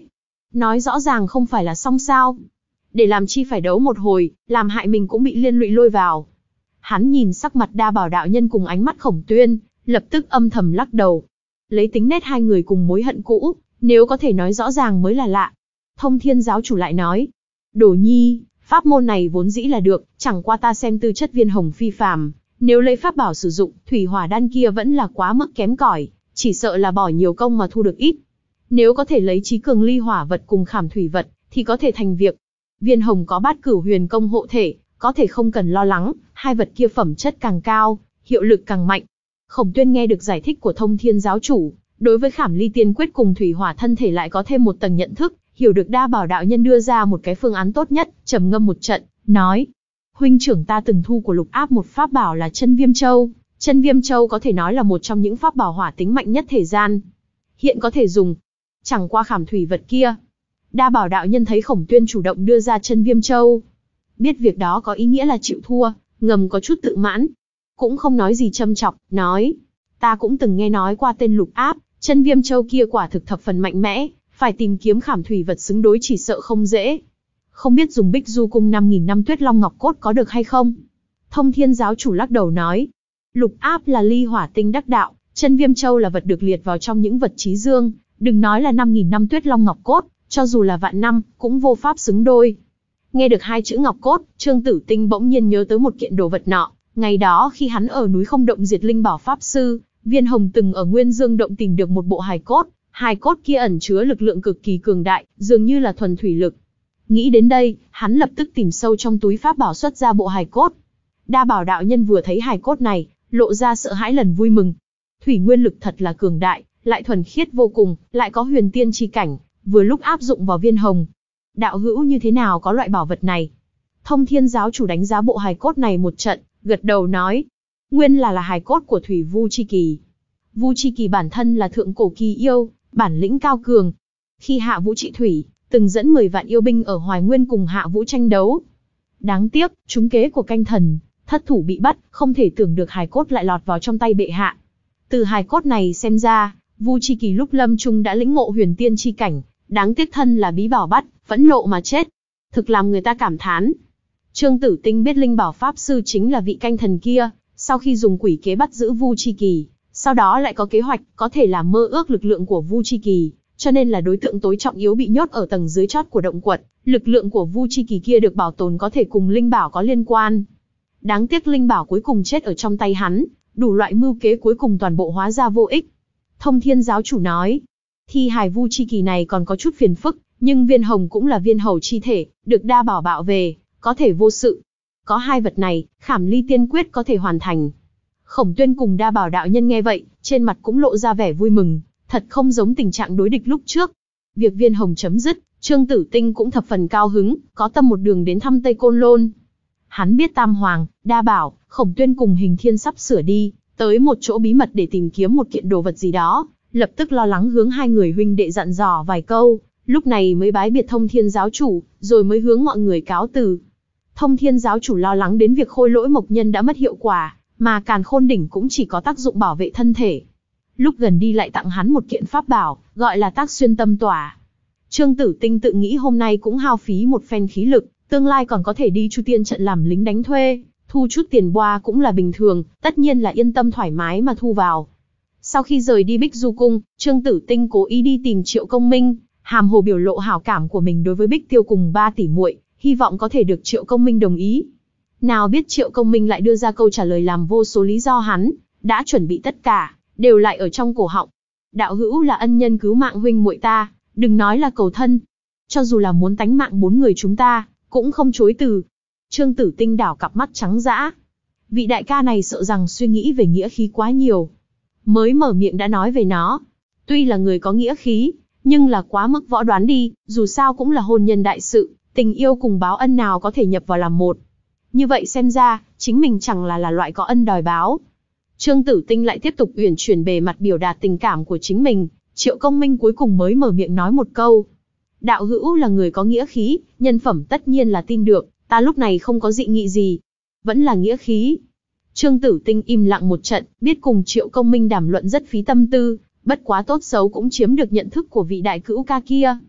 nói rõ ràng không phải là xong sao. Để làm chi phải đấu một hồi, làm hại mình cũng bị liên lụy lôi vào. Hắn nhìn sắc mặt Đa Bảo đạo nhân cùng ánh mắt Khổng Tuyên, lập tức âm thầm lắc đầu. Lấy tính nết hai người cùng mối hận cũ, nếu có thể nói rõ ràng mới là lạ. Thông Thiên giáo chủ lại nói, Đồ Nhi, pháp môn này vốn dĩ là được, chẳng qua ta xem tư chất Viên Hồng phi phàm, nếu lấy pháp bảo sử dụng, thủy hỏa đan kia vẫn là quá mức kém cỏi, chỉ sợ là bỏ nhiều công mà thu được ít. Nếu có thể lấy chí cường ly hỏa vật cùng khảm thủy vật, thì có thể thành việc. Viên Hồng có Bát Cửu Huyền công hộ thể, có thể không cần lo lắng, hai vật kia phẩm chất càng cao, hiệu lực càng mạnh. Khổng Tuyên nghe được giải thích của Thông Thiên giáo chủ, đối với Khảm Ly Tiên Quyết cùng thủy hỏa thân thể lại có thêm một tầng nhận thức, hiểu được Đa Bảo đạo nhân đưa ra một cái phương án tốt nhất, trầm ngâm một trận, nói: huynh trưởng ta từng thu của Lục Áp một pháp bảo là Chân Viêm Châu, Chân Viêm Châu có thể nói là một trong những pháp bảo hỏa tính mạnh nhất thế gian, hiện có thể dùng. Chẳng qua khảm thủy vật kia. Đa Bảo đạo nhân thấy Khổng Tuyên chủ động đưa ra Chân Viêm Châu, biết việc đó có ý nghĩa là chịu thua, ngầm có chút tự mãn, cũng không nói gì châm chọc, nói: ta cũng từng nghe nói qua tên Lục Áp, Chân Viêm Châu kia quả thực thập phần mạnh mẽ, phải tìm kiếm khảm thủy vật xứng đối chỉ sợ không dễ. Không biết dùng Bích Du cung năm nghìn năm Tuyết Long Ngọc Cốt có được hay không? Thông Thiên giáo chủ lắc đầu nói: Lục Áp là ly hỏa tinh đắc đạo, Chân Viêm Châu là vật được liệt vào trong những vật chí dương, đừng nói là năm nghìn năm Tuyết Long Ngọc Cốt, cho dù là vạn năm, cũng vô pháp xứng đôi. Nghe được hai chữ Ngọc Cốt, Trương Tử Tinh bỗng nhiên nhớ tới một kiện đồ vật nọ. Ngày đó khi hắn ở núi Không Động diệt linh bảo pháp sư, Viên Hồng từng ở Nguyên Dương động tìm được một bộ hài cốt, hài cốt kia ẩn chứa lực lượng cực kỳ cường đại, dường như là thuần thủy lực. Nghĩ đến đây, hắn lập tức tìm sâu trong túi pháp bảo xuất ra bộ hài cốt. Đa Bảo đạo nhân vừa thấy hài cốt này, lộ ra sợ hãi lần vui mừng. Thủy nguyên lực thật là cường đại, lại thuần khiết vô cùng, lại có huyền tiên chi cảnh, vừa lúc áp dụng vào Viên Hồng. Đạo hữu như thế nào có loại bảo vật này? Thông Thiên giáo chủ đánh giá bộ hài cốt này một trận, gật đầu nói: nguyên là là hài cốt của Thủy Vu Chi Kỳ. Vu Chi Kỳ bản thân là thượng cổ kỳ yêu, bản lĩnh cao cường. Khi Hạ Vũ trị thủy, từng dẫn mười vạn yêu binh ở Hoài Nguyên cùng Hạ Vũ tranh đấu. Đáng tiếc, trúng kế của canh thần, thất thủ bị bắt, không thể tưởng được hài cốt lại lọt vào trong tay bệ hạ. Từ hài cốt này xem ra, Vu Chi Kỳ lúc lâm chung đã lĩnh ngộ huyền tiên chi cảnh, đáng tiếc thân là bí bảo bắt, phẫn nộ mà chết. Thực làm người ta cảm thán. Trương Tử Tinh biết linh bảo pháp sư chính là vị canh thần kia, sau khi dùng quỷ kế bắt giữ Vu Chi Kỳ, sau đó lại có kế hoạch, có thể là mơ ước lực lượng của Vu Chi Kỳ, cho nên là đối tượng tối trọng yếu bị nhốt ở tầng dưới chót của động quật. Lực lượng của Vu Chi Kỳ kia được bảo tồn có thể cùng linh bảo có liên quan. Đáng tiếc linh bảo cuối cùng chết ở trong tay hắn, đủ loại mưu kế cuối cùng toàn bộ hóa ra vô ích. Thông Thiên giáo chủ nói: thi hài Vu Chi Kỳ này còn có chút phiền phức, nhưng Viên Hồng cũng là viên hầu chi thể, được Đa Bảo bảo về, có thể vô sự. Có hai vật này, Khảm Ly Tiên Quyết có thể hoàn thành. Khổng Tuyên cùng Đa Bảo đạo nhân nghe vậy, trên mặt cũng lộ ra vẻ vui mừng, thật không giống tình trạng đối địch lúc trước. Việc Viên Hồng chấm dứt, Trương Tử Tinh cũng thập phần cao hứng, có tâm một đường đến thăm Tây Côn Lôn. Hắn biết Tam Hoàng, Đa Bảo, Khổng Tuyên cùng Hình Thiên sắp sửa đi tới một chỗ bí mật để tìm kiếm một kiện đồ vật gì đó, lập tức lo lắng hướng hai người huynh đệ dặn dò vài câu, lúc này mới bái biệt Thông Thiên giáo chủ, rồi mới hướng mọi người cáo từ. Thông Thiên giáo chủ lo lắng đến việc Khôi Lỗi Mộc Nhân đã mất hiệu quả, mà Càn Khôn đỉnh cũng chỉ có tác dụng bảo vệ thân thể. Lúc gần đi lại tặng hắn một kiện pháp bảo, gọi là Tác Xuyên Tâm Tỏa. Trương Tử Tinh tự nghĩ hôm nay cũng hao phí một phen khí lực, tương lai còn có thể đi Chu Tiên trận làm lính đánh thuê, thu chút tiền boa cũng là bình thường, tất nhiên là yên tâm thoải mái mà thu vào. Sau khi rời đi Bích Du cung, Trương Tử Tinh cố ý đi tìm Triệu Công Minh, hàm hồ biểu lộ hảo cảm của mình đối với Bích Tiêu cùng ba tỷ muội, hy vọng có thể được Triệu Công Minh đồng ý. Nào biết Triệu Công Minh lại đưa ra câu trả lời làm vô số lý do hắn đã chuẩn bị tất cả, đều lại ở trong cổ họng. Đạo hữu là ân nhân cứu mạng huynh muội ta, đừng nói là cầu thân, cho dù là muốn tánh mạng bốn người chúng ta, cũng không chối từ. Trương Tử Tinh đảo cặp mắt trắng dã. Vị đại ca này sợ rằng suy nghĩ về nghĩa khí quá nhiều. Mới mở miệng đã nói về nó. Tuy là người có nghĩa khí, nhưng là quá mức võ đoán đi, dù sao cũng là hôn nhân đại sự, tình yêu cùng báo ân nào có thể nhập vào làm một. Như vậy xem ra, chính mình chẳng là là loại có ân đòi báo. Trương Tử Tinh lại tiếp tục uyển chuyển bề mặt biểu đạt tình cảm của chính mình, Triệu Công Minh cuối cùng mới mở miệng nói một câu. Đạo hữu là người có nghĩa khí, nhân phẩm tất nhiên là tin được, ta lúc này không có dị nghị gì. Vẫn là nghĩa khí. Trương Tử Tinh im lặng một trận, biết cùng Triệu Công Minh đàm luận rất phí tâm tư, bất quá tốt xấu cũng chiếm được nhận thức của vị đại cữu ca kia.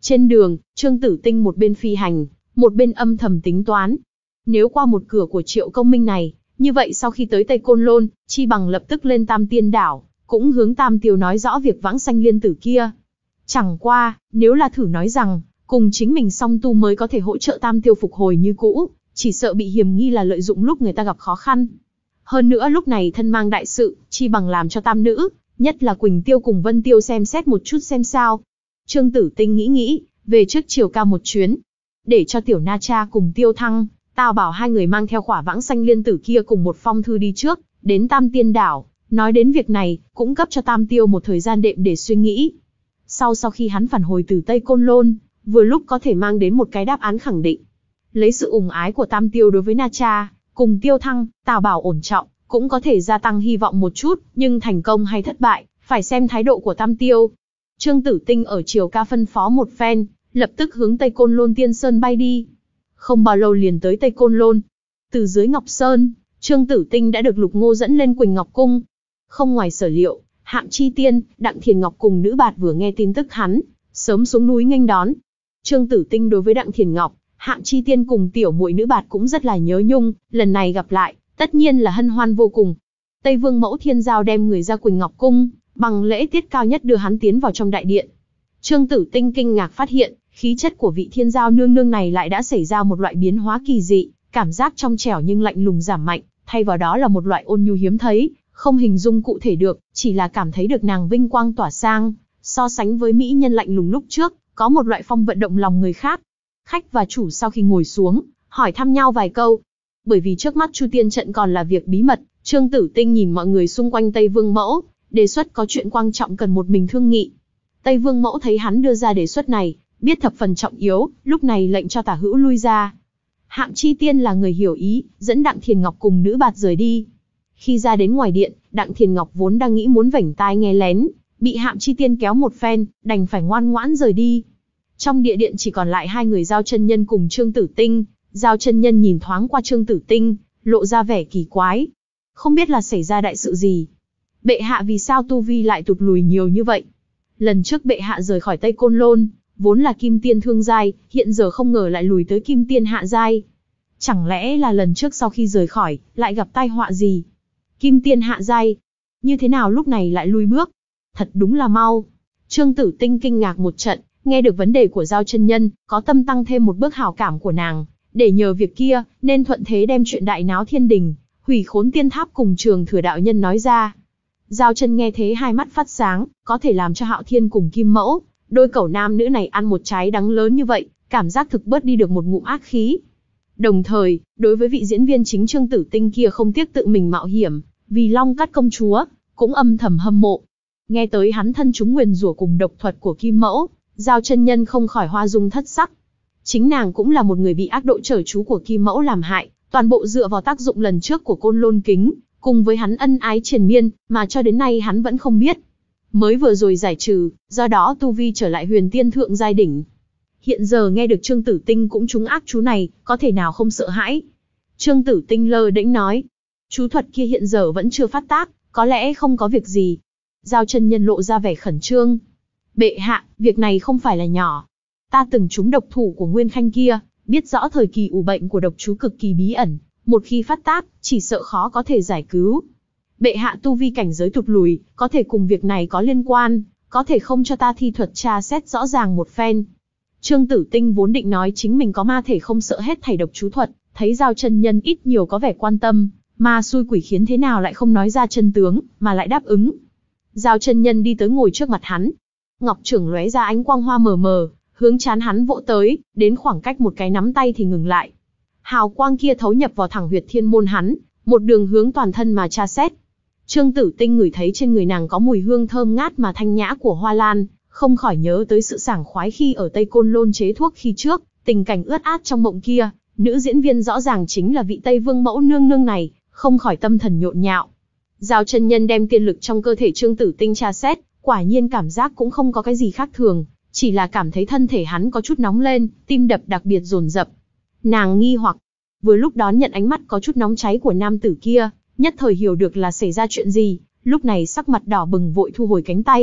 Trên đường, Trương Tử Tinh một bên phi hành, một bên âm thầm tính toán. Nếu qua một cửa của Triệu Công Minh này, như vậy sau khi tới Tây Côn Lôn, chi bằng lập tức lên Tam Tiên Đảo, cũng hướng Tam Tiêu nói rõ việc Vãng Sanh Liên Tử kia. Chẳng qua, nếu là thử nói rằng, cùng chính mình song tu mới có thể hỗ trợ Tam Tiêu phục hồi như cũ, chỉ sợ bị hiềm nghi là lợi dụng lúc người ta gặp khó khăn. Hơn nữa lúc này thân mang đại sự, chi bằng làm cho tam nữ, nhất là Quỳnh Tiêu cùng Vân Tiêu xem xét một chút xem sao. Trương Tử Tinh nghĩ nghĩ, về trước Triều Ca một chuyến, để cho Tiểu Na Cha cùng Tiêu Thăng, Tào Bảo hai người mang theo khỏa Vãng Sanh Liên Tử kia cùng một phong thư đi trước, đến Tam Tiên Đảo, nói đến việc này, cũng cấp cho Tam Tiêu một thời gian đệm để suy nghĩ. Sau sau khi hắn phản hồi từ Tây Côn Lôn, vừa lúc có thể mang đến một cái đáp án khẳng định. Lấy sự ủng ái của Tam Tiêu đối với Na Cha, cùng Tiêu Thăng, Tào Bảo ổn trọng, cũng có thể gia tăng hy vọng một chút, nhưng thành công hay thất bại, phải xem thái độ của Tam Tiêu. Trương Tử Tinh ở Triều Ca phân phó một phen, lập tức hướng Tây Côn Lôn Tiên Sơn bay đi. Không bao lâu liền tới Tây Côn Lôn. Từ dưới Ngọc Sơn, Trương Tử Tinh đã được Lục Ngô dẫn lên Quỳnh Ngọc Cung. Không ngoài sở liệu, Hạng Chi Tiên, Đặng Thiền Ngọc cùng nữ bạt vừa nghe tin tức hắn, sớm xuống núi nghênh đón. Trương Tử Tinh đối với Đặng Thiền Ngọc, Hạng Chi Tiên cùng tiểu muội nữ bạt cũng rất là nhớ nhung, lần này gặp lại, tất nhiên là hân hoan vô cùng. Tây Vương Mẫu Thiên Giao đem người ra Quỳnh Ngọc Cung, bằng lễ tiết cao nhất đưa hắn tiến vào trong đại điện. Trương Tử Tinh kinh ngạc phát hiện, khí chất của vị Thiên Giao nương nương này lại đã xảy ra một loại biến hóa kỳ dị, cảm giác trong trẻo nhưng lạnh lùng giảm mạnh, thay vào đó là một loại ôn nhu hiếm thấy, không hình dung cụ thể được, chỉ là cảm thấy được nàng vinh quang tỏa sang, so sánh với mỹ nhân lạnh lùng lúc trước, có một loại phong vận động lòng người khác. Khách và chủ sau khi ngồi xuống, hỏi thăm nhau vài câu. Bởi vì trước mắt Chu Tiên trận còn là việc bí mật, Trương Tử Tinh nhìn mọi người xung quanh Tây Vương Mẫu, đề xuất có chuyện quan trọng cần một mình thương nghị. Tây Vương Mẫu thấy hắn đưa ra đề xuất này, biết thập phần trọng yếu, lúc này lệnh cho Tả Hữu lui ra. Hạng Chi Tiên là người hiểu ý, dẫn Đặng Thiền Ngọc cùng nữ bạt rời đi. Khi ra đến ngoài điện, Đặng Thiền Ngọc vốn đang nghĩ muốn vểnh tai nghe lén, bị Hạng Chi Tiên kéo một phen, đành phải ngoan ngoãn rời đi. Trong địa điện chỉ còn lại hai người Giao Chân Nhân cùng Trương Tử Tinh. Giao Chân Nhân nhìn thoáng qua Trương Tử Tinh, lộ ra vẻ kỳ quái. Không biết là xảy ra đại sự gì. Bệ hạ vì sao tu vi lại tụt lùi nhiều như vậy? Lần trước bệ hạ rời khỏi Tây Côn Lôn, vốn là kim tiên thương giai, hiện giờ không ngờ lại lùi tới kim tiên hạ giai. Chẳng lẽ là lần trước sau khi rời khỏi, lại gặp tai họa gì? Kim tiên hạ giai, như thế nào lúc này lại lui bước? Thật đúng là mau. Trương Tử Tinh kinh ngạc một trận, nghe được vấn đề của Giao Chân Nhân, có tâm tăng thêm một bước hảo cảm của nàng, để nhờ việc kia, nên thuận thế đem chuyện đại náo thiên đình, hủy khốn tiên tháp cùng Trường Thừa đạo nhân nói ra. Giao Chân nghe thế hai mắt phát sáng, có thể làm cho Hạo Thiên cùng Kim Mẫu, đôi cẩu nam nữ này ăn một trái đắng lớn như vậy, cảm giác thực bớt đi được một ngụm ác khí. Đồng thời, đối với vị diễn viên chính Trương Tử Tinh kia không tiếc tự mình mạo hiểm, vì Long Cắt công chúa, cũng âm thầm hâm mộ. Nghe tới hắn thân chúng nguyền rủa cùng độc thuật của Kim Mẫu, Giao Chân Nhân không khỏi hoa dung thất sắc. Chính nàng cũng là một người bị ác độ trở chú của Kim Mẫu làm hại, toàn bộ dựa vào tác dụng lần trước của Côn Lôn Kính, cùng với hắn ân ái triền miên, mà cho đến nay hắn vẫn không biết. Mới vừa rồi giải trừ, do đó tu vi trở lại huyền tiên thượng giai đỉnh. Hiện giờ nghe được Trương Tử Tinh cũng trúng ác chú này, có thể nào không sợ hãi? Trương Tử Tinh lơ đễnh nói, chú thuật kia hiện giờ vẫn chưa phát tác, có lẽ không có việc gì. Giao Chân Nhân lộ ra vẻ khẩn trương. Bệ hạ, việc này không phải là nhỏ. Ta từng trúng độc thủ của Nguyên Khanh kia, biết rõ thời kỳ ủ bệnh của độc chú cực kỳ bí ẩn, một khi phát tác, chỉ sợ khó có thể giải cứu. Bệ hạ tu vi cảnh giới tụt lùi, có thể cùng việc này có liên quan, có thể không cho ta thi thuật tra xét rõ ràng một phen. Trương Tử Tinh vốn định nói chính mình có ma thể không sợ hết thảy độc chú thuật, thấy Giao Chân Nhân ít nhiều có vẻ quan tâm, ma xui quỷ khiến thế nào lại không nói ra chân tướng, mà lại đáp ứng. Giao Chân Nhân đi tới ngồi trước mặt hắn. Ngọc trưởng lóe ra ánh quang hoa mờ mờ, hướng trán hắn vỗ tới, đến khoảng cách một cái nắm tay thì ngừng lại. Hào quang kia thấu nhập vào thẳng huyệt thiên môn hắn, một đường hướng toàn thân mà tra xét. Trương Tử Tinh ngửi thấy trên người nàng có mùi hương thơm ngát mà thanh nhã của hoa lan, không khỏi nhớ tới sự sảng khoái khi ở Tây Côn Lôn chế thuốc khi trước, tình cảnh ướt át trong mộng kia, nữ diễn viên rõ ràng chính là vị Tây Vương Mẫu nương nương này, không khỏi tâm thần nhộn nhạo. Giao Chân Nhân đem tiên lực trong cơ thể Trương Tử Tinh tra xét, quả nhiên cảm giác cũng không có cái gì khác thường, chỉ là cảm thấy thân thể hắn có chút nóng lên, tim đập đặc biệt dồn dập. Nàng nghi hoặc, vừa lúc đón nhận ánh mắt có chút nóng cháy của nam tử kia, nhất thời hiểu được là xảy ra chuyện gì, lúc này sắc mặt đỏ bừng vội thu hồi cánh tay,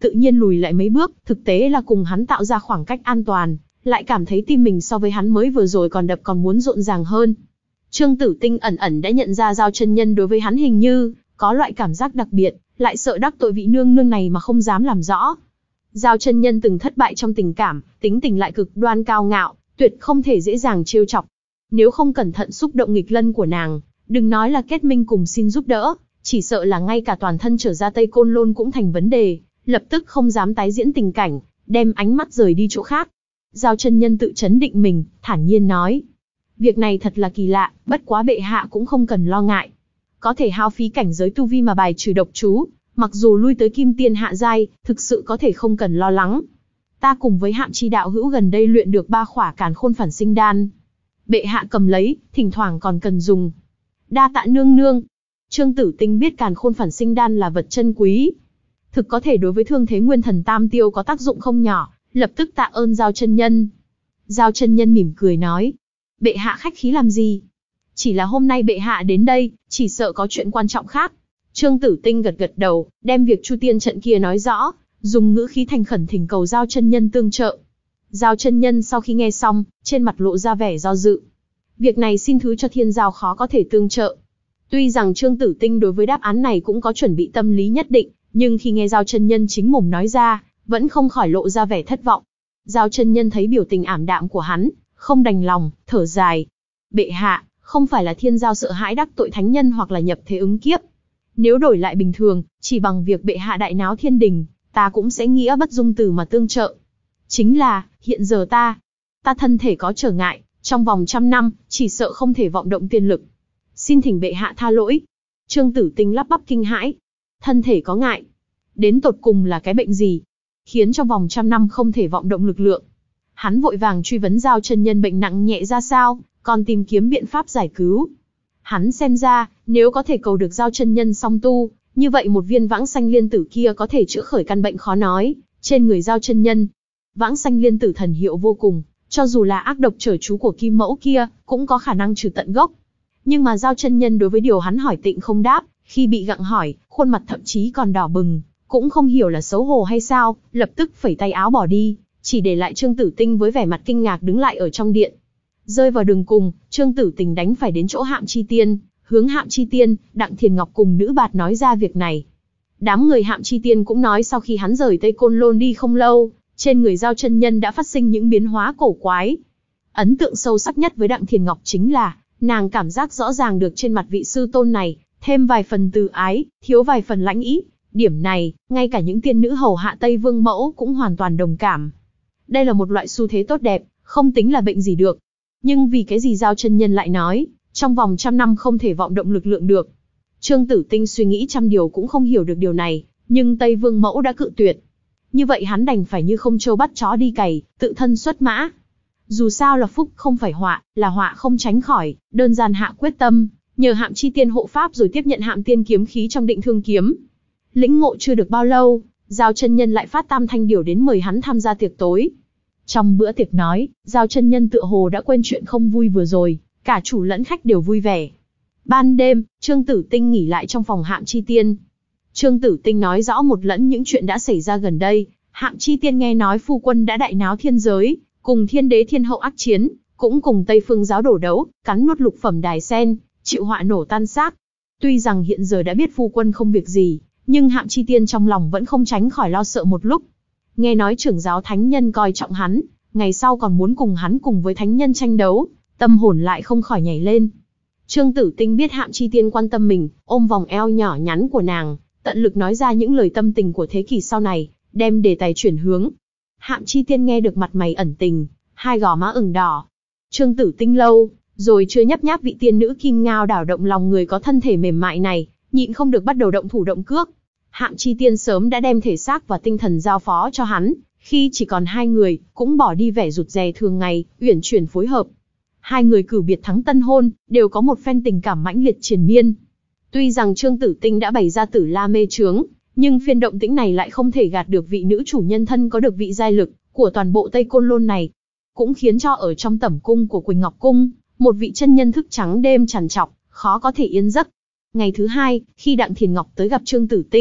tự nhiên lùi lại mấy bước, thực tế là cùng hắn tạo ra khoảng cách an toàn, lại cảm thấy tim mình so với hắn mới vừa rồi còn đập còn muốn rộn ràng hơn. Trương Tử Tinh ẩn ẩn đã nhận ra Giao chân nhân đối với hắn hình như có loại cảm giác đặc biệt, lại sợ đắc tội vị nương nương này mà không dám làm rõ. Giao chân nhân từng thất bại trong tình cảm, tính tình lại cực đoan cao ngạo, tuyệt không thể dễ dàng trêu chọc. Nếu không cẩn thận xúc động nghịch lân của nàng, đừng nói là kết minh cùng xin giúp đỡ, chỉ sợ là ngay cả toàn thân trở ra Tây Côn Lôn cũng thành vấn đề, lập tức không dám tái diễn tình cảnh, đem ánh mắt rời đi chỗ khác. Giao chân nhân tự chấn định mình, thản nhiên nói. Việc này thật là kỳ lạ, bất quá bệ hạ cũng không cần lo ngại. Có thể hao phí cảnh giới tu vi mà bài trừ độc chú, mặc dù lui tới kim tiên hạ giai, thực sự có thể không cần lo lắng. Ta cùng với Hạm Chi đạo hữu gần đây luyện được ba khỏa càn khôn phản sinh đan. Bệ hạ cầm lấy, thỉnh thoảng còn cần dùng. Đa tạ nương nương. Trương Tử Tinh biết càn khôn phản sinh đan là vật chân quý, thực có thể đối với thương thế nguyên thần tam tiêu có tác dụng không nhỏ, lập tức tạ ơn Giao chân nhân. Giao chân nhân mỉm cười nói, bệ hạ khách khí làm gì? Chỉ là hôm nay bệ hạ đến đây, chỉ sợ có chuyện quan trọng khác. Trương Tử Tinh gật gật đầu, đem việc Chu Tiên trận kia nói rõ, dùng ngữ khí thành khẩn thỉnh cầu Giao chân nhân tương trợ. Giao chân nhân sau khi nghe xong, trên mặt lộ ra vẻ do dự. Việc này xin thứ cho Thiên Giao khó có thể tương trợ. Tuy rằng Trương Tử Tinh đối với đáp án này cũng có chuẩn bị tâm lý nhất định, nhưng khi nghe Giao chân nhân chính mồm nói ra, vẫn không khỏi lộ ra vẻ thất vọng. Giao chân nhân thấy biểu tình ảm đạm của hắn, không đành lòng, thở dài. Bệ hạ, không phải là Thiên Giao sợ hãi đắc tội thánh nhân hoặc là nhập thế ứng kiếp. Nếu đổi lại bình thường, chỉ bằng việc bệ hạ đại náo thiên đình, ta cũng sẽ nghĩa bất dung từ mà tương trợ. Chính là, hiện giờ ta, ta thân thể có trở ngại, trong vòng trăm năm, chỉ sợ không thể vọng động tiên lực. Xin thỉnh bệ hạ tha lỗi. Trương Tử Tinh lắp bắp kinh hãi. Thân thể có ngại. Đến tột cùng là cái bệnh gì? Khiến trong vòng trăm năm không thể vọng động lực lượng. Hắn vội vàng truy vấn Giao chân nhân bệnh nặng nhẹ ra sao, còn tìm kiếm biện pháp giải cứu. Hắn xem ra, nếu có thể cầu được Giao chân nhân song tu, như vậy một viên vãng sanh liên tử kia có thể chữa khởi căn bệnh khó nói, trên người Giao chân nhân. Vãng sanh liên tử thần hiệu vô cùng, cho dù là ác độc trở chú của kim mẫu kia, cũng có khả năng trừ tận gốc. Nhưng mà Giao chân nhân đối với điều hắn hỏi tịnh không đáp, khi bị gặng hỏi, khuôn mặt thậm chí còn đỏ bừng, cũng không hiểu là xấu hổ hay sao, lập tức phẩy tay áo bỏ đi, chỉ để lại Trương Tử Tinh với vẻ mặt kinh ngạc đứng lại ở trong điện. Rơi vào đường cùng, Trương Tử Tinh đánh phải đến chỗ Hạm Chi Tiên, hướng Hạm Chi Tiên, Đặng Thiền Ngọc cùng nữ bạt nói ra việc này. Đám người Hạm Chi Tiên cũng nói sau khi hắn rời Tây Côn Lôn đi không lâu, trên người Giao chân nhân đã phát sinh những biến hóa cổ quái. Ấn tượng sâu sắc nhất với Đặng Thiền Ngọc chính là, nàng cảm giác rõ ràng được trên mặt vị sư tôn này, thêm vài phần từ ái, thiếu vài phần lãnh ý. Điểm này, ngay cả những tiên nữ hầu hạ Tây Vương Mẫu cũng hoàn toàn đồng cảm. Đây là một loại xu thế tốt đẹp, không tính là bệnh gì được. Nhưng vì cái gì Giao chân nhân lại nói, trong vòng trăm năm không thể vọng động lực lượng được. Trương Tử Tinh suy nghĩ trăm điều cũng không hiểu được điều này, nhưng Tây Vương Mẫu đã cự tuyệt. Như vậy hắn đành phải như không trâu bắt chó đi cày, tự thân xuất mã. Dù sao là phúc không phải họa, là họa không tránh khỏi, đơn giản hạ quyết tâm, nhờ Hạm Chi Tiên hộ pháp rồi tiếp nhận Hạm Tiên kiếm khí trong Định Thương kiếm. Lĩnh ngộ chưa được bao lâu, Giao chân nhân lại phát tam thanh điểu đến mời hắn tham gia tiệc tối. Trong bữa tiệc nói, Giao chân nhân tựa hồ đã quên chuyện không vui vừa rồi, cả chủ lẫn khách đều vui vẻ. Ban đêm, Trương Tử Tinh nghỉ lại trong phòng Hạm Chi Tiên. Trương Tử Tinh nói rõ một lẫn những chuyện đã xảy ra gần đây. Hạm Chi Tiên nghe nói phu quân đã đại náo thiên giới, cùng thiên đế thiên hậu ác chiến, cũng cùng Tây Phương giáo đổ đấu, cắn nuốt lục phẩm đài sen, chịu họa nổ tan xác. Tuy rằng hiện giờ đã biết phu quân không việc gì, nhưng Hạm Chi Tiên trong lòng vẫn không tránh khỏi lo sợ một lúc. Nghe nói trưởng giáo thánh nhân coi trọng hắn, ngày sau còn muốn cùng hắn cùng với thánh nhân tranh đấu, tâm hồn lại không khỏi nhảy lên. Trương Tử Tinh biết Hạm Chi Tiên quan tâm mình, ôm vòng eo nhỏ nhắn của nàng, tận lực nói ra những lời tâm tình của thế kỷ sau này, đem đề tài chuyển hướng. Hạm Chi Tiên nghe được mặt mày ẩn tình, hai gò má ửng đỏ. Trương Tử Tinh lâu rồi chưa nhấp nháp vị tiên nữ kim ngao đảo động lòng người có thân thể mềm mại này, nhịn không được bắt đầu động thủ động cước. Hạm Chi Tiên sớm đã đem thể xác và tinh thần giao phó cho hắn, khi chỉ còn hai người, cũng bỏ đi vẻ rụt rè thường ngày, uyển chuyển phối hợp. Hai người cửu biệt thắng tân hôn, đều có một phen tình cảm mãnh liệt triền miên. Tuy rằng Trương Tử Tinh đã bày ra tử la mê chướng, nhưng phiên động tĩnh này lại không thể gạt được vị nữ chủ nhân thân có được vị giai lực của toàn bộ Tây Côn Lôn này, cũng khiến cho ở trong tẩm cung của Quỳnh Ngọc Cung, một vị chân nhân thức trắng đêm trằn trọc, khó có thể yên giấc. Ngày thứ hai, khi Đặng Thiền Ngọc tới gặp Trương Tử Tinh,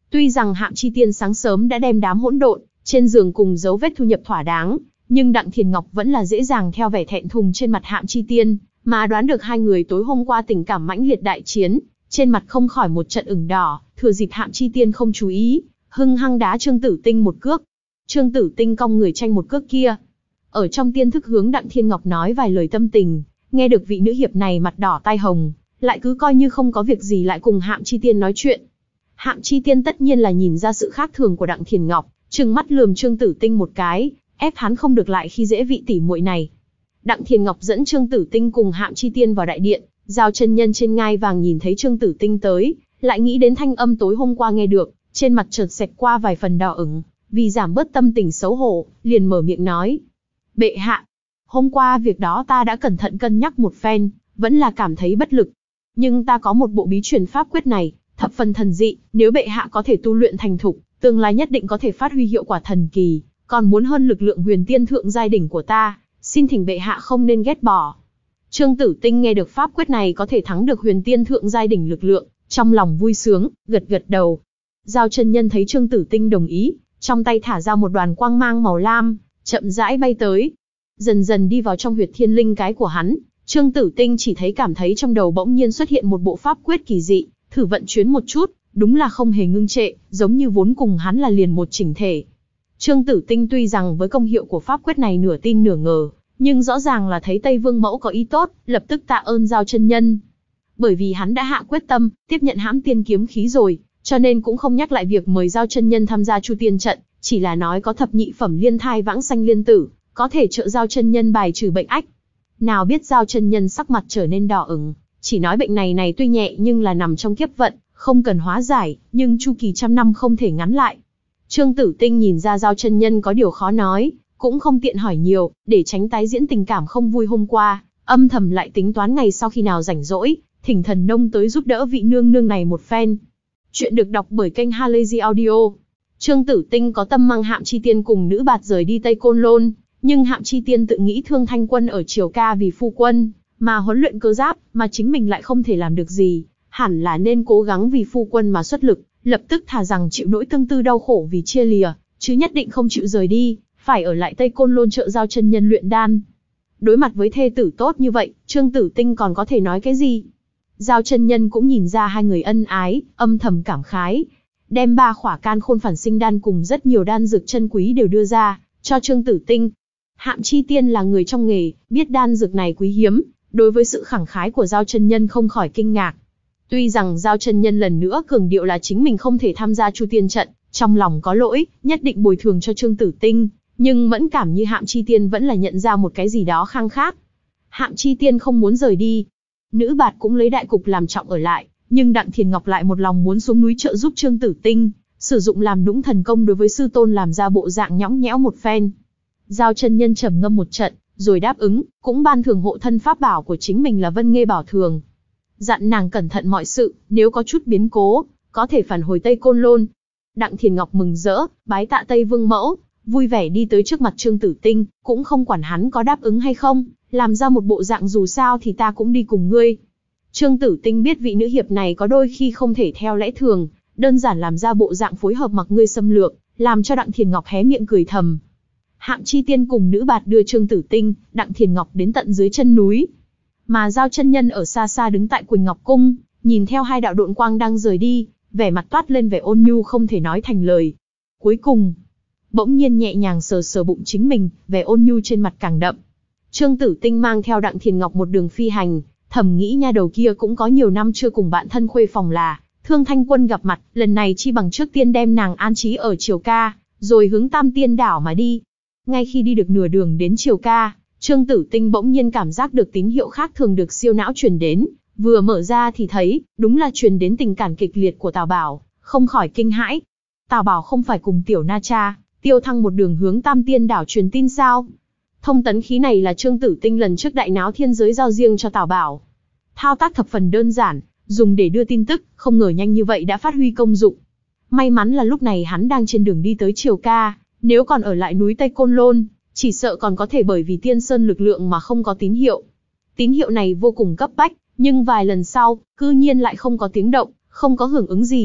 Tuy rằng Hạm Chi Tiên sáng sớm đã đem đám hỗn độn trên giường cùng dấu vết thu nhập thỏa đáng, nhưng Đặng Thiền Ngọc vẫn là dễ dàng theo vẻ thẹn thùng trên mặt Hạm Chi Tiên, mà đoán được hai người tối hôm qua tình cảm mãnh liệt đại chiến, trên mặt không khỏi một trận ửng đỏ, thừa dịp Hạm Chi Tiên không chú ý, hung hăng đá Trương Tử Tinh một cước. Trương Tử Tinh cong người tranh một cước kia. Ở trong tiên thức hướng Đặng Thiên Ngọc nói vài lời tâm tình, nghe được vị nữ hiệp này mặt đỏ tai hồng, lại cứ coi như không có việc gì lại cùng Hạm Chi Tiên nói chuyện. Hạm Chi Tiên tất nhiên là nhìn ra sự khác thường của Đặng Thiền Ngọc, trừng mắt lườm Trương Tử Tinh một cái, ép hắn không được lại khi dễ vị tỷ muội này. Đặng Thiền Ngọc dẫn Trương Tử Tinh cùng Hạm Chi Tiên vào đại điện, Giao chân nhân trên ngai vàng nhìn thấy Trương Tử Tinh tới, lại nghĩ đến thanh âm tối hôm qua nghe được, trên mặt chợt xẹt qua vài phần đỏ ửng, vì giảm bớt tâm tình xấu hổ, liền mở miệng nói: "Bệ hạ, hôm qua việc đó ta đã cẩn thận cân nhắc một phen, vẫn là cảm thấy bất lực. Nhưng ta có một bộ bí truyền pháp quyết này, thập phần thần dị, nếu bệ hạ có thể tu luyện thành thục, tương lai nhất định có thể phát huy hiệu quả thần kỳ, còn muốn hơn lực lượng huyền tiên thượng giai đỉnh của ta, xin thỉnh bệ hạ không nên ghét bỏ." Trương Tử Tinh nghe được pháp quyết này có thể thắng được huyền tiên thượng giai đỉnh lực lượng, trong lòng vui sướng, gật gật đầu. Giao chân nhân thấy Trương Tử Tinh đồng ý, trong tay thả ra một đoàn quang mang màu lam, chậm rãi bay tới, dần dần đi vào trong huyệt thiên linh cái của hắn. Trương Tử Tinh chỉ thấy cảm thấy trong đầu bỗng nhiên xuất hiện một bộ pháp quyết kỳ dị, thử vận chuyển một chút, đúng là không hề ngưng trệ, giống như vốn cùng hắn là liền một chỉnh thể. Trương Tử Tinh tuy rằng với công hiệu của pháp quyết này nửa tin nửa ngờ, nhưng rõ ràng là thấy Tây Vương Mẫu có ý tốt, lập tức tạ ơn Giao chân nhân. Bởi vì hắn đã hạ quyết tâm, tiếp nhận hãm tiên kiếm khí rồi, cho nên cũng không nhắc lại việc mời Giao chân nhân tham gia Chu Tiên trận, chỉ là nói có thập nhị phẩm liên thai vãng sanh liên tử, có thể trợ Giao chân nhân bài trừ bệnh ách. Nào biết Giao chân nhân sắc mặt trở nên đỏ ửng, chỉ nói bệnh này này tuy nhẹ nhưng là nằm trong kiếp vận, không cần hóa giải, nhưng chu kỳ trăm năm không thể ngắn lại. Trương Tử Tinh nhìn ra Giao chân nhân có điều khó nói, cũng không tiện hỏi nhiều, để tránh tái diễn tình cảm không vui hôm qua, âm thầm lại tính toán ngày sau khi nào rảnh rỗi, thỉnh thần nông tới giúp đỡ vị nương nương này một phen. Chuyện được đọc bởi kênh Halazy Audio. Trương Tử Tinh có tâm mang Hạm Chi Tiên cùng nữ bạt rời đi Tây Côn Lôn, nhưng Hạm Chi Tiên tự nghĩ Thương Thanh Quân ở Triều Ca vì phu quân mà huấn luyện cơ giáp, mà chính mình lại không thể làm được gì, hẳn là nên cố gắng vì phu quân mà xuất lực, lập tức thà rằng chịu nỗi tương tư đau khổ vì chia lìa, chứ nhất định không chịu rời đi, phải ở lại Tây Côn Lôn trợ Giao chân nhân luyện đan. Đối mặt với thê tử tốt như vậy, Trương Tử Tinh còn có thể nói cái gì? Giao chân nhân cũng nhìn ra hai người ân ái, âm thầm cảm khái, đem ba khỏa can khôn phản sinh đan cùng rất nhiều đan dược chân quý đều đưa ra cho Trương Tử Tinh. Hạm Chi Tiên là người trong nghề, biết đan dược này quý hiếm, đối với sự khẳng khái của Giao chân nhân không khỏi kinh ngạc. Tuy rằng Giao chân nhân lần nữa cường điệu là chính mình không thể tham gia Chu Tiên trận, trong lòng có lỗi, nhất định bồi thường cho Trương Tử Tinh, nhưng mẫn cảm như Hạm Chi Tiên vẫn là nhận ra một cái gì đó khang khác. Hạm Chi Tiên không muốn rời đi, nữ bạt cũng lấy đại cục làm trọng ở lại, nhưng Đặng Thiền Ngọc lại một lòng muốn xuống núi trợ giúp Trương Tử Tinh, sử dụng làm nũng thần công đối với sư tôn làm ra bộ dạng nhõng nhẽo một phen. Giao chân nhân trầm ngâm một trận, rồi đáp ứng, cũng ban thưởng hộ thân pháp bảo của chính mình là Vân Nghê Bảo Thường. Dặn nàng cẩn thận mọi sự, nếu có chút biến cố, có thể phản hồi Tây Côn Lôn. Đặng Thiền Ngọc mừng rỡ, bái tạ Tây Vương Mẫu, vui vẻ đi tới trước mặt Trương Tử Tinh, cũng không quản hắn có đáp ứng hay không, làm ra một bộ dạng dù sao thì ta cũng đi cùng ngươi. Trương Tử Tinh biết vị nữ hiệp này có đôi khi không thể theo lẽ thường, đơn giản làm ra bộ dạng phối hợp mặc ngươi xâm lược, làm cho Đặng Thiền Ngọc hé miệng cười thầm. Hạm Chi Tiên cùng nữ bạt đưa Trương Tử Tinh, Đặng Thiền Ngọc đến tận dưới chân núi, mà Giao chân nhân ở xa xa đứng tại Quỳnh Ngọc Cung, nhìn theo hai đạo độn quang đang rời đi, vẻ mặt toát lên vẻ ôn nhu không thể nói thành lời. Cuối cùng, bỗng nhiên nhẹ nhàng sờ sờ bụng chính mình, vẻ ôn nhu trên mặt càng đậm. Trương Tử Tinh mang theo Đặng Thiền Ngọc một đường phi hành, thầm nghĩ nha đầu kia cũng có nhiều năm chưa cùng bạn thân khuê phòng là Thương Thanh Quân gặp mặt, lần này chi bằng trước tiên đem nàng an trí ở Triều Ca, rồi hướng Tam Tiên đảo mà đi. Ngay khi đi được nửa đường đến Triều Ca, Trương Tử Tinh bỗng nhiên cảm giác được tín hiệu khác thường được siêu não truyền đến, vừa mở ra thì thấy, đúng là truyền đến tình cảm kịch liệt của Tào Bảo, không khỏi kinh hãi. Tào Bảo không phải cùng Tiểu Na Cha, Tiêu Thăng một đường hướng Tam Tiên đảo truyền tin sao? Thông tấn khí này là Trương Tử Tinh lần trước đại náo thiên giới giao riêng cho Tào Bảo. Thao tác thập phần đơn giản, dùng để đưa tin tức, không ngờ nhanh như vậy đã phát huy công dụng. May mắn là lúc này hắn đang trên đường đi tới Triều Ca, nếu còn ở lại núi Tây Côn Lôn, chỉ sợ còn có thể bởi vì Tiên Sơn lực lượng mà không có tín hiệu. Tín hiệu này vô cùng cấp bách, nhưng vài lần sau, cư nhiên lại không có tiếng động, không có hưởng ứng gì.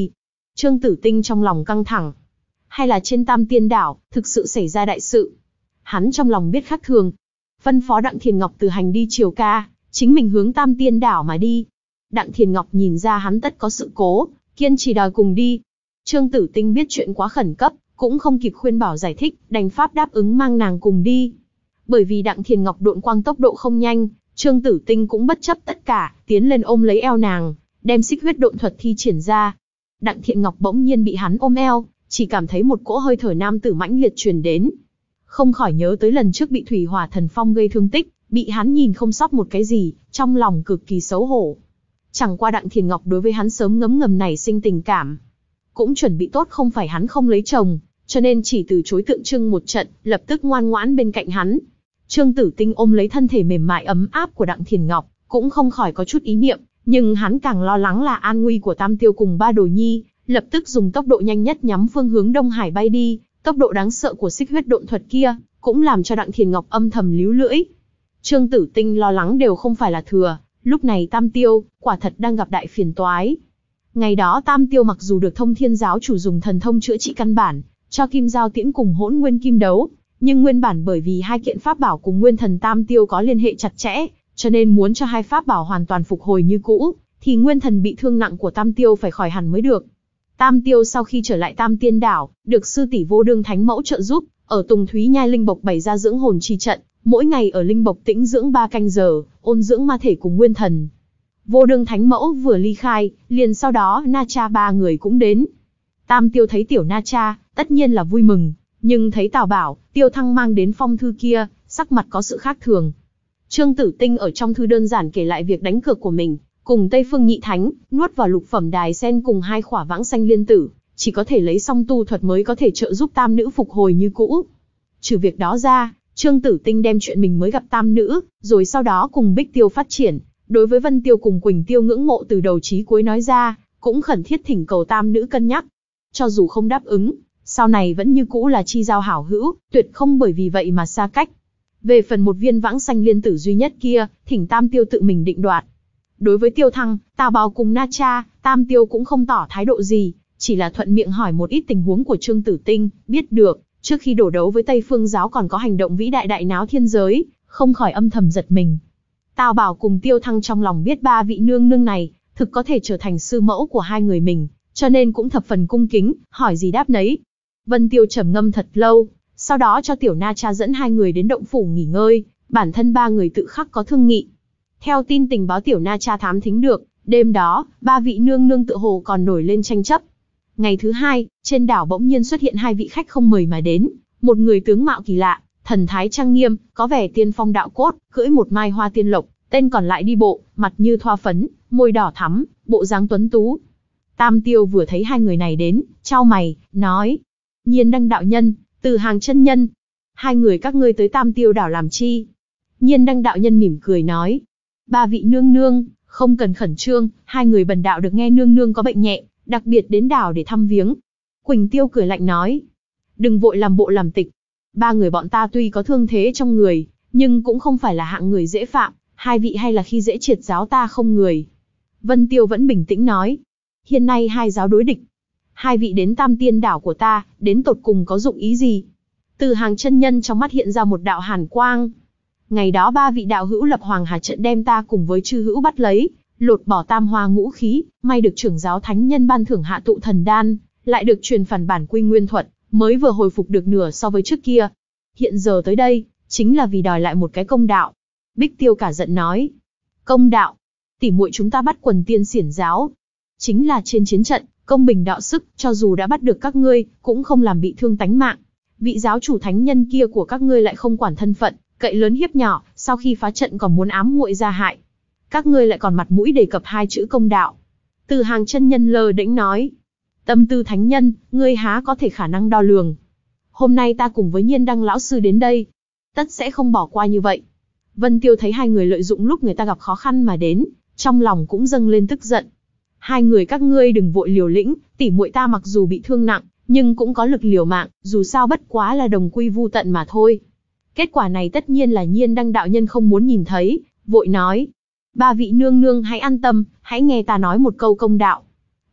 Trương Tử Tinh trong lòng căng thẳng. Hay là trên Tam Tiên Đảo, thực sự xảy ra đại sự? Hắn trong lòng biết khác thường. Phân phó Đặng Thiền Ngọc từ hành đi chiều ca, chính mình hướng Tam Tiên Đảo mà đi. Đặng Thiền Ngọc nhìn ra hắn tất có sự cố, kiên trì đòi cùng đi. Trương Tử Tinh biết chuyện quá khẩn cấp, cũng không kịp khuyên bảo giải thích, đành pháp đáp ứng mang nàng cùng đi. Bởi vì Đặng Thiền Ngọc độn quang tốc độ không nhanh, Trương Tử Tinh cũng bất chấp tất cả, tiến lên ôm lấy eo nàng, đem xích huyết độn thuật thi triển ra. Đặng Thiện Ngọc bỗng nhiên bị hắn ôm eo, chỉ cảm thấy một cỗ hơi thở nam tử mãnh liệt truyền đến. Không khỏi nhớ tới lần trước bị Thủy Hỏa Thần Phong gây thương tích, bị hắn nhìn không sót một cái gì, trong lòng cực kỳ xấu hổ. Chẳng qua Đặng Thiền Ngọc đối với hắn sớm ngấm ngầm nảy sinh tình cảm. Cũng chuẩn bị tốt không phải hắn không lấy chồng, cho nên chỉ từ chối tượng trưng một trận, lập tức ngoan ngoãn bên cạnh hắn. Trương Tử Tinh ôm lấy thân thể mềm mại ấm áp của Đặng Thiền Ngọc, cũng không khỏi có chút ý niệm, nhưng hắn càng lo lắng là an nguy của Tam Tiêu cùng ba đồ nhi, lập tức dùng tốc độ nhanh nhất nhắm phương hướng Đông Hải bay đi. Tốc độ đáng sợ của xích huyết độn thuật kia, cũng làm cho Đặng Thiền Ngọc âm thầm líu lưỡi. Trương Tử Tinh lo lắng đều không phải là thừa, lúc này Tam Tiêu, quả thật đang gặp đại phiền toái. Ngày đó Tam Tiêu mặc dù được Thông Thiên giáo chủ dùng thần thông chữa trị căn bản, cho Kim Giao Tiễn cùng Hỗn Nguyên Kim Đấu, nhưng nguyên bản bởi vì hai kiện pháp bảo cùng nguyên thần Tam Tiêu có liên hệ chặt chẽ, cho nên muốn cho hai pháp bảo hoàn toàn phục hồi như cũ, thì nguyên thần bị thương nặng của Tam Tiêu phải khỏi hẳn mới được. Tam Tiêu sau khi trở lại Tam Tiên Đảo, được sư tỷ Vô Đương Thánh Mẫu trợ giúp, ở Tùng Thúy Nhai Linh Bộc bày ra dưỡng hồn chi trận, mỗi ngày ở Linh Bộc tĩnh dưỡng ba canh giờ, ôn dưỡng ma thể cùng nguyên thần. Vô Đương Thánh Mẫu vừa ly khai, liền sau đó Na Cha ba người cũng đến. Tam Tiêu thấy tiểu Na Cha, tất nhiên là vui mừng, nhưng thấy Tào Bảo, Tiêu Thăng mang đến phong thư kia, sắc mặt có sự khác thường. Trương Tử Tinh ở trong thư đơn giản kể lại việc đánh cược của mình, cùng Tây Phương Nhị Thánh, nuốt vào lục phẩm đài sen cùng hai khỏa vãng sanh liên tử, chỉ có thể lấy song tu thuật mới có thể trợ giúp tam nữ phục hồi như cũ. Trừ việc đó ra, Trương Tử Tinh đem chuyện mình mới gặp tam nữ, rồi sau đó cùng Bích Tiêu phát triển, đối với Vân Tiêu cùng Quỳnh Tiêu ngưỡng mộ từ đầu chí cuối nói ra, cũng khẩn thiết thỉnh cầu tam nữ cân nhắc. Cho dù không đáp ứng, sau này vẫn như cũ là chi giao hảo hữu, tuyệt không bởi vì vậy mà xa cách. Về phần một viên vãng sanh liên tử duy nhất kia, thỉnh Tam Tiêu tự mình định đoạt. Đối với Tiêu Thăng, Tào Bào cùng Na Cha, Tam Tiêu cũng không tỏ thái độ gì, chỉ là thuận miệng hỏi một ít tình huống của Trương Tử Tinh, biết được, trước khi đổ đấu với Tây Phương giáo còn có hành động vĩ đại đại náo thiên giới, không khỏi âm thầm giật mình. Tào Bảo cùng Tiêu Thăng trong lòng biết ba vị nương nương này, thực có thể trở thành sư mẫu của hai người mình, cho nên cũng thập phần cung kính, hỏi gì đáp nấy. Vân Tiêu trầm ngâm thật lâu, sau đó cho tiểu Na Cha dẫn hai người đến động phủ nghỉ ngơi, bản thân ba người tự khắc có thương nghị. Theo tin tình báo tiểu Na Cha thám thính được, đêm đó, ba vị nương nương tự hồ còn nổi lên tranh chấp. Ngày thứ hai, trên đảo bỗng nhiên xuất hiện hai vị khách không mời mà đến, một người tướng mạo kỳ lạ, thần thái trang nghiêm, có vẻ tiên phong đạo cốt, cưỡi một mai hoa tiên lộc, tên còn lại đi bộ, mặt như thoa phấn, môi đỏ thắm, bộ dáng tuấn tú. Tam Tiêu vừa thấy hai người này đến, chau mày, nói: Nhiên Đăng đạo nhân, Từ Hàng chân nhân, hai người các ngươi tới Tam Tiêu đảo làm chi? Nhiên Đăng đạo nhân mỉm cười nói: Ba vị nương nương, không cần khẩn trương, hai người bần đạo được nghe nương nương có bệnh nhẹ, đặc biệt đến đảo để thăm viếng. Quỳnh Tiêu cười lạnh nói: Đừng vội làm bộ làm tịch. Ba người bọn ta tuy có thương thế trong người, nhưng cũng không phải là hạng người dễ phạm, hai vị hay là khi dễ triệt giáo ta không người. Vân Tiêu vẫn bình tĩnh nói: Hiện nay hai giáo đối địch, hai vị đến Tam Tiên đảo của ta, đến tột cùng có dụng ý gì? Từ Hàng chân nhân trong mắt hiện ra một đạo hàn quang. Ngày đó ba vị đạo hữu lập Hoàng Hà trận đem ta cùng với chư hữu bắt lấy, lột bỏ tam hoa ngũ khí, may được trưởng giáo thánh nhân ban thưởng hạ tụ thần đan, lại được truyền phản bản quy nguyên thuật, mới vừa hồi phục được nửa so với trước kia. Hiện giờ tới đây, chính là vì đòi lại một cái công đạo. Bích Tiêu cả giận nói: Công đạo? Tỉ muội chúng ta bắt quần tiên xiển giáo, chính là trên chiến trận, công bình đạo sức, cho dù đã bắt được các ngươi, cũng không làm bị thương tánh mạng. Vị giáo chủ thánh nhân kia của các ngươi lại không quản thân phận, cậy lớn hiếp nhỏ, sau khi phá trận còn muốn ám muội ra hại. Các ngươi lại còn mặt mũi đề cập hai chữ công đạo. Từ Hàng chân nhân lơ đễnh nói: Tâm tư thánh nhân, ngươi há có thể khả năng đo lường. Hôm nay ta cùng với Nhiên Đăng lão sư đến đây, tất sẽ không bỏ qua như vậy. Vân Tiêu thấy hai người lợi dụng lúc người ta gặp khó khăn mà đến, trong lòng cũng dâng lên tức giận. Hai người các ngươi đừng vội liều lĩnh, tỉ muội ta mặc dù bị thương nặng, nhưng cũng có lực liều mạng, dù sao bất quá là đồng quy vu tận mà thôi. Kết quả này tất nhiên là Nhiên Đăng đạo nhân không muốn nhìn thấy, vội nói: Ba vị nương nương hãy an tâm, hãy nghe ta nói một câu công đạo.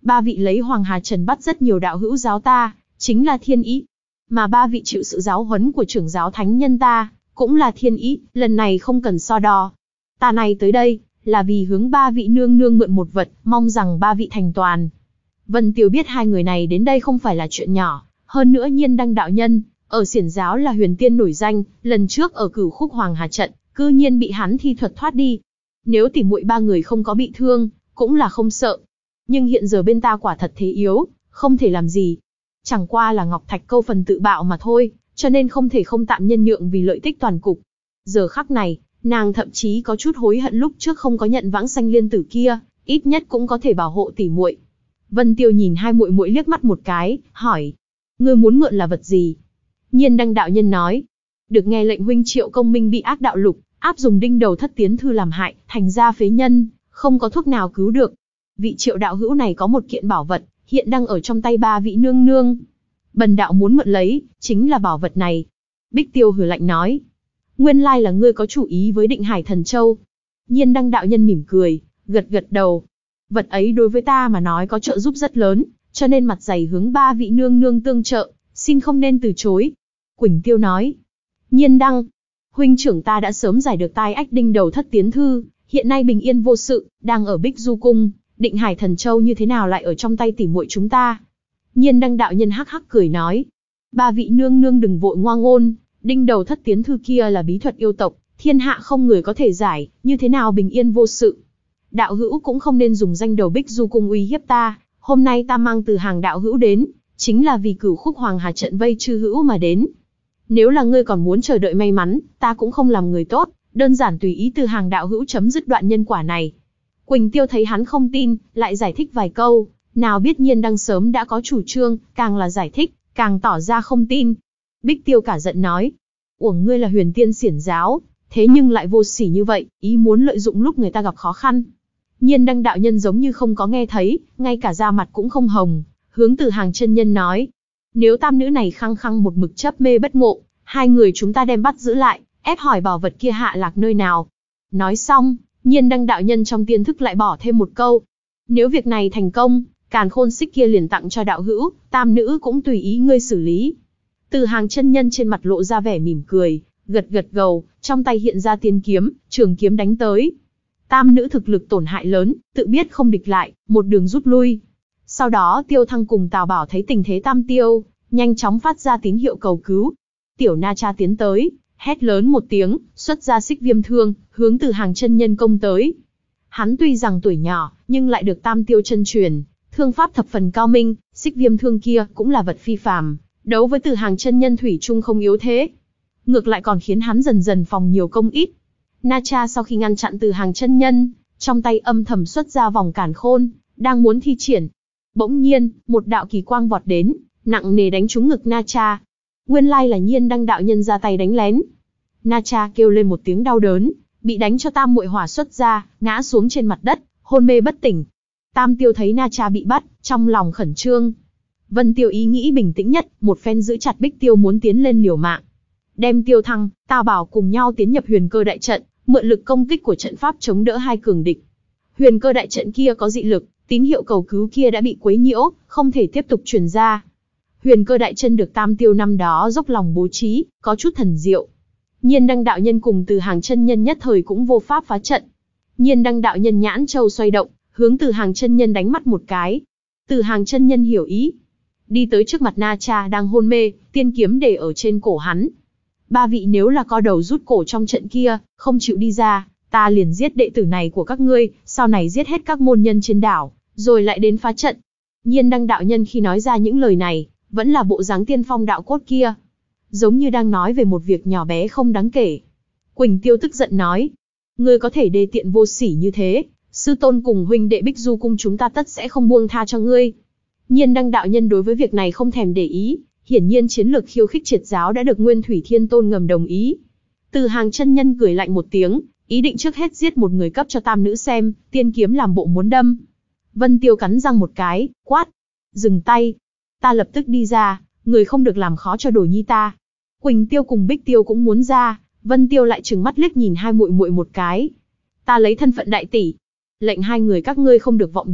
Ba vị lấy Hoàng Hà Trần bắt rất nhiều đạo hữu giáo ta, chính là thiên ý. Mà ba vị chịu sự giáo huấn của trưởng giáo thánh nhân ta, cũng là thiên ý, lần này không cần so đo. Ta này tới đây, là vì hướng ba vị nương nương mượn một vật, mong rằng ba vị thành toàn. Vân Tiêu biết hai người này đến đây không phải là chuyện nhỏ, hơn nữa Nhiên Đăng đạo nhân, ở xiển giáo là huyền tiên nổi danh, lần trước ở Cửu Khúc Hoàng Hà trận, cư nhiên bị hắn thi thuật thoát đi. Nếu tỉ muội ba người không có bị thương, cũng là không sợ. Nhưng hiện giờ bên ta quả thật thế yếu, không thể làm gì. Chẳng qua là Ngọc Thạch câu phần tự bạo mà thôi, cho nên không thể không tạm nhân nhượng vì lợi tích toàn cục. Giờ khắc này, nàng thậm chí có chút hối hận lúc trước không có nhận Vãng Sanh Liên Tử kia, ít nhất cũng có thể bảo hộ tỉ muội. Vân Tiêu nhìn hai muội muội liếc mắt một cái, hỏi: "Ngươi muốn mượn là vật gì?" Nhiên Đăng đạo nhân nói: "Được nghe lệnh huynh Triệu Công Minh bị ác đạo lục áp dùng đinh đầu thất tiến thư làm hại, thành ra phế nhân, không có thuốc nào cứu được. Vị Triệu đạo hữu này có một kiện bảo vật, hiện đang ở trong tay ba vị nương nương. Bần đạo muốn mượn lấy, chính là bảo vật này." Bích Tiêu hừ lạnh nói: "Nguyên lai là ngươi có chủ ý với Định Hải Thần Châu." Nhiên Đăng đạo nhân mỉm cười, gật gật đầu. "Vật ấy đối với ta mà nói có trợ giúp rất lớn, cho nên mặt dày hướng ba vị nương nương tương trợ, xin không nên từ chối." Quỳnh Tiêu nói: "Nhiên Đăng, huynh trưởng ta đã sớm giải được tai ách đinh đầu thất tiến thư, hiện nay bình yên vô sự, đang ở Bích Du Cung, Định Hải Thần Châu như thế nào lại ở trong tay tỉ muội chúng ta?" Nhiên Đăng đạo nhân hắc hắc cười nói: "Ba vị nương nương đừng vội ngoa ngôn, đinh đầu thất tiến thư kia là bí thuật yêu tộc, thiên hạ không người có thể giải, như thế nào bình yên vô sự. Đạo hữu cũng không nên dùng danh đầu Bích Du Cung uy hiếp ta, hôm nay ta mang từ hàng đạo hữu đến, chính là vì Cửu Khúc Hoàng Hà trận vây chư hữu mà đến. Nếu là ngươi còn muốn chờ đợi may mắn, ta cũng không làm người tốt, đơn giản tùy ý từ hàng đạo hữu chấm dứt đoạn nhân quả này." Quỳnh Tiêu thấy hắn không tin, lại giải thích vài câu, nào biết Nhiên Đăng sớm đã có chủ trương, càng là giải thích, càng tỏ ra không tin. Bích Tiêu cả giận nói: "Uổng ngươi là huyền tiên xiển giáo, thế nhưng lại vô sỉ như vậy, ý muốn lợi dụng lúc người ta gặp khó khăn." Nhiên Đăng đạo nhân giống như không có nghe thấy, ngay cả da mặt cũng không hồng, hướng Từ Hàng chân nhân nói: "Nếu tam nữ này khăng khăng một mực chấp mê bất ngộ, hai người chúng ta đem bắt giữ lại, ép hỏi bảo vật kia hạ lạc nơi nào." Nói xong, Nhiên Đăng đạo nhân trong tiên thức lại bỏ thêm một câu: "Nếu việc này thành công, càn khôn xích kia liền tặng cho đạo hữu, tam nữ cũng tùy ý ngươi xử lý." Từ Hàng chân nhân trên mặt lộ ra vẻ mỉm cười, gật gật gầu, trong tay hiện ra tiên kiếm, trường kiếm đánh tới. Tam nữ thực lực tổn hại lớn, tự biết không địch lại, một đường rút lui. Sau đó Tiêu Thăng cùng Tào Bảo thấy tình thế tam tiêu, nhanh chóng phát ra tín hiệu cầu cứu. Tiểu Na Cha tiến tới, hét lớn một tiếng, xuất ra xích viêm thương, hướng Từ Hàng chân nhân công tới. Hắn tuy rằng tuổi nhỏ, nhưng lại được tam tiêu chân truyền, thương pháp thập phần cao minh, xích viêm thương kia cũng là vật phi phàm, đấu với Từ Hàng chân nhân thủy chung không yếu thế. Ngược lại còn khiến hắn dần dần phòng nhiều công ít. Na Cha sau khi ngăn chặn Từ Hàng chân nhân, trong tay âm thầm xuất ra vòng cản khôn, đang muốn thi triển. Bỗng nhiên, một đạo kỳ quang vọt đến, nặng nề đánh trúng ngực Na Cha. Nguyên lai là Nhiên Đăng đạo nhân ra tay đánh lén. Na Cha kêu lên một tiếng đau đớn, bị đánh cho tam muội hỏa xuất ra, ngã xuống trên mặt đất, hôn mê bất tỉnh. Tam Tiêu thấy Na Cha bị bắt, trong lòng khẩn trương. Vân Tiêu ý nghĩ bình tĩnh nhất, một phen giữ chặt Bích Tiêu muốn tiến lên liều mạng. Đem Tiêu Thăng, Tào Bảo cùng nhau tiến nhập huyền cơ đại trận, mượn lực công kích của trận pháp chống đỡ hai cường địch. Huyền cơ đại trận kia có dị lực, tín hiệu cầu cứu kia đã bị quấy nhiễu, không thể tiếp tục truyền ra. Huyền cơ đại trận được Tam Tiêu năm đó dốc lòng bố trí, có chút thần diệu. Nhiên Đăng đạo nhân cùng Từ Hàng chân nhân nhất thời cũng vô pháp phá trận. Nhiên Đăng đạo nhân nhãn châu xoay động, hướng Từ Hàng chân nhân đánh mắt một cái. Từ Hàng chân nhân hiểu ý, đi tới trước mặt Na Cha đang hôn mê, tiên kiếm để ở trên cổ hắn. Ba vị nếu là co đầu rút cổ trong trận kia, không chịu đi ra, ta liền giết đệ tử này của các ngươi, sau này giết hết các môn nhân trên đảo, rồi lại đến phá trận. Nhiên Đăng đạo nhân khi nói ra những lời này, vẫn là bộ dáng tiên phong đạo cốt kia, giống như đang nói về một việc nhỏ bé không đáng kể. Quỳnh Tiêu tức giận nói: "Ngươi có thể đê tiện vô sỉ như thế, sư tôn cùng huynh đệ Bích Du Cung chúng ta tất sẽ không buông tha cho ngươi." Nhiên Đăng đạo nhân đối với việc này không thèm để ý, hiển nhiên chiến lược khiêu khích triệt giáo đã được Nguyên Thủy Thiên Tôn ngầm đồng ý. Từ Hàng chân nhân cười lạnh một tiếng, ý định trước hết giết một người cấp cho tam nữ xem, tiên kiếm làm bộ muốn đâm. Vân Tiêu cắn răng một cái, quát: "Dừng tay! Ta lập tức đi ra, người không được làm khó cho Đồ Nhi ta." Quỳnh Tiêu cùng Bích Tiêu cũng muốn ra, Vân Tiêu lại trừng mắt liếc nhìn hai muội muội một cái. "Ta lấy thân phận đại tỷ, lệnh hai người các ngươi không được vọng động,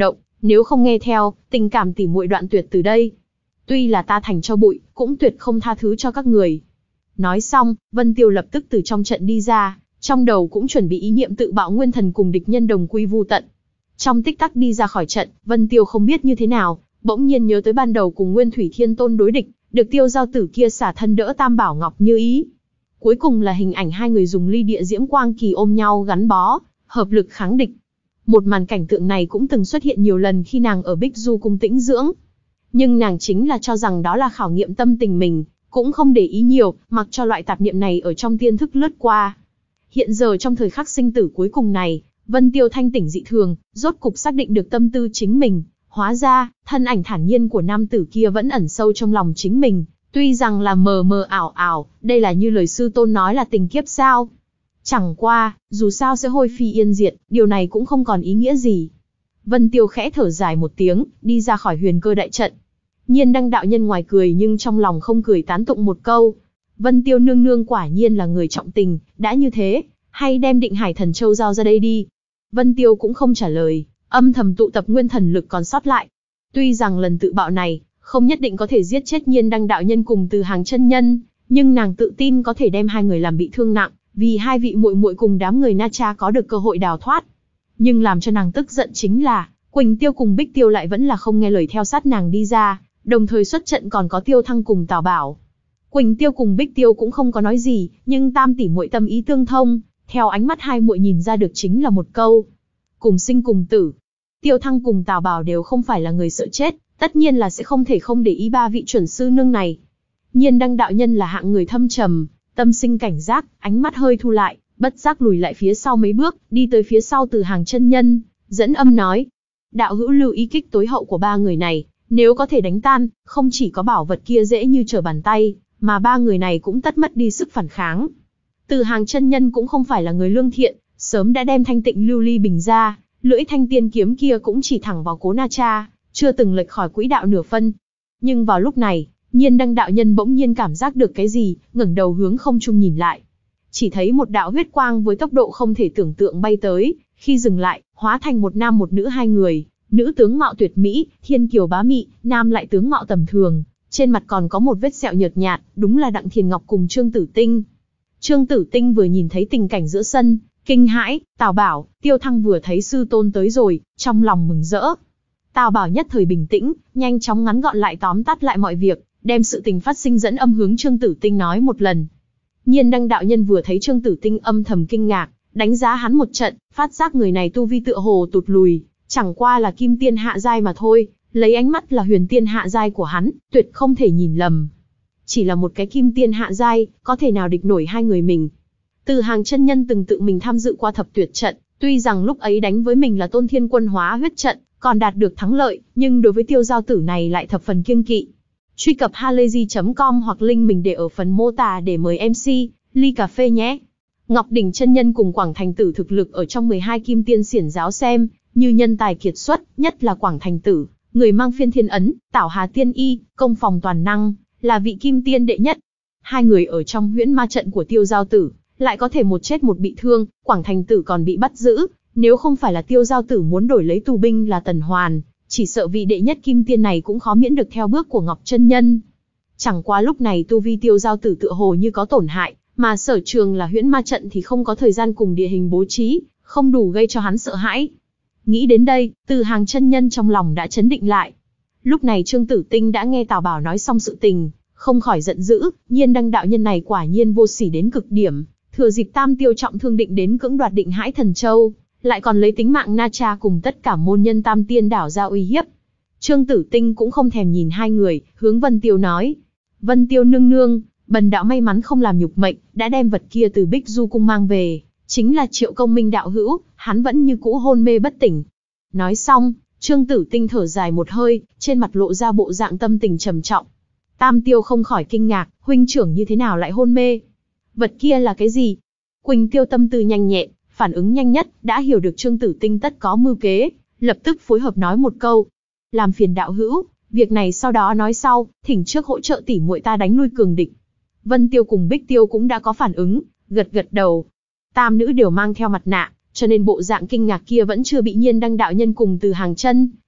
Nếu không nghe theo, tình cảm tỉ muội đoạn tuyệt từ đây. Tuy là ta thành cho bụi, cũng tuyệt không tha thứ cho các người. Nói xong, Vân Tiêu lập tức từ trong trận đi ra, trong đầu cũng chuẩn bị ý niệm tự bạo nguyên thần cùng địch nhân đồng quy vu tận. Trong tích tắc đi ra khỏi trận, Vân Tiêu không biết như thế nào, bỗng nhiên nhớ tới ban đầu cùng Nguyên Thủy Thiên Tôn đối địch, được Tiêu Giao Tử kia xả thân đỡ Tam Bảo Ngọc như ý. Cuối cùng là hình ảnh hai người dùng ly địa diễm quang kỳ ôm nhau gắn bó, hợp lực kháng địch. Một màn cảnh tượng này cũng từng xuất hiện nhiều lần khi nàng ở Bích Du cung tĩnh dưỡng. Nhưng nàng chính là cho rằng đó là khảo nghiệm tâm tình mình, cũng không để ý nhiều, mặc cho loại tạp niệm này ở trong tiên thức lướt qua. Hiện giờ trong thời khắc sinh tử cuối cùng này, Vân Tiêu thanh tỉnh dị thường, rốt cục xác định được tâm tư chính mình. Hóa ra, thân ảnh thản nhiên của nam tử kia vẫn ẩn sâu trong lòng chính mình. Tuy rằng là mờ mờ ảo ảo, đây là như lời sư tôn nói là tình kiếp sao. Chẳng qua, dù sao sẽ hôi phi yên diệt, điều này cũng không còn ý nghĩa gì. Vân Tiêu khẽ thở dài một tiếng, đi ra khỏi huyền cơ đại trận. Nhiên Đăng đạo nhân ngoài cười nhưng trong lòng không cười tán tụng một câu. Vân Tiêu nương nương quả nhiên là người trọng tình, đã như thế, hay đem Định Hải Thần Châu giao ra đây đi. Vân Tiêu cũng không trả lời, âm thầm tụ tập nguyên thần lực còn sót lại. Tuy rằng lần tự bạo này, không nhất định có thể giết chết Nhiên Đăng đạo nhân cùng Từ Hàng chân nhân, nhưng nàng tự tin có thể đem hai người làm bị thương nặng, vì hai vị muội muội cùng đám người Na Cha có được cơ hội đào thoát. Nhưng làm cho nàng tức giận chính là, Quỳnh Tiêu cùng Bích Tiêu lại vẫn là không nghe lời theo sát nàng đi ra, đồng thời xuất trận còn có Tiêu Thăng cùng Tào Bảo. Quỳnh Tiêu cùng Bích Tiêu cũng không có nói gì, nhưng tam tỷ muội tâm ý tương thông, theo ánh mắt hai muội nhìn ra được chính là một câu: cùng sinh cùng tử. Tiêu Thăng cùng Tào Bảo đều không phải là người sợ chết, tất nhiên là sẽ không thể không để ý ba vị chuẩn sư nương này. Nhiên Đăng đạo nhân là hạng người thâm trầm, tâm sinh cảnh giác, ánh mắt hơi thu lại, bất giác lùi lại phía sau mấy bước, đi tới phía sau Từ Hàng chân nhân, dẫn âm nói: đạo hữu lưu ý kích tối hậu của ba người này, nếu có thể đánh tan, không chỉ có bảo vật kia dễ như trở bàn tay, mà ba người này cũng tất mất đi sức phản kháng. Từ Hàng chân nhân cũng không phải là người lương thiện, sớm đã đem thanh tịnh lưu ly bình ra, lưỡi thanh tiên kiếm kia cũng chỉ thẳng vào cố Na Cha, chưa từng lệch khỏi quỹ đạo nửa phân. Nhưng vào lúc này, Nhiên Đăng đạo nhân bỗng nhiên cảm giác được cái gì, ngẩng đầu hướng không trung nhìn lại. Chỉ thấy một đạo huyết quang với tốc độ không thể tưởng tượng bay tới, khi dừng lại, hóa thành một nam một nữ hai người, nữ tướng mạo tuyệt mỹ, thiên kiều bá mị, nam lại tướng mạo tầm thường, trên mặt còn có một vết sẹo nhợt nhạt, đúng là Đặng Thiền Ngọc cùng Trương Tử Tinh. Trương Tử Tinh vừa nhìn thấy tình cảnh giữa sân, kinh hãi, Tào Bảo, Tiêu Thăng vừa thấy sư tôn tới rồi, trong lòng mừng rỡ. Tào Bảo nhất thời bình tĩnh, nhanh chóng ngắn gọn lại tóm tắt lại mọi việc, đem sự tình phát sinh dẫn âm hướng Trương Tử Tinh nói một lần. Nhiên Đăng đạo nhân vừa thấy Trương Tử Tinh âm thầm kinh ngạc, đánh giá hắn một trận, phát giác người này tu vi tựa hồ tụt lùi, chẳng qua là kim tiên hạ giai mà thôi, lấy ánh mắt là huyền tiên hạ giai của hắn, tuyệt không thể nhìn lầm. Chỉ là một cái kim tiên hạ giai, có thể nào địch nổi hai người mình. Từ Hàng chân nhân từng tự mình tham dự qua thập tuyệt trận, tuy rằng lúc ấy đánh với mình là Tôn Thiên Quân hóa huyết trận, còn đạt được thắng lợi, nhưng đối với Tiêu Giao Tử này lại thập phần kiêng kỵ. Truy cập halayzi chấm com hoặc link mình để ở phần mô tả để mời em xê, ly cà phê nhé. Ngọc Đỉnh chân nhân cùng Quảng Thành Tử thực lực ở trong mười hai kim tiên xiển giáo xem như nhân tài kiệt xuất, nhất là Quảng Thành Tử, người mang phiên thiên ấn, Tảo Hà tiên y, công phòng toàn năng, là vị kim tiên đệ nhất. Hai người ở trong huyễn ma trận của Tiêu Giao Tử, lại có thể một chết một bị thương, Quảng Thành Tử còn bị bắt giữ, nếu không phải là Tiêu Giao Tử muốn đổi lấy tù binh là Tần Hoàn, chỉ sợ vị đệ nhất kim tiên này cũng khó miễn được theo bước của Ngọc chân nhân. Chẳng qua lúc này tu vi Tiêu Giao Tử tựa hồ như có tổn hại, mà sở trường là huyễn ma trận thì không có thời gian cùng địa hình bố trí, không đủ gây cho hắn sợ hãi. Nghĩ đến đây, Từ Hàng chân nhân trong lòng đã chấn định lại. Lúc này Trương Tử Tinh đã nghe Tào Bảo nói xong sự tình, không khỏi giận dữ, Nhiên Đăng đạo nhân này quả nhiên vô sỉ đến cực điểm, thừa dịp Tam Tiêu trọng thương định đến cưỡng đoạt Định Hải Thần Châu, lại còn lấy tính mạng Na Cha cùng tất cả môn nhân Tam Tiên đảo ra uy hiếp. Trương Tử Tinh cũng không thèm nhìn hai người, hướng Vân Tiêu nói: Vân Tiêu nương nương, bần đạo may mắn không làm nhục mệnh, đã đem vật kia từ Bích Du cung mang về, chính là Triệu Công Minh đạo hữu, hắn vẫn như cũ hôn mê bất tỉnh. Nói xong, Trương Tử Tinh thở dài một hơi, trên mặt lộ ra bộ dạng tâm tình trầm trọng. Tam Tiêu không khỏi kinh ngạc, huynh trưởng như thế nào lại hôn mê? Vật kia là cái gì? Quỳnh Tiêu tâm tư nhanh nhẹn, phản ứng nhanh nhất, đã hiểu được Trương Tử Tinh tất có mưu kế, lập tức phối hợp nói một câu: làm phiền đạo hữu, việc này sau đó nói sau, thỉnh trước hỗ trợ tỷ muội ta đánh lui cường địch. Vân Tiêu cùng Bích Tiêu cũng đã có phản ứng, gật gật đầu. Tam nữ đều mang theo mặt nạ, cho nên bộ dạng kinh ngạc kia vẫn chưa bị Nhiên Đăng đạo nhân cùng Từ Hàng chân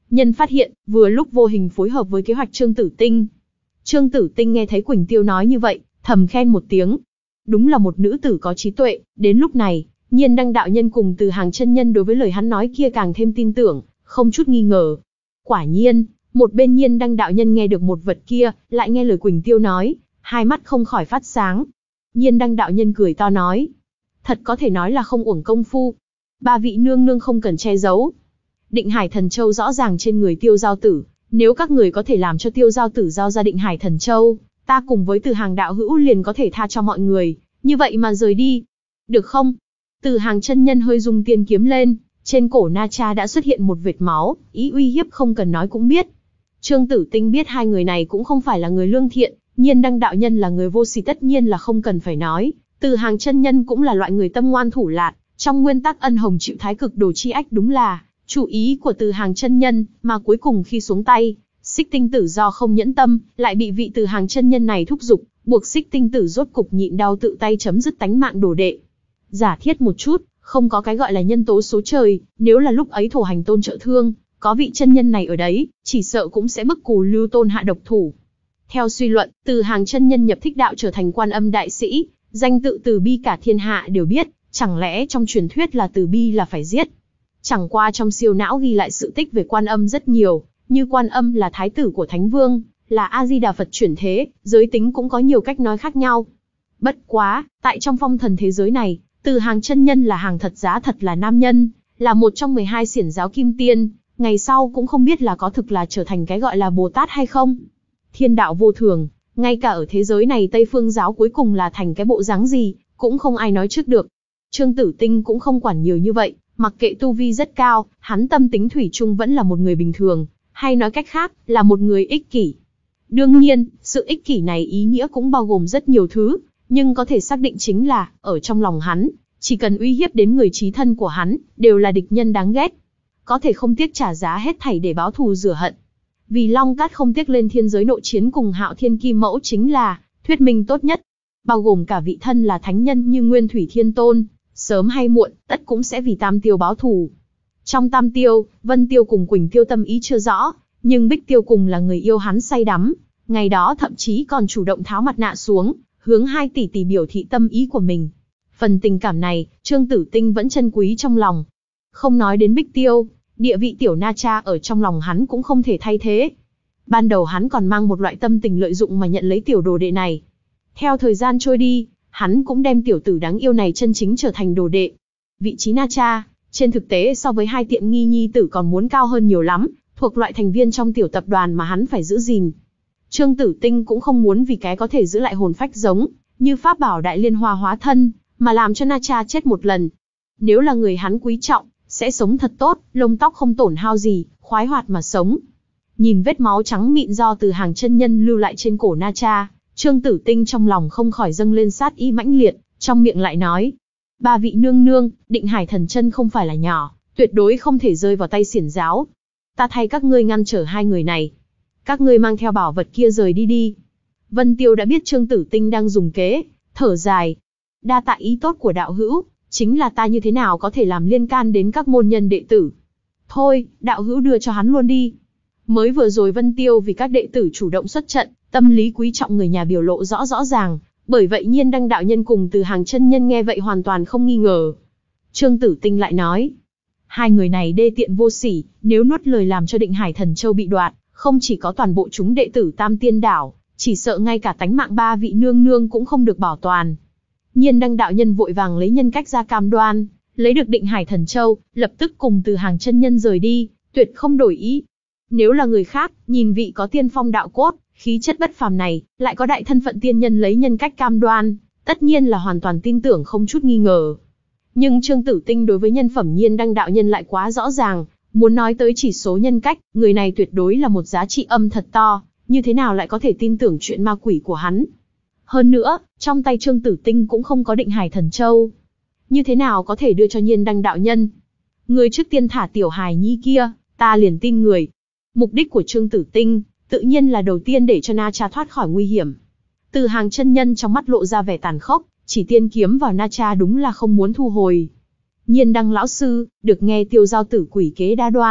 nhân phát hiện, vừa lúc vô hình phối hợp với kế hoạch Trương Tử Tinh. Trương Tử Tinh nghe thấy Quỳnh Tiêu nói như vậy, thầm khen một tiếng. Đúng là một nữ tử có trí tuệ. Đến lúc này, Nhiên Đăng đạo nhân cùng Từ Hàng chân nhân đối với lời hắn nói kia càng thêm tin tưởng, không chút nghi ngờ. Quả nhiên, một bên Nhiên Đăng đạo nhân nghe được một vật kia, lại nghe lời Quỳnh Tiêu nói, hai mắt không khỏi phát sáng. Nhiên Đăng đạo nhân cười to nói, thật có thể nói là không uổng công phu. Ba vị nương nương không cần che giấu. Định Hải Thần Châu rõ ràng trên người Tiêu Giao Tử, nếu các người có thể làm cho Tiêu Giao Tử giao ra Định Hải Thần Châu, ta cùng với Từ Hàng đạo hữu liền có thể tha cho mọi người, như vậy mà rời đi. Được không? Từ Hàng chân nhân hơi rung tiên kiếm lên, trên cổ Na Cha đã xuất hiện một vệt máu, ý uy hiếp không cần nói cũng biết. Trương Tử Tinh biết hai người này cũng không phải là người lương thiện, Nhiên Đăng đạo nhân là người vô sỉ tất nhiên là không cần phải nói, Từ Hàng chân nhân cũng là loại người tâm ngoan thủ lạn, trong nguyên tắc ân hồng chịu thái cực đồ chi ách đúng là chủ ý của Từ Hàng chân nhân, mà cuối cùng khi xuống tay, Xích Tinh Tử do không nhẫn tâm, lại bị vị Từ Hàng chân nhân này thúc giục, buộc Xích Tinh Tử rốt cục nhịn đau tự tay chấm dứt tánh mạng đồ đệ. Giả thiết một chút, không có cái gọi là nhân tố số trời, nếu là lúc ấy Thổ Hành Tôn trợ thương, có vị chân nhân này ở đấy, chỉ sợ cũng sẽ bức Cù Lưu Tôn hạ độc thủ. Theo suy luận, Từ Hàng chân nhân nhập thích đạo trở thành Quan Âm đại sĩ, danh tự Từ Bi cả thiên hạ đều biết, chẳng lẽ trong truyền thuyết là Từ Bi là phải giết? Chẳng qua trong siêu não ghi lại sự tích về Quan Âm rất nhiều, như Quan Âm là thái tử của Thánh Vương, là A-di-đà Phật chuyển thế, giới tính cũng có nhiều cách nói khác nhau. Bất quá, tại trong phong thần thế giới này, Từ Hàng chân nhân là hàng thật giá thật là nam nhân, là một trong mười hai xiển giáo kim tiên, ngày sau cũng không biết là có thực là trở thành cái gọi là Bồ Tát hay không. Thiên đạo vô thường, ngay cả ở thế giới này Tây Phương giáo cuối cùng là thành cái bộ dáng gì, cũng không ai nói trước được. Trương Tử Tinh cũng không quản nhiều như vậy, mặc kệ tu vi rất cao, hắn tâm tính thủy chung vẫn là một người bình thường, hay nói cách khác, là một người ích kỷ. Đương nhiên, sự ích kỷ này ý nghĩa cũng bao gồm rất nhiều thứ, nhưng có thể xác định chính là, ở trong lòng hắn, chỉ cần uy hiếp đến người chí thân của hắn, đều là địch nhân đáng ghét. Có thể không tiếc trả giá hết thảy để báo thù rửa hận. Vì Long Cát không tiếc lên thiên giới nội chiến cùng Hạo Thiên Kim Mẫu chính là thuyết minh tốt nhất, bao gồm cả vị thân là thánh nhân như Nguyên Thủy Thiên Tôn, sớm hay muộn, tất cũng sẽ vì Tam Tiêu báo thù. Trong Tam Tiêu, Vân Tiêu cùng Quỳnh Tiêu tâm ý chưa rõ, nhưng Bích Tiêu cùng là người yêu hắn say đắm, ngày đó thậm chí còn chủ động tháo mặt nạ xuống, hướng hai tỷ tỷ biểu thị tâm ý của mình. Phần tình cảm này, Trương Tử Tinh vẫn trân quý trong lòng. Không nói đến Bích Tiêu, địa vị tiểu Na Cha ở trong lòng hắn cũng không thể thay thế. Ban đầu hắn còn mang một loại tâm tình lợi dụng mà nhận lấy tiểu đồ đệ này. Theo thời gian trôi đi, hắn cũng đem tiểu tử đáng yêu này chân chính trở thành đồ đệ. Vị trí Na Cha, trên thực tế so với hai tiện nghi nhi tử còn muốn cao hơn nhiều lắm, thuộc loại thành viên trong tiểu tập đoàn mà hắn phải giữ gìn. Trương Tử Tinh cũng không muốn vì cái có thể giữ lại hồn phách giống như pháp bảo Đại Liên Hoa hóa thân, mà làm cho Na Cha chết một lần. Nếu là người hắn quý trọng, sẽ sống thật tốt, lông tóc không tổn hao gì, khoái hoạt mà sống. Nhìn vết máu trắng mịn do Từ Hàng chân nhân lưu lại trên cổ Na Cha, Trương Tử Tinh trong lòng không khỏi dâng lên sát ý mãnh liệt, trong miệng lại nói: ba vị nương nương, Định Hải Thần Chân không phải là nhỏ, tuyệt đối không thể rơi vào tay xiển giáo. Ta thay các ngươi ngăn trở hai người này. Các ngươi mang theo bảo vật kia rời đi đi. Vân Tiêu đã biết Trương Tử Tinh đang dùng kế, thở dài. Đa tạ ý tốt của đạo hữu, chính là ta như thế nào có thể làm liên can đến các môn nhân đệ tử. Thôi, đạo hữu đưa cho hắn luôn đi. Mới vừa rồi Vân Tiêu vì các đệ tử chủ động xuất trận, tâm lý quý trọng người nhà biểu lộ rõ rõ ràng, bởi vậy Nhiên Đăng đạo nhân cùng Từ Hàng chân nhân nghe vậy hoàn toàn không nghi ngờ. Trương Tử Tinh lại nói: hai người này đê tiện vô sỉ, nếu nuốt lời làm cho Định Hải Thần Châu bị đoạt, không chỉ có toàn bộ chúng đệ tử Tam Tiên Đảo, chỉ sợ ngay cả tánh mạng ba vị nương nương cũng không được bảo toàn. Nhiên Đăng đạo nhân vội vàng lấy nhân cách ra cam đoan, lấy được Định Hải Thần Châu, lập tức cùng Từ Hàng chân nhân rời đi, tuyệt không đổi ý. Nếu là người khác, nhìn vị có tiên phong đạo cốt, khí chất bất phàm này, lại có đại thân phận tiên nhân lấy nhân cách cam đoan, tất nhiên là hoàn toàn tin tưởng không chút nghi ngờ. Nhưng Trương Tử Tinh đối với nhân phẩm Nhiên Đăng đạo nhân lại quá rõ ràng, muốn nói tới chỉ số nhân cách, người này tuyệt đối là một giá trị âm thật to, như thế nào lại có thể tin tưởng chuyện ma quỷ của hắn. Hơn nữa, trong tay Trương Tử Tinh cũng không có Định Hải Thần Châu. Như thế nào có thể đưa cho Nhiên Đăng đạo nhân? Người trước tiên thả tiểu hài nhi kia, ta liền tin người. Mục đích của Trương Tử Tinh, tự nhiên là đầu tiên để cho Na Cha thoát khỏi nguy hiểm. Từ Hàng chân nhân trong mắt lộ ra vẻ tàn khốc, chỉ tiên kiếm vào Na Cha đúng là không muốn thu hồi. Nhiên Đăng lão sư, được nghe Tiêu Giao tử quỷ kế đa đoan,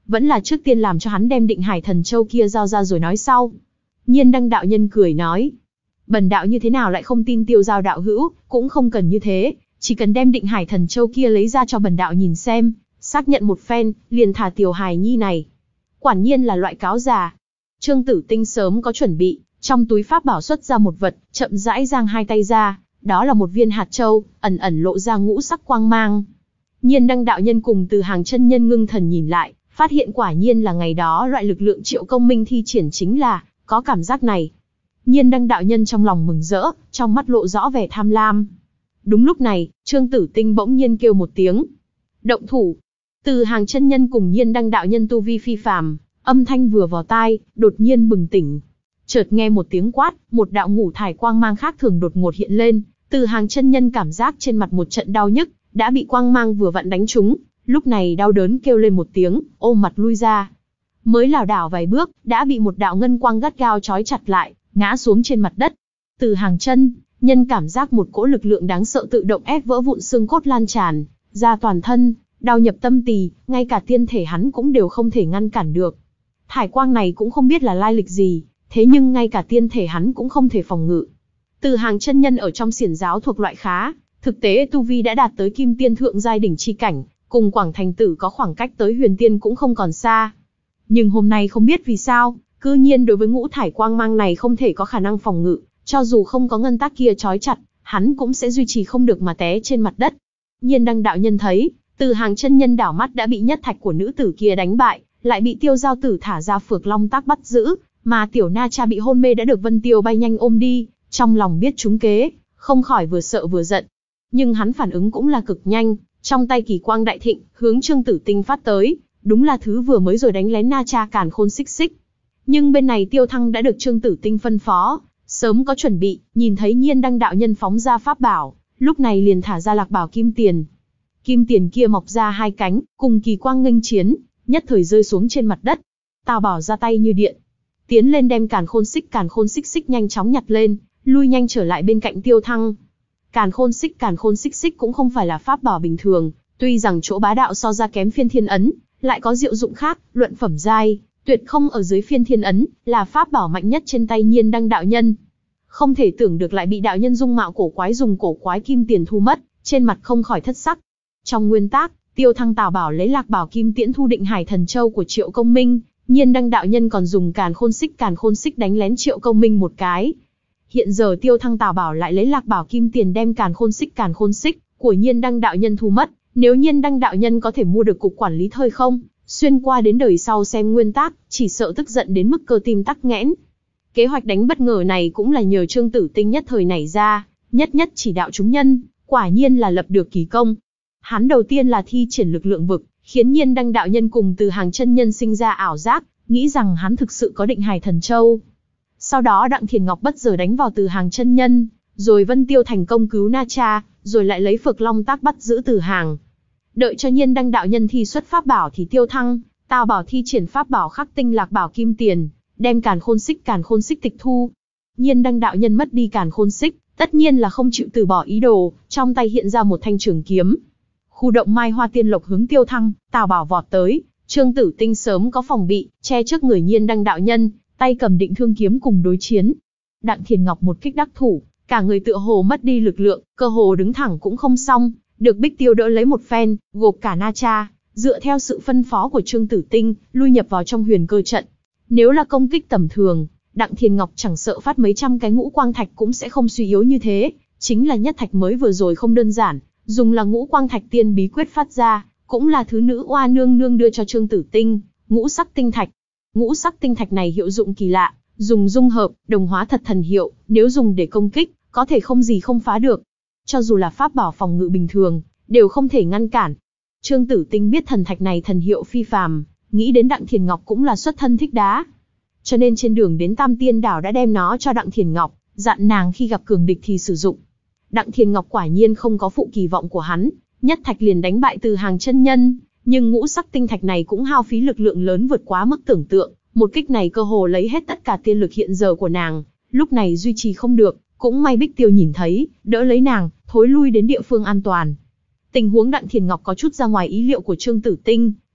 vẫn là trước tiên làm cho hắn đem Định Hải Thần Châu kia giao ra rồi nói sau. Nhiên Đăng đạo nhân cười nói, bần đạo như thế nào lại không tin Tiêu Giao đạo hữu, cũng không cần như thế, chỉ cần đem Định Hải Thần Châu kia lấy ra cho bần đạo nhìn xem, xác nhận một phen, liền thả tiểu hài nhi này. Quả nhiên là loại cáo già. Trương Tử Tinh sớm có chuẩn bị, trong túi pháp bảo xuất ra một vật, chậm rãi giang hai tay ra, đó là một viên hạt châu, ẩn ẩn lộ ra ngũ sắc quang mang. Nhiên Đăng đạo nhân cùng Từ Hàng chân nhân ngưng thần nhìn lại, phát hiện quả nhiên là ngày đó loại lực lượng Triệu Công Minh thi triển chính là có cảm giác này. Nhiên Đăng đạo nhân trong lòng mừng rỡ, trong mắt lộ rõ vẻ tham lam. Đúng lúc này, Trương Tử Tinh bỗng nhiên kêu một tiếng, động thủ. Từ Hàng chân nhân cùng Nhiên Đăng đạo nhân tu vi phi phàm, âm thanh vừa vào tai, đột nhiên bừng tỉnh. Chợt nghe một tiếng quát, một đạo ngũ thải quang mang khác thường đột ngột hiện lên. Từ Hàng chân nhân cảm giác trên mặt một trận đau nhức, đã bị quang mang vừa vặn đánh trúng, lúc này đau đớn kêu lên một tiếng, ôm mặt lui ra. Mới lảo đảo vài bước, đã bị một đạo ngân quang gắt gao trói chặt lại, ngã xuống trên mặt đất. Từ Hàng chân nhân cảm giác một cỗ lực lượng đáng sợ tự động ép vỡ vụn xương cốt lan tràn ra toàn thân, đau nhập tâm tỳ, ngay cả tiên thể hắn cũng đều không thể ngăn cản được. Thải quang này cũng không biết là lai lịch gì, thế nhưng ngay cả tiên thể hắn cũng không thể phòng ngự. Từ Hàng chân nhân ở trong xiển giáo thuộc loại khá, thực tế tu vi đã đạt tới kim tiên thượng giai đỉnh chi cảnh, cùng Quảng Thành Tử có khoảng cách tới huyền tiên cũng không còn xa. Nhưng hôm nay không biết vì sao, cư nhiên đối với ngũ thải quang mang này không thể có khả năng phòng ngự, cho dù không có ngân tác kia trói chặt, hắn cũng sẽ duy trì không được mà té trên mặt đất. Nhiên Đăng đạo nhân thấy, Từ Hàng chân nhân đảo mắt đã bị nhất thạch của nữ tử kia đánh bại, lại bị Tiêu Giao tử thả ra Phược Long Tác bắt giữ, mà tiểu na cha bị hôn mê đã được Vân Tiêu bay nhanh ôm đi, trong lòng biết trúng kế, không khỏi vừa sợ vừa giận. Nhưng hắn phản ứng cũng là cực nhanh, trong tay kỳ quang đại thịnh, hướng Trương Tử Tinh phát tới, đúng là thứ vừa mới rồi đánh lén na cha Càn Khôn Xích Xích. Nhưng bên này Tiêu Thăng đã được Trương Tử Tinh phân phó, sớm có chuẩn bị, nhìn thấy Nhiên Đăng đạo nhân phóng ra pháp bảo, lúc này liền thả ra Lạc Bảo Kim Tiền. Kim Tiền kia mọc ra hai cánh, cùng kỳ quang nghênh chiến, nhất thời rơi xuống trên mặt đất. Tào Bảo ra tay như điện, tiến lên đem Càn Khôn Xích Càn Khôn Xích Xích nhanh chóng nhặt lên, lui nhanh trở lại bên cạnh Tiêu Thăng. Càn Khôn Xích Càn Khôn Xích Xích cũng không phải là pháp bảo bình thường, tuy rằng chỗ bá đạo so ra kém Phiên Thiên Ấn, lại có diệu dụng khác, luận phẩm giai, tuyệt không ở dưới Phiên Thiên Ấn, là pháp bảo mạnh nhất trên tay Nhiên Đăng đạo nhân. Không thể tưởng được lại bị đạo nhân dung mạo cổ quái dùng cổ quái kim tiền thu mất, trên mặt không khỏi thất sắc. Trong nguyên tác, Tiêu Thăng Tào Bảo lấy Lạc Bảo Kim Tiễn thu Định Hải Thần Châu của Triệu Công Minh, Nhiên Đăng đạo nhân còn dùng Càn Khôn Xích Càn Khôn Xích đánh lén Triệu Công Minh một cái. Hiện giờ Tiêu Thăng Tào Bảo lại lấy Lạc Bảo Kim Tiền đem Càn Khôn Xích Càn Khôn Xích của Nhiên Đăng đạo nhân thu mất, nếu Nhiên Đăng đạo nhân có thể mua được cục quản lý thời không, xuyên qua đến đời sau xem nguyên tác, chỉ sợ tức giận đến mức cơ tim tắc nghẽn. Kế hoạch đánh bất ngờ này cũng là nhờ Trương Tử Tinh nhất thời nảy ra, nhất nhất chỉ đạo chúng nhân, quả nhiên là lập được kỳ công. Hắn đầu tiên là thi triển lực lượng vực, khiến Nhiên Đăng đạo nhân cùng Từ Hàng chân nhân sinh ra ảo giác, nghĩ rằng hắn thực sự có Định Hải Thần Châu. Sau đó Đặng Thiền Ngọc bất ngờ đánh vào Từ Hàng chân nhân, rồi Vân Tiêu thành công cứu Na Cha, rồi lại lấy Phược Long Tác bắt giữ Từ Hàng. Đợi cho Nhiên Đăng đạo nhân thi xuất pháp bảo thì Tiêu Thăng, Tào Bảo thi triển pháp bảo Khắc Tinh Lạc Bảo Kim Tiền, đem Càn Khôn Xích Càn Khôn Xích tịch thu. Nhiên Đăng đạo nhân mất đi Càn Khôn Xích, tất nhiên là không chịu từ bỏ ý đồ, trong tay hiện ra một thanh trường kiếm. Khu động Mai Hoa Tiên Lộc hướng Tiêu Thăng, Tào Bảo vọt tới, Trương Tử Tinh sớm có phòng bị, che trước người Nhiên Đăng đạo nhân, tay cầm Định Thương kiếm cùng đối chiến. Đặng Thiền Ngọc một kích đắc thủ, cả người tựa hồ mất đi lực lượng, cơ hồ đứng thẳng cũng không xong, được Bích Tiêu đỡ lấy một phen, gộp cả Na Cha, dựa theo sự phân phó của Trương Tử Tinh, lui nhập vào trong huyền cơ trận. Nếu là công kích tầm thường, Đặng Thiền Ngọc chẳng sợ phát mấy trăm cái ngũ quang thạch cũng sẽ không suy yếu như thế, chính là nhất thạch mới vừa rồi không đơn giản, dùng là ngũ quang thạch tiên bí quyết phát ra, cũng là thứ nữ oa nương nương đưa cho Trương Tử Tinh, ngũ sắc tinh thạch. Ngũ sắc tinh thạch này hiệu dụng kỳ lạ, dùng dung hợp, đồng hóa thật thần hiệu, nếu dùng để công kích, có thể không gì không phá được. Cho dù là pháp bảo phòng ngự bình thường, đều không thể ngăn cản. Trương Tử Tinh biết thần thạch này thần hiệu phi phàm, nghĩ đến Đặng Thiền Ngọc cũng là xuất thân thích đá. Cho nên trên đường đến Tam Tiên Đảo đã đem nó cho Đặng Thiền Ngọc, dặn nàng khi gặp cường địch thì sử dụng. Đặng Thiền Ngọc quả nhiên không có phụ kỳ vọng của hắn, nhất thạch liền đánh bại Từ Hàng chân nhân, nhưng ngũ sắc tinh thạch này cũng hao phí lực lượng lớn vượt quá mức tưởng tượng, một kích này cơ hồ lấy hết tất cả tiên lực hiện giờ của nàng, lúc này duy trì không được, cũng may Bích Tiêu nhìn thấy, đỡ lấy nàng, thối lui đến địa phương an toàn. Tình huống Đặng Thiền Ngọc có chút ra ngoài ý liệu của Trương Tử Tinh,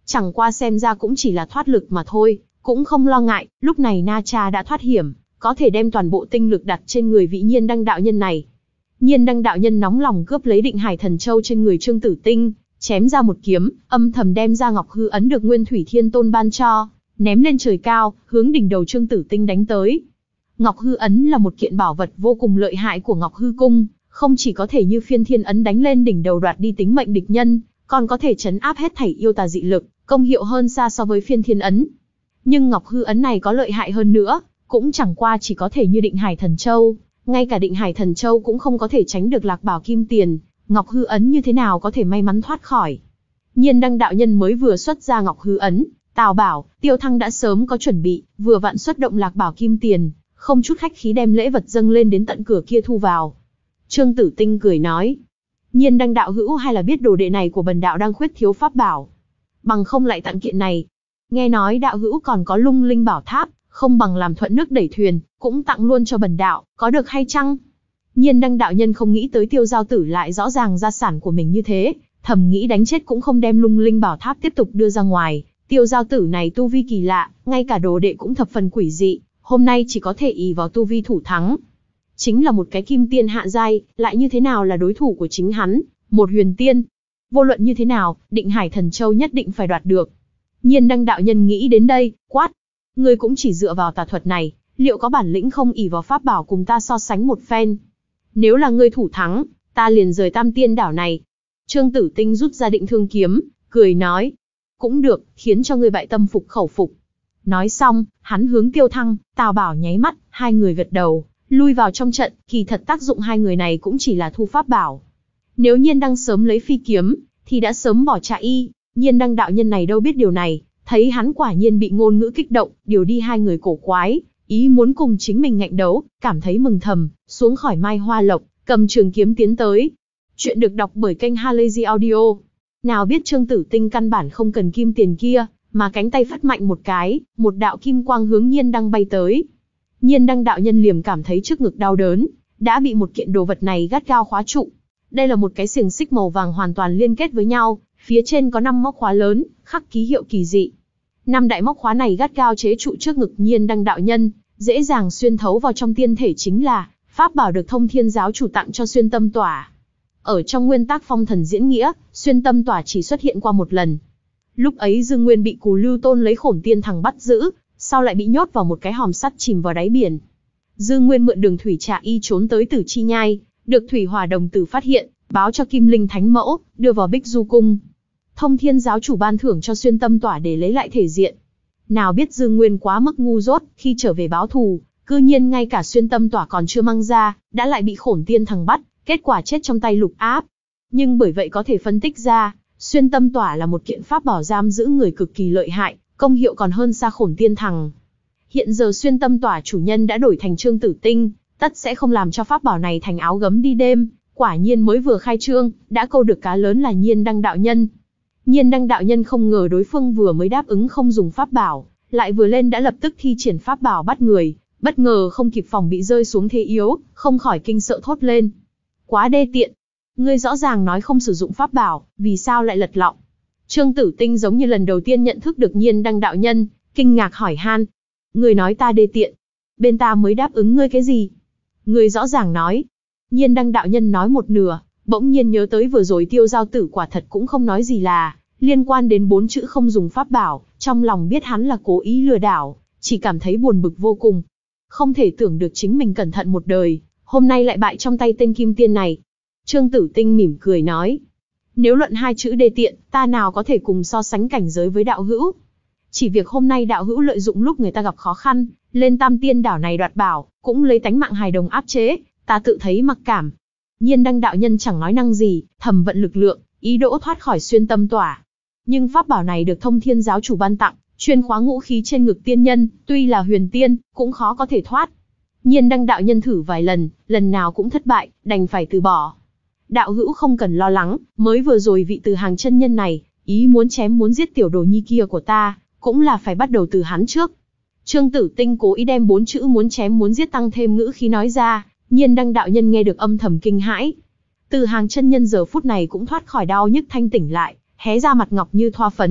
Chẳng qua xem ra cũng chỉ là thoát lực mà thôi, cũng không lo ngại, lúc này Na Cha đã thoát hiểm, có thể đem toàn bộ tinh lực đặt trên người vị Nhiên Đăng đạo nhân này. Nhiên Đăng đạo nhân nóng lòng cướp lấy Định Hải Thần Châu trên người Trương Tử Tinh, chém ra một kiếm, âm thầm đem ra Ngọc Hư ấn được Nguyên Thủy Thiên Tôn ban cho, ném lên trời cao, hướng đỉnh đầu Trương Tử Tinh đánh tới. Ngọc Hư ấn là một kiện bảo vật vô cùng lợi hại của Ngọc Hư cung, không chỉ có thể như Phiên Thiên ấn đánh lên đỉnh đầu đoạt đi tính mệnh địch nhân, còn có thể trấn áp hết thảy yêu tà dị lực, công hiệu hơn xa so với Phiên Thiên ấn. Nhưng Ngọc Hư ấn này có lợi hại hơn nữa, cũng chẳng qua chỉ có thể như Định Hải Thần Châu, ngay cả Định Hải Thần Châu cũng không có thể tránh được Lạc Bảo Kim Tiền, Ngọc Hư ấn như thế nào có thể may mắn thoát khỏi. Nhiên Đăng đạo nhân mới vừa xuất ra Ngọc Hư ấn, Tào Bảo, Tiêu Thăng đã sớm có chuẩn bị, vừa vặn xuất động Lạc Bảo Kim Tiền, không chút khách khí đem lễ vật dâng lên đến tận cửa kia thu vào. Trương Tử Tinh cười nói, Nhiên Đăng đạo hữu hay là biết đồ đệ này của bần đạo đang khuyết thiếu pháp bảo, bằng không lại tặng kiện này. Nghe nói đạo hữu còn có Lung Linh Bảo Tháp, không bằng làm thuận nước đẩy thuyền, cũng tặng luôn cho bần đạo, có được hay chăng? Nhiên Đăng đạo nhân không nghĩ tới Tiêu Giao Tử lại rõ ràng gia sản của mình như thế, thầm nghĩ đánh chết cũng không đem Lung Linh Bảo Tháp tiếp tục đưa ra ngoài. Tiêu Giao Tử này tu vi kỳ lạ, ngay cả đồ đệ cũng thập phần quỷ dị, hôm nay chỉ có thể ỷ vào tu vi thủ thắng. Chính là một cái kim tiên hạ giai, lại như thế nào là đối thủ của chính hắn, một huyền tiên. Vô luận như thế nào, Định Hải Thần Châu nhất định phải đoạt được. Nhiên Đăng đạo nhân nghĩ đến đây, quát, ngươi cũng chỉ dựa vào tà thuật này, liệu có bản lĩnh không ỷ vào pháp bảo cùng ta so sánh một phen? Nếu là ngươi thủ thắng, ta liền rời Tam Tiên đảo này. Trương Tử Tinh rút ra Định Thương kiếm, cười nói, cũng được, khiến cho ngươi bại tâm phục khẩu phục. Nói xong, hắn hướng Tiêu Thăng, Tào Bảo nháy mắt, hai người gật đầu, lui vào trong trận. Kỳ thật tác dụng hai người này cũng chỉ là thu pháp bảo. Nếu Nhiên Đăng sớm lấy phi kiếm, thì đã sớm bỏ chạy y. Nhiên Đăng đạo nhân này đâu biết điều này, thấy hắn quả nhiên bị ngôn ngữ kích động, điều đi hai người cổ quái, ý muốn cùng chính mình ngạnh đấu, cảm thấy mừng thầm, xuống khỏi Mai Hoa Lộc, cầm trường kiếm tiến tới. Chuyện được đọc bởi kênh Halazy Audio. Nào biết Trương Tử Tinh căn bản không cần kim tiền kia, mà cánh tay phất mạnh một cái, một đạo kim quang hướng Nhiên Đăng bay tới. Nhiên Đăng đạo nhân liềm cảm thấy trước ngực đau đớn, đã bị một kiện đồ vật này gắt gao khóa trụ. Đây là một cái xiềng xích màu vàng hoàn toàn liên kết với nhau, phía trên có năm móc khóa lớn, khắc ký hiệu kỳ dị. Năm đại móc khóa này gắt gao chế trụ trước ngực Nhiên Đăng đạo nhân, dễ dàng xuyên thấu vào trong tiên thể, chính là pháp bảo được Thông Thiên giáo chủ tặng cho Xuyên Tâm Tỏa. Ở trong nguyên tắc Phong Thần diễn nghĩa, Xuyên Tâm Tỏa chỉ xuất hiện qua một lần. Lúc ấy Dương Nguyên bị Cù Lưu Tôn lấy Khổn Tiên Thằng bắt giữ, sau lại bị nhốt vào một cái hòm sắt chìm vào đáy biển. Dương Nguyên mượn đường thủy trà y trốn tới Tử Chi Nhai, được Thủy Hỏa đồng tử phát hiện, báo cho Kim Linh Thánh Mẫu, đưa vào Bích Du cung. Thông Thiên giáo chủ ban thưởng cho Xuyên Tâm Tỏa để lấy lại thể diện. Nào biết Dương Nguyên quá mức ngu dốt, khi trở về báo thù, cư nhiên ngay cả Xuyên Tâm Tỏa còn chưa mang ra, đã lại bị Khổn Tiên Thằng bắt, kết quả chết trong tay Lục Áp. Nhưng bởi vậy có thể phân tích ra, Xuyên Tâm Tỏa là một kiện pháp bảo giam giữ người cực kỳ lợi hại, công hiệu còn hơn xa Khổn Tiên Thằng. Hiện giờ Xuyên Tâm Tỏa chủ nhân đã đổi thành Trương Tử Tinh, tất sẽ không làm cho pháp bảo này thành áo gấm đi đêm. Quả nhiên mới vừa khai trương, đã câu được cá lớn là Nhiên Đăng đạo nhân. Nhiên Đăng đạo nhân không ngờ đối phương vừa mới đáp ứng không dùng pháp bảo, lại vừa lên đã lập tức thi triển pháp bảo bắt người, bất ngờ không kịp phòng bị rơi xuống thế yếu, không khỏi kinh sợ thốt lên. Quá đê tiện! Ngươi rõ ràng nói không sử dụng pháp bảo, vì sao lại lật lọng? Trương Tử Tinh giống như lần đầu tiên nhận thức được Nhiên Đăng đạo nhân, kinh ngạc hỏi han. Ngươi nói ta đê tiện? Bên ta mới đáp ứng ngươi cái gì? Ngươi rõ ràng nói. Nhiên Đăng đạo nhân nói một nửa, bỗng nhiên nhớ tới vừa rồi Tiêu Giao Tử quả thật cũng không nói gì là liên quan đến bốn chữ không dùng pháp bảo, trong lòng biết hắn là cố ý lừa đảo, chỉ cảm thấy buồn bực vô cùng. Không thể tưởng được chính mình cẩn thận một đời, hôm nay lại bại trong tay tên kim tiên này. Trương Tử Tinh mỉm cười nói, nếu luận hai chữ đê tiện, ta nào có thể cùng so sánh cảnh giới với đạo hữu. Chỉ việc hôm nay đạo hữu lợi dụng lúc người ta gặp khó khăn, lên Tam Tiên đảo này đoạt bảo, cũng lấy tánh mạng hài đồng áp chế, ta tự thấy mặc cảm. Nhiên Đăng đạo nhân chẳng nói năng gì, thầm vận lực lượng, ý đỗ thoát khỏi Xuyên Tâm Tỏa. Nhưng pháp bảo này được Thông Thiên giáo chủ ban tặng, chuyên khóa ngũ khí trên ngực tiên nhân, tuy là huyền tiên, cũng khó có thể thoát. Nhiên Đăng đạo nhân thử vài lần, lần nào cũng thất bại, đành phải từ bỏ. Đạo hữu không cần lo lắng, mới vừa rồi vị Từ Hàng chân nhân này, ý muốn chém muốn giết tiểu đồ nhi kia của ta, cũng là phải bắt đầu từ hắn trước. Trương Tử Tinh cố ý đem bốn chữ muốn chém muốn giết tăng thêm ngữ khí nói ra, Nhiên Đăng đạo nhân nghe được âm thầm kinh hãi. Từ Hàng chân nhân giờ phút này cũng thoát khỏi đau nhức thanh tỉnh lại, hé ra mặt ngọc như thoa phấn,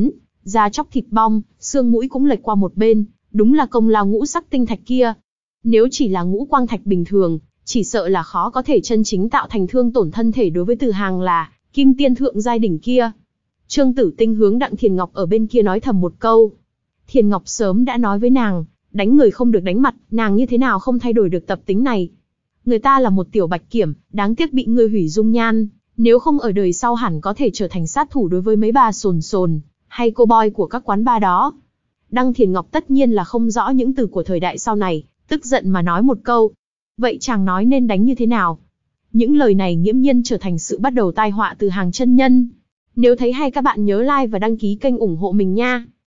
da chóc thịt bong, xương mũi cũng lệch qua một bên, đúng là công lao ngũ sắc tinh thạch kia. Nếu chỉ là ngũ quang thạch bình thường, chỉ sợ là khó có thể chân chính tạo thành thương tổn thân thể đối với từ hàng là kim tiên thượng giai đỉnh kia. Trương Tử Tinh hướng Đặng Thiền Ngọc ở bên kia nói thầm một câu. Thiền Ngọc sớm đã nói với nàng, đánh người không được đánh mặt, nàng như thế nào không thay đổi được tập tính này. Người ta là một tiểu bạch kiểm, đáng tiếc bị ngươi hủy dung nhan, nếu không ở đời sau hẳn có thể trở thành sát thủ đối với mấy bà sồn sồn, hay cô boy của các quán bar đó. Đăng Thiền Ngọc tất nhiên là không rõ những từ của thời đại sau này, tức giận mà nói một câu. Vậy chàng nói nên đánh như thế nào? Những lời này nghiễm nhiên trở thành sự bắt đầu tai họa từ hàng chân nhân. Nếu thấy hay các bạn nhớ like và đăng ký kênh ủng hộ mình nha.